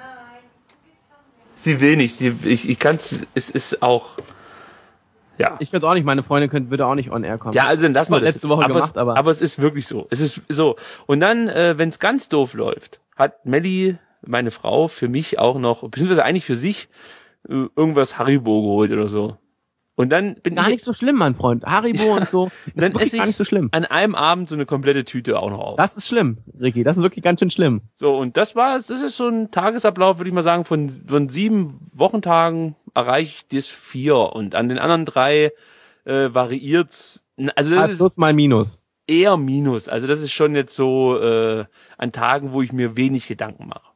Sie will nicht. Sie, ich ich kann es. Es ist auch. Ja. ich könnte auch nicht, meine Freundin könnte, würde auch nicht on air kommen. Ja, also dann lass Das mal war das. letzte Woche aber gemacht, es, aber- aber es ist wirklich so. Es ist so. Und dann, äh, wenn es ganz doof läuft, hat Melli, meine Frau, für mich auch noch, beziehungsweise eigentlich für sich, äh, irgendwas Haribo geholt oder so. Und dann bin Gar ich nicht so schlimm, mein Freund. Haribo und so. Das dann ist wirklich esse gar ich nicht so schlimm. an einem Abend so eine komplette Tüte auch noch auf. Das ist schlimm, Ricky. Das ist wirklich ganz schön schlimm. So, und das war, das ist so ein Tagesablauf, würde ich mal sagen, von, von sieben Wochentagen erreiche ich das vier und an den anderen drei äh, variiert's. Also das Ah, ist plus mal minus. eher Minus. Also das ist schon jetzt so äh, an Tagen, wo ich mir wenig Gedanken mache.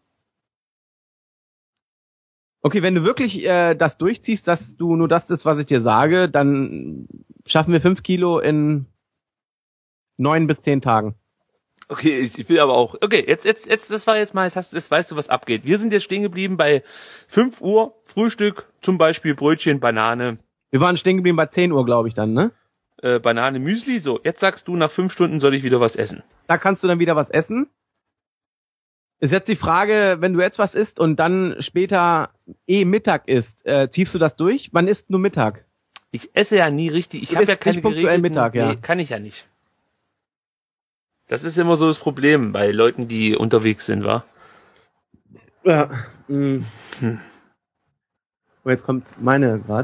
Okay, wenn du wirklich äh, das durchziehst, dass du nur das ist, was ich dir sage, dann schaffen wir fünf Kilo in neun bis zehn Tagen. Okay, ich, ich will aber auch. Okay, jetzt, jetzt, jetzt, das war jetzt mal, jetzt, hast, jetzt weißt du, was abgeht. Wir sind jetzt stehen geblieben bei fünf Uhr, Frühstück, zum Beispiel Brötchen, Banane, Wir waren stehen geblieben bei zehn Uhr, glaube ich, dann, ne? äh, Banane, Müsli. So, jetzt sagst du, nach fünf Stunden soll ich wieder was essen. Da kannst du dann wieder was essen. Ist jetzt die Frage, wenn du jetzt was isst und dann später eh Mittag isst, äh, ziehst du das durch? Wann isst du Mittag? Ich esse ja nie richtig. Ich Du habe isst ja keine nicht punktuell geregelten- Mittag, ja. Nee, kann ich ja nicht. Das ist immer so das Problem bei Leuten, die unterwegs sind, wa? Ja. Mm. Hm. Oh, jetzt kommt meine grad.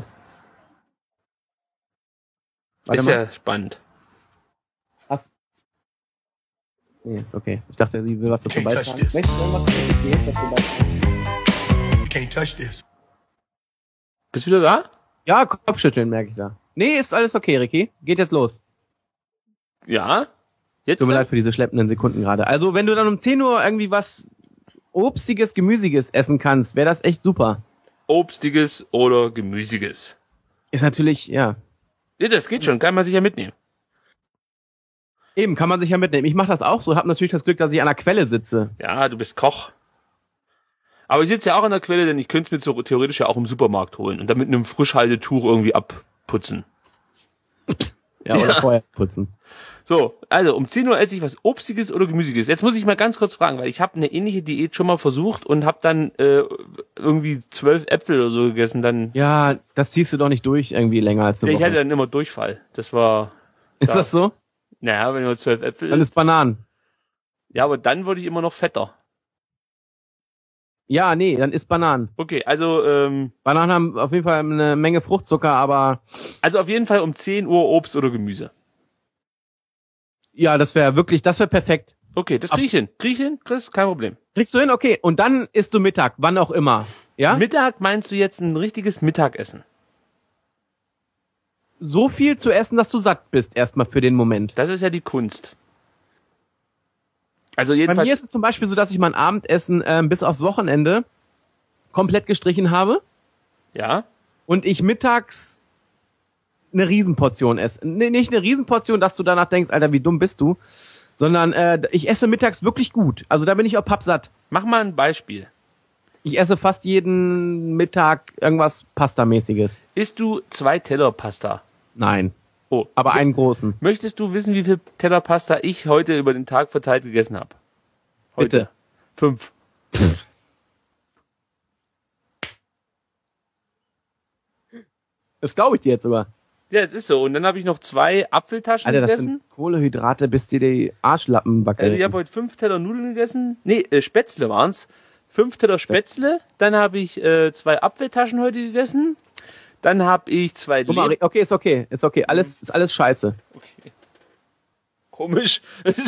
Warte Ist mal. ja spannend. Was? Nee, ist okay. Ich dachte, sie will was dazu Can't touch beitragen. this. Möchtest du irgendwas dazu beitragen? You can't touch this. Bist du wieder da? Ja, Kopfschütteln merke ich da. Nee, ist alles okay, Ricky. Geht jetzt los. Ja? Jetzt? Tut mir dann? leid für diese schleppenden Sekunden gerade. Also, wenn du dann um zehn Uhr irgendwie was Obstiges, Gemüsiges essen kannst, wäre das echt super. Obstiges oder Gemüsiges? Ist natürlich, ja. Ja, das geht schon. Kann man sich ja mitnehmen. Eben, kann man sich ja mitnehmen. Ich mache das auch so, habe natürlich das Glück, dass ich an der Quelle sitze. Ja, du bist Koch. Aber ich sitze ja auch an der Quelle, denn ich könnte es mir so theoretisch ja auch im Supermarkt holen und dann mit einem Frischhaltetuch irgendwie abputzen. Ja, oder vorher putzen. So, also um zehn Uhr esse ich was Obstiges oder Gemüsiges. Jetzt muss ich mal ganz kurz fragen, weil ich habe eine ähnliche Diät schon mal versucht und habe dann äh, irgendwie zwölf Äpfel oder so gegessen. Dann Ja, das ziehst du doch nicht durch irgendwie länger als eine ich Woche. hatte dann immer Durchfall. Das war, Ist das so? naja, wenn nur zwölf Äpfel Dann ist. ist Bananen. Ja, aber dann wurde ich immer noch fetter. Ja, nee, dann ist Bananen. Okay, also ähm, Bananen haben auf jeden Fall eine Menge Fruchtzucker, aber also auf jeden Fall um zehn Uhr Obst oder Gemüse. ja, das wäre wirklich, das wäre perfekt. Okay, das krieg ich hin. Krieg ich hin, Chris? Kein Problem. Kriegst du hin? Okay. Und dann isst du Mittag, wann auch immer. Ja? Mittag meinst du jetzt ein richtiges Mittagessen? So viel zu essen, dass du satt bist, erstmal für den Moment. Das ist ja die Kunst. Also Bei jedenfalls. mir ist es zum Beispiel so, dass ich mein Abendessen ähm, bis aufs Wochenende komplett gestrichen habe Ja. und ich mittags eine Riesenportion esse. Nee, nicht eine Riesenportion, dass du danach denkst, Alter, wie dumm bist du, sondern äh, ich esse mittags wirklich gut. Also da bin ich auch pappsatt. Mach mal ein Beispiel. Ich esse fast jeden Mittag irgendwas Pasta-mäßiges. Isst du zwei Teller Pasta? Nein, Oh. aber einen großen. Möchtest du wissen, wie viel Teller Pasta ich heute über den Tag verteilt gegessen habe? Heute. Bitte. Fünf. Das glaube ich dir jetzt sogar. Ja, es ist so. Und dann habe ich noch zwei Apfeltaschen Alter, das gegessen. sind Kohlehydrate, bis dir die Arschlappen wackeln. Also ich habe heute fünf Teller Nudeln gegessen. Nee, äh, Spätzle waren's. Fünf Teller Spätzle. Dann habe ich äh, zwei Apfeltaschen heute gegessen. Dann habe ich zwei Guck mal, Leb- okay, ist okay, ist okay. Alles, ist alles scheiße. Okay. Komisch.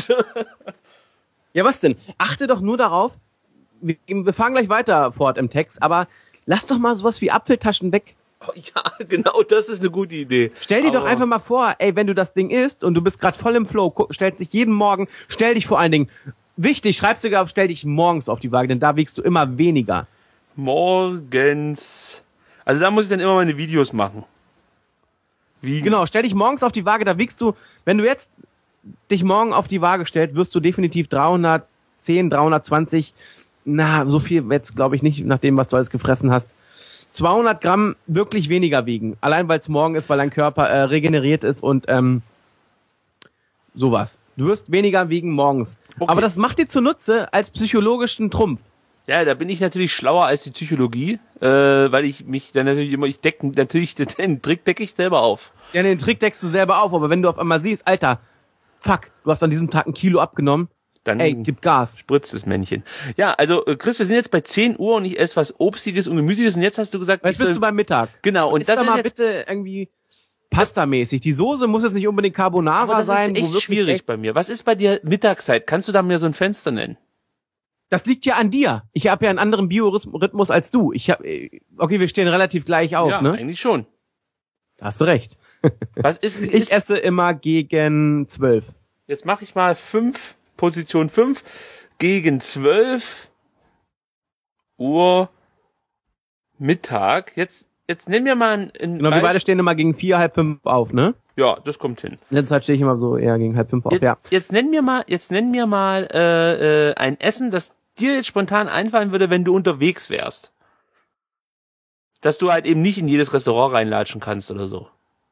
Ja, was denn? Achte doch nur darauf, wir, wir fahren gleich weiter fort im Text, aber lass doch mal sowas wie Apfeltaschen weg. Oh, ja, genau, das ist eine gute Idee. Stell dir Aber doch einfach mal vor, ey, wenn du das Ding isst und du bist gerade voll im Flow, guck, stellst dich jeden Morgen, stell dich vor allen Dingen, wichtig, schreibst du auf, stell dich morgens auf die Waage, denn da wiegst du immer weniger. morgens... Also da muss ich dann immer meine Videos machen. Wiegen. Genau, stell dich morgens auf die Waage, da wiegst du, wenn du jetzt dich morgen auf die Waage stellst, wirst du definitiv dreihundertzehn, dreihundertzwanzig, na, so viel jetzt glaube ich nicht, nach dem, was du alles gefressen hast, zweihundert Gramm wirklich weniger wiegen. Allein weil es morgen ist, weil dein Körper äh, regeneriert ist und ähm, sowas. Du wirst weniger wiegen morgens. Okay. Aber das macht dir zunutze als psychologischen Trumpf. Ja, da bin ich natürlich schlauer als die Psychologie, äh, weil ich mich dann natürlich immer, ich decke natürlich den Trick decke ich selber auf. Ja, den Trick deckst du selber auf, aber wenn du auf einmal siehst, Alter, fuck, du hast an diesem Tag ein Kilo abgenommen, Dann ey, gib Gas. spritzt das Männchen. Ja, also äh, Chris, wir sind jetzt bei zehn Uhr und ich esse was Obstiges und Gemüsiges und jetzt hast du gesagt, Jetzt ich soll- bist du beim Mittag. genau und Ist das da ist mal jetzt, bitte irgendwie Pasta-mäßig. Die Soße muss jetzt nicht unbedingt Carbonara aber das sein. ist wo echt wirklich schwierig echt- bei mir. Was ist bei dir Mittagszeit? Kannst du da mir so ein Fenster nennen? Das liegt ja an dir. Ich habe ja einen anderen Biorhythmus als du. Ich hab, äh, okay, wir stehen relativ gleich auf, ja, ne? eigentlich schon. Da hast du recht. Was ist, Ich ist esse immer gegen zwölf. jetzt mache ich mal fünf, Position fünf gegen zwölf Uhr Mittag. Jetzt, jetzt nenn mir mal ein, ein Genau, wir beide stehen immer gegen vier, halb fünf auf, ne? ja, das kommt hin. In letzter Zeit stehe ich immer so eher gegen halb fünf auf, Jetzt, ja. jetzt nenn mir mal, jetzt nenn mir mal äh, äh, ein Essen, das dir jetzt spontan einfallen würde, wenn du unterwegs wärst. Dass du halt eben nicht in jedes Restaurant reinlatschen kannst oder so.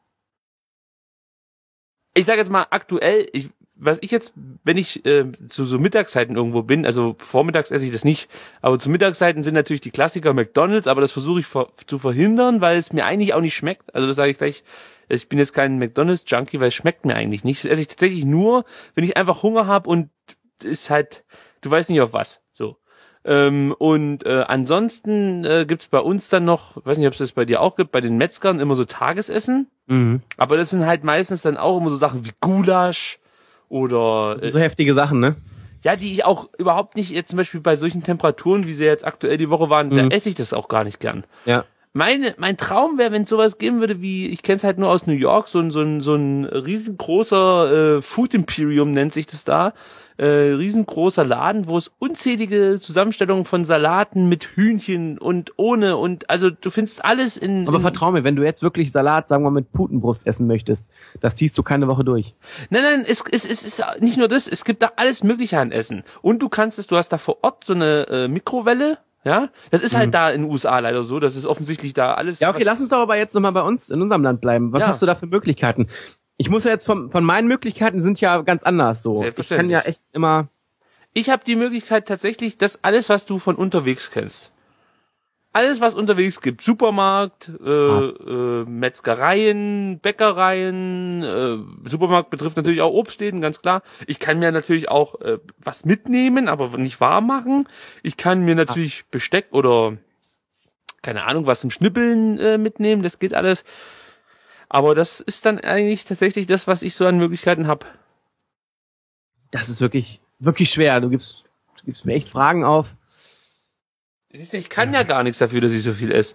Ich sag jetzt mal aktuell, ich, was ich jetzt, wenn ich äh, zu so Mittagszeiten irgendwo bin, also vormittags esse ich das nicht, aber zu Mittagszeiten sind natürlich die Klassiker McDonald's, aber das versuche ich ver zu verhindern, weil es mir eigentlich auch nicht schmeckt. Also das sage ich gleich, ich bin jetzt kein McDonald's-Junkie, weil es schmeckt mir eigentlich nicht. Das esse ich tatsächlich nur, wenn ich einfach Hunger habe und ist halt, du weißt nicht auf was. So. Ähm, und äh, ansonsten äh, gibt's bei uns dann noch, weiß nicht, ob es das bei dir auch gibt, bei den Metzgern immer so Tagesessen. Mhm. Aber das sind halt meistens dann auch immer so Sachen wie Gulasch oder äh, So heftige Sachen, ne? ja, die ich auch überhaupt nicht jetzt zum Beispiel bei solchen Temperaturen, wie sie jetzt aktuell die Woche waren, Mhm. da esse ich das auch gar nicht gern. Ja. Meine, mein Traum wäre, wenn es sowas geben würde wie, ich kenne es halt nur aus New York, so ein, so ein, so ein riesengroßer äh, Food Imperium nennt sich das da, äh, riesengroßer Laden, wo es unzählige Zusammenstellungen von Salaten mit Hühnchen und ohne und also du findest alles in... Aber in vertrau mir, wenn du jetzt wirklich Salat, sagen wir mal, mit Putenbrust essen möchtest, das ziehst du keine Woche durch. Nein, nein, es, es, es ist nicht nur das, es gibt da alles Mögliche an Essen. Und du kannst es, du hast da vor Ort so eine äh, Mikrowelle, ja, das ist halt da in den U S A leider so, das ist offensichtlich da alles... Ja, okay, was- lass uns doch aber jetzt nochmal bei uns in unserem Land bleiben. Was Ja. hast du da für Möglichkeiten? Ich muss ja jetzt von, von meinen Möglichkeiten sind ja ganz anders so. Ich kann Selbstverständlich. ja echt immer... Ich habe die Möglichkeit tatsächlich, das alles, was du von unterwegs kennst. Alles, was unterwegs gibt. Supermarkt, äh, äh, Metzgereien, Bäckereien, äh, Supermarkt betrifft natürlich auch Obstläden, ganz klar. Ich kann mir natürlich auch äh, was mitnehmen, aber nicht warm machen. Ich kann mir natürlich Besteck oder, keine Ahnung, was zum Schnippeln äh, mitnehmen, das geht alles. Aber das ist dann eigentlich tatsächlich das, was ich so an Möglichkeiten habe. Das ist wirklich, wirklich schwer. Du gibst, du gibst mir echt Fragen auf. Siehst du, ich kann ja gar nichts dafür, dass ich so viel esse.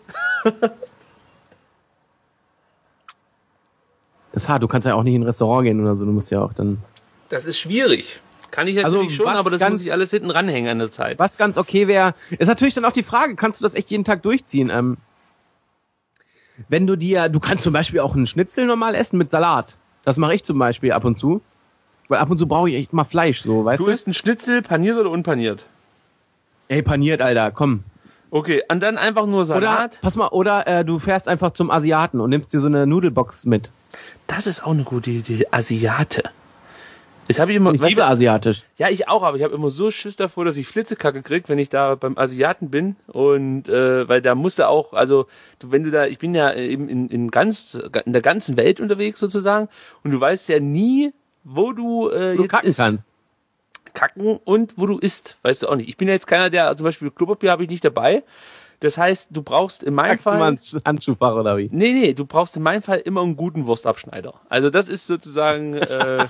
Das ist hart, du kannst ja auch nicht in ein Restaurant gehen oder so. Du musst ja auch dann... Das ist schwierig. Kann ich natürlich Also, schon, was aber das ganz- muss ich alles hinten ranhängen an der Zeit. Was ganz okay wäre, ist natürlich dann auch die Frage, kannst du das echt jeden Tag durchziehen? Ähm, wenn du dir, du kannst zum Beispiel auch einen Schnitzel normal essen mit Salat. Das mache ich zum Beispiel ab und zu. Weil ab und zu brauche ich echt mal Fleisch, so, weißt Du du? isst einen Schnitzel, paniert oder unpaniert? Ey, paniert, Alter, komm. Okay, und dann einfach nur Oder, Salat. pass mal, oder äh, du fährst einfach zum Asiaten und nimmst dir so eine Nudelbox mit. Das ist auch eine gute Idee. Asiate. Das habe ich immer. Ich weißt liebe du, asiatisch. ja, ich auch, aber ich habe immer so Schiss davor, dass ich Flitzekacke krieg, wenn ich da beim Asiaten bin. Und äh, weil da musst du auch, also du, wenn du da, ich bin ja eben in, in ganz in der ganzen Welt unterwegs sozusagen und du weißt ja nie, wo du äh, Du jetzt kacken isst. kannst. Kacken und wo du isst, weißt du auch nicht. Ich bin ja jetzt keiner, der zum Beispiel Klopapier habe ich nicht dabei. Das heißt, du brauchst in meinem Sagst du Fall... mal einen Handschuhfach oder wie? Nee, nee, du brauchst in meinem Fall immer einen guten Wurstabschneider. Also das ist sozusagen... Äh,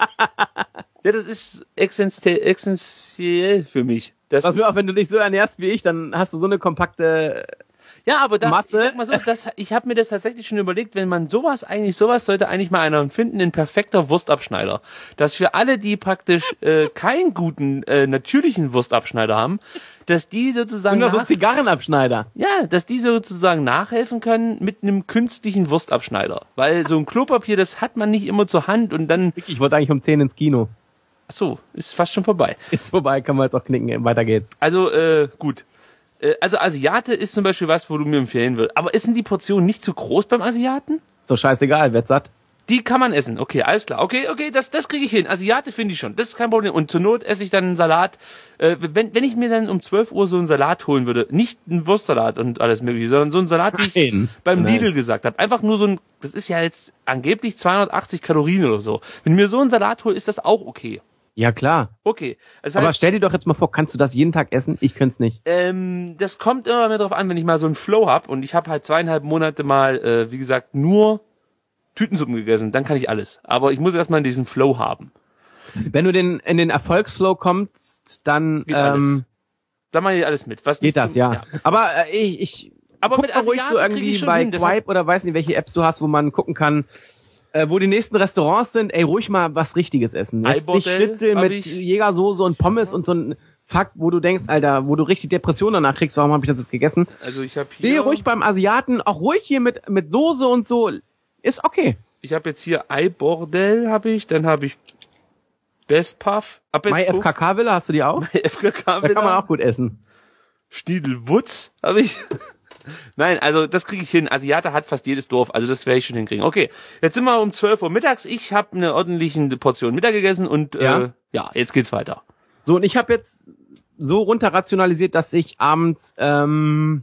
ja, das ist essentiell, essentiell für mich. Das, Was mir auch, wenn du dich so ernährst wie ich, dann hast du so eine kompakte... ja, aber da, Masse. ich sag mal so, das, ich habe mir das tatsächlich schon überlegt, wenn man sowas eigentlich, sowas sollte eigentlich mal einer finden, ein perfekter Wurstabschneider. Dass für alle, die praktisch äh, keinen guten, äh, natürlichen Wurstabschneider haben, dass die sozusagen... Oder so nach- Zigarrenabschneider. Ja, dass die sozusagen nachhelfen können mit einem künstlichen Wurstabschneider. Weil so ein Klopapier, das hat man nicht immer zur Hand und dann... Ich wollte eigentlich um zehn ins Kino. Ach so, ist fast schon vorbei. Ist vorbei, kann man jetzt auch knicken. Weiter geht's. Also, äh, gut. Äh, also Asiate ist zum Beispiel was, wo du mir empfehlen würdest. Aber ist denn die Portion nicht zu groß beim Asiaten? Ist doch scheißegal, wird satt. Die kann man essen. Okay, alles klar. Okay, okay, das, das kriege ich hin. Asiate finde ich schon. Das ist kein Problem. Und zur Not esse ich dann einen Salat. Äh, wenn, wenn ich mir dann um zwölf Uhr so einen Salat holen würde, nicht einen Wurstsalat und alles mögliche, sondern so einen Salat, wie ich Nein. beim Nein. Lidl gesagt habe. Einfach nur so ein, das ist ja jetzt angeblich zweihundertachtzig Kalorien oder so. Wenn ich mir so einen Salat hole, ist das auch okay. Ja, klar. Okay. Das Aber heißt, stell dir doch jetzt mal vor, kannst du das jeden Tag essen? Ich könnte es nicht. Ähm, das kommt immer mehr drauf an, wenn ich mal so einen Flow hab und ich habe halt zweieinhalb Monate mal, äh, wie gesagt, nur Tütensuppen gegessen, dann kann ich alles. Aber ich muss erstmal diesen Flow haben. Wenn du den, in den Erfolgsflow kommst, dann Geht alles. ähm, Da mache ich alles mit. Was geht nicht das, zum- ja. Aber äh, ich, ich Aber guck mit mal ruhig Asiaten so krieg irgendwie ich schon bei hin, deshalb- Quipe oder weiß nicht, welche Apps du hast, wo man gucken kann, äh, wo die nächsten Restaurants sind. Ey, ruhig mal was Richtiges essen. Jetzt nicht Eibordell Schnitzel hab mit ich. Jägersoße und Pommes und so ein Fakt, wo du denkst, Alter, wo du richtig Depression danach kriegst, warum habe ich das jetzt gegessen? Also ich habe hier, Nee, ruhig beim Asiaten, auch ruhig hier mit, mit Soße und so, ist okay. ich habe jetzt hier Eibordell habe ich, dann habe ich Best Puff, ah, Best My Puff, F K K-Villa hast du die auch? F K K Da kann man auch gut essen. Schniedelwutz habe ich. Nein, also das kriege ich hin. Asiate hat fast jedes Dorf, also das werde ich schon hinkriegen. Okay, jetzt sind wir um zwölf Uhr mittags. Ich habe eine ordentliche Portion Mittag gegessen und Ja. äh, ja, jetzt geht's weiter. So, und ich habe jetzt so runter rationalisiert, dass ich abends ähm,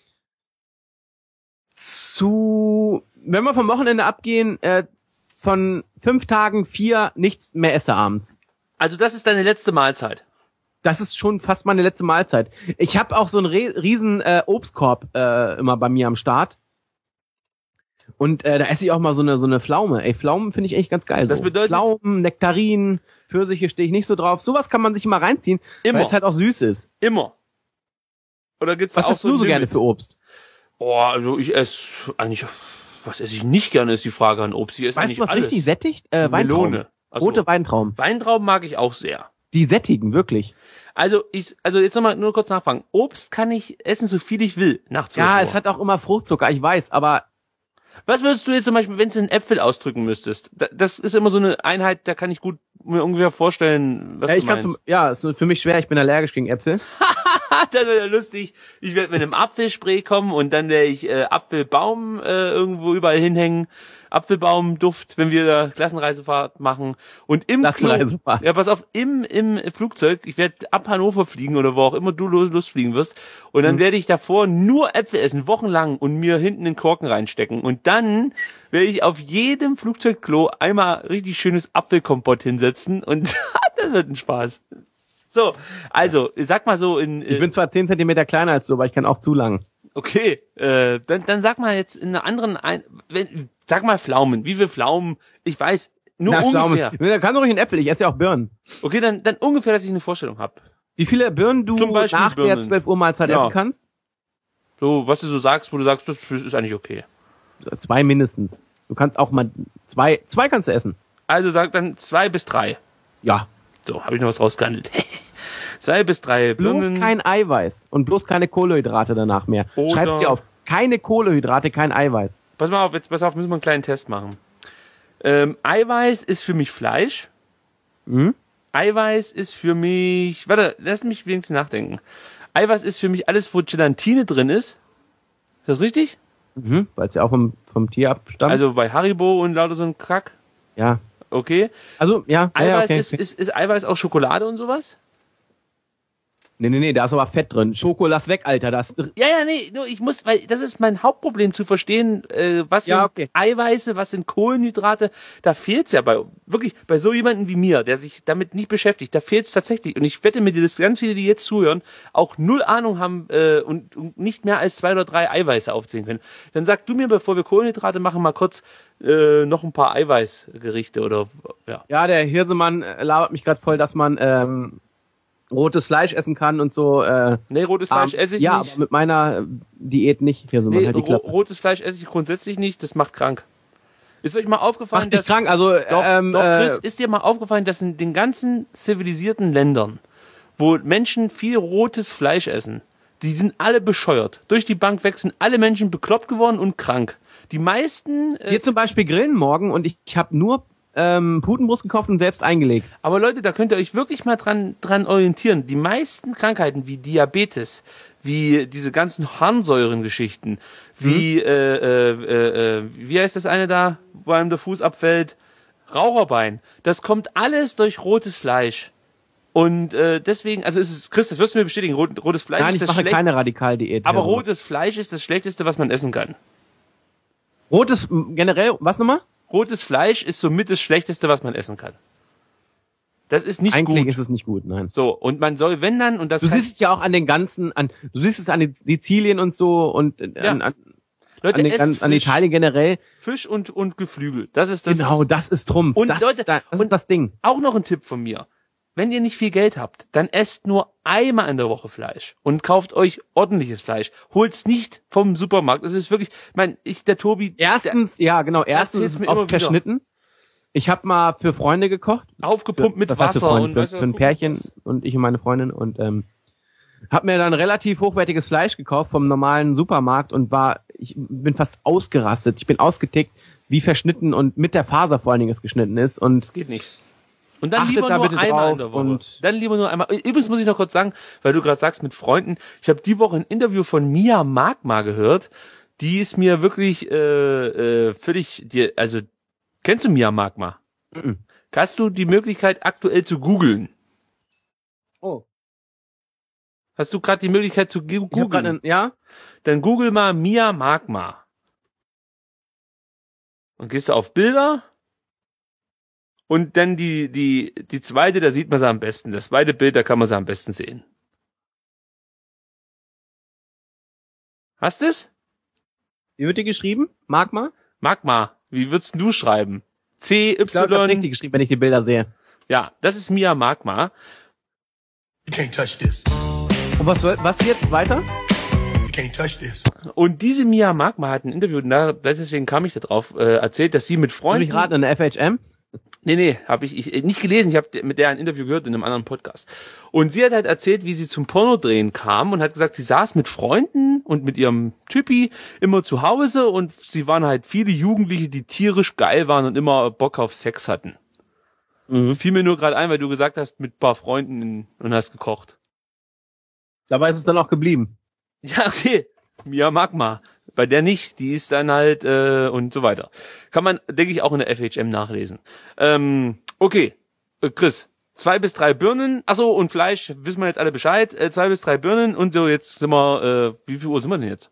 zu, wenn wir vom Wochenende abgehen, äh, von fünf Tagen vier nichts mehr esse abends. Also das ist deine letzte Mahlzeit. Das ist schon fast meine letzte Mahlzeit. Ich habe auch so einen re riesen äh, Obstkorb äh, immer bei mir am Start. Und äh, da esse ich auch mal so eine so eine Pflaume. Ey, Pflaumen finde ich echt ganz geil. Das so. bedeutet- Pflaumen, Nektarinen, Pfirsiche stehe ich nicht so drauf. Sowas kann man sich mal reinziehen, Immer. weil es halt auch süß ist. Immer. Oder gibt's Was auch isst so du ein so gerne Limit? für Obst? Oh, also ich esse eigentlich, was esse ich nicht gerne, ist die Frage an Obst. Ich esse Weißt eigentlich du, was alles. richtig sättigt? Äh, Weintrauben. Melone. Ach so. Rote Weintrauben. Weintrauben mag ich auch sehr. Die sättigen, wirklich. Also ich, also jetzt nochmal nur kurz nachfragen. Obst kann ich essen, so viel ich will, nach zwölf Ja, Uhr. es hat auch immer Fruchtzucker, ich weiß, aber Was würdest du jetzt zum Beispiel, wenn du in Äpfel ausdrücken müsstest? Da- Das ist immer so eine Einheit, da kann ich gut mir ungefähr vorstellen, was ja, du ich kann meinst. zum, ja, ist für mich schwer, ich bin allergisch gegen Äpfel. Das wäre ja lustig. Ich werde mit einem Apfelspray kommen und dann werde ich äh, Apfelbaum äh, irgendwo überall hinhängen. Apfelbaumduft, wenn wir da Klassenreisefahrt machen. Und im Klo, Klassenreisefahrt. ja, pass auf, im im Flugzeug, ich werde ab Hannover fliegen oder wo auch immer du los, losfliegen wirst. Und dann Mhm. werde ich davor nur Äpfel essen, wochenlang und mir hinten den Korken reinstecken. Und dann werde ich auf jedem Flugzeugklo einmal richtig schönes Apfelkompott hinsetzen und das wird ein Spaß. So, also, sag mal so in... Ich bin zwar zehn Zentimeter kleiner als du, aber ich kann auch zu lang. Okay, äh, dann, dann sag mal jetzt in einer anderen, ein, wenn, sag mal Pflaumen. Wie viele Pflaumen? Ich weiß, nur Na, ungefähr. Pflaumen. Da kann doch nicht ein Äpfel, ich esse ja auch Birnen. Okay, dann, dann ungefähr, dass ich eine Vorstellung habe. Wie viele Birnen du Zum Beispiel nach der Birnen. zwölf Uhr Mahlzeit Ja. essen kannst? So, was du so sagst, wo du sagst, das ist eigentlich okay. Zwei mindestens. Du kannst auch mal zwei, zwei kannst du essen. Also sag dann zwei bis drei. Ja. So, habe ich noch was rausgehandelt. zwei bis drei Bloß Birnen. kein Eiweiß und bloß keine Kohlenhydrate danach mehr. Oder- Schreib's dir auf. Keine Kohlenhydrate, kein Eiweiß. Pass mal auf, jetzt pass auf, müssen wir einen kleinen Test machen. Ähm, Eiweiß ist für mich Fleisch. Mhm. Eiweiß ist für mich, warte, lass mich wenigstens nachdenken. Eiweiß ist für mich alles, wo Gelatine drin ist. Ist das richtig? Mhm. Weil es ja auch vom, vom Tier abstammt. Also bei Haribo und lauter so ein Kack. ja. Okay. Also, ja. ja, ja, Eiweiß okay. ist, ist, ist Eiweiß auch Schokolade und sowas? Nee, nee, nee, da ist aber Fett drin. Schoko, lass weg, Alter. Das Ja, ja, nee, nur ich muss, weil das ist mein Hauptproblem zu verstehen, äh, was Ja, sind okay. Eiweiße, was sind Kohlenhydrate. Da fehlt's ja bei, wirklich, bei so jemandem wie mir, der sich damit nicht beschäftigt, da fehlt's tatsächlich. Und ich wette mit dir, dass ganz viele, die jetzt zuhören, auch null Ahnung haben äh, und, und nicht mehr als zwei oder drei Eiweiße aufzählen können. Dann sag du mir, bevor wir Kohlenhydrate machen, mal kurz äh, noch ein paar Eiweißgerichte oder, ja. Ja, der Hirsemann äh, labert mich gerade voll, dass man ähm, rotes Fleisch essen kann und so. Äh, Nee, rotes Fleisch ähm, esse ich ja, nicht. aber mit meiner äh, Diät nicht. Hirsemann, Nee, halt die ro Klappe. rotes Fleisch esse ich grundsätzlich nicht, das macht krank. Ist euch mal aufgefallen, Macht dich dass... krank, also Doch, ähm, doch Chris, äh, ist dir mal aufgefallen, dass in den ganzen zivilisierten Ländern, wo Menschen viel rotes Fleisch essen, die sind alle bescheuert. Durch die Bank weg sind alle Menschen bekloppt geworden und krank. Die meisten... Äh, wir zum Beispiel grillen morgen und ich, ich habe nur ähm, Putenbrust gekauft und selbst eingelegt. aber Leute, da könnt ihr euch wirklich mal dran, dran orientieren. Die meisten Krankheiten wie Diabetes, wie diese ganzen Harnsäurengeschichten, wie, äh, äh, äh, äh, wie heißt das eine da, wo einem der Fuß abfällt? Raucherbein. Das kommt alles durch rotes Fleisch. Und äh, deswegen, also ist es, Chris, das wirst du mir bestätigen, rot, rotes Fleisch Nein, ist ich das mache schlecht, keine Radikaldiät. aber Hirsemann. rotes Fleisch ist das Schlechteste, was man essen kann. Rotes, m, generell, was nochmal? Rotes Fleisch ist somit das Schlechteste, was man essen kann. Das ist nicht Eigentlich gut. ist es nicht gut, nein. So, und man soll, wenn dann, und das Du heißt- siehst es ja auch an den ganzen, an, du siehst es an den Sizilien und so und äh, Ja. an, an, Leute, an, den, esst an, an Fisch. Italien generell. Fisch und, und Geflügel. Das ist das. Genau, das ist Trumpf. Und das Leute, ist, da, das, und ist das Ding. Auch noch ein Tipp von mir. Wenn ihr nicht viel Geld habt, dann esst nur einmal in der Woche Fleisch und kauft euch ordentliches Fleisch. Holt's nicht vom Supermarkt. Es ist wirklich, ich mein, ich, der Tobi, Erstens, ja genau, erstens erzähl's ist mir es immer oft wieder. verschnitten. Ich habe mal für Freunde gekocht. der aufgepumpt mit Das heißt für, Wasser Freunde, und für, weißt du, für ein Pärchen und ich und meine Freundin und ähm, habe mir dann relativ hochwertiges Fleisch gekauft vom normalen Supermarkt und war, ich bin fast ausgerastet. Ich bin ausgetickt, wie verschnitten und mit der Faser vor allen Dingen es geschnitten ist und geht nicht. Und dann Achtet lieber da nur bitte einmal drauf in der Woche. und- Dann lieber nur einmal. Übrigens muss ich noch kurz sagen, weil du gerade sagst mit Freunden, ich habe die Woche ein Interview von Mia Magma gehört. Die ist mir wirklich äh, äh, völlig, die, also kennst du Mia Magma? Mhm. Hast du die Möglichkeit aktuell zu googeln? oh, Hast du gerade die Möglichkeit zu gu- ich hab grad googeln? einen, ja, Dann google mal Mia Magma. Und gehst du auf Bilder. Und dann die, die, die zweite, da sieht man sie am besten. Das zweite Bild, da kann man sie am besten sehen. Hast du's? wie wird die geschrieben? Magma? Magma. Wie würdest du schreiben? C, Ich glaube, ich hab's Y. richtig geschrieben, wenn ich die Bilder sehe. Ja, das ist Mia Magma. You can't touch this. Und was soll, was jetzt weiter? You can't touch this. Und diese Mia Magma hat ein Interview, und da, deswegen kam ich da drauf, äh, erzählt, dass sie mit Soll Freunden... ich raten, eine F H M? Nee, nee, habe ich, ich nicht gelesen. Ich habe mit der ein Interview gehört in einem anderen Podcast. Und sie hat halt erzählt, wie sie zum Pornodrehen kam und hat gesagt, sie saß mit Freunden und mit ihrem Typi immer zu Hause und sie waren halt viele Jugendliche, die tierisch geil waren und immer Bock auf Sex hatten. Mhm. Fiel mir nur gerade ein, weil du gesagt hast, mit ein paar Freunden in, und hast gekocht. Dabei ist es dann auch geblieben. Ja, okay. Mia Magma. Bei der nicht, die ist dann halt äh, und so weiter. Kann man, denke ich, auch in der F H M nachlesen. Ähm, okay, äh, Chris, zwei bis drei Birnen, achso, und Fleisch, wissen wir jetzt alle Bescheid, äh, zwei bis drei Birnen und so, jetzt sind wir, äh, wie viel Uhr sind wir denn jetzt?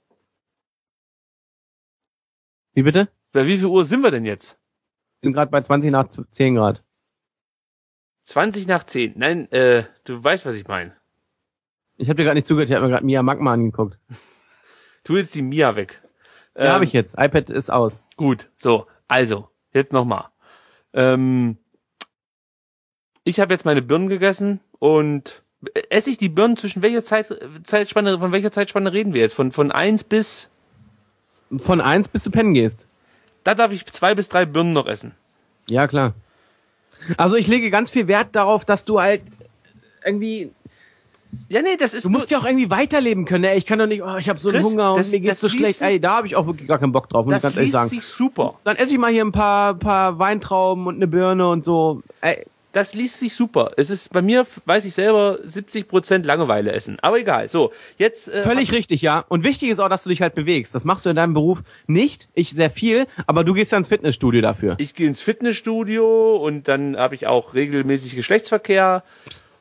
Wie bitte? Bei wie viel Uhr sind wir denn jetzt? Wir sind gerade bei zwanzig nach zehn Grad. zwanzig nach zehn. Nein, äh, du weißt, was ich meine. Ich habe dir gerade nicht zugehört, ich habe mir gerade Mia Magma angeguckt. Tu jetzt die Mia weg. Ja, habe ich jetzt. iPad ist aus. Gut, so, also, jetzt nochmal. Ähm, ich habe jetzt meine Birnen gegessen und esse ich die Birnen zwischen welcher Zeit, Zeitspanne, von welcher Zeitspanne reden wir jetzt? Von, von eins bis, Von eins bis du pennen gehst. da darf ich zwei bis drei Birnen noch essen. Ja, klar. Also ich lege ganz viel Wert darauf, dass du halt irgendwie... Ja, nee, das ist Du musst ja auch irgendwie weiterleben können. Ey, ich kann doch nicht, oh, ich habe so einen Chris, Hunger und das- mir geht's das so liest schlecht. sich- Ey, da habe ich auch wirklich gar keinen Bock drauf, muss ich das ganz ehrlich liest sagen. sich super. Dann esse ich mal hier ein paar, paar Weintrauben und eine Birne und so. Ey, Das liest sich super. Es ist bei mir, weiß ich selber, siebzig Prozent Langeweile essen. Aber egal. So, jetzt. Äh, völlig richtig, ja. Und wichtig ist auch, dass du dich halt bewegst. Das machst du in deinem Beruf nicht. Ich sehr viel, aber du gehst ja ins Fitnessstudio dafür. Ich gehe ins Fitnessstudio und dann habe ich auch regelmäßig Geschlechtsverkehr.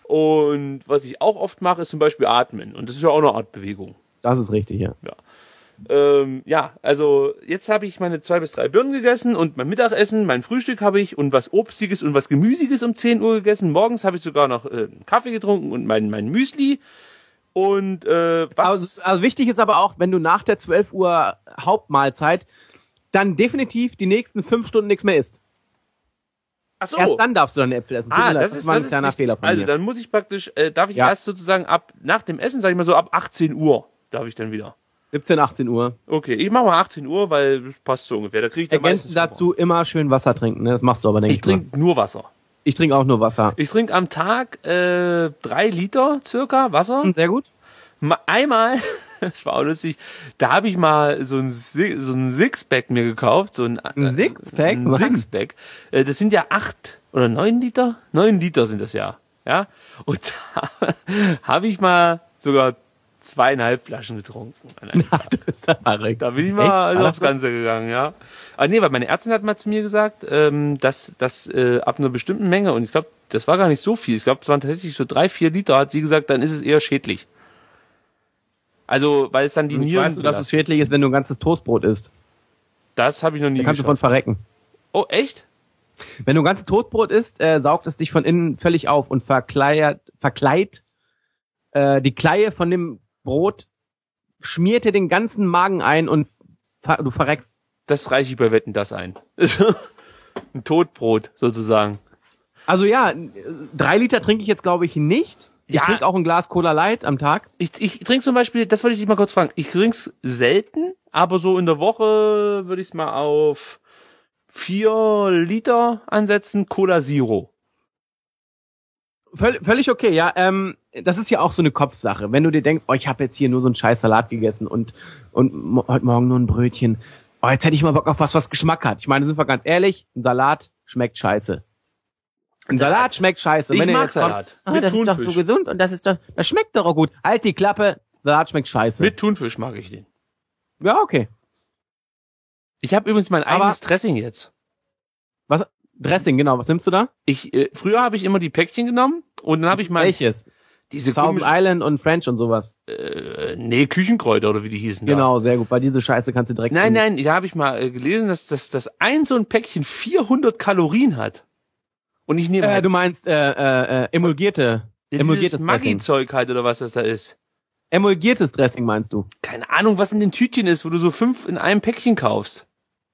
Und was ich auch oft mache, ist zum Beispiel atmen. Und das ist ja auch eine Art Bewegung. Das ist richtig, ja. Ja. Ähm, ja, also jetzt habe ich meine zwei bis drei Birnen gegessen und mein Mittagessen, mein Frühstück habe ich und was Obstiges und was Gemüsiges um zehn Uhr gegessen. Morgens habe ich sogar noch äh, einen Kaffee getrunken und mein, mein Müsli. Und äh, was... Also, also wichtig ist aber auch, wenn du nach der zwölf Uhr Hauptmahlzeit dann definitiv die nächsten fünf Stunden nichts mehr isst. Ach so. Erst dann darfst du deine Äpfel essen. Tut Ah, mir leid, das ist, war das ein ist kleiner wichtig. Fehler von Also mir. dann muss ich praktisch, äh, darf ich Ja. erst sozusagen ab nach dem Essen, sag ich mal so, ab achtzehn Uhr darf ich dann wieder. siebzehn, achtzehn Uhr. Okay, ich mache mal achtzehn Uhr, weil das passt so ungefähr. Da kriege ich dann Ergänzend meistens dazu immer schön Wasser trinken. Ne? Das machst du aber, denke ich. Ich trinke nur Wasser. Ich trinke auch nur Wasser. Ich trinke am Tag äh, drei Liter circa Wasser. Sehr gut. Ma- Einmal, das war auch lustig, da habe ich mal so ein, Si- so ein Sixpack mir gekauft. So ein, Ein Sixpack? Ein Mann. Sixpack. Äh, Das sind ja acht oder neun Liter? Neun Liter sind das ja. Ja. Und da habe ich mal sogar zweieinhalb Flaschen getrunken. an einem Tag. Das ist ja verrückt. Da bin ich Echt? mal War also das aufs Ganze gegangen, ja. Ah nee, weil meine Ärztin hat mal zu mir gesagt, ähm, dass das äh, ab einer bestimmten Menge, und ich glaube, das war gar nicht so viel, ich glaube, es waren tatsächlich so drei, vier Liter, hat sie gesagt, dann ist es eher schädlich. Also, weil es dann die Ich Nieren weißt du, dass es belastet. schädlich ist, wenn du ein ganzes Toastbrot isst. Das habe ich noch nie Da kannst du von geschafft. verrecken. Oh, echt? Wenn du ein ganzes Toastbrot isst, äh, saugt es dich von innen völlig auf und verkleiert, verkleidet äh, die Kleie von dem Brot, schmiert dir den ganzen Magen ein und ver du verreckst. Das reiche ich bei Wetten das ein. Ein Totbrot, sozusagen. Also ja, äh, drei Liter trinke ich jetzt, glaube ich, nicht. Ich Ja. trinke auch ein Glas Cola Light am Tag. Ich, ich trinke zum Beispiel, das wollte ich dich mal kurz fragen, ich trinke es selten, aber so in der Woche würde ich es mal auf vier Liter ansetzen, Cola Zero. Völ völlig okay, ja. Ähm, das ist ja auch so eine Kopfsache. Wenn du dir denkst, oh, ich habe jetzt hier nur so einen scheiß Salat gegessen und und mo heute Morgen nur ein Brötchen. Oh, jetzt hätte ich mal Bock auf was, was Geschmack hat. Ich meine, sind wir ganz ehrlich, ein Salat schmeckt scheiße. Ein Salat schmeckt scheiße. Ich Wenn ihr mag jetzt kommt, Salat. Ah, Mit das ist doch Thunfisch. so gesund und das ist doch, das schmeckt doch auch gut. Halt die Klappe, Salat schmeckt scheiße. Mit Thunfisch mag ich den. Ja, okay. Ich habe übrigens mein Aber- eigenes Dressing jetzt. Was? Dressing, genau. Was nimmst du da? Ich, äh, früher habe ich immer die Päckchen genommen und dann habe ich mal Welches? diese Southern komische, Island und French und sowas. äh, nee, Küchenkräuter oder wie die hießen. Genau, sehr gut. Weil diese Scheiße kannst du direkt... Nein, nein, da habe ich mal äh, gelesen, dass, dass, dass ein so ein Päckchen vierhundert Kalorien hat. Und ich nehme Äh, halt du meinst äh, äh, äh, emulgierte, dieses emulgiertes Dressing. Maggi-Zeug halt oder was das da ist. Emulgiertes Dressing meinst du? Keine Ahnung, was in den Tütchen ist, wo du so fünf in einem Päckchen kaufst.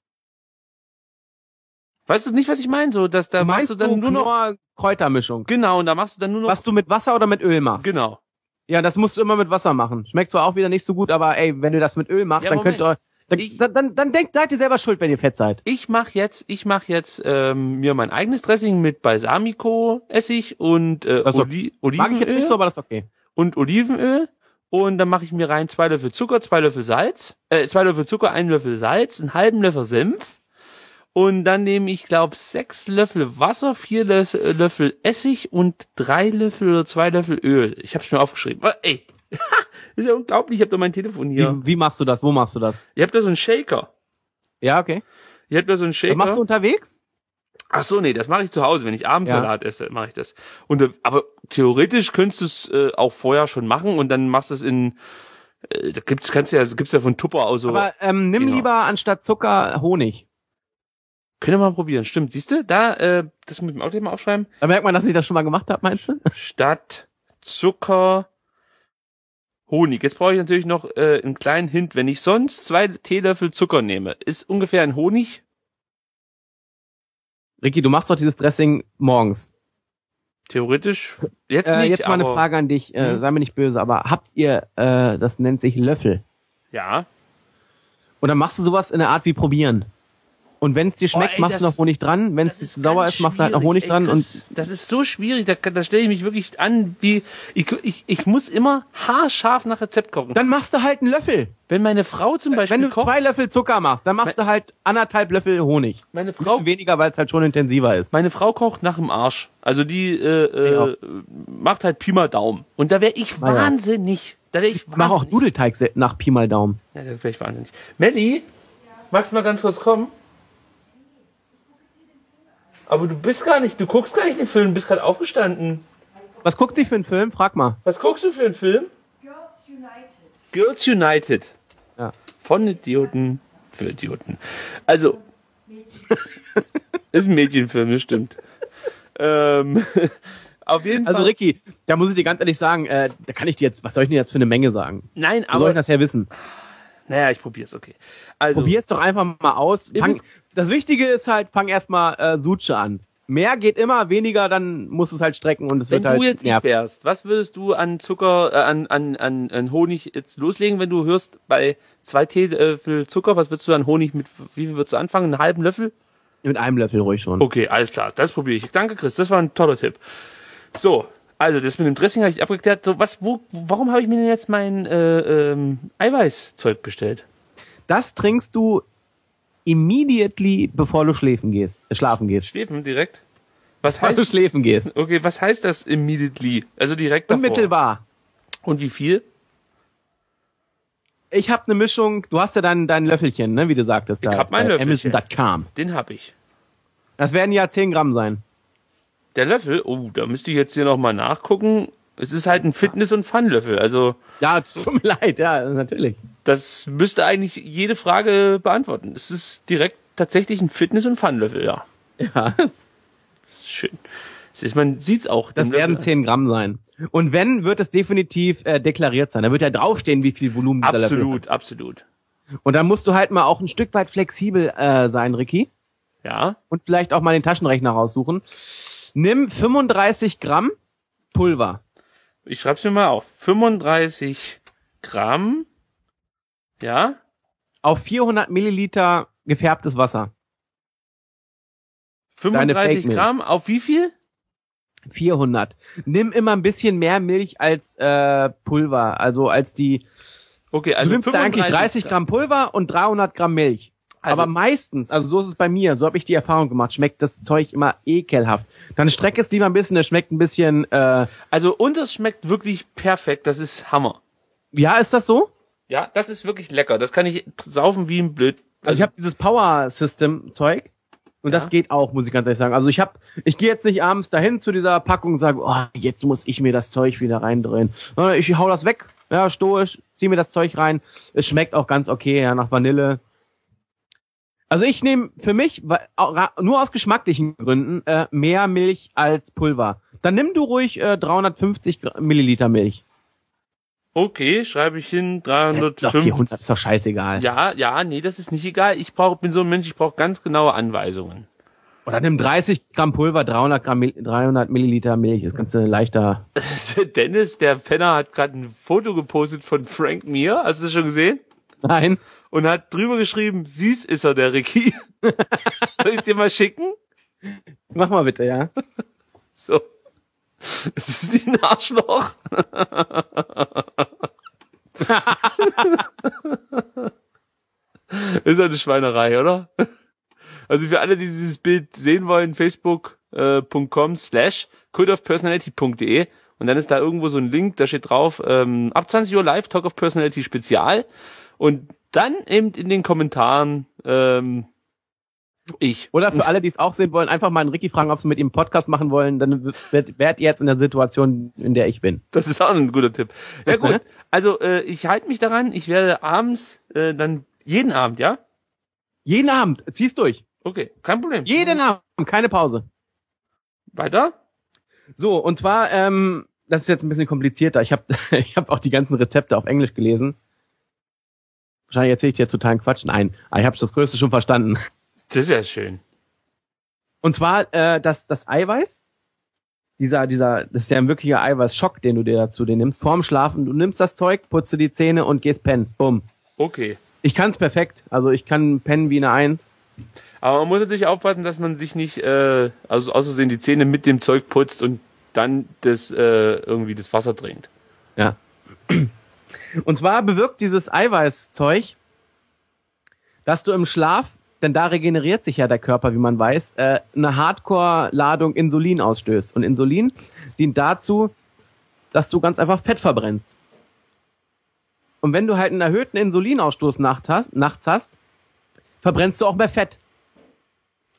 Weißt du nicht, was ich meine? So, dass da machst Meinst du dann nur noch Knorr- Kräutermischung? genau und da machst du dann nur noch Was du mit Wasser oder mit Öl machst? genau. Ja, das musst du immer mit Wasser machen. Schmeckt zwar auch wieder nicht so gut, aber ey, wenn du das mit Öl machst, Ja, dann könnt ihr... Dann, Ich- dann, dann, dann denkt, seid ihr selber schuld, wenn ihr fett seid. Ich mach jetzt, ich mach jetzt ähm, mir mein eigenes Dressing mit Balsamico-Essig und äh, Das ist Oli Mag ich jetzt Olivenöl nicht so, aber das ist okay. und Olivenöl und dann mache ich mir rein zwei Löffel Zucker, zwei Löffel Salz, äh, zwei Löffel Zucker, ein Löffel Salz, einen halben Löffel Senf und dann nehme ich, glaube sechs Löffel Wasser, vier Lö- Löffel Essig und drei Löffel oder zwei Löffel Öl. Ich habe es mir aufgeschrieben. Was, ey, ist ja unglaublich. Ich habe doch mein Telefon hier. Wie, wie machst du das? Wo machst du das? Ihr habt da so einen Shaker. Ja, okay. Ihr habt da so einen Shaker. Das machst du unterwegs? Ach so, nee, das mache ich zu Hause. Wenn ich abends Ja. Salat esse, mache ich das. Und äh, aber theoretisch könntest du es äh, auch vorher schon machen und dann machst du es in äh, da gibt's kannst du ja gibt's ja von Tupper aus so. Aber ähm, nimm Genau. lieber anstatt Zucker Honig. Können wir mal probieren. Stimmt, siehst du? Da äh, das muss ich mir auch gleich mal aufschreiben. Da merkt man, dass ich das schon mal gemacht habe, meinst du? Statt Zucker Honig. Jetzt brauche ich natürlich noch äh, einen kleinen Hint. Wenn ich sonst zwei Teelöffel Zucker nehme, ist ungefähr ein Honig. Ricky, du machst doch dieses Dressing morgens. Theoretisch jetzt Äh, nicht. jetzt mal eine aber, Frage an dich, äh, Mhm. sei mir nicht böse, aber habt ihr, äh, das nennt sich Löffel. Ja. Und dann machst du sowas in der Art wie probieren. Und wenn es dir schmeckt, Oh, ey, machst das- du noch Honig dran. Wenn es Das dir ist zu sauer ganz ist, machst du halt noch schwierig. Honig dran. Ey, Chris, das ist so schwierig, da, da stelle ich mich wirklich an, wie ich, ich, ich muss immer haarscharf nach Rezept kochen. und dann machst du halt einen Löffel. Wenn meine Frau zum Beispiel Wenn du kocht, zwei Löffel Zucker machst, dann machst du halt anderthalb Löffel Honig. meine Ein Frau, bisschen weniger, weil es halt schon intensiver ist. meine Frau kocht nach dem Arsch. Also die äh, äh, macht halt Pi mal Daumen. Und da wäre ich Ah, ja. wahnsinnig. Da wäre ich Ich mache auch wahnsinnig. Nudelteig se- nach Pi mal Daumen. Ja, da wäre ich wahnsinnig. Melli, magst du mal ganz kurz kommen? Aber du bist gar nicht, du guckst gar nicht den Film, du bist gerade aufgestanden. Was guckt sie für einen Film? Frag mal. Was guckst du für einen Film? Girls United. Girls United. Ja. Von Idioten für Idioten. Also, ist ein Mädchenfilm, das stimmt. ähm, auf jeden Also Fall. Ricky, da muss ich dir ganz ehrlich sagen, äh, da kann ich dir jetzt, was soll ich denn jetzt für eine Menge sagen? Nein, Wo soll aber. ich das ja wissen? Naja, ich probier's, okay. Also, Probier's doch einfach mal aus. Ihr Fang, müsst- das Wichtige ist halt, fang erstmal äh, Suche an. Mehr geht immer, weniger, dann musst es halt strecken und es wenn wird halt du jetzt nicht nervig. wärst, was würdest du an Zucker, äh, an, an, an, an Honig jetzt loslegen, wenn du hörst, bei zwei Teelöffel Zucker, was würdest du an Honig mit, wie viel würdest du anfangen? Einen halben Löffel? Mit einem Löffel ruhig schon. Okay, alles klar, das probiere ich. Danke, Chris, das war ein toller Tipp. So, also das mit dem Dressing habe ich abgeklärt. So, was, wo, warum habe ich mir denn jetzt mein äh, ähm, Eiweißzeug bestellt? Das trinkst du immediately, bevor du schläfen gehst, äh, schlafen gehst. Schläfen direkt? Was Bevor du heißt, schläfen gehst. okay, was heißt das immediately? Also direkt davor. Unmittelbar. Und wie viel? Ich habe eine Mischung, du hast ja dein, dein Löffelchen, ne, wie du sagtest. Ich da, hab mein bei Löffelchen. Amazon Punkt com. Den habe ich. Das werden ja zehn Gramm sein. Der Löffel, oh, da müsste ich jetzt hier nochmal nachgucken. Es ist halt ein Fitness- und Fun-Löffel. Also, Ja, tut mir leid, ja, natürlich. das müsste eigentlich jede Frage beantworten. Es ist direkt tatsächlich ein Fitness- und Fun-Löffel, ja. Ja, Das ist schön. Es ist, man sieht's auch. das den werden Löffel. zehn Gramm sein. Und wenn, wird es definitiv äh, deklariert sein. Da wird ja draufstehen, wie viel Volumen dieser Löffel Absolut, absolut. hat. Und dann musst du halt mal auch ein Stück weit flexibel äh, sein, Ricky. Ja, Und vielleicht auch mal den Taschenrechner raussuchen. Nimm fünfunddreißig Gramm Pulver. ich schreib's mir mal auf. fünfunddreißig Gramm. Ja, Auf vierhundert Milliliter gefärbtes Wasser. fünfunddreißig Fake-Milch. Gramm. Auf wie viel? vierhundert. Nimm immer ein bisschen mehr Milch als äh, Pulver. Also als die... Okay, also du nimmst da eigentlich dreißig Gramm Pulver und dreihundert Gramm Milch. Also- Aber meistens, also so ist es bei mir, so habe ich die Erfahrung gemacht, schmeckt das Zeug immer ekelhaft. Dann streck es lieber ein bisschen, es schmeckt ein bisschen, äh, Also, und es schmeckt wirklich perfekt. Das ist Hammer. ja, ist das so? Ja, das ist wirklich lecker. Das kann ich saufen wie ein Blöd. Also ich habe dieses Power System Zeug und das geht auch, muss ich ganz ehrlich sagen. Also ich habe, ich gehe jetzt nicht abends dahin zu dieser Packung und sage, oh, jetzt muss ich mir das Zeug wieder reindrehen. Sondern ich hau das weg, ja, stoisch, zieh mir das Zeug rein. Es schmeckt auch ganz okay, ja, nach Vanille. Also ich nehme für mich, weil- au- ra- nur aus geschmacklichen Gründen, äh, mehr Milch als Pulver. Dann nimm du ruhig äh, dreihundertfünfzig Gra- Milliliter Milch. Okay, schreibe ich hin, Doch, dreihundertfünf. vierhundert ist doch scheißegal. Ja, ja, nee, das ist nicht egal. Ich brauche, bin so ein Mensch, ich brauche ganz genaue Anweisungen. Oder nimm dreißig Gramm Pulver, dreihundert Gramm, Mil- dreihundert Milliliter Milch. Das kannst du leichter. Dennis, der Penner, hat gerade ein Foto gepostet von Frank Mir. Hast du das schon gesehen? Nein. Und hat drüber geschrieben, süß ist er, der Ricky. Soll ich dir mal schicken? Mach mal bitte, ja. So. Es ist nicht ein Arschloch. Ist eine Schweinerei, oder? Also für alle, die dieses Bild sehen wollen, facebook.com slash cultofpersonality.de und dann ist da irgendwo so ein Link, da steht drauf, ähm, ab zwanzig Uhr live, Talk of Personality Spezial und dann eben in den Kommentaren ähm, ich. Oder für alle, die es auch sehen wollen, einfach mal einen Ricky fragen, ob sie mit ihm einen Podcast machen wollen. Dann werdet werd ihr jetzt in der Situation, in der ich bin. Das ist auch ein guter Tipp. Ja gut, also äh, ich halte mich daran, ich werde abends äh, dann jeden Abend, ja? Jeden Abend, zieh's durch. Okay, kein Problem. Jeden Abend, keine Pause. Weiter? So, und zwar, ähm, das ist jetzt ein bisschen komplizierter. Ich habe ich hab auch die ganzen Rezepte auf Englisch gelesen. Wahrscheinlich erzähle ich dir totalen Quatsch. Nein, aber ich habe das Größte schon verstanden. Das ist ja schön. Und zwar äh, das, das Eiweiß. Dieser, dieser, das ist ja ein wirklicher Eiweißschock, den du dir dazu den nimmst. Vorm Schlafen, du nimmst das Zeug, putzt dir die Zähne und gehst pennen. Bumm. Okay. Ich kann's perfekt. Also ich kann pennen wie eine Eins. Aber man muss natürlich aufpassen, dass man sich nicht, äh, also aus Versehen die Zähne mit dem Zeug putzt und dann das äh, irgendwie das Wasser trinkt. Ja. Und zwar bewirkt dieses Eiweißzeug, dass du im Schlaf, denn da regeneriert sich ja der Körper, wie man weiß, äh, eine Hardcore-Ladung Insulin ausstößt. Und Insulin dient dazu, dass du ganz einfach Fett verbrennst. Und wenn du halt einen erhöhten Insulinausstoß nachts hast, nachts hast, verbrennst du auch mehr Fett.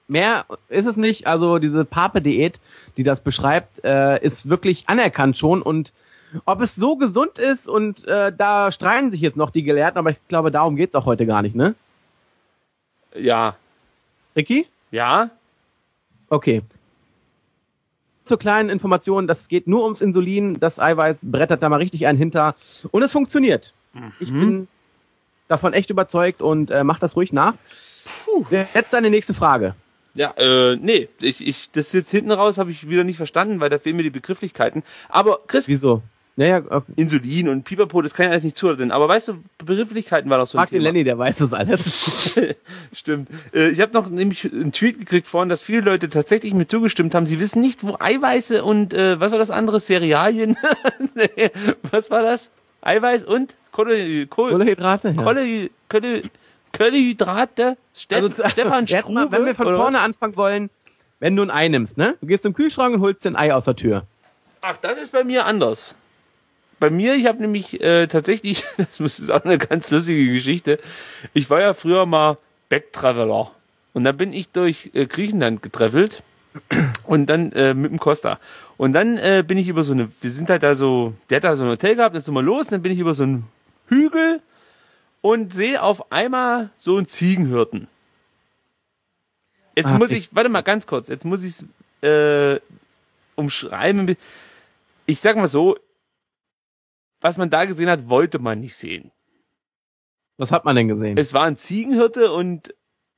Mehr ist es nicht. Also diese Pape-Diät, die das beschreibt, äh, ist wirklich anerkannt schon. Und ob es so gesund ist und äh, da streiten sich jetzt noch die Gelehrten, aber ich glaube, darum geht's auch heute gar nicht, ne? Ja. Ricky? Ja? Okay. Zur kleinen Information, das geht nur ums Insulin, das Eiweiß brettert da mal richtig einen hinter und es funktioniert. Mhm. Ich bin davon echt überzeugt und äh, mach das ruhig nach. Puh. Jetzt deine nächste Frage. Ja, äh, nee, ich, ich, das jetzt hinten raus habe ich wieder nicht verstanden, weil da fehlen mir die Begrifflichkeiten. Aber Chris, wieso? Naja, okay. Insulin und Pipapo, das kann ich alles nicht zuordnen. Aber weißt du, Begrifflichkeiten war doch so ein Frag den Lenny, der weiß das alles. Stimmt. Äh, ich habe noch nämlich einen Tweet gekriegt vorhin, dass viele Leute tatsächlich mir zugestimmt haben. Sie wissen nicht, wo Eiweiße und, äh, was war das andere? Cerealien? Nee, was war das? Eiweiß und Kohle, Kohle, Kohlenhydrate? Kohle, Kohle, Kohlenhydrate? Steff, Also, Stefan jetzt Struve? mal, wenn wir von oder? vorne anfangen wollen, wenn du ein Ei nimmst, ne? Du gehst zum Kühlschrank und holst dir ein Ei aus der Tür. Ach, das ist bei mir anders. Bei mir, ich habe nämlich äh, tatsächlich, das ist auch eine ganz lustige Geschichte, ich war ja früher mal Backtraveler. Und dann bin ich durch äh, Griechenland getreffelt und dann äh, mit dem Costa. Und dann äh, bin ich über so eine, wir sind halt da so, der hat da so ein Hotel gehabt, dann sind wir los, und dann bin ich über so einen Hügel und sehe auf einmal so einen Ziegenhirten. Jetzt Ah, muss ich- ich, warte mal ganz kurz, jetzt muss ich es äh, umschreiben. Ich sag mal so, was man da gesehen hat, wollte man nicht sehen. Was hat man denn gesehen? Es war ein Ziegenhirte und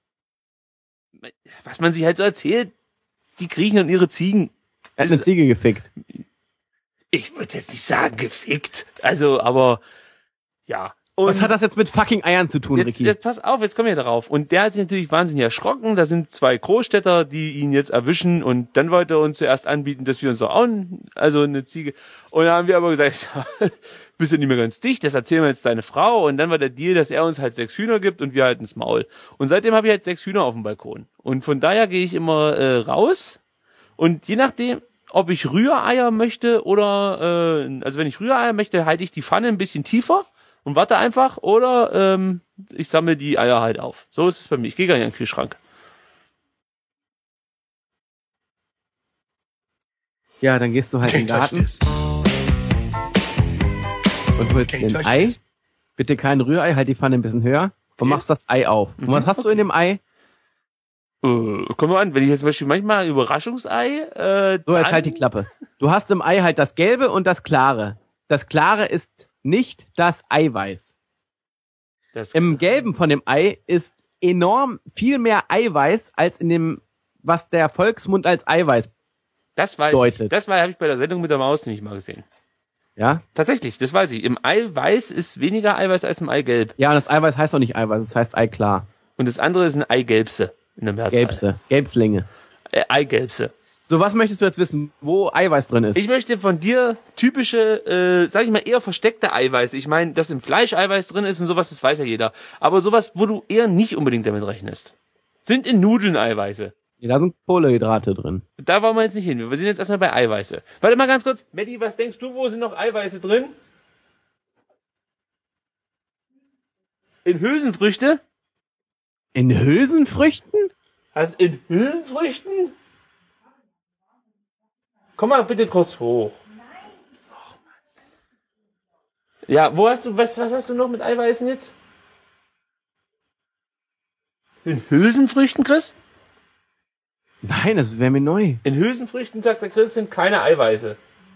was man sich halt so erzählt, die Griechen und ihre Ziegen. Er hat eine Ziege gefickt. Ich würde jetzt nicht sagen gefickt, also, aber ja. Und Was hat das jetzt mit fucking Eiern zu tun, jetzt, Ricky? jetzt pass auf, jetzt kommen wir darauf. Und der hat sich natürlich wahnsinnig erschrocken. Da sind zwei Großstädter, die ihn jetzt erwischen. Und dann wollte er uns zuerst anbieten, dass wir uns doch auch, ein- also eine Ziege. Und dann haben wir aber gesagt, bist du nicht mehr ganz dicht, das erzählen wir jetzt deine Frau. Und dann war der Deal, dass er uns halt sechs Hühner gibt und wir halt ins Maul. Und seitdem habe ich halt sechs Hühner auf dem Balkon. Und von daher gehe ich immer äh, raus. Und je nachdem, ob ich Rühreier möchte oder, äh, also wenn ich Rühreier möchte, halte ich die Pfanne ein bisschen tiefer und warte einfach, oder ähm, ich sammle die Eier halt auf. So ist es bei mir. Ich gehe gar nicht in den Kühlschrank. Ja, dann gehst du halt in den Garten und holst dir ein Ei. Bitte kein Rührei, halt die Pfanne ein bisschen höher und machst das Ei auf. Und was hast du in dem Ei? Äh, komm mal an, wenn ich jetzt zum Beispiel manchmal Überraschungsei, äh, So, jetzt dann- halt die Klappe. Du hast im Ei halt das Gelbe und das Klare. Das Klare ist nicht das Eiweiß. das, Im Gelben von dem Ei ist enorm viel mehr Eiweiß als in dem, was der Volksmund als Eiweiß. das weiß deutet. ich. Das war, habe ich bei der Sendung mit der Maus nicht mal gesehen. Ja? Tatsächlich, das weiß ich. Im Eiweiß ist weniger Eiweiß als im Eigelb. Ja, und das Eiweiß heißt auch nicht Eiweiß, es heißt Eiklar. Und das andere ist ein Eigelbse in der Mehrzahl. Gelbse. Gelbslinge. Äh, Eigelbse. So, was möchtest du jetzt wissen, wo Eiweiß drin ist? Ich möchte von dir typische, äh, sag ich mal, eher versteckte Eiweiß. Ich meine, dass im Fleisch Eiweiß drin ist und sowas, das weiß ja jeder. Aber sowas, wo du eher nicht unbedingt damit rechnest. Sind in Nudeln Eiweiße. Ja, da sind Kohlenhydrate drin. Da wollen wir jetzt nicht hin. Wir sind jetzt erstmal bei Eiweiße. Warte mal ganz kurz. Maddie, was denkst du, wo sind noch Eiweiße drin? In Hülsenfrüchte? In Hülsenfrüchten? Also in Hülsenfrüchten? Komm mal bitte kurz hoch. Ja, wo hast du, was, was hast du noch mit Eiweißen jetzt? In Hülsenfrüchten, Chris? Nein, das wäre mir neu. In Hülsenfrüchten, sagt der Chris, sind keine Eiweiße.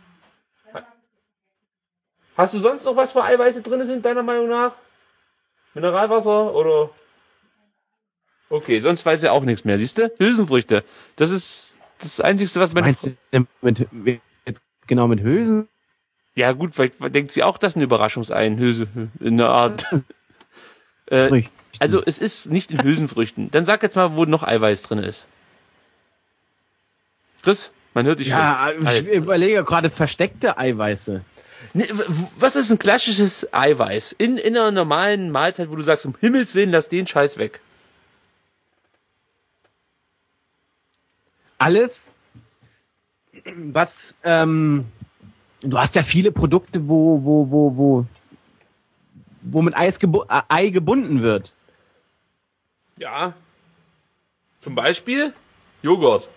Hast du sonst noch was, wo Eiweiße drin sind, deiner Meinung nach? Mineralwasser oder? Okay, sonst weiß er auch nichts mehr, siehst du? Hülsenfrüchte. Das ist das Einzige, was meine Meinst du denn mit, mit, jetzt genau mit Hülsen? Ja gut, vielleicht denkt sie auch, das ist ein Überraschungsei in Hülse, in der Art. äh, Früchten. also es ist nicht in Hülsenfrüchten. Dann sag jetzt mal, wo noch Eiweiß drin ist. Chris, man hört dich Ja, schlecht. Ah, ich jetzt. überlege gerade versteckte Eiweiße. Nee, w- was ist ein klassisches Eiweiß? In, in einer normalen Mahlzeit, wo du sagst, um Himmels Willen, lass den Scheiß weg. Alles, was, ähm, du hast ja viele Produkte, wo, wo, wo, wo, wo mit Eis gebu äh, Ei gebunden wird. Ja. Zum Beispiel? Joghurt.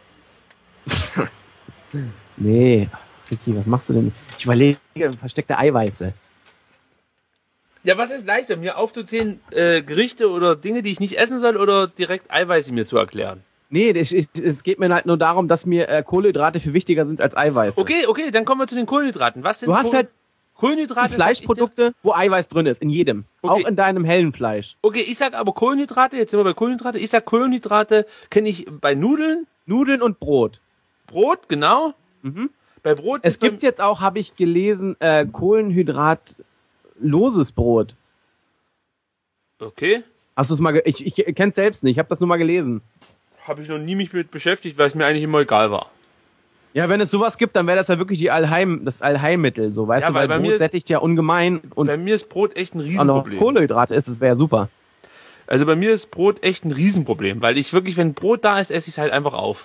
Nee. Vicky, was machst du denn? Ich überlege, versteckte Eiweiße. Ja, was ist leichter, mir aufzuzählen, äh, Gerichte oder Dinge, die ich nicht essen soll, oder direkt Eiweiße mir zu erklären? Nee, es, es geht mir halt nur darum, dass mir äh, Kohlenhydrate viel wichtiger sind als Eiweiße. Okay, okay, dann kommen wir zu den Kohlenhydraten. Was sind Du hast Kohl- halt Kohlenhydrate? Fleischprodukte, wo Eiweiß drin ist, in jedem. Okay. Auch in deinem hellen Fleisch. Okay, ich sag aber Kohlenhydrate, jetzt sind wir bei Kohlenhydrate. Ich sag Kohlenhydrate kenne ich bei Nudeln, Nudeln und Brot. Brot, genau. Mhm. Bei Brot Es ist beim- gibt jetzt auch, habe ich gelesen, äh, Kohlenhydratloses Brot. Okay, Hast du es mal, ge ich, ich kenn's selbst nicht, ich habe das nur mal gelesen. habe ich noch nie mich mit beschäftigt, weil es mir eigentlich immer egal war. Ja, wenn es sowas gibt, dann wäre das ja wirklich die Allheim, das Allheilmittel, so, weißt Ja, du, weil weil, bei mir Brot ist- sättigt ja ungemein und Bei mir ist Brot echt ein auch noch Riesenproblem. Kohlenhydrate ist, das wäre super. Also bei mir ist Brot echt ein Riesenproblem, weil ich wirklich, wenn Brot da ist, esse ich es halt einfach auf.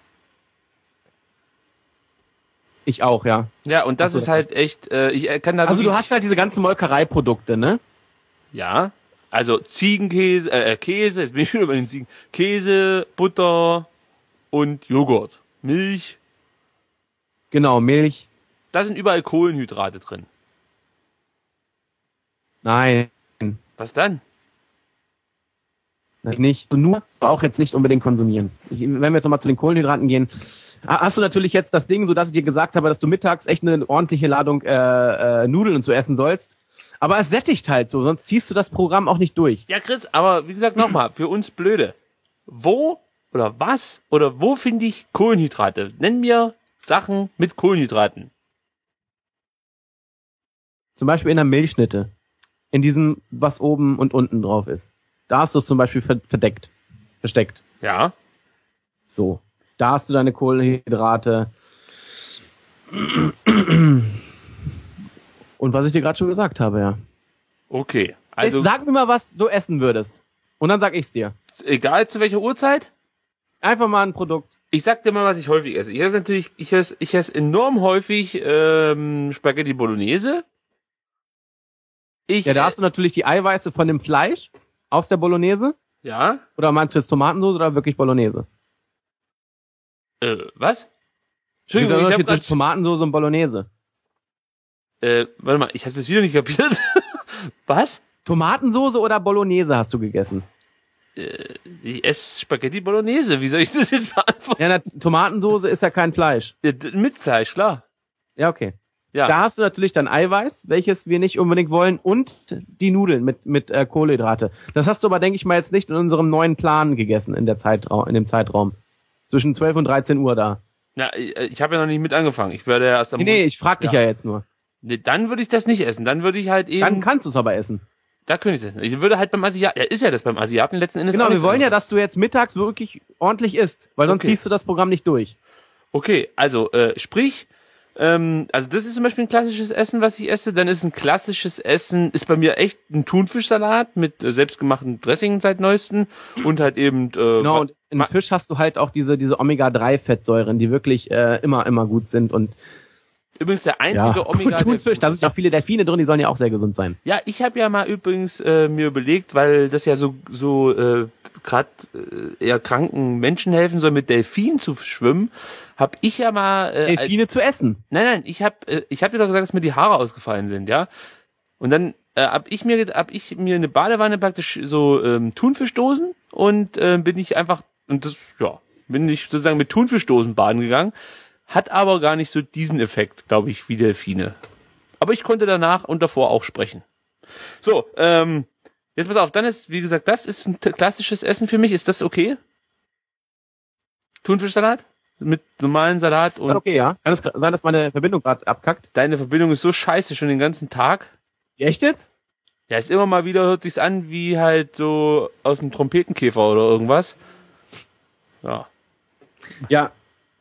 Ich auch, ja. Ja, und das Ach so, ist halt echt, äh, ich äh, kann da Also wirklich, du hast halt diese ganzen Molkereiprodukte, ne? ja, also Ziegenkäse, äh, Käse, jetzt bin ich wieder bei den Ziegen, Käse, Butter und Joghurt, Milch, Genau, Milch. da sind überall Kohlenhydrate drin. Nein, Was dann? nicht. Nur auch jetzt nicht unbedingt konsumieren. Ich, wenn wir jetzt nochmal zu den Kohlenhydraten gehen, ha- hast du natürlich jetzt das Ding, so dass ich dir gesagt habe, dass du mittags echt eine ordentliche Ladung äh, äh, Nudeln zu essen sollst. Aber es sättigt halt so, sonst ziehst du das Programm auch nicht durch. Ja, Chris, aber wie gesagt nochmal, für uns Blöde. Wo oder was oder wo finde ich Kohlenhydrate? Nenn mir Sachen mit Kohlenhydraten. Zum Beispiel in der Milchschnitte. In diesem, was oben und unten drauf ist. Da hast du es zum Beispiel ver- verdeckt. Versteckt. Ja. So. Da hast du deine Kohlenhydrate. Und was ich dir gerade schon gesagt habe, ja. Okay. Also Jetzt sag mir mal, was du essen würdest. Und dann sag ich's dir. egal zu welcher Uhrzeit. Einfach mal ein Produkt. Ich sag dir mal, was ich häufig esse. Ich esse natürlich, ich esse, ich esse enorm häufig ähm, Spaghetti Bolognese. Ich, Ja, da hast du natürlich die Eiweiße von dem Fleisch aus der Bolognese. ja. Oder meinst du jetzt Tomatensauce oder wirklich Bolognese? Äh, was? Es gibt Entschuldigung, einen ich hab Unterschied grad, zwischen Tomatensauce und Bolognese. äh, warte mal, ich habe das wieder nicht kapiert. Was? Tomatensauce oder Bolognese hast du gegessen? Ich esse Spaghetti Bolognese. Wie soll ich das jetzt beantworten? Ja, na, Tomatensauce ist ja kein Fleisch. Ja, d- mit Fleisch, klar. Ja, okay. Ja. Da hast du natürlich dann Eiweiß, welches wir nicht unbedingt wollen, und die Nudeln mit mit äh, Kohlenhydrate. Das hast du aber, denke ich mal, jetzt nicht in unserem neuen Plan gegessen in der Zeitraum, in dem Zeitraum zwischen zwölf und dreizehn Uhr da. Na, ich, ich habe ja noch nicht mit angefangen. Ich werde ja erst am Nee, nee, ich frag dich Ja. ja, jetzt nur. Nee, dann würde ich das nicht essen. Dann würde ich halt eben. Dann kannst du es aber essen. da könnte ich das essen. Ich würde halt beim Asiaten. Ja, ist ja das beim Asiaten letzten Endes. Genau, auch wir nichts wollen ja, anderes. dass du jetzt mittags wirklich ordentlich isst, weil sonst Okay. ziehst du das Programm nicht durch. Okay, also äh, sprich, ähm, also das ist zum Beispiel ein klassisches Essen, was ich esse. Dann ist ein klassisches Essen, ist bei mir echt ein Thunfischsalat mit äh, selbstgemachten Dressingen seit neuesten und halt eben äh, Genau, und in ma- Fisch hast du halt auch diese diese Omega drei Fettsäuren, die wirklich äh, immer immer gut sind und übrigens der einzige ja, Omega. und Thunfisch, da sind ja auch viele Delfine drin, die sollen ja auch sehr gesund sein. Ja, ich habe ja mal übrigens äh, mir überlegt, weil das ja so so äh, gerade äh, eher kranken Menschen helfen soll, mit Delfinen zu schwimmen, habe ich ja mal äh, Delfine als, zu essen. Nein, nein, ich habe äh, ich habe dir doch gesagt, dass mir die Haare ausgefallen sind, ja. Und dann äh, hab ich mir hab ich mir eine Badewanne praktisch so ähm, Thunfischdosen und äh, bin ich einfach und das ja, bin ich sozusagen mit Thunfischdosen baden gegangen, hat aber gar nicht so diesen Effekt, glaube ich, wie Delfine. Aber ich konnte danach und davor auch sprechen. So, ähm, jetzt pass auf, dann ist, wie gesagt, das ist ein t- klassisches Essen für mich. Ist das okay? Thunfischsalat? Mit normalen Salat und Okay, ja. Kann es gra- sein, dass meine Verbindung gerade abkackt? deine Verbindung ist so scheiße schon den ganzen Tag. Echt jetzt? Ja, ist immer mal wieder, hört sich's an wie halt so aus einem Trompetenkäfer oder irgendwas. Ja. Ja.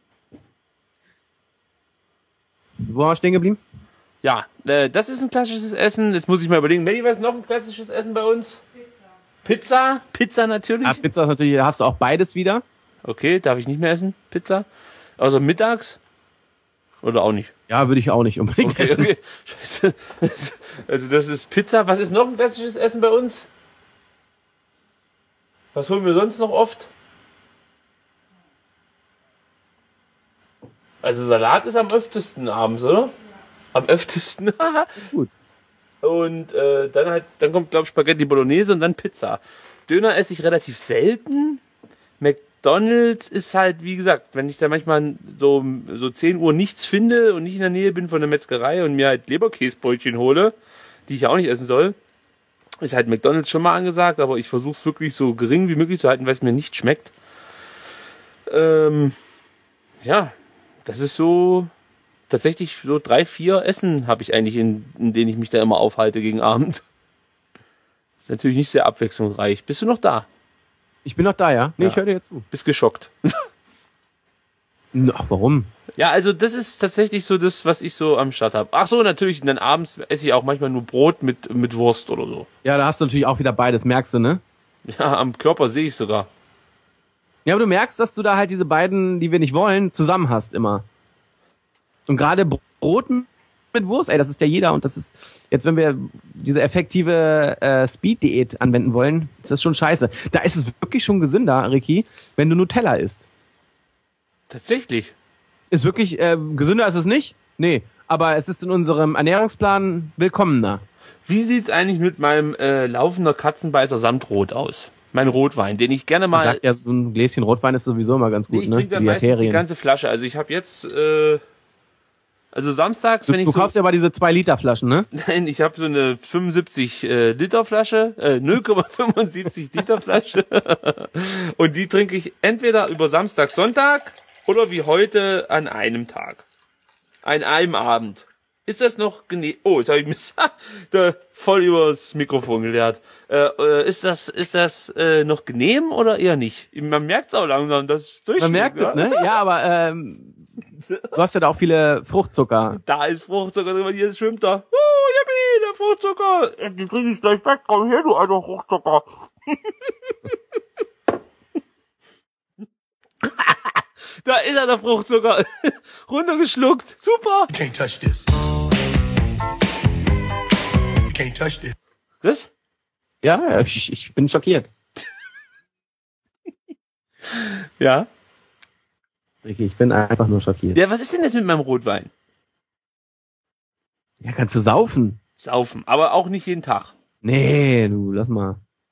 Wo waren wir stehen geblieben? Ja, äh, das ist ein klassisches Essen. Jetzt muss ich mal überlegen. Melly, was ist noch ein klassisches Essen bei uns? Pizza. Pizza, Pizza natürlich. Ja, Pizza ist natürlich, da hast du auch beides wieder. Okay, darf ich nicht mehr essen? Pizza? Also mittags? Oder auch nicht? Ja, würde ich auch nicht unbedingt Okay, essen. okay. Scheiße. Also das ist Pizza. Was ist noch ein klassisches Essen bei uns? Was holen wir sonst noch oft? Also Salat ist am öftesten abends, oder? Am öftesten. Gut. Und äh, dann halt, dann kommt, glaube ich, Spaghetti Bolognese und dann Pizza. Döner esse ich relativ selten. McDonald's ist halt, wie gesagt, wenn ich da manchmal so, so zehn Uhr nichts finde und nicht in der Nähe bin von der Metzgerei und mir halt Leberkäsbrötchen hole, die ich ja auch nicht essen soll, ist halt McDonald's schon mal angesagt, aber ich versuche es wirklich so gering wie möglich zu halten, weil es mir nicht schmeckt. Ähm, ja, das ist so tatsächlich so drei, vier Essen habe ich eigentlich, in, in denen ich mich da immer aufhalte gegen Abend. Ist natürlich nicht sehr abwechslungsreich. Bist du noch da? Ich bin noch da, ja? Nee, Ja. ich höre dir jetzt zu. Bist geschockt. Ach, warum? Ja, also das ist tatsächlich so das, was ich so am Start habe. Ach so, natürlich, und dann abends esse ich auch manchmal nur Brot mit, mit Wurst oder so. Ja, da hast du natürlich auch wieder beides, merkst du, ne? Ja, am Körper sehe ich sogar. Ja, aber du merkst, dass du da halt diese beiden, die wir nicht wollen, zusammen hast immer. Und gerade Brot mit Wurst, ey, das ist ja jeder. Und das ist, jetzt wenn wir diese effektive äh, Speed-Diät anwenden wollen, ist das schon scheiße. Da ist es wirklich schon gesünder, Ricky, wenn du Nutella isst. Tatsächlich. Ist wirklich, äh, gesünder ist es nicht? Nee. Aber es ist in unserem Ernährungsplan willkommener. Wie sieht's eigentlich mit meinem äh, laufender Katzenbeißer Samtrot aus? Mein Rotwein, den ich gerne Man mal... sagt ja, so ein Gläschen Rotwein ist sowieso immer ganz gut, Nee, ich ne? trinke dann Die meistens die Arterien. ganze Flasche. Also ich habe jetzt... Äh, also samstags, Du, wenn ich du so... kaufst ja aber diese zwei Liter Flaschen, ne? Nein, ich habe so eine fünfundsiebzig äh, Liter Flasche, äh, null Komma fünfundsiebzig Liter Flasche. Und die trinke ich entweder über Samstag, Sonntag oder wie heute an einem Tag. An einem Abend. Ist das noch genehm? Oh, jetzt habe ich mir da voll übers Mikrofon geleert. Äh, äh, ist das, ist das äh, noch genehm oder eher nicht? Man merkt es auch langsam, dass es durchschlägt. Man merkt es, ne? Ja, aber ähm, du hast ja da auch viele Fruchtzucker. Da ist Fruchtzucker drin, hier schwimmt da. Oh, yippie, der Fruchtzucker. Die kriege ich gleich weg. Komm her, du alter Fruchtzucker. Da ist er, der Fruchtzucker. Runtergeschluckt. Super. You can't touch this. You can't touch this. Was? Ja, ich, ich bin schockiert. Ja. Ricky, ich bin einfach nur schockiert. Ja, was ist denn jetzt mit meinem Rotwein? Ja, kannst du saufen? Saufen, aber auch nicht jeden Tag. Nee, du, lass mal.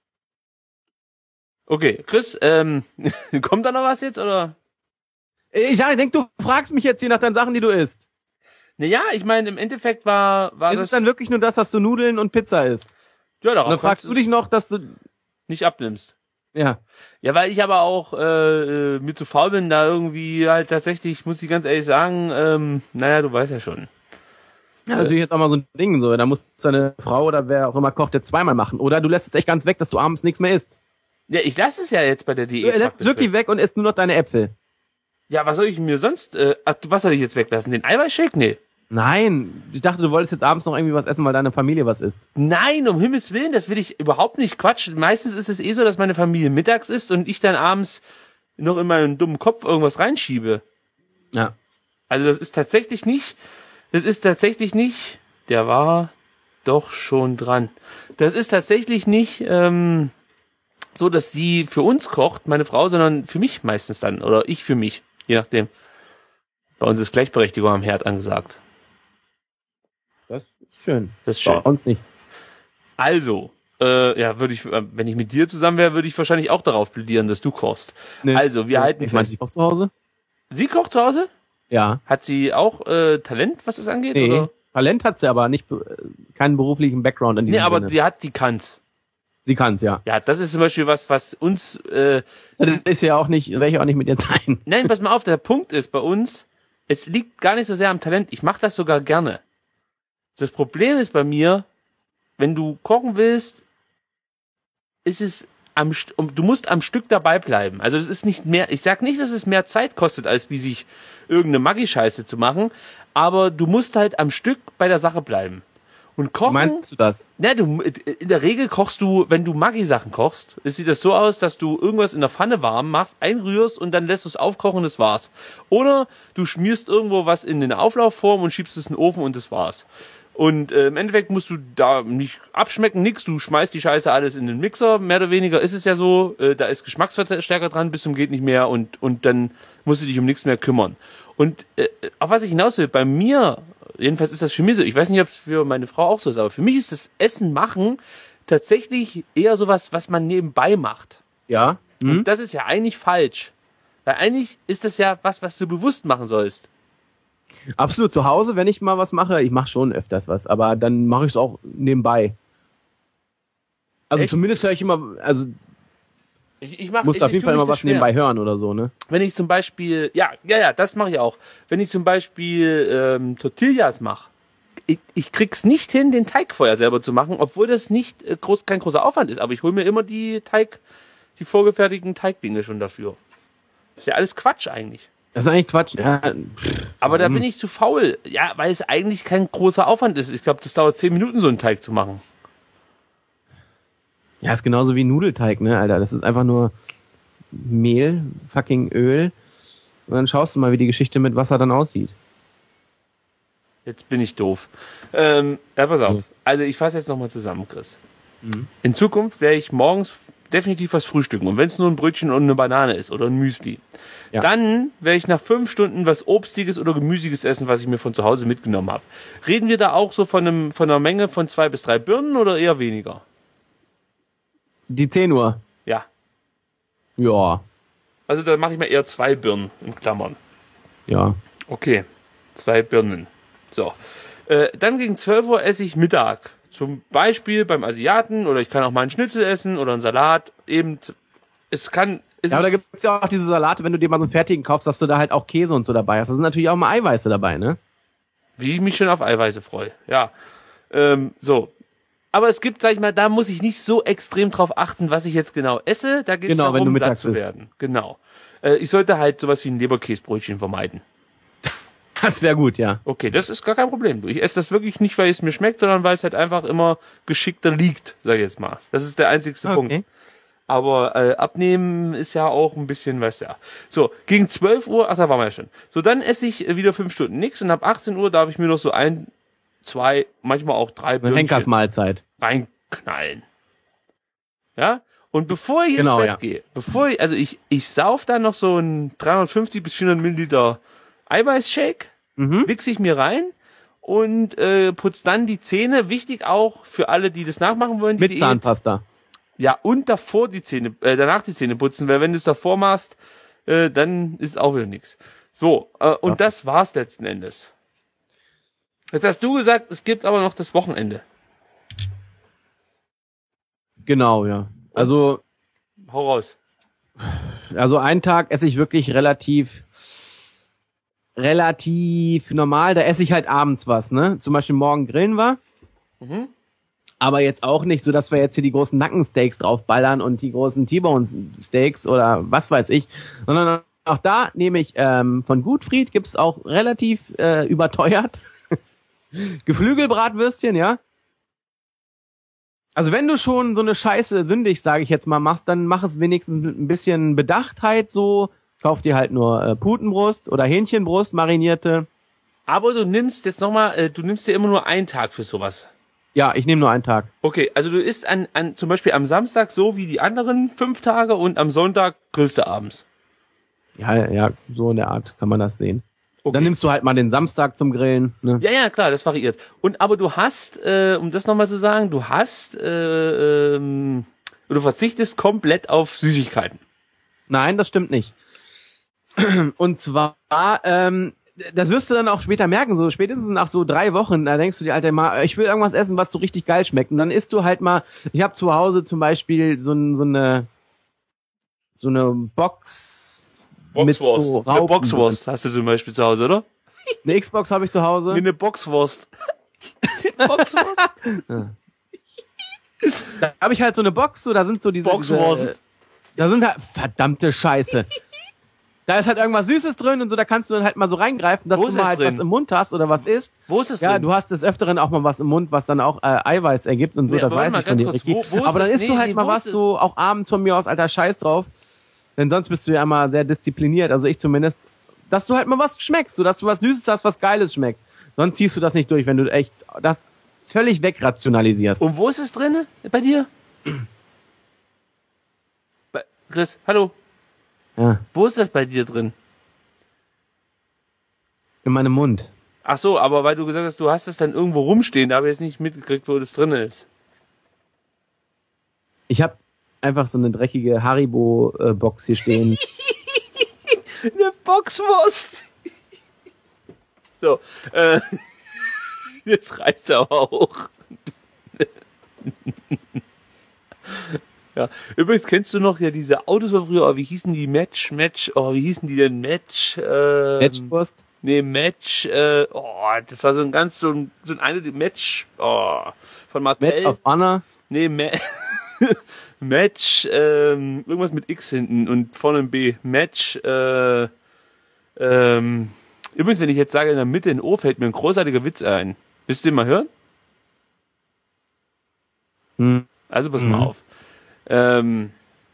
Okay, Chris, ähm, kommt da noch was jetzt, oder? Ich, ja, ich denk, du fragst mich jetzt hier nach deinen Sachen, die du isst. Naja, ich meine, im Endeffekt war, war Ist das... es dann wirklich nur das, dass du Nudeln und Pizza isst? Ja, Und darauf dann fragst kannst du dich noch, dass du... nicht abnimmst. Ja. Ja, weil ich aber auch äh, äh, mir zu faul bin, da irgendwie halt tatsächlich, muss ich ganz ehrlich sagen, ähm, naja, du weißt ja schon. Ja, natürlich jetzt auch mal so ein Ding, so. Da muss deine Frau oder wer auch immer kocht, jetzt zweimal machen. Oder du lässt es echt ganz weg, dass du abends nichts mehr isst. Ja, ich lasse es ja jetzt bei der Diät. Du lässt es wirklich weg und isst nur noch deine Äpfel. Ja, was soll ich mir sonst, äh, ach, was soll ich jetzt weglassen? Den Eiweißshake? Nee. Nein, ich dachte, du wolltest jetzt abends noch irgendwie was essen, weil deine Familie was isst. Nein, um Himmels Willen, das will ich überhaupt nicht. Quatsch. Meistens ist es eh so, dass meine Familie mittags isst und ich dann abends noch in meinen dummen Kopf irgendwas reinschiebe. Ja. Also das ist tatsächlich nicht, das ist tatsächlich nicht, der war doch schon dran. Das ist tatsächlich nicht ähm, so, dass sie für uns kocht, meine Frau, sondern für mich meistens dann. Oder ich für mich, je nachdem. Bei uns ist Gleichberechtigung am Herd angesagt. Das ist schön. Das ist schön. Bei uns nicht. Also, äh, ja, würde ich, äh, wenn ich mit dir zusammen wäre, würde ich wahrscheinlich auch darauf plädieren, dass du kochst. Nee. Also, wir halten Ich meine, fest. sie kocht zu Hause? Sie kocht zu Hause? Ja. Hat sie auch äh, Talent, was das angeht? Nee. Oder? Talent hat sie aber nicht, be- keinen beruflichen Background in diesem Nee, aber Sinne. sie hat, die kann's. Sie kann's, ja. Ja, das ist zum Beispiel was, was uns, äh, Das ist ja auch nicht, werde ich auch nicht mit ihr teilen. nein, pass mal auf, der Punkt ist bei uns, es liegt gar nicht so sehr am Talent. Ich mache das sogar gerne. Das Problem ist bei mir, wenn du kochen willst, ist es am, St- um, du musst am Stück dabei bleiben. Also das ist nicht mehr, ich sag nicht, dass es mehr Zeit kostet, als wie sich irgendeine Maggi-Scheiße zu machen, aber du musst halt am Stück bei der Sache bleiben. Und kochen. Meinst du das? Na, du, in der Regel kochst du, wenn du Maggi-Sachen kochst, sieht das so aus, dass du irgendwas in der Pfanne warm machst, einrührst und dann lässt du es aufkochen und das war's. Oder du schmierst irgendwo was in eine Auflaufform und schiebst es in den Ofen und das war's. Und äh, im Endeffekt musst du da nicht abschmecken, nix. Du schmeißt die Scheiße alles in den Mixer, mehr oder weniger ist es ja so. Äh, da ist Geschmacksverstärker dran, bis zum geht nicht mehr und und dann musst du dich um nichts mehr kümmern. Und äh, auf was ich hinaus will, bei mir, jedenfalls ist das für mich so, ich weiß nicht, ob es für meine Frau auch so ist, aber für mich ist das Essen machen tatsächlich eher sowas, was man nebenbei macht. Ja. Mhm. Und das ist ja eigentlich falsch. Weil eigentlich ist das ja was, was du bewusst machen sollst. Absolut, zu Hause, wenn ich mal was mache, ich mache schon öfters was, aber dann mache ich es auch nebenbei. Also Echt? zumindest höre ich immer, also Ich, ich mach, musst ich, auf jeden ich tu Fall mich immer das was schwer. nebenbei hören oder so, ne? Wenn ich zum Beispiel, ja, ja, ja, das mache ich auch. Wenn ich zum Beispiel ähm, Tortillas mache, ich, ich krieg's nicht hin, den Teig vorher selber zu machen, obwohl das nicht äh, groß, kein großer Aufwand ist. Aber ich hole mir immer die Teig, die vorgefertigten Teigdinge schon dafür. Das ist ja alles Quatsch eigentlich. Das ist eigentlich Quatsch. Ja, Aber da bin ich zu faul. Ja, weil es eigentlich kein großer Aufwand ist. Ich glaube, das dauert zehn Minuten, so einen Teig zu machen. ja, ist genauso wie Nudelteig, ne, Alter. Das ist einfach nur Mehl, fucking Öl. Und dann schaust du mal, wie die Geschichte mit Wasser dann aussieht. Jetzt bin ich doof. Ähm, ja, pass auf. Also ich fasse jetzt nochmal zusammen, Chris. Mhm. In Zukunft werde ich morgens definitiv was frühstücken. Und wenn es nur ein Brötchen und eine Banane ist oder ein Müsli, Ja. dann werde ich nach fünf Stunden was Obstiges oder Gemüsiges essen, was ich mir von zu Hause mitgenommen habe. Reden wir da auch so von, einem, von einer Menge von zwei bis drei Birnen oder eher weniger? Die zehn Uhr. Ja. Ja. Also da mache ich mir eher zwei Birnen in Klammern. Ja. Okay, zwei Birnen. So. Äh, dann gegen zwölf Uhr esse ich Mittag. Zum Beispiel beim Asiaten oder ich kann auch mal einen Schnitzel essen oder einen Salat. Eben, es kann... Es Ja, aber da ist- gibt's ja auch diese Salate, wenn du dir mal so einen fertigen kaufst, dass du da halt auch Käse und so dabei hast. Da sind natürlich auch mal Eiweiße dabei, ne? Wie ich mich schon auf Eiweiße freue. Ja. Ähm, so. Aber es gibt, sag ich mal, da muss ich nicht so extrem drauf achten, was ich jetzt genau esse. Da geht es Genau, wenn du darum, satt mittags zu isst. werden. Genau. Äh, ich sollte halt sowas wie ein Leberkäsbrötchen vermeiden. Das wäre gut, ja. Okay, das ist gar kein Problem. Du, ich esse das wirklich nicht, weil es mir schmeckt, sondern weil es halt einfach immer geschickter liegt, sag ich jetzt mal. Das ist der einzigste Okay. Punkt. Aber äh, abnehmen ist ja auch ein bisschen, weißt du ja. So, gegen zwölf Uhr, ach, da waren wir ja schon. So, dann esse ich äh, wieder fünf Stunden nix und ab achtzehn Uhr darf ich mir noch so ein, zwei, manchmal auch drei Eine Birnchen Henkersmahlzeit. reinknallen. Ja? Und bevor ich Genau, ins Bett ja. gehe, bevor ich, also ich, ich sauf dann noch so ein dreihundertfünfzig bis vierhundert Milliliter Eiweißshake, Mhm. wichse ich mir rein und äh, putz dann die Zähne. Wichtig auch für alle, die das nachmachen wollen. Die Mit Diät. Zahnpasta. Ja, und davor die Zähne, äh, danach die Zähne putzen, weil wenn du es davor machst, äh, dann ist auch wieder nichts. So, äh, und Ja. das war's letzten Endes. Jetzt hast du gesagt, es gibt aber noch das Wochenende. Genau, ja. Also, Hau raus. also einen Tag esse ich wirklich relativ, relativ normal. Da esse ich halt abends was, ne? Zum Beispiel morgen grillen wir. Mhm. Aber jetzt auch nicht so, dass wir jetzt hier die großen Nackensteaks draufballern und die großen T-Bone-Steaks oder was weiß ich. Sondern auch da nehme ich ähm, von Gutfried, gibt's auch relativ äh, überteuert. Geflügelbratwürstchen, ja. Also wenn du schon so eine Scheiße sündig, sage ich jetzt mal, machst, dann mach es wenigstens mit ein bisschen Bedachtheit so. Kauf dir halt nur äh, Putenbrust oder Hähnchenbrust, marinierte. Aber du nimmst jetzt nochmal, äh, du nimmst dir immer nur einen Tag für sowas. Ja, ich nehme nur einen Tag. Okay, also du isst an, an zum Beispiel am Samstag so wie die anderen fünf Tage und am Sonntag grillst du abends. Ja, ja, so in der Art kann man das sehen. Okay. Dann nimmst du halt mal den Samstag zum Grillen. Ne? Ja, ja, klar, das variiert. Und aber du hast, äh, um das nochmal zu sagen, du hast, äh, ähm, du verzichtest komplett auf Süßigkeiten. Nein, das stimmt nicht. Und zwar, ähm, das wirst du dann auch später merken, so spätestens nach so drei Wochen, da denkst du dir, Alter, mal, ich will irgendwas essen, was so richtig geil schmeckt. Und dann isst du halt mal, ich habe zu Hause zum Beispiel so, ein, so eine so eine Box mit Boxwurst. so Eine Raupen Boxwurst hast du zum Beispiel zu Hause, oder? drin. Eine Xbox habe ich zu Hause. Eine Boxwurst. Boxwurst? Da habe ich halt so eine Box, so da sind so diese, Boxwurst. diese da sind halt verdammte Scheiße. Da ist halt irgendwas Süßes drin und so, da kannst du dann halt mal so reingreifen, dass Wo du ist mal es halt drin? was im Mund hast oder was isst. Wo ist es Ja, drin? du hast des Öfteren auch mal was im Mund, was dann auch äh, Eiweiß ergibt und so, Nee, das aber warte weiß mal, ich von ganz dir, kurz, Ricky. wo- wo ist Aber dann das? isst du Nee, halt nee, mal wo was ist so, auch abends von mir aus, alter Scheiß drauf. Denn sonst bist du ja immer sehr diszipliniert, also ich zumindest, dass du halt mal was schmeckst, so dass du was Süßes hast, was Geiles schmeckt. Sonst ziehst du das nicht durch, wenn du echt das völlig wegrationalisierst. Und wo ist es drin bei dir? Bei Chris, hallo. Ja. Wo ist das bei dir drin? In meinem Mund. Ach so, aber weil du gesagt hast, du hast es dann irgendwo rumstehen, da habe ich jetzt nicht mitgekriegt, wo das drin ist. Ich habe einfach so eine dreckige Haribo-Box hier stehen. Eine Boxwurst. So, äh, jetzt reicht's aber auch. Ja, übrigens kennst du noch ja diese Autos von früher, oh, wie hießen die? Match, Match, oh, wie hießen die denn? Match, äh, Matchwurst? Nee, Match, äh, oh, das war so ein ganz, so ein, so ein eine, Match, oh, von Mattel. Match of Honor? Nee, Ma Match, ähm, irgendwas mit X hinten und vorne ein B. Match, äh, ähm, übrigens, wenn ich jetzt sage, in der Mitte in O, fällt mir ein großartiger Witz ein. Willst du den mal hören? Hm. Also pass Mhm. mal auf. Ähm,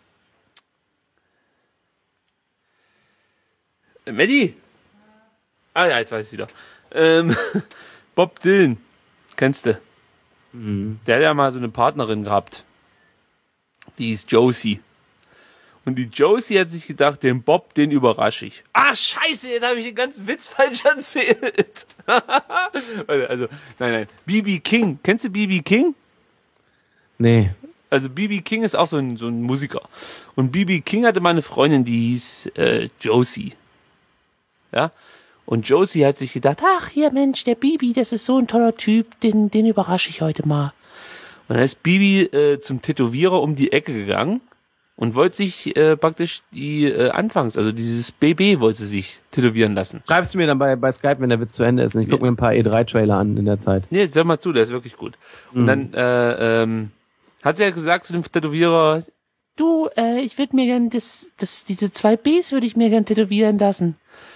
Maddie? Ah ja, jetzt weiß ich wieder. Ähm, Bob Dylan, kennst du? Mhm. Der hat ja mal so eine Partnerin gehabt. Die ist Josie. Und die Josie hat sich gedacht, den Bob, den überrasche ich. Ah, scheiße, jetzt habe ich den ganzen Witz falsch erzählt. Also, nein, nein. B B King. Kennst du B B King? Nee. Also B B King ist auch so ein, so ein Musiker. Und B B King hatte mal eine Freundin, die hieß äh, Josie. Ja? Und Josie hat sich gedacht, ach hier Mensch, der Bibi, das ist so ein toller Typ, den, den überrasche ich heute mal. Und dann ist Bibi äh, zum Tätowierer um die Ecke gegangen und wollte sich äh, praktisch die äh, Anfangs, also dieses B B wollte sie sich tätowieren lassen. Schreibst du mir dann bei, bei Skype, wenn der Witz zu Ende ist. Und ich gucke mir ein paar E drei Trailer an in der Zeit. Nee, jetzt hör mal zu, der ist wirklich gut. Und Mhm. dann äh, ähm, hat sie ja gesagt zu dem Tätowierer, du, äh, ich würde mir gern das, das, diese zwei Bs würde ich mir gern tätowieren lassen.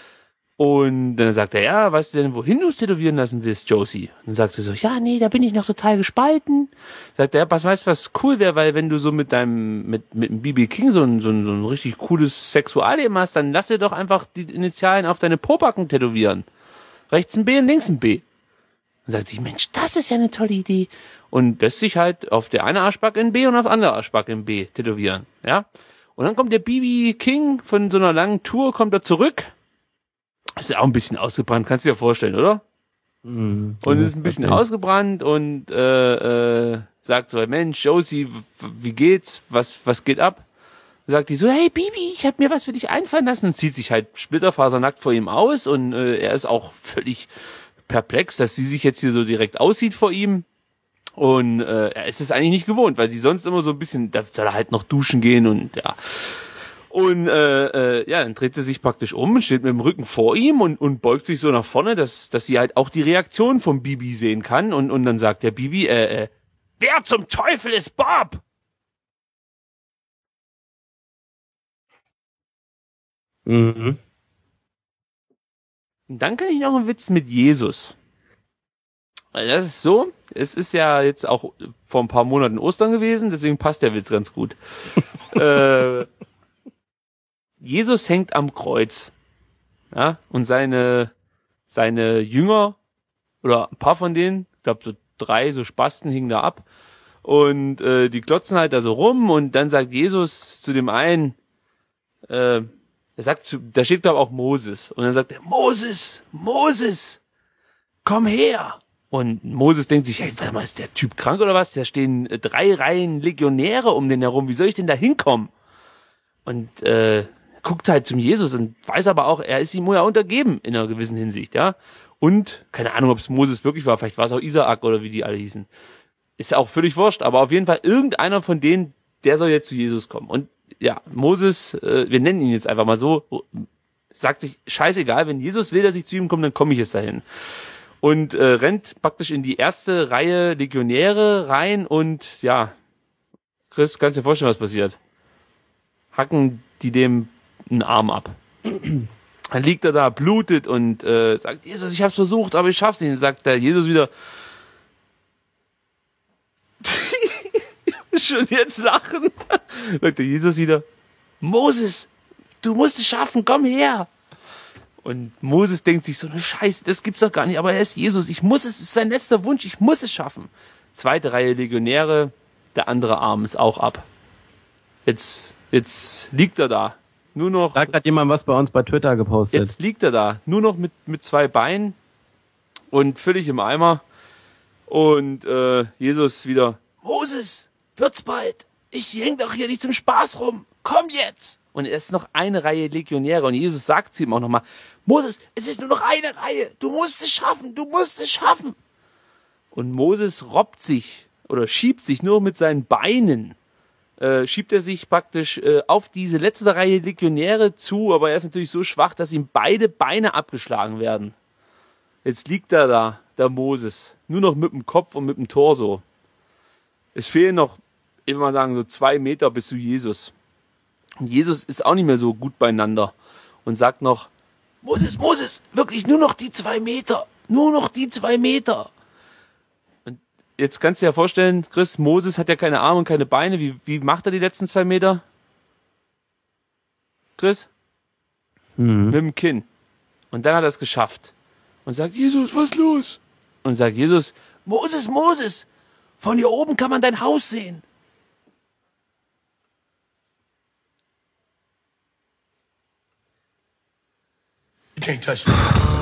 Und dann sagt er, ja, weißt du denn, wohin du es tätowieren lassen willst, Josie? Und dann sagt sie so, ja, nee, da bin ich noch total gespalten. Sagt er, ja, was weißt du, was cool wäre, weil wenn du so mit deinem, mit, mit dem B B King so ein, so ein, so ein richtig cooles Sexualleben hast, dann lass dir doch einfach die Initialen auf deine Pobacken tätowieren. Rechts ein B und links ein B. Dann sagt sie, Mensch, das ist ja eine tolle Idee. Und lässt sich halt auf der eine Arschbacke in B und auf der andere Arschbacke in B tätowieren, ja. Und dann kommt der B B King von so einer langen Tour, kommt er zurück. Ist ja auch ein bisschen ausgebrannt, kannst du dir vorstellen, oder? Mhm. Und ist ein bisschen Okay. ausgebrannt und äh, äh, sagt so, Mensch, Josie, w- wie geht's? Was was geht ab? Sagt die so, hey Bibi, ich hab mir was für dich einfallen lassen und zieht sich halt splitterfasernackt vor ihm aus und äh, er ist auch völlig perplex, dass sie sich jetzt hier so direkt aussieht vor ihm. Und äh, er ist es eigentlich nicht gewohnt, weil sie sonst immer so ein bisschen, da soll er halt noch duschen gehen und ja. Und äh, äh, ja, dann dreht sie sich praktisch um, steht mit dem Rücken vor ihm und, und beugt sich so nach vorne, dass, dass sie halt auch die Reaktion vom Bibi sehen kann. Und, und dann sagt der Bibi, äh, äh, wer zum Teufel ist Bob? Mhm. Und dann kann ich noch einen Witz mit Jesus. Weil das ist so, es ist ja jetzt auch vor ein paar Monaten Ostern gewesen, deswegen passt der Witz ganz gut. äh, Jesus hängt am Kreuz. Ja, und seine, seine Jünger, oder ein paar von denen, ich glaube so drei, so Spasten hingen da ab. Und äh, die klotzen halt da so rum und dann sagt Jesus zu dem einen, äh, er sagt zu, da steht glaube auch Moses. Und dann sagt er, Moses, Moses, komm her. Und Moses denkt sich, hey, warte mal, ist der Typ krank oder was? Da stehen äh, drei Reihen Legionäre um den herum. Wie soll ich denn da hinkommen? Und äh, guckt halt zum Jesus und weiß aber auch, er ist ihm ja untergeben in einer gewissen Hinsicht, ja. Und, keine Ahnung, ob es Moses wirklich war, vielleicht war es auch Isaak oder wie die alle hießen. Ist ja auch völlig wurscht, aber auf jeden Fall irgendeiner von denen, der soll jetzt zu Jesus kommen. Und ja, Moses, äh, wir nennen ihn jetzt einfach mal so, sagt sich, scheißegal, wenn Jesus will, dass ich zu ihm komme, dann komme ich jetzt dahin. Und äh, rennt praktisch in die erste Reihe Legionäre rein und ja, Chris, kannst dir vorstellen, was passiert? Hacken die dem einen Arm ab. Dann liegt er da, blutet und äh, sagt, Jesus, ich hab's versucht, aber ich schaff's nicht. Dann sagt der Jesus wieder, schon jetzt lachen. Sagt der Jesus wieder, Moses, du musst es schaffen, komm her. Und Moses denkt sich so, eine Scheiße, das gibt's doch gar nicht, aber er ist Jesus, ich muss es, es ist sein letzter Wunsch, ich muss es schaffen. Zweite Reihe Legionäre, der andere Arm ist auch ab. Jetzt, jetzt liegt er da. Nur noch. Da hat gerade jemand was bei uns bei Twitter gepostet. Jetzt liegt er da. Nur noch mit, mit zwei Beinen und völlig im Eimer. Und äh, Jesus wieder, Moses, wird's bald. Ich häng doch hier nicht zum Spaß rum. Komm jetzt. Und es ist noch eine Reihe Legionäre. Und Jesus sagt zu ihm auch nochmal, Moses, es ist nur noch eine Reihe. Du musst es schaffen. Du musst es schaffen. Und Moses robbt sich oder schiebt sich nur mit seinen Beinen. Äh, schiebt er sich praktisch äh, auf diese letzte Reihe Legionäre zu, aber er ist natürlich so schwach, dass ihm beide Beine abgeschlagen werden. Jetzt liegt er da, der Moses, nur noch mit dem Kopf und mit dem Torso. Es fehlen noch, ich will mal sagen, so zwei Meter bis zu Jesus. Und Jesus ist auch nicht mehr so gut beieinander und sagt noch, Moses, Moses, wirklich nur noch die zwei Meter, nur noch die zwei Meter. Jetzt kannst du dir ja vorstellen, Chris, Moses hat ja keine Arme und keine Beine. Wie, wie macht er die letzten zwei Meter? Chris? Mhm. Mit dem Kinn. Und dann hat er es geschafft. Und sagt, Jesus, was ist los? Und sagt Jesus, Moses, Moses, von hier oben kann man dein Haus sehen. You can't touch this.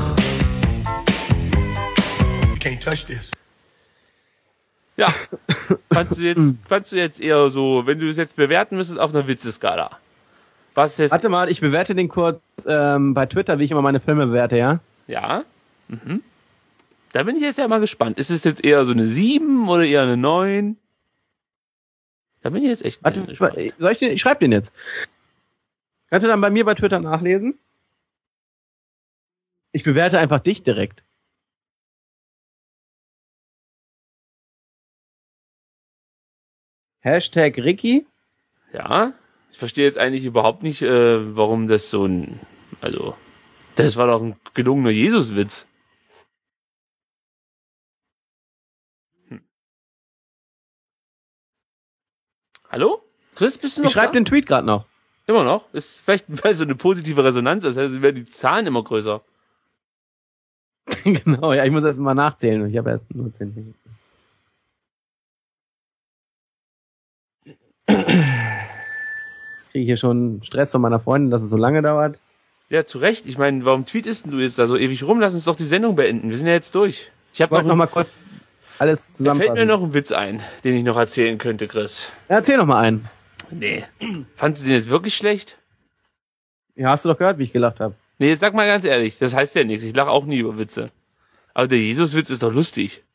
You can't touch this. Ja, kannst du jetzt, kannst du jetzt eher so, wenn du es jetzt bewerten müsstest, auf einer Witzeskala. Was jetzt? Warte mal, ich bewerte den kurz ähm, bei Twitter, wie ich immer meine Filme bewerte, ja? Ja. Mhm. Da bin ich jetzt ja mal gespannt. Ist es jetzt eher so eine sieben oder eher eine neun? Da bin ich jetzt echt Warte, gespannt. soll ich den, ich schreib den jetzt. Kannst du dann bei mir bei Twitter nachlesen? Ich bewerte einfach dich direkt. Hashtag Ricky. Ja, ich verstehe jetzt eigentlich überhaupt nicht, äh, warum das so ein, also, das war doch ein gelungener Jesuswitz. Hm. Hallo? Chris, bist du noch Ich schreibe da? den Tweet gerade noch. Immer noch? Ist vielleicht, weil so eine positive Resonanz ist, also werden die Zahlen immer größer. Genau, ja, ich muss erst mal nachzählen. Ich habe erst nur zehn. Kriege ich hier schon Stress von meiner Freundin, dass es so lange dauert. Ja, zu Recht. Ich meine, warum tweetest du jetzt da so ewig rum? Lass uns doch die Sendung beenden. Wir sind ja jetzt durch. Ich Ich habe wollte noch, noch mal kurz alles da zusammenfassen. fällt mir noch ein Witz ein, den ich noch erzählen könnte, Chris. Ja, erzähl noch mal einen. Nee. Fandst du den jetzt wirklich schlecht? Ja, hast du doch gehört, wie ich gelacht habe. Nee, jetzt sag mal ganz ehrlich, das heißt ja nichts. Ich lache auch nie über Witze. Aber der Jesuswitz ist doch lustig.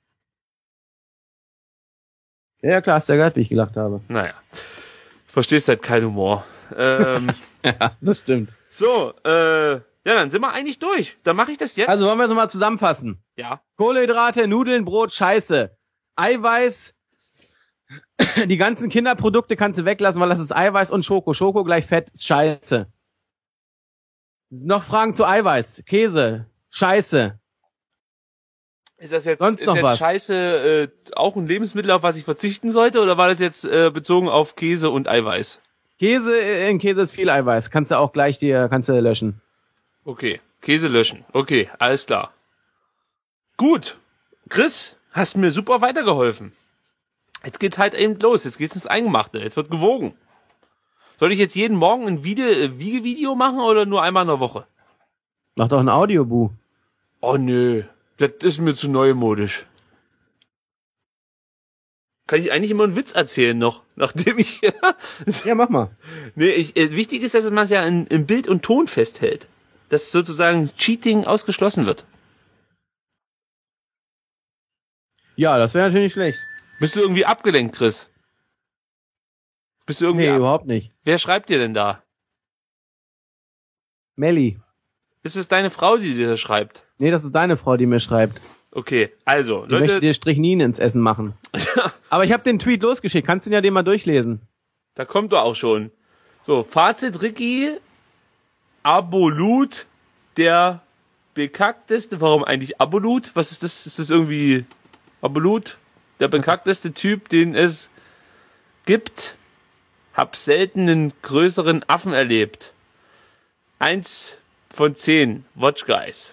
Ja, klar, hast du ja gehört, wie ich gelacht habe. Naja. Du verstehst halt keinen Humor. Ähm, Ja, das stimmt. so, äh, ja, dann sind wir eigentlich durch. Dann mache ich das jetzt. Also wollen wir es mal zusammenfassen. ja. Kohlenhydrate, Nudeln, Brot, Scheiße. Eiweiß, die ganzen Kinderprodukte kannst du weglassen, weil das ist Eiweiß und Schoko. Schoko gleich Fett ist Scheiße. Noch Fragen zu Eiweiß, Käse, Scheiße. Ist das jetzt, Sonst ist noch jetzt was? Scheiße äh, auch ein Lebensmittel, auf was ich verzichten sollte? Oder war das jetzt äh, bezogen auf Käse und Eiweiß? Käse, in Käse ist viel Eiweiß. Kannst du auch gleich dir, kannst du löschen. Okay, Käse löschen. Okay, alles klar. Gut. Chris, hast mir super weitergeholfen. Jetzt geht's halt eben los. Jetzt geht's ins Eingemachte. Jetzt wird gewogen. Soll ich jetzt jeden Morgen ein Video, äh, Wiegevideo machen oder nur einmal in der Woche? Mach doch ein Audiobu. Oh nö, das ist mir zu neumodisch. Kann ich eigentlich immer einen Witz erzählen noch, nachdem ich... Ja, mach mal. nee, ich, äh, wichtig ist, dass man es ja in, in Bild und Ton festhält. Dass sozusagen Cheating ausgeschlossen wird. Ja, das wäre natürlich nicht schlecht. Bist du irgendwie abgelenkt, Chris? Bist du irgendwie Nee, ab überhaupt nicht. Wer schreibt dir denn da? Melli. Ist es deine Frau, die dir das schreibt? Nee, das ist deine Frau, die mir schreibt. Okay, also, Ich möchte Leute, dir Strichnin ins Essen machen. Aber ich habe den Tweet losgeschickt. Kannst du ihn ja den mal durchlesen? da kommt doch auch schon. So, Fazit, Ricky, Abolut, der bekackteste, warum eigentlich Abolut? Was ist das? Ist das irgendwie Abolut? Der bekackteste Typ, den es gibt. Hab selten einen größeren Affen erlebt. eins von zehn Watch Guys.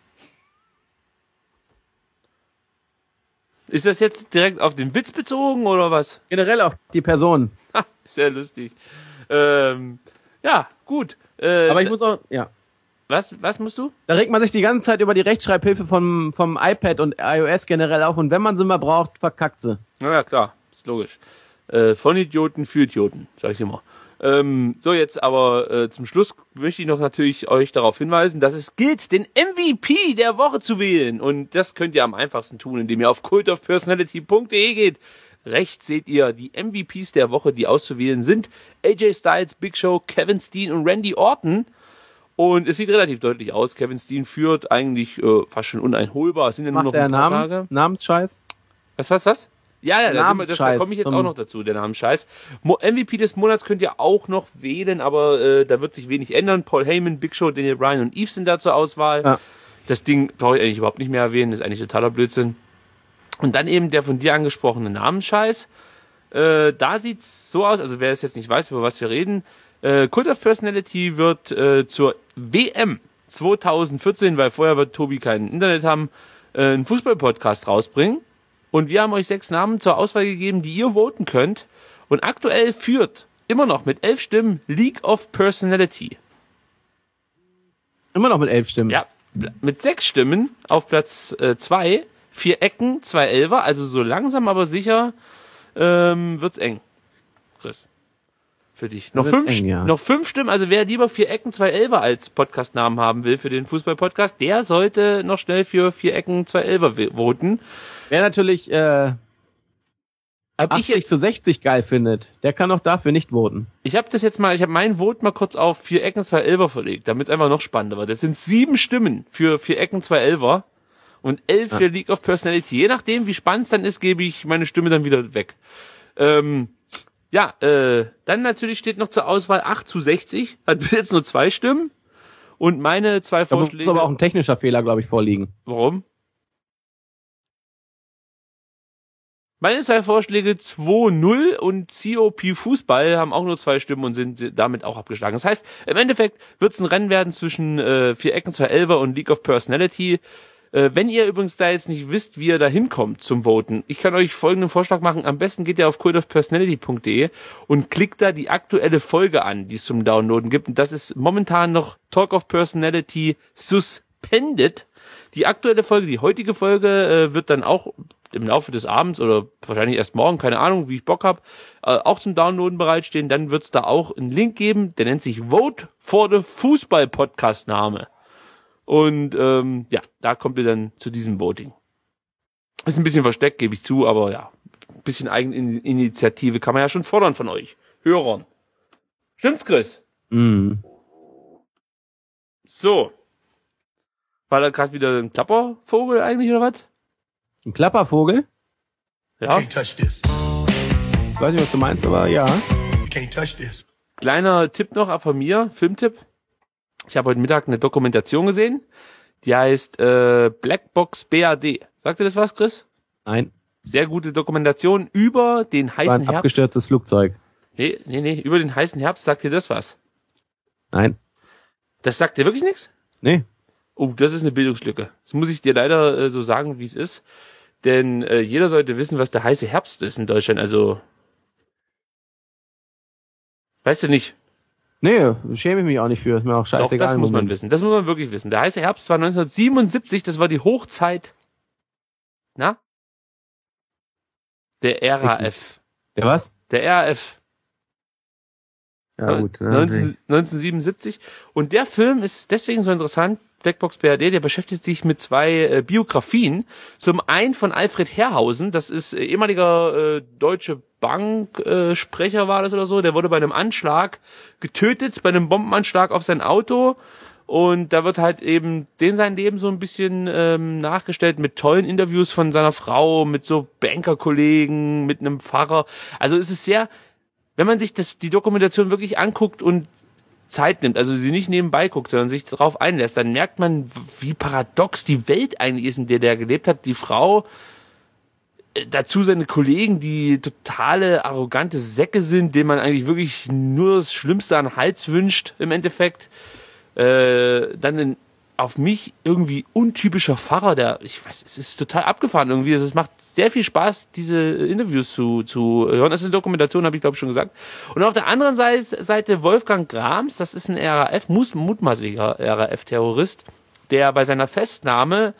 Ist das jetzt direkt auf den Witz bezogen oder was? Generell auf die Person. Ha, sehr lustig. Ähm, ja, gut. Äh, Aber ich muss auch, ja. Was, was musst du? Da regt man sich die ganze Zeit über die Rechtschreibhilfe vom, vom iPad und iOS generell auf und wenn man sie mal braucht, verkackt sie. Na ja, klar, ist logisch. Äh, von Idioten für Idioten, sag ich immer. Ähm, so, jetzt aber äh, zum Schluss möchte ich noch natürlich euch darauf hinweisen, dass es gilt, den M V P der Woche zu wählen. Und das könnt ihr am einfachsten tun, indem ihr auf cult of personality punkt de geht. Rechts seht ihr die M V Ps der Woche, die auszuwählen sind. A J Styles, Big Show, Kevin Steen und Randy Orton. Und es sieht relativ deutlich aus. Kevin Steen führt eigentlich äh, fast schon uneinholbar. Es sind ja nur noch Macht der ein paar Namen, Tage. Namensscheiß? Was, was, was? Ja, ja, da, sind wir, das, da Namensscheiß komme ich jetzt zum- auch noch dazu, der Namensscheiß. Mo- M V P des Monats könnt ihr auch noch wählen, aber äh, da wird sich wenig ändern. Paul Heyman, Big Show, Daniel Bryan und Eve sind da zur Auswahl. Ja. Das Ding brauche ich eigentlich überhaupt nicht mehr erwähnen, ist eigentlich totaler Blödsinn. Und dann eben der von dir angesprochene Namensscheiß. Äh, da sieht's so aus, also wer es jetzt nicht weiß, über was wir reden, äh, Cult of Personality wird äh, zur W M zwanzig vierzehn, weil vorher wird Tobi kein Internet haben, äh, einen Fußball-Podcast rausbringen. Und wir haben euch sechs Namen zur Auswahl gegeben, die ihr voten könnt. Und aktuell führt immer noch mit elf Stimmen League of Personality. Immer noch mit elf Stimmen. Ja, mit sechs Stimmen auf Platz äh, zwei, vier Ecken, zwei Elfer. Also so langsam aber sicher ähm, wird's eng. Chris, für dich. Noch Wird's fünf, eng, ja. noch fünf Stimmen. Also wer lieber vier Ecken, zwei Elfer als Podcastnamen haben will für den Fußball-Podcast, der sollte noch schnell für vier Ecken, zwei Elfer we- voten. Wer natürlich äh, Hab ich achtzig jetzt zu sechzig geil findet, der kann auch dafür nicht voten. Ich habe das jetzt mal, ich habe mein Vote mal kurz auf vier Ecken, zwei Elfer verlegt, damit es einfach noch spannender wird. Das sind sieben Stimmen für vier Ecken, zwei Elfer und elf für League of Personality. Je nachdem, wie spannend es dann ist, gebe ich meine Stimme dann wieder weg. Ähm, ja, äh, dann natürlich steht noch zur Auswahl acht zu sechzig, hat bis jetzt nur zwei Stimmen und meine zwei Da muss Vorschläge. aber auch ein technischer Fehler, glaube ich, vorliegen. Warum? Meine zwei Vorschläge zwei null und C O P Fußball haben auch nur zwei Stimmen und sind damit auch abgeschlagen. Das heißt, im Endeffekt wird es ein Rennen werden zwischen äh, vier Ecken, zwei Elfer und League of Personality. Äh, wenn ihr übrigens da jetzt nicht wisst, wie ihr da hinkommt zum Voten, ich kann euch folgenden Vorschlag machen. Am besten geht ihr auf cult of personality punkt de und klickt da die aktuelle Folge an, die es zum Downloaden gibt. Und das ist momentan noch Talk of Personality Suspended. Die aktuelle Folge, die heutige Folge, äh, wird dann auch im Laufe des Abends oder wahrscheinlich erst morgen, keine Ahnung, wie ich Bock hab, äh, auch zum Downloaden bereitstehen. Dann wird's da auch einen Link geben, der nennt sich Vote for the Fußball Podcast Name. Und ähm, ja, da kommt ihr dann zu diesem Voting. Ist ein bisschen versteckt, gebe ich zu, aber ja, ein bisschen Eigeninitiative kann man ja schon fordern von euch Hörern. Stimmt's, Chris? Mhm. So. War da gerade wieder ein Klappervogel eigentlich, oder was? Ein Klappervogel? Ja. Can't touch this. Ich weiß nicht, was du meinst, aber ja. You can't touch this. Kleiner Tipp noch von mir, Filmtipp. Ich habe heute Mittag eine Dokumentation gesehen, die heißt äh, Blackbox B A D. Sagt dir das was, Chris? Nein. Sehr gute Dokumentation über den War heißen ein Herbst. abgestürztes Flugzeug. Nee, nee, nee, über den heißen Herbst. Sagt dir das was? Nein. Das sagt dir wirklich nichts? Nee. Oh, das ist eine Bildungslücke. Das muss ich dir leider äh, so sagen, wie es ist. Denn äh, jeder sollte wissen, was der heiße Herbst ist in Deutschland. Also, weißt du nicht? Nee, schäme ich mich auch nicht für. Ist mir auch Doch, scheißegal. das im muss man Moment. wissen. Das muss man wirklich wissen. Der heiße Herbst war neunzehnhundertsiebenundsiebzig. Das war die Hochzeit. Na? Der R A F. Der was? Der R A F. Ja, gut. Ja, neunzehn, neunzehnhundertsiebenundsiebzig. Und der Film ist deswegen so interessant, Blackbox B A D, der beschäftigt sich mit zwei äh, Biografien. Zum einen von Alfred Herrhausen, das ist äh, ehemaliger äh, deutsche Banksprecher äh, Sprecher war das oder so, der wurde bei einem Anschlag getötet, bei einem Bombenanschlag auf sein Auto. Und da wird halt eben den sein Leben so ein bisschen ähm, nachgestellt mit tollen Interviews von seiner Frau, mit so Bankerkollegen, mit einem Pfarrer. Also es ist sehr, wenn man sich das die Dokumentation wirklich anguckt und Zeit nimmt, also sie nicht nebenbei guckt, sondern sich darauf einlässt, dann merkt man, wie paradox die Welt eigentlich ist, in der der gelebt hat. Die Frau, äh, dazu seine Kollegen, die totale arrogante Säcke sind, denen man eigentlich wirklich nur das Schlimmste an den Hals wünscht im Endeffekt. Äh, dann ein auf mich irgendwie untypischer Pfarrer, der, ich weiß, es ist total abgefahren irgendwie. Es macht sehr viel Spaß, diese Interviews zu, zu hören. Das ist eine Dokumentation, habe ich glaube ich schon gesagt. Und auf der anderen Seite, Seite Wolfgang Grams, das ist ein R A F, mutmaßlicher R A F-Terrorist, der bei seiner Festnahme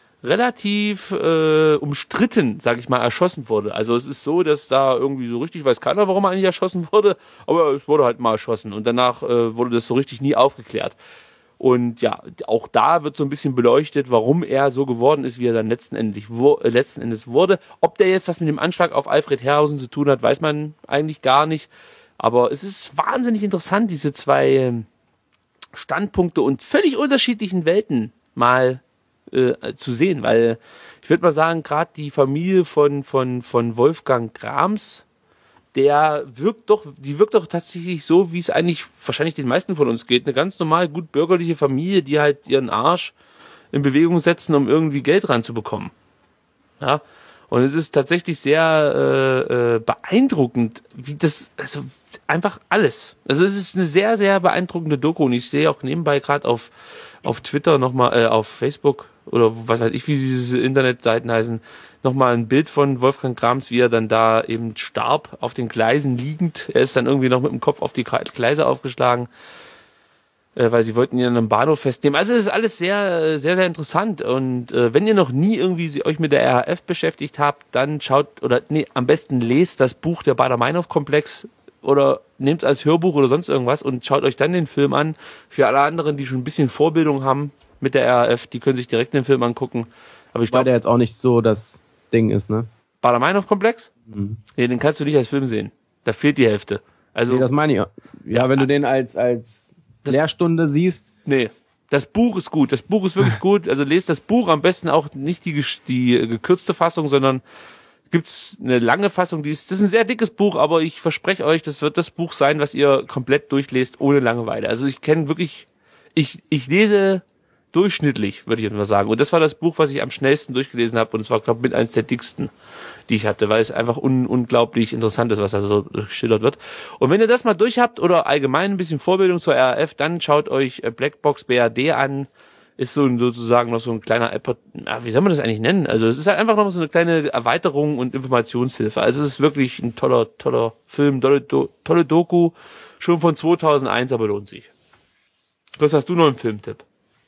relativ äh, umstritten, sag ich mal, erschossen wurde. Also es ist so, dass da irgendwie so richtig, weiß keiner, warum er eigentlich erschossen wurde, aber es wurde halt mal erschossen und danach äh, wurde das so richtig nie aufgeklärt. Und ja, auch da wird so ein bisschen beleuchtet, warum er so geworden ist, wie er dann letzten Endes, äh, letzten Endes wurde. Ob der jetzt was mit dem Anschlag auf Alfred Herrhausen zu tun hat, weiß man eigentlich gar nicht. Aber es ist wahnsinnig interessant, diese zwei Standpunkte und völlig unterschiedlichen Welten mal äh, zu sehen. Weil ich würde mal sagen, gerade die Familie von, von, von Wolfgang Grams, der wirkt doch, die wirkt doch tatsächlich so, wie es eigentlich wahrscheinlich den meisten von uns geht. Eine ganz normal, gut bürgerliche Familie, die halt ihren Arsch in Bewegung setzen, um irgendwie Geld ranzubekommen. Ja, und es ist tatsächlich sehr äh, äh, beeindruckend, wie das, also einfach alles. Also es ist eine sehr, sehr beeindruckende Doku und ich sehe auch nebenbei gerade auf auf Twitter nochmal, äh, auf Facebook oder was weiß ich, wie diese Internetseiten heißen, nochmal ein Bild von Wolfgang Grams, wie er dann da eben starb, auf den Gleisen liegend. Er ist dann irgendwie noch mit dem Kopf auf die Gleise aufgeschlagen, äh, weil sie wollten ihn an einem Bahnhof festnehmen. Also es ist alles sehr, sehr, sehr interessant. Und äh, wenn ihr noch nie irgendwie euch mit der R A F beschäftigt habt, dann schaut, oder nee, am besten lest das Buch der Baader-Meinhof-Komplex oder nehmt es als Hörbuch oder sonst irgendwas und schaut euch dann den Film an. Für alle anderen, die schon ein bisschen Vorbildung haben mit der R A F, die können sich direkt den Film angucken. Aber ich glaube, der jetzt auch nicht so das Ding ist, ne? Baader-Meinhof-Komplex? Mhm. Nee, den kannst du nicht als Film sehen. Da fehlt die Hälfte. Also, nee, das meine ich. Ja, wenn du den als, als Lehrstunde siehst. Nee. Das Buch ist gut. Das Buch ist wirklich gut. Also lest das Buch am besten auch nicht die, die gekürzte Fassung, sondern gibt's eine lange Fassung, die ist, das ist ein sehr dickes Buch, aber ich verspreche euch, das wird das Buch sein, was ihr komplett durchlest, ohne Langeweile. Also ich kenne wirklich, ich, ich lese durchschnittlich, würde ich jetzt mal sagen. Und das war das Buch, was ich am schnellsten durchgelesen habe und es war, glaube ich, mit eins der dicksten, die ich hatte, weil es einfach un, unglaublich interessant ist, was da so geschildert wird. Und wenn ihr das mal durch habt oder allgemein ein bisschen Vorbildung zur R A F, dann schaut euch Blackbox B R D an. Ist so ein, sozusagen noch so ein kleiner App, wie soll man das eigentlich nennen? Also es ist halt einfach noch so eine kleine Erweiterung und Informationshilfe. Also es ist wirklich ein toller, toller Film, tolle, do, tolle Doku, schon von zweitausendeins, aber lohnt sich. Was hast du noch einen Filmtipp?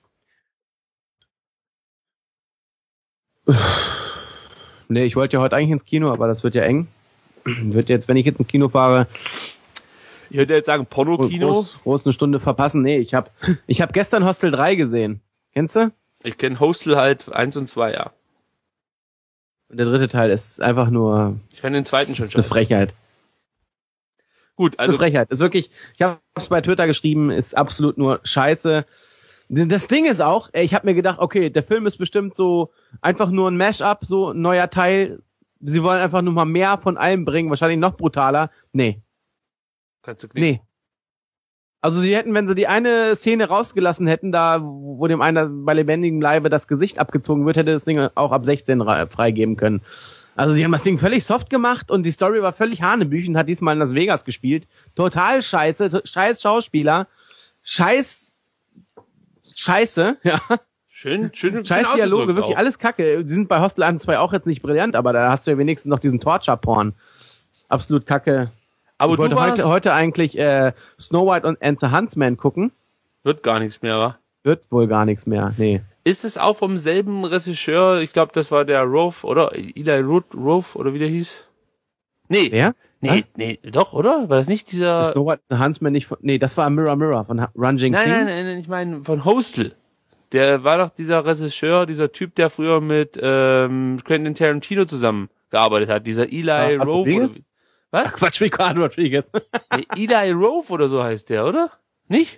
Nee, ich wollte ja heute eigentlich ins Kino, aber das wird ja eng. Wird jetzt, wenn ich jetzt ins Kino fahre, ich würde jetzt sagen Porno-Kino. Groß, groß eine Stunde verpassen. Nee, ich habe ich hab gestern Hostel drei gesehen. Kennst du? Ich kenne Hostel halt eins und zwei, ja. Und der dritte Teil ist einfach nur... Ich fand den zweiten schon scheiße. Eine Frechheit. Gut, also... Eine Frechheit. Ist wirklich... Ich habe es bei Twitter geschrieben, ist absolut nur scheiße. Das Ding ist auch, ich habe mir gedacht, okay, der Film ist bestimmt so einfach nur ein Mash-up, so ein neuer Teil. Sie wollen einfach nur mal mehr von allem bringen, wahrscheinlich noch brutaler. Nee. Kannst du knicken. Nee. Also sie hätten, wenn sie die eine Szene rausgelassen hätten, da wo dem einen bei lebendigem Leibe das Gesicht abgezogen wird, hätte das Ding auch ab sechzehn freigeben können. Also sie haben das Ding völlig soft gemacht und die Story war völlig hanebüchen, hat diesmal in Las Vegas gespielt. Total scheiße, scheiß Schauspieler, scheiß Scheiße, ja. Schön, schön, scheiß schön Dialoge, wirklich auch. alles kacke. Die sind bei Hostel eins und zwei auch jetzt nicht brillant, aber da hast du ja wenigstens noch diesen Torture-Porn. Absolut kacke. Aber ich wollte du heute, heute eigentlich äh, Snow White und and the Huntsman gucken. Wird gar nichts mehr, wa? Wird wohl gar nichts mehr, nee. Ist es auch vom selben Regisseur? Ich glaube, das war der Rove, oder? Eli Roth, Rove, oder wie der hieß? Nee. Wer? Nee, nee, doch, oder? War das nicht dieser... Snow White and the Huntsman nicht von... Nee, das war Mirror Mirror von Run Jing Nein, Sing. nein, nein, nein, ich meine von Hostel. Der war doch dieser Regisseur, dieser Typ, der früher mit ähm, Quentin Tarantino zusammengearbeitet hat. Dieser Eli Ah, Rove. Oder wie? Was? Ach, Quatsch, Ricardo Rodriguez. Nee, Eli Rove oder so heißt der, oder? Nicht?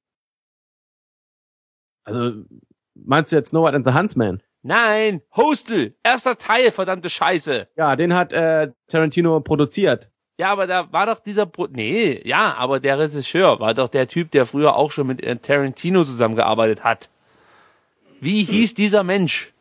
Also, meinst du jetzt Snow White and the Huntsman? Nein, Hostel, erster Teil, verdammte Scheiße. Ja, den hat äh, Tarantino produziert. Ja, aber da war doch dieser... Pro nee, ja, aber der Regisseur war doch der Typ, der früher auch schon mit äh, Tarantino zusammengearbeitet hat. Wie hieß dieser Mensch?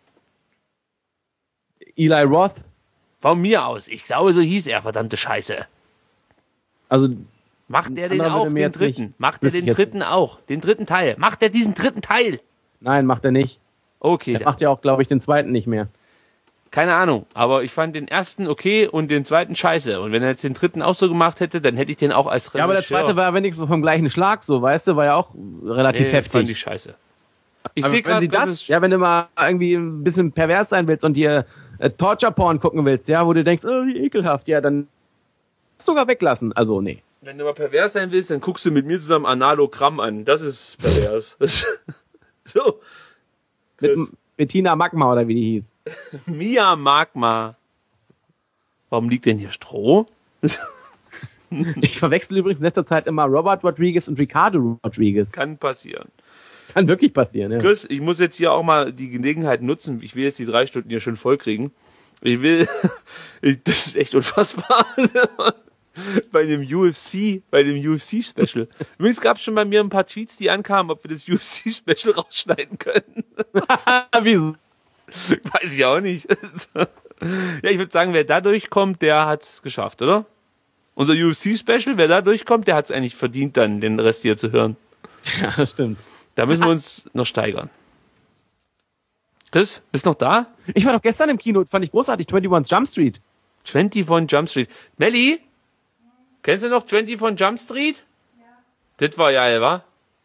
Eli Roth? Von mir aus. Ich glaube, so hieß er, verdammte Scheiße. Also, Macht er Ein den anderer auch, würde mir den jetzt nicht- dritten? Macht er wüsste den ich jetzt dritten auch? Den dritten Teil? Macht er diesen dritten Teil? Nein, macht er nicht. Okay, Er macht ja auch, glaube ich, den zweiten nicht mehr. keine Ahnung. Aber ich fand den ersten okay und den zweiten scheiße. Und wenn er jetzt den dritten auch so gemacht hätte, dann hätte ich den auch als Regisseur... Ja, aber der zweite war wenigstens so vom gleichen Schlag, so, weißt du, war ja auch relativ nee, heftig. fand ich scheiße. Ich Aber sehe wenn gerade, sie das das, ist... ja, wenn du mal irgendwie ein bisschen pervers sein willst und dir äh, Torture-Porn gucken willst, ja, wo du denkst, oh, wie ekelhaft, ja, dann sogar weglassen. Also, nee. Wenn du mal pervers sein willst, dann guckst du mit mir zusammen Analogramm an. Das ist pervers. So. Mit Chris. Bettina Magma oder wie die hieß. Mia Magma. Warum liegt denn hier Stroh? Ich verwechsel übrigens in letzter Zeit immer Robert Rodriguez und Ricardo Rodriguez. Kann passieren. Kann wirklich passieren, ja. Chris, ich muss jetzt hier auch mal die Gelegenheit nutzen. Ich will jetzt die drei Stunden hier schon voll kriegen. Ich will, ich, das ist echt unfassbar. Bei dem U F C, bei dem U F C-Special. Übrigens gab es schon bei mir ein paar Tweets, die ankamen, ob wir das U F C-Special rausschneiden können. Wieso? Weiß ich auch nicht. Ja, ich würde sagen, wer da durchkommt, der hat's geschafft, oder? Unser U F C-Special, wer da durchkommt, der hat's eigentlich verdient, dann den Rest hier zu hören. Ja, das stimmt. Da müssen wir uns noch steigern. Chris, bist noch da? Ich war doch gestern im Kino, fand ich großartig, einundzwanzig Jump Street. zwanzig von Jump Street. Melli? Kennst du noch zwanzig von Jump Street? Ja. Das war geil, wa?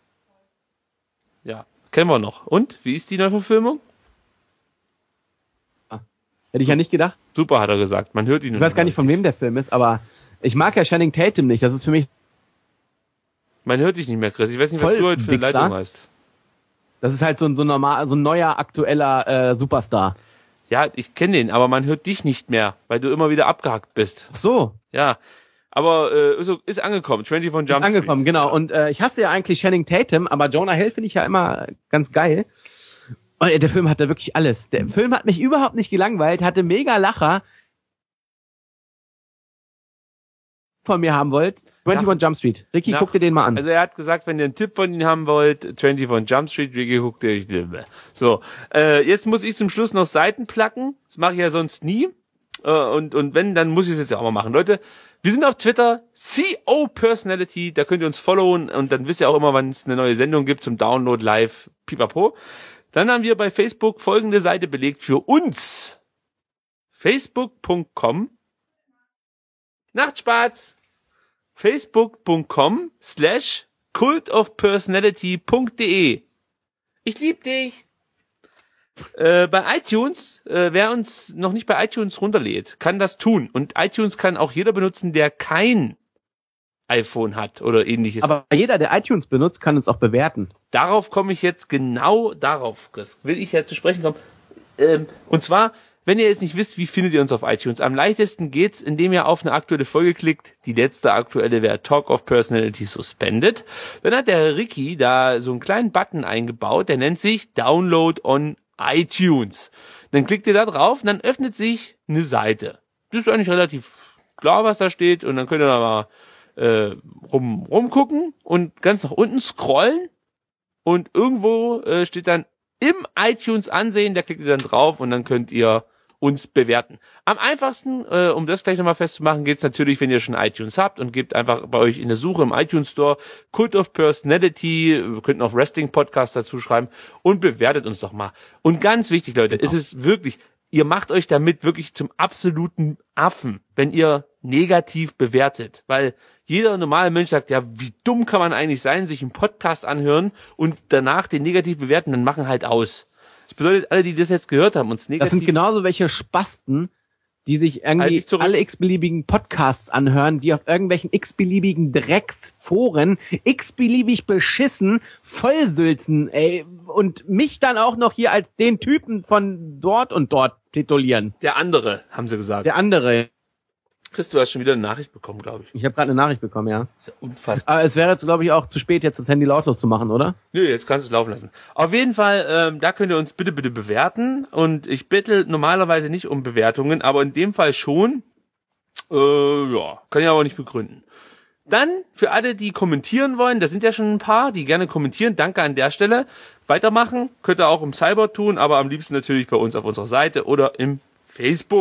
Ja, kennen wir noch. Und, wie ist die Neuverfilmung? Hätte ich ja nicht gedacht. Super, hat er gesagt. Man hört ihn Ich weiß gar nicht, von wem der Film ist, aber ich mag ja Channing Tatum nicht. Das ist für mich, Man hört dich nicht mehr, Chris. Ich weiß nicht, was Voll du heute für eine Wichser. Leitung hast. das ist halt so ein, so ein, normal, so ein neuer, aktueller äh, Superstar. Ja, ich kenne den, aber man hört dich nicht mehr, weil du immer wieder abgehackt bist. Ach so, Ja, aber äh, ist, ist angekommen. zwanzig von Jump ist angekommen, Street. genau. Und äh, ich hasse ja eigentlich Channing Tatum, aber Jonah Hill finde ich ja immer ganz geil. Und äh, der Film hat da wirklich alles. Der Film hat mich überhaupt nicht gelangweilt, hatte mega Lacher. Von mir haben wollt, einundzwanzig Jump Street. Ricky, Nach- guck dir den mal an. Also er hat gesagt, wenn ihr einen Tipp von ihm haben wollt, zwanzig von Jump Street, Ricky, guckt ihr euch. So, äh, jetzt muss ich zum Schluss noch Seiten placken. Das mache ich ja sonst nie. Äh, und, und wenn, dann muss ich es jetzt auch mal machen. Leute, wir sind auf Twitter, C O Personality, da könnt ihr uns followen und dann wisst ihr auch immer, wann es eine neue Sendung gibt zum Download live, pipapo. Dann haben wir bei Facebook folgende Seite belegt für uns. facebook punkt com Nachtspatz. facebook punkt com slash cultofpersonality punkt de. Ich lieb dich. Äh, bei iTunes, äh, wer uns noch nicht bei iTunes runterlädt, kann das tun. Und iTunes kann auch jeder benutzen, der kein iPhone hat oder ähnliches. Aber jeder, der iTunes benutzt, kann uns auch bewerten. Darauf komme ich jetzt genau darauf, Chris. Will ich ja zu sprechen kommen. Ähm, und zwar, wenn ihr jetzt nicht wisst, wie findet ihr uns auf iTunes? Am leichtesten geht's, indem ihr auf eine aktuelle Folge klickt. Die letzte aktuelle wäre Talk of Personality Suspended. Dann hat der Ricky da so einen kleinen Button eingebaut, der nennt sich Download on iTunes. Dann klickt ihr da drauf und dann öffnet sich eine Seite. Das ist eigentlich relativ klar, was da steht. Und dann könnt ihr da mal äh, rum, rumgucken und ganz nach unten scrollen. Und irgendwo äh, steht dann im iTunes ansehen, da klickt ihr dann drauf und dann könnt ihr uns bewerten. Am einfachsten, äh, um das gleich nochmal festzumachen, geht's natürlich, wenn ihr schon iTunes habt und gebt einfach bei euch in der Suche im iTunes Store Cult of Personality, wir könnten auch Wrestling Podcast dazu schreiben und bewertet uns doch mal. Und ganz wichtig, Leute, genau. ist es wirklich, ihr macht euch damit wirklich zum absoluten Affen, wenn ihr negativ bewertet, weil jeder normale Mensch sagt, ja, wie dumm kann man eigentlich sein, sich einen Podcast anhören und danach den negativ bewerten, dann machen halt aus. Das bedeutet, alle, die das jetzt gehört haben, uns negativ... Das sind genauso welche Spasten, die sich irgendwie Halt dich zurück. alle x-beliebigen Podcasts anhören, die auf irgendwelchen x-beliebigen Drecksforen x-beliebig beschissen vollsülzen, ey, und mich dann auch noch hier als den Typen von dort und dort titulieren. Der andere, haben sie gesagt. Der andere. Chris, du hast schon wieder eine Nachricht bekommen, glaube ich. Ich habe gerade eine Nachricht bekommen, ja. Das ist ja unfassbar. Aber es wäre jetzt, glaube ich, auch zu spät, jetzt das Handy lautlos zu machen, oder? Nö, jetzt kannst du es laufen lassen. Auf jeden Fall, ähm, da könnt ihr uns bitte, bitte bewerten. Und ich bitte normalerweise nicht um Bewertungen, aber in dem Fall schon. Äh, ja, kann ich aber nicht begründen. Dann, für alle, die kommentieren wollen, das sind ja schon ein paar, die gerne kommentieren, danke an der Stelle. Weitermachen könnt ihr auch im Cyber tun, aber am liebsten natürlich bei uns auf unserer Seite oder im Facebook.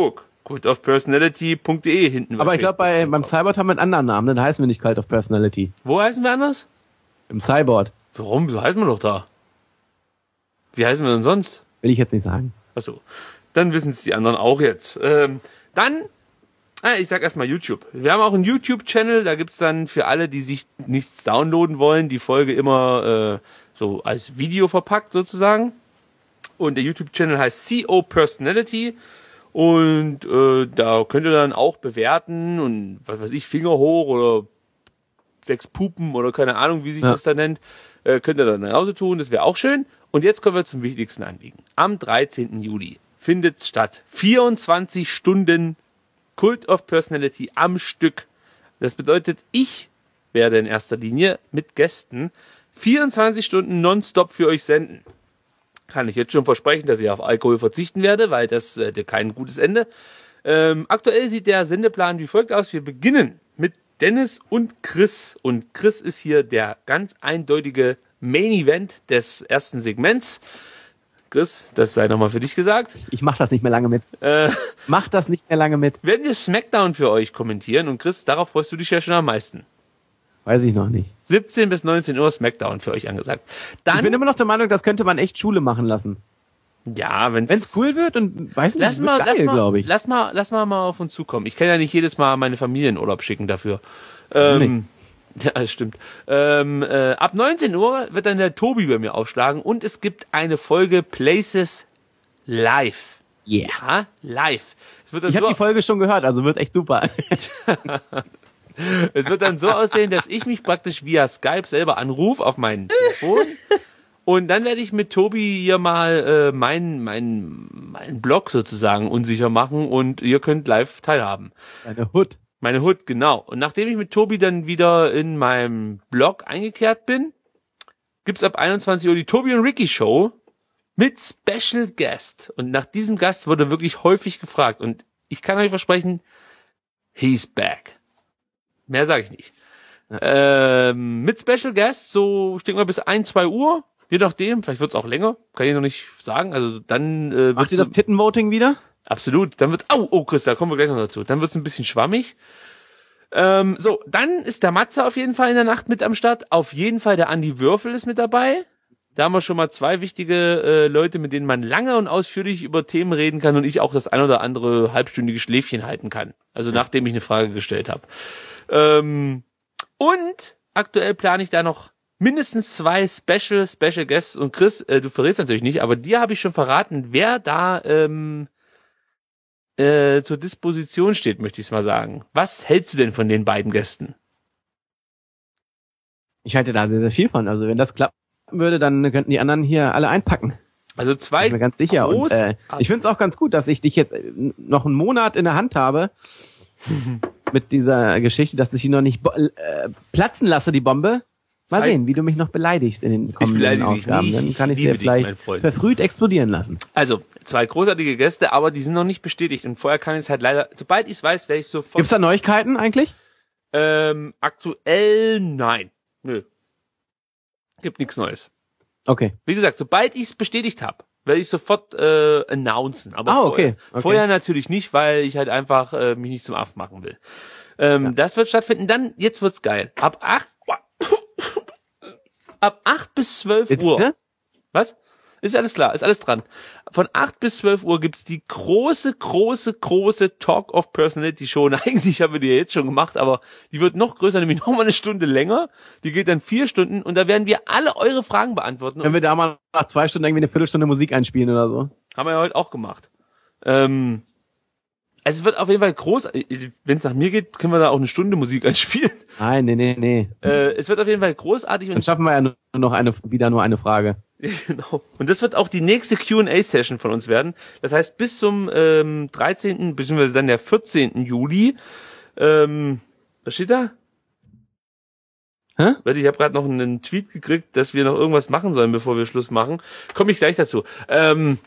cult of personality punkt de hinten. Aber ich glaube, bei, beim Cyborg haben wir einen anderen Namen, dann heißen wir nicht Cult of Personality. Wo heißen wir anders? Im Cyborg. Warum? So heißen wir doch da. Wie heißen wir denn sonst? Will ich jetzt nicht sagen. Achso. Dann wissen es die anderen auch jetzt. Ähm, dann, ah, ich sag erstmal YouTube. Wir haben auch einen YouTube-Channel, da gibt's dann für alle, die sich nichts downloaden wollen, die Folge immer äh, so als Video verpackt sozusagen. Und der YouTube-Channel heißt C O Personality. Und äh, da könnt ihr dann auch bewerten und was weiß ich, Finger hoch oder sechs Pupen oder keine Ahnung, wie sich ja. das da nennt, äh, könnt ihr dann nach Hause tun, das wäre auch schön. Und jetzt kommen wir zum wichtigsten Anliegen. Am dreizehnten Juli findet's statt. vierundzwanzig Stunden Cult of Personality am Stück. Das bedeutet, ich werde in erster Linie mit Gästen vierundzwanzig Stunden nonstop für euch senden. Kann ich jetzt schon versprechen, dass ich auf Alkohol verzichten werde, weil das äh, kein gutes Ende. Ähm, aktuell sieht der Sendeplan wie folgt aus. Wir beginnen mit Dennis und Chris. Und Chris ist hier der ganz eindeutige Main Event des ersten Segments. Chris, das sei nochmal für dich gesagt. Ich mach das nicht mehr lange mit. Äh, mach das nicht mehr lange mit. Werden wir SmackDown für euch kommentieren. Und Chris, darauf freust du dich ja schon am meisten. Weiß ich noch nicht. siebzehn bis neunzehn Uhr SmackDown für euch angesagt. Dann, ich bin immer noch der Meinung, das könnte man echt Schule machen lassen. Ja, wenn's, wenn's cool wird und weiß nicht, lass mal, geil, glaube ich. Lass mal, lass mal mal auf uns zukommen. Ich kann ja nicht jedes Mal meine Familie in Urlaub schicken dafür. Ähm, ja, das stimmt. Ähm, äh, ab neunzehn Uhr wird dann der Tobi bei mir aufschlagen und es gibt eine Folge Places live. Yeah. Ja, live. Es wird dann ich so habe die Folge schon gehört, also wird echt super. Es wird dann so aussehen, dass ich mich praktisch via Skype selber anrufe auf mein Telefon und dann werde ich mit Tobi hier mal äh, meinen mein, mein Blog sozusagen unsicher machen und ihr könnt live teilhaben. Deine Hood. Meine Hood, genau. Und nachdem ich mit Tobi dann wieder in meinem Blog eingekehrt bin, gibt's ab einundzwanzig Uhr die Tobi und Ricky Show mit Special Guest. Und nach diesem Gast wurde wirklich häufig gefragt und ich kann euch versprechen, he's back. Mehr sage ich nicht. Ja. Ähm, mit Special Guest, so stecken wir bis ein, zwei Uhr, je nachdem, vielleicht wird's auch länger, kann ich noch nicht sagen. Also dann äh, Macht ihr das Tittenvoting wieder? Absolut. Dann wird's, oh, oh Chris, da kommen wir gleich noch dazu. Dann wird's ein bisschen schwammig. Ähm, so, dann ist der Matze auf jeden Fall in der Nacht mit am Start. Auf jeden Fall der Andi Würfel ist mit dabei. Da haben wir schon mal zwei wichtige äh, Leute, mit denen man lange und ausführlich über Themen reden kann und ich auch das ein oder andere halbstündige Schläfchen halten kann. Also nachdem ich eine Frage gestellt habe. Ähm, und aktuell plane ich da noch mindestens zwei Special, Special Guests. Und Chris, äh, du verrätst natürlich nicht, aber dir habe ich schon verraten, wer da ähm, äh, zur Disposition steht, möchte ich es mal sagen. Was hältst du denn von den beiden Gästen? Ich halte da sehr, sehr viel von. Also wenn das klappen würde, dann könnten die anderen hier alle einpacken. Also zwei. Ich bin mir ganz sicher. Und äh, ich finde es auch ganz gut, dass ich dich jetzt noch einen Monat in der Hand habe. Mit dieser Geschichte, dass ich sie noch nicht äh, platzen lasse, die Bombe. Mal Zeit. sehen, wie du mich noch beleidigst in den kommenden Ausgaben. Dann kann ich sie vielleicht verfrüht explodieren lassen. Also, zwei großartige Gäste, aber die sind noch nicht bestätigt. Und vorher kann ich es halt leider, sobald ich es weiß, werde ich sofort... Gibt's da Neuigkeiten eigentlich? Ähm, aktuell nein. Nö. Gibt nichts Neues. Okay. Wie gesagt, sobald ich es bestätigt habe, werde ich sofort äh, announcen. Aber ah, vorher, okay. okay. vorher natürlich nicht, weil ich halt einfach äh, mich nicht zum Aff machen will. Ähm, ja. Das wird stattfinden. Dann, jetzt wird's geil. Ab acht, ab acht bis zwölf Uhr. Was? Ist alles klar, ist alles dran. Von acht bis zwölf Uhr gibt's die große, große, große Talk of Personality Show. Und eigentlich haben wir die ja jetzt schon gemacht, aber die wird noch größer, nämlich noch mal eine Stunde länger. Die geht dann vier Stunden und da werden wir alle eure Fragen beantworten. Können wir da mal nach zwei Stunden irgendwie eine Viertelstunde Musik einspielen oder so? Haben wir ja heute auch gemacht. Ähm, also es wird auf jeden Fall groß. Wenn es nach mir geht, können wir da auch eine Stunde Musik einspielen. Nein, nee, nee, nee. Äh, es wird auf jeden Fall großartig. Dann schaffen wir ja nur noch eine, wieder nur eine Frage. Genau. Und das wird auch die nächste Q and A-Session von uns werden. Das heißt, bis zum ähm, dreizehnten beziehungsweise dann der vierzehnten Juli. Ähm, was steht da? Hä? Warte, ich habe gerade noch einen Tweet gekriegt, dass wir noch irgendwas machen sollen, bevor wir Schluss machen. Komme ich gleich dazu. Ähm,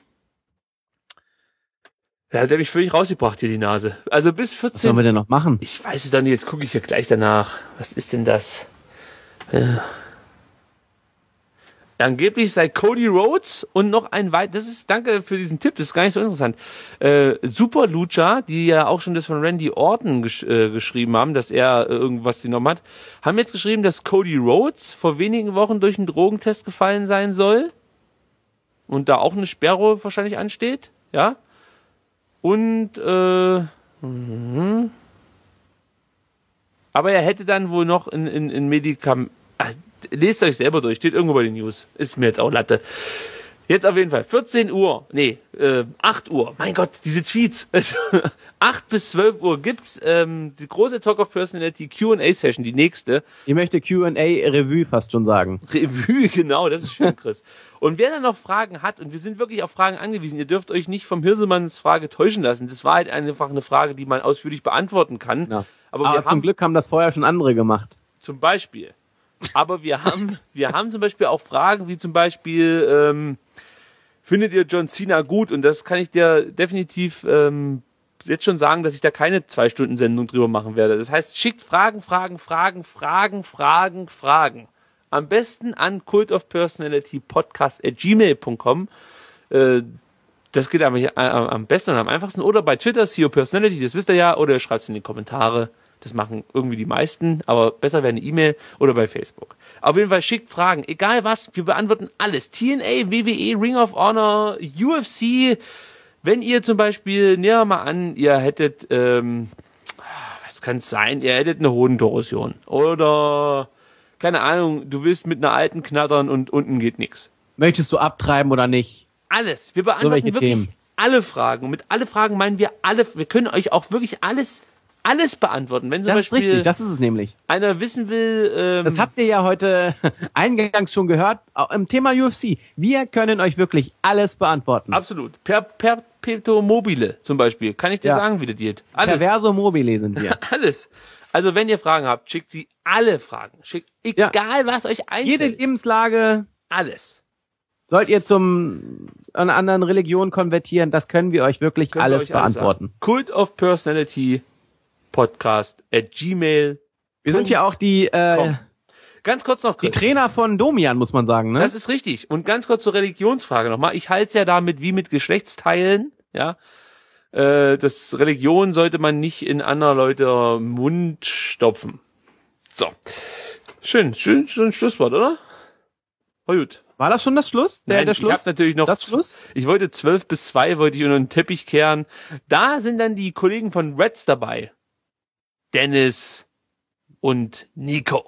ja, der hat mich völlig rausgebracht hier, die Nase. Also bis vierzehn. Was sollen wir denn noch machen? Ich weiß es doch nicht, jetzt gucke ich ja gleich danach. Was ist denn das? Ja. Angeblich sei Cody Rhodes und noch ein weit, das ist, danke für diesen Tipp, das ist gar nicht so interessant. Äh, Super Lucha, die ja auch schon das von Randy Orton gesch äh, geschrieben haben, dass er äh, irgendwas genommen hat, haben jetzt geschrieben, dass Cody Rhodes vor wenigen Wochen durch einen Drogentest gefallen sein soll und da auch eine Sperre wahrscheinlich ansteht, ja. Und, äh, mhm. aber er hätte dann wohl noch in, in, in Medikament, lest euch selber durch, steht irgendwo bei den News. Ist mir jetzt auch Latte. Jetzt auf jeden Fall, vierzehn Uhr, nee, äh, acht Uhr, mein Gott, diese Tweets. acht bis zwölf Uhr gibt's ähm, die große Talk of Personality Q and A Session, die nächste. Ich möchte Q and A Revue fast schon sagen. Revue, genau, das ist schön, Chris. Und wer dann noch Fragen hat, und wir sind wirklich auf Fragen angewiesen, ihr dürft euch nicht vom Hirsemanns Frage täuschen lassen. Das war halt einfach eine Frage, die man ausführlich beantworten kann. Ja. Aber, Aber wir zum haben, Glück haben das vorher schon andere gemacht. Zum Beispiel. Aber wir haben, wir haben zum Beispiel auch Fragen wie zum Beispiel, ähm, findet ihr John Cena gut? Und das kann ich dir definitiv ähm, jetzt schon sagen, dass ich da keine zwei Stunden Sendung drüber machen werde. Das heißt, schickt Fragen, Fragen, Fragen, Fragen, Fragen, Fragen. Am besten an cult of personality podcast at gmail punkt com. Äh, das geht aber am besten und am einfachsten. Oder bei Twitter, C O Personality, das wisst ihr ja. Oder ihr schreibt es in die Kommentare. Das machen irgendwie die meisten, aber besser wäre eine E-Mail oder bei Facebook. Auf jeden Fall schickt Fragen, egal was, wir beantworten alles. T N A, W W E, Ring of Honor, U F C. Wenn ihr zum Beispiel, nehmen wir mal an, ihr hättet, ähm, was kann es sein, ihr hättet eine Hodentorsion. Oder, keine Ahnung, du willst mit einer alten knattern und unten geht nichts. Möchtest du abtreiben oder nicht? Alles. Wir beantworten so wirklich Themen. alle Fragen. Und mit alle Fragen meinen wir alle, wir können euch auch wirklich alles alles beantworten. Wenn zum Das ist Beispiel richtig, das ist es nämlich. einer wissen will, ähm, Das habt ihr ja heute eingangs schon gehört, auch im Thema U F C. Wir können euch wirklich alles beantworten. absolut. Per, Perpetuum mobile zum Beispiel. Kann ich dir Ja. sagen, wie das geht? Alles. Perverso mobile sind wir. Alles. Also wenn ihr Fragen habt, schickt sie alle Fragen. Schickt, egal was euch einfällt. Jede Lebenslage. Alles. Sollt ihr zum einer anderen Religion konvertieren, das können wir euch wirklich Können wir alles euch alles beantworten. sagen. Cult of Personality Podcast at gmail. Wir sind ja auch die äh, Komm. Ganz kurz noch, die Trainer von Domian, muss man sagen, ne? Das ist richtig. Und ganz kurz zur Religionsfrage nochmal. Ich halte es ja damit wie mit Geschlechtsteilen, ja. Äh, das Religion sollte man nicht in anderer Leute Mund stopfen. So. Schön, schön, schön Schlusswort, oder? War gut. War das schon das Schluss? Der, Nein, der Schluss? Ich habe natürlich noch. Das Schluss? Ich wollte zwölf bis zwei wollte ich unter den Teppich kehren. Da sind dann die Kollegen von Reds dabei. Dennis und Nico.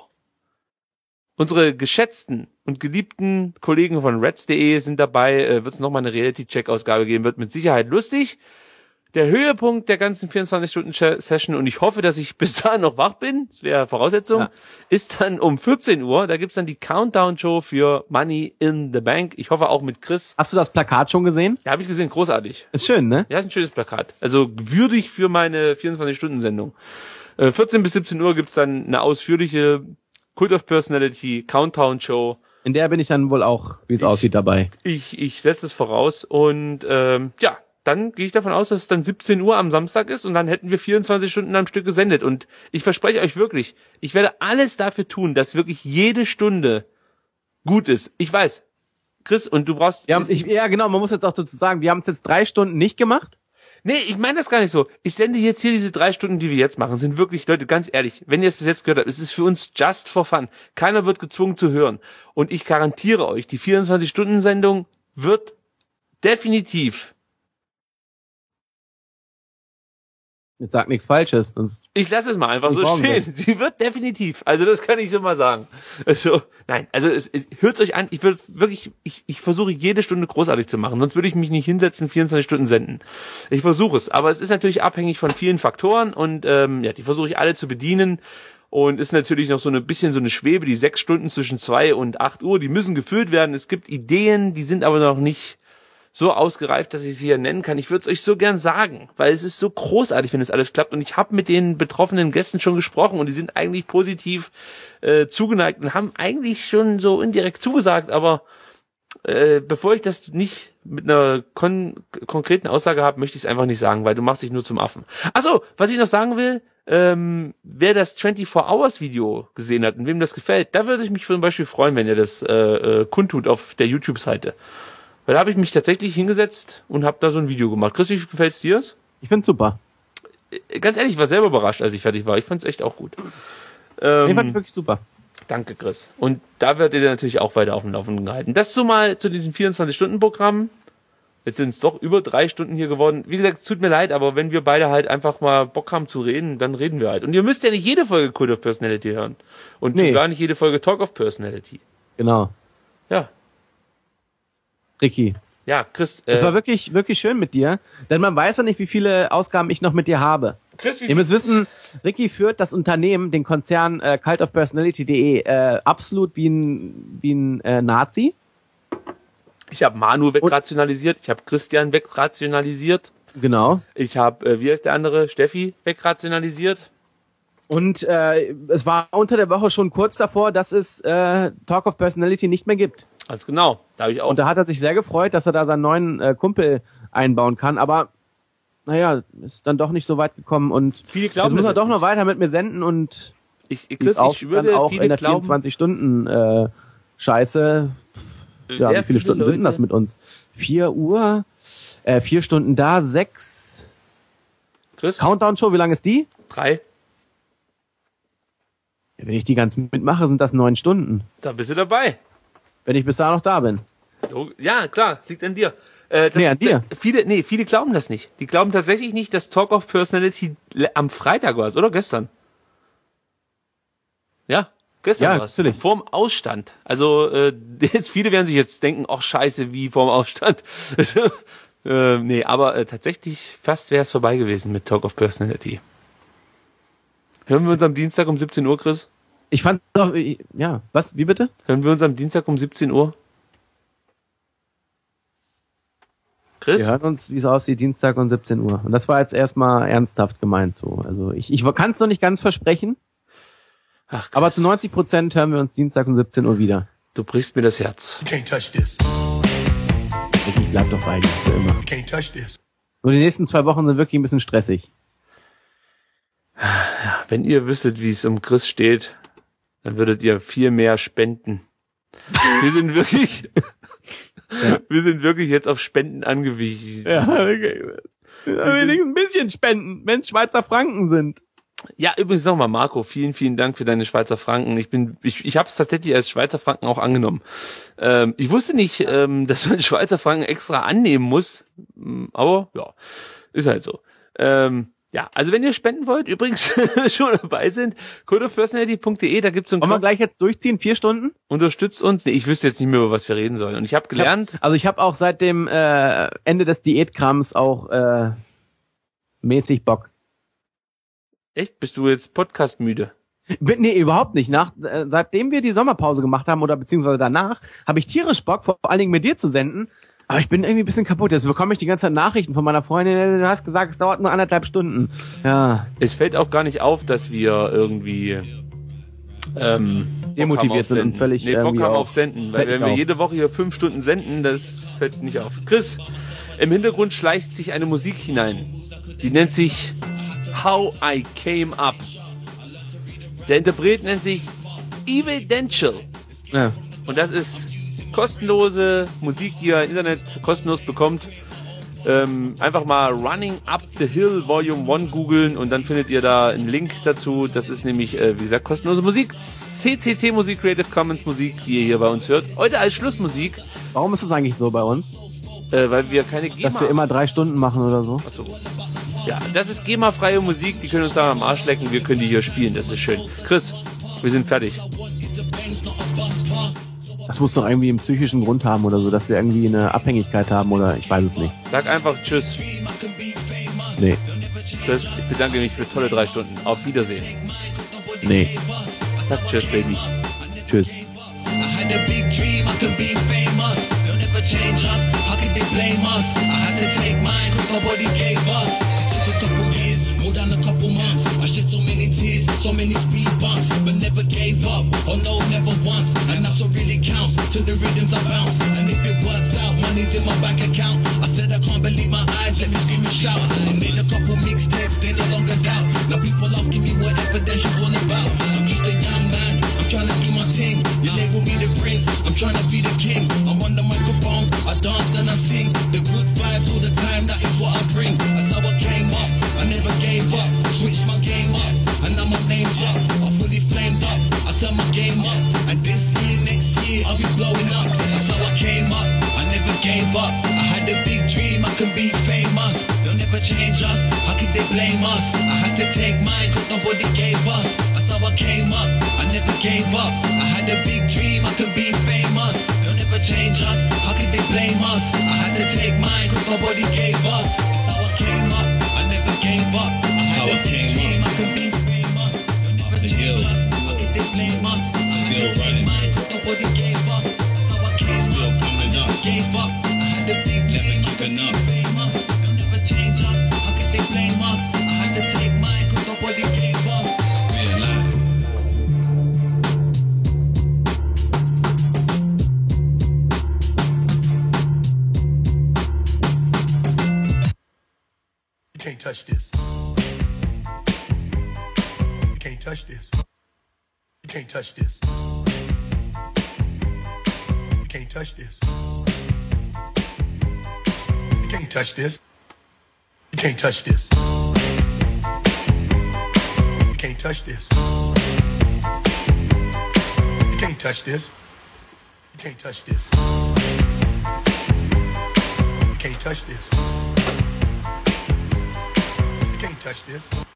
Unsere geschätzten und geliebten Kollegen von Reds punkt de sind dabei. Äh, wird es nochmal eine Reality-Check-Ausgabe geben. Wird mit Sicherheit lustig. Der Höhepunkt der ganzen vierundzwanzig-Stunden-Session, und ich hoffe, dass ich bis dahin noch wach bin, das wäre Voraussetzung, Ja. ist dann um vierzehn Uhr. Da gibt's dann die Countdown-Show für Money in the Bank. Ich hoffe auch mit Chris. Hast du das Plakat schon gesehen? Ja, habe ich gesehen, großartig. Ist schön, ne? Ja, ist ein schönes Plakat. Also würdig für meine vierundzwanzig-Stunden-Sendung. Äh, vierzehn bis siebzehn Uhr gibt's dann eine ausführliche Cult of Personality Countdown-Show. In der bin ich dann wohl auch, wie es aussieht, dabei. Ich, ich setze es voraus und ähm, ja, dann gehe ich davon aus, dass es dann siebzehn Uhr am Samstag ist und dann hätten wir vierundzwanzig Stunden am Stück gesendet. Und ich verspreche euch wirklich, ich werde alles dafür tun, dass wirklich jede Stunde gut ist. Ich weiß, Chris, und du brauchst... Wir haben, ich, ja, genau, man muss jetzt auch dazu sagen, wir haben es jetzt drei Stunden nicht gemacht. Nee, ich meine das gar nicht so. Ich sende jetzt hier diese drei Stunden, die wir jetzt machen, sind wirklich, Leute, ganz ehrlich, wenn ihr es bis jetzt gehört habt, es ist für uns just for fun. Keiner wird gezwungen zu hören. Und ich garantiere euch, die vierundzwanzig-Stunden-Sendung wird definitiv... Jetzt sag nichts Falsches. Sonst Ich lasse es mal einfach so Warum stehen. Sie wird definitiv. Also das kann ich so mal sagen. Also nein, also es, es hört's euch an. Ich würde wirklich, ich, ich versuche jede Stunde großartig zu machen. Sonst würde ich mich nicht hinsetzen, vierundzwanzig Stunden senden. Ich versuche es, aber es ist natürlich abhängig von vielen Faktoren und ähm, ja, die versuche ich alle zu bedienen. Und ist natürlich noch so ein bisschen so eine Schwebe, die sechs Stunden zwischen zwei und acht Uhr, die müssen gefüllt werden. Es gibt Ideen, die sind aber noch nicht so ausgereift, dass ich sie hier nennen kann. Ich würde es euch so gern sagen, weil es ist so großartig, wenn es alles klappt. Und ich habe mit den betroffenen Gästen schon gesprochen und die sind eigentlich positiv äh, zugeneigt und haben eigentlich schon so indirekt zugesagt. Aber äh, bevor ich das nicht mit einer kon konkreten Aussage habe, möchte ich es einfach nicht sagen, weil du machst dich nur zum Affen. Ach so, was ich noch sagen will, ähm, wer das vierundzwanzig Hours Video gesehen hat und wem das gefällt, da würde ich mich zum Beispiel freuen, wenn ihr das äh, äh, kundtut auf der YouTube-Seite. Weil da habe ich mich tatsächlich hingesetzt und habe da so ein Video gemacht. Chris, wie gefällt's dir? Ich find's super. Ganz ehrlich, ich war selber überrascht, als ich fertig war. Ich fand's echt auch gut. Ähm, Ich fand's wirklich super. Danke, Chris. Und da werdet ihr natürlich auch weiter auf dem Laufenden gehalten. Das so mal zu diesem vierundzwanzig-Stunden-Programm. Jetzt sind es doch über drei Stunden hier geworden. Wie gesagt, es tut mir leid, aber wenn wir beide halt einfach mal Bock haben zu reden, dann reden wir halt. Und ihr müsst ja nicht jede Folge Cult of Personality hören. Und Nee. schon gar nicht jede Folge Talk of Personality. Genau. Ja. Ricky. Ja, Chris. Es äh, war wirklich, wirklich schön mit dir, denn man weiß ja nicht, wie viele Ausgaben ich noch mit dir habe. Chris, wie Ihr müsst sieht's- wissen, Ricky führt das Unternehmen, den Konzern äh, cult of personality punkt de äh, absolut wie ein, wie ein äh, Nazi. Ich habe Manu wegrationalisiert, ich habe Christian wegrationalisiert. Genau. Ich habe, äh, wie heißt der andere, Steffi wegrationalisiert. Und äh, es war unter der Woche schon kurz davor, dass es äh, Talk of Personality nicht mehr gibt. Ganz genau, da habe ich auch. Und da hat er sich sehr gefreut, dass er da seinen neuen äh, Kumpel einbauen kann. Aber naja, ist dann doch nicht so weit gekommen. Und Viele glauben jetzt muss das er doch jetzt noch weiter mit mir senden und ich, ich, Chris, auch, ich schwöre, dann auch viele in der glauben, vierundzwanzig Stunden äh, Scheiße. Ja, sehr wie viele Stunden sind Leute- das mit uns? Vier Uhr, äh, vier Stunden da, sechs. Chris? Countdown-Show, wie lange ist die? Drei. Wenn ich die ganz mitmache, sind das neun Stunden. Da bist du dabei. Wenn ich bis da noch da bin. So, ja, klar, liegt an dir. Äh, das, Nee, an dir. Da, viele, nee, viele glauben das nicht. Die glauben tatsächlich nicht, dass Talk of Personality le- am Freitag war, oder gestern? Ja, gestern Ja, war's. natürlich. Vorm Ausstand. Also äh, jetzt viele werden sich jetzt denken, ach scheiße, wie vorm Ausstand. äh, nee, aber äh, tatsächlich fast wäre es vorbei gewesen mit Talk of Personality. Hören wir uns am Dienstag um siebzehn Uhr, Chris? Ich fand doch, ja, was, wie bitte? Hören wir uns am Dienstag um siebzehn Uhr? Chris? Wir hören uns, wie es aussieht, Dienstag um siebzehn Uhr. Und das war jetzt erstmal ernsthaft gemeint so. Also ich, ich kann es noch nicht ganz versprechen, Ach, Chris, aber zu neunzig Prozent hören wir uns Dienstag um siebzehn Uhr wieder. du brichst mir das Herz. You can't touch this. Ich bleib doch bei dir für immer. You can't touch this. Nur die nächsten zwei Wochen sind wirklich ein bisschen stressig. Wenn ihr wüsstet, wie es um Chris steht, dann würdet ihr viel mehr spenden. Wir sind wirklich, wir sind wirklich jetzt auf Spenden angewiesen. Ja, okay. Wenigstens ein bisschen spenden, wenn es Schweizer Franken sind. Ja, übrigens nochmal, Marco, vielen, vielen Dank für deine Schweizer Franken. Ich bin, ich, ich habe es tatsächlich als Schweizer Franken auch angenommen. Ähm, ich wusste nicht, ähm, dass man Schweizer Franken extra annehmen muss, aber ja, ist halt so. Ähm, ja, also wenn ihr spenden wollt, übrigens schon dabei sind, cult of personality punkt de, da gibt's so einen Wollen wir Knopf, gleich jetzt durchziehen? Vier Stunden? unterstützt uns. Nee, ich wüsste jetzt nicht mehr, über was wir reden sollen. Und ich habe gelernt, Also ich habe auch seit dem äh, Ende des Diätkrams auch äh, mäßig Bock. echt, bist du jetzt Podcast müde? Bin- Nee, überhaupt nicht. Nach, äh, seitdem wir die Sommerpause gemacht haben oder beziehungsweise danach, habe ich tierisch Bock, vor allen Dingen mit dir zu senden. Aber ich bin irgendwie ein bisschen kaputt. Jetzt bekomme ich die ganze Zeit Nachrichten von meiner Freundin. Du hast gesagt, es dauert nur anderthalb Stunden. Ja, Es fällt auch gar nicht auf, dass wir irgendwie ähm, Bock Demotiviert haben auf sind und Senden. völlig nee, Bock irgendwie haben auch- auf Senden, weil fällt wenn nicht wir auf. jede Woche hier fünf Stunden senden, das fällt nicht auf. Chris, im Hintergrund schleicht sich eine Musik hinein. Die nennt sich How I Came Up. Der Interpret nennt sich Evidential. ja. Und das ist kostenlose Musik, die ihr im Internet kostenlos bekommt. Ähm, einfach mal Running Up the Hill Volume eins googeln und dann findet ihr da einen Link dazu. Das ist nämlich, äh, wie gesagt, kostenlose Musik. C C C Musik, Creative Commons Musik, die ihr hier bei uns hört. Heute als Schlussmusik, Warum ist das eigentlich so bei uns? äh, weil wir keine GEMA Dass wir immer drei Stunden machen oder so? Achso. Ja, das ist GEMA-freie Musik, die können uns da am Arsch lecken, wir können die hier spielen, das ist schön. Chris, wir sind fertig. Das muss doch irgendwie einen psychischen Grund haben oder so, dass wir irgendwie eine Abhängigkeit haben oder ich weiß es nicht. Sag einfach Tschüss. Nee, Chris, ich bedanke mich für tolle drei Stunden. Auf Wiedersehen. nee. Sag Tschüss, Baby. Tschüss. I had a big dream, I could be famous. They'll never change us. How could they blame us? I had to take mine, cause nobody gave us. It took a couple years, more than a couple months. I shed so many tears, so many speed bumps, but never gave up. Oh no, never once. And that's what really counts. To the rhythms I bounce. And if it works out, money's in my bank account. I said I can't believe my eyes, let me scream and shout. I made a couple mixtapes, they no longer doubt. Now people asking game up. And this year, next year, I'll be blowing up. That's how I came up, I never gave up. I had a big dream, I can be famous. They'll never change us, how could they blame us? I had to take mine, cause nobody gave us. That's how I came up, I never gave up. I had a big dream, I can be famous. They'll never change us, how could they blame us? I had to take mine, cause nobody gave us. That's how I came up, I never gave up. I had a big dream, I can be famous. They'll never change us, how could they blame us? Still running, cause nobody gave us. That's how I came up, still coming up, gave up. I had a big dream, never giving up. Famous, they'll never change us, how could they blame us? I had to take mine, cause nobody gave us. Realize. You can't touch this. You can't touch this. You can't touch this. You can't touch this. You can't touch this. You can't touch this. You can't touch this. You can't touch this. You can't touch this. You can't touch this. You can't touch this.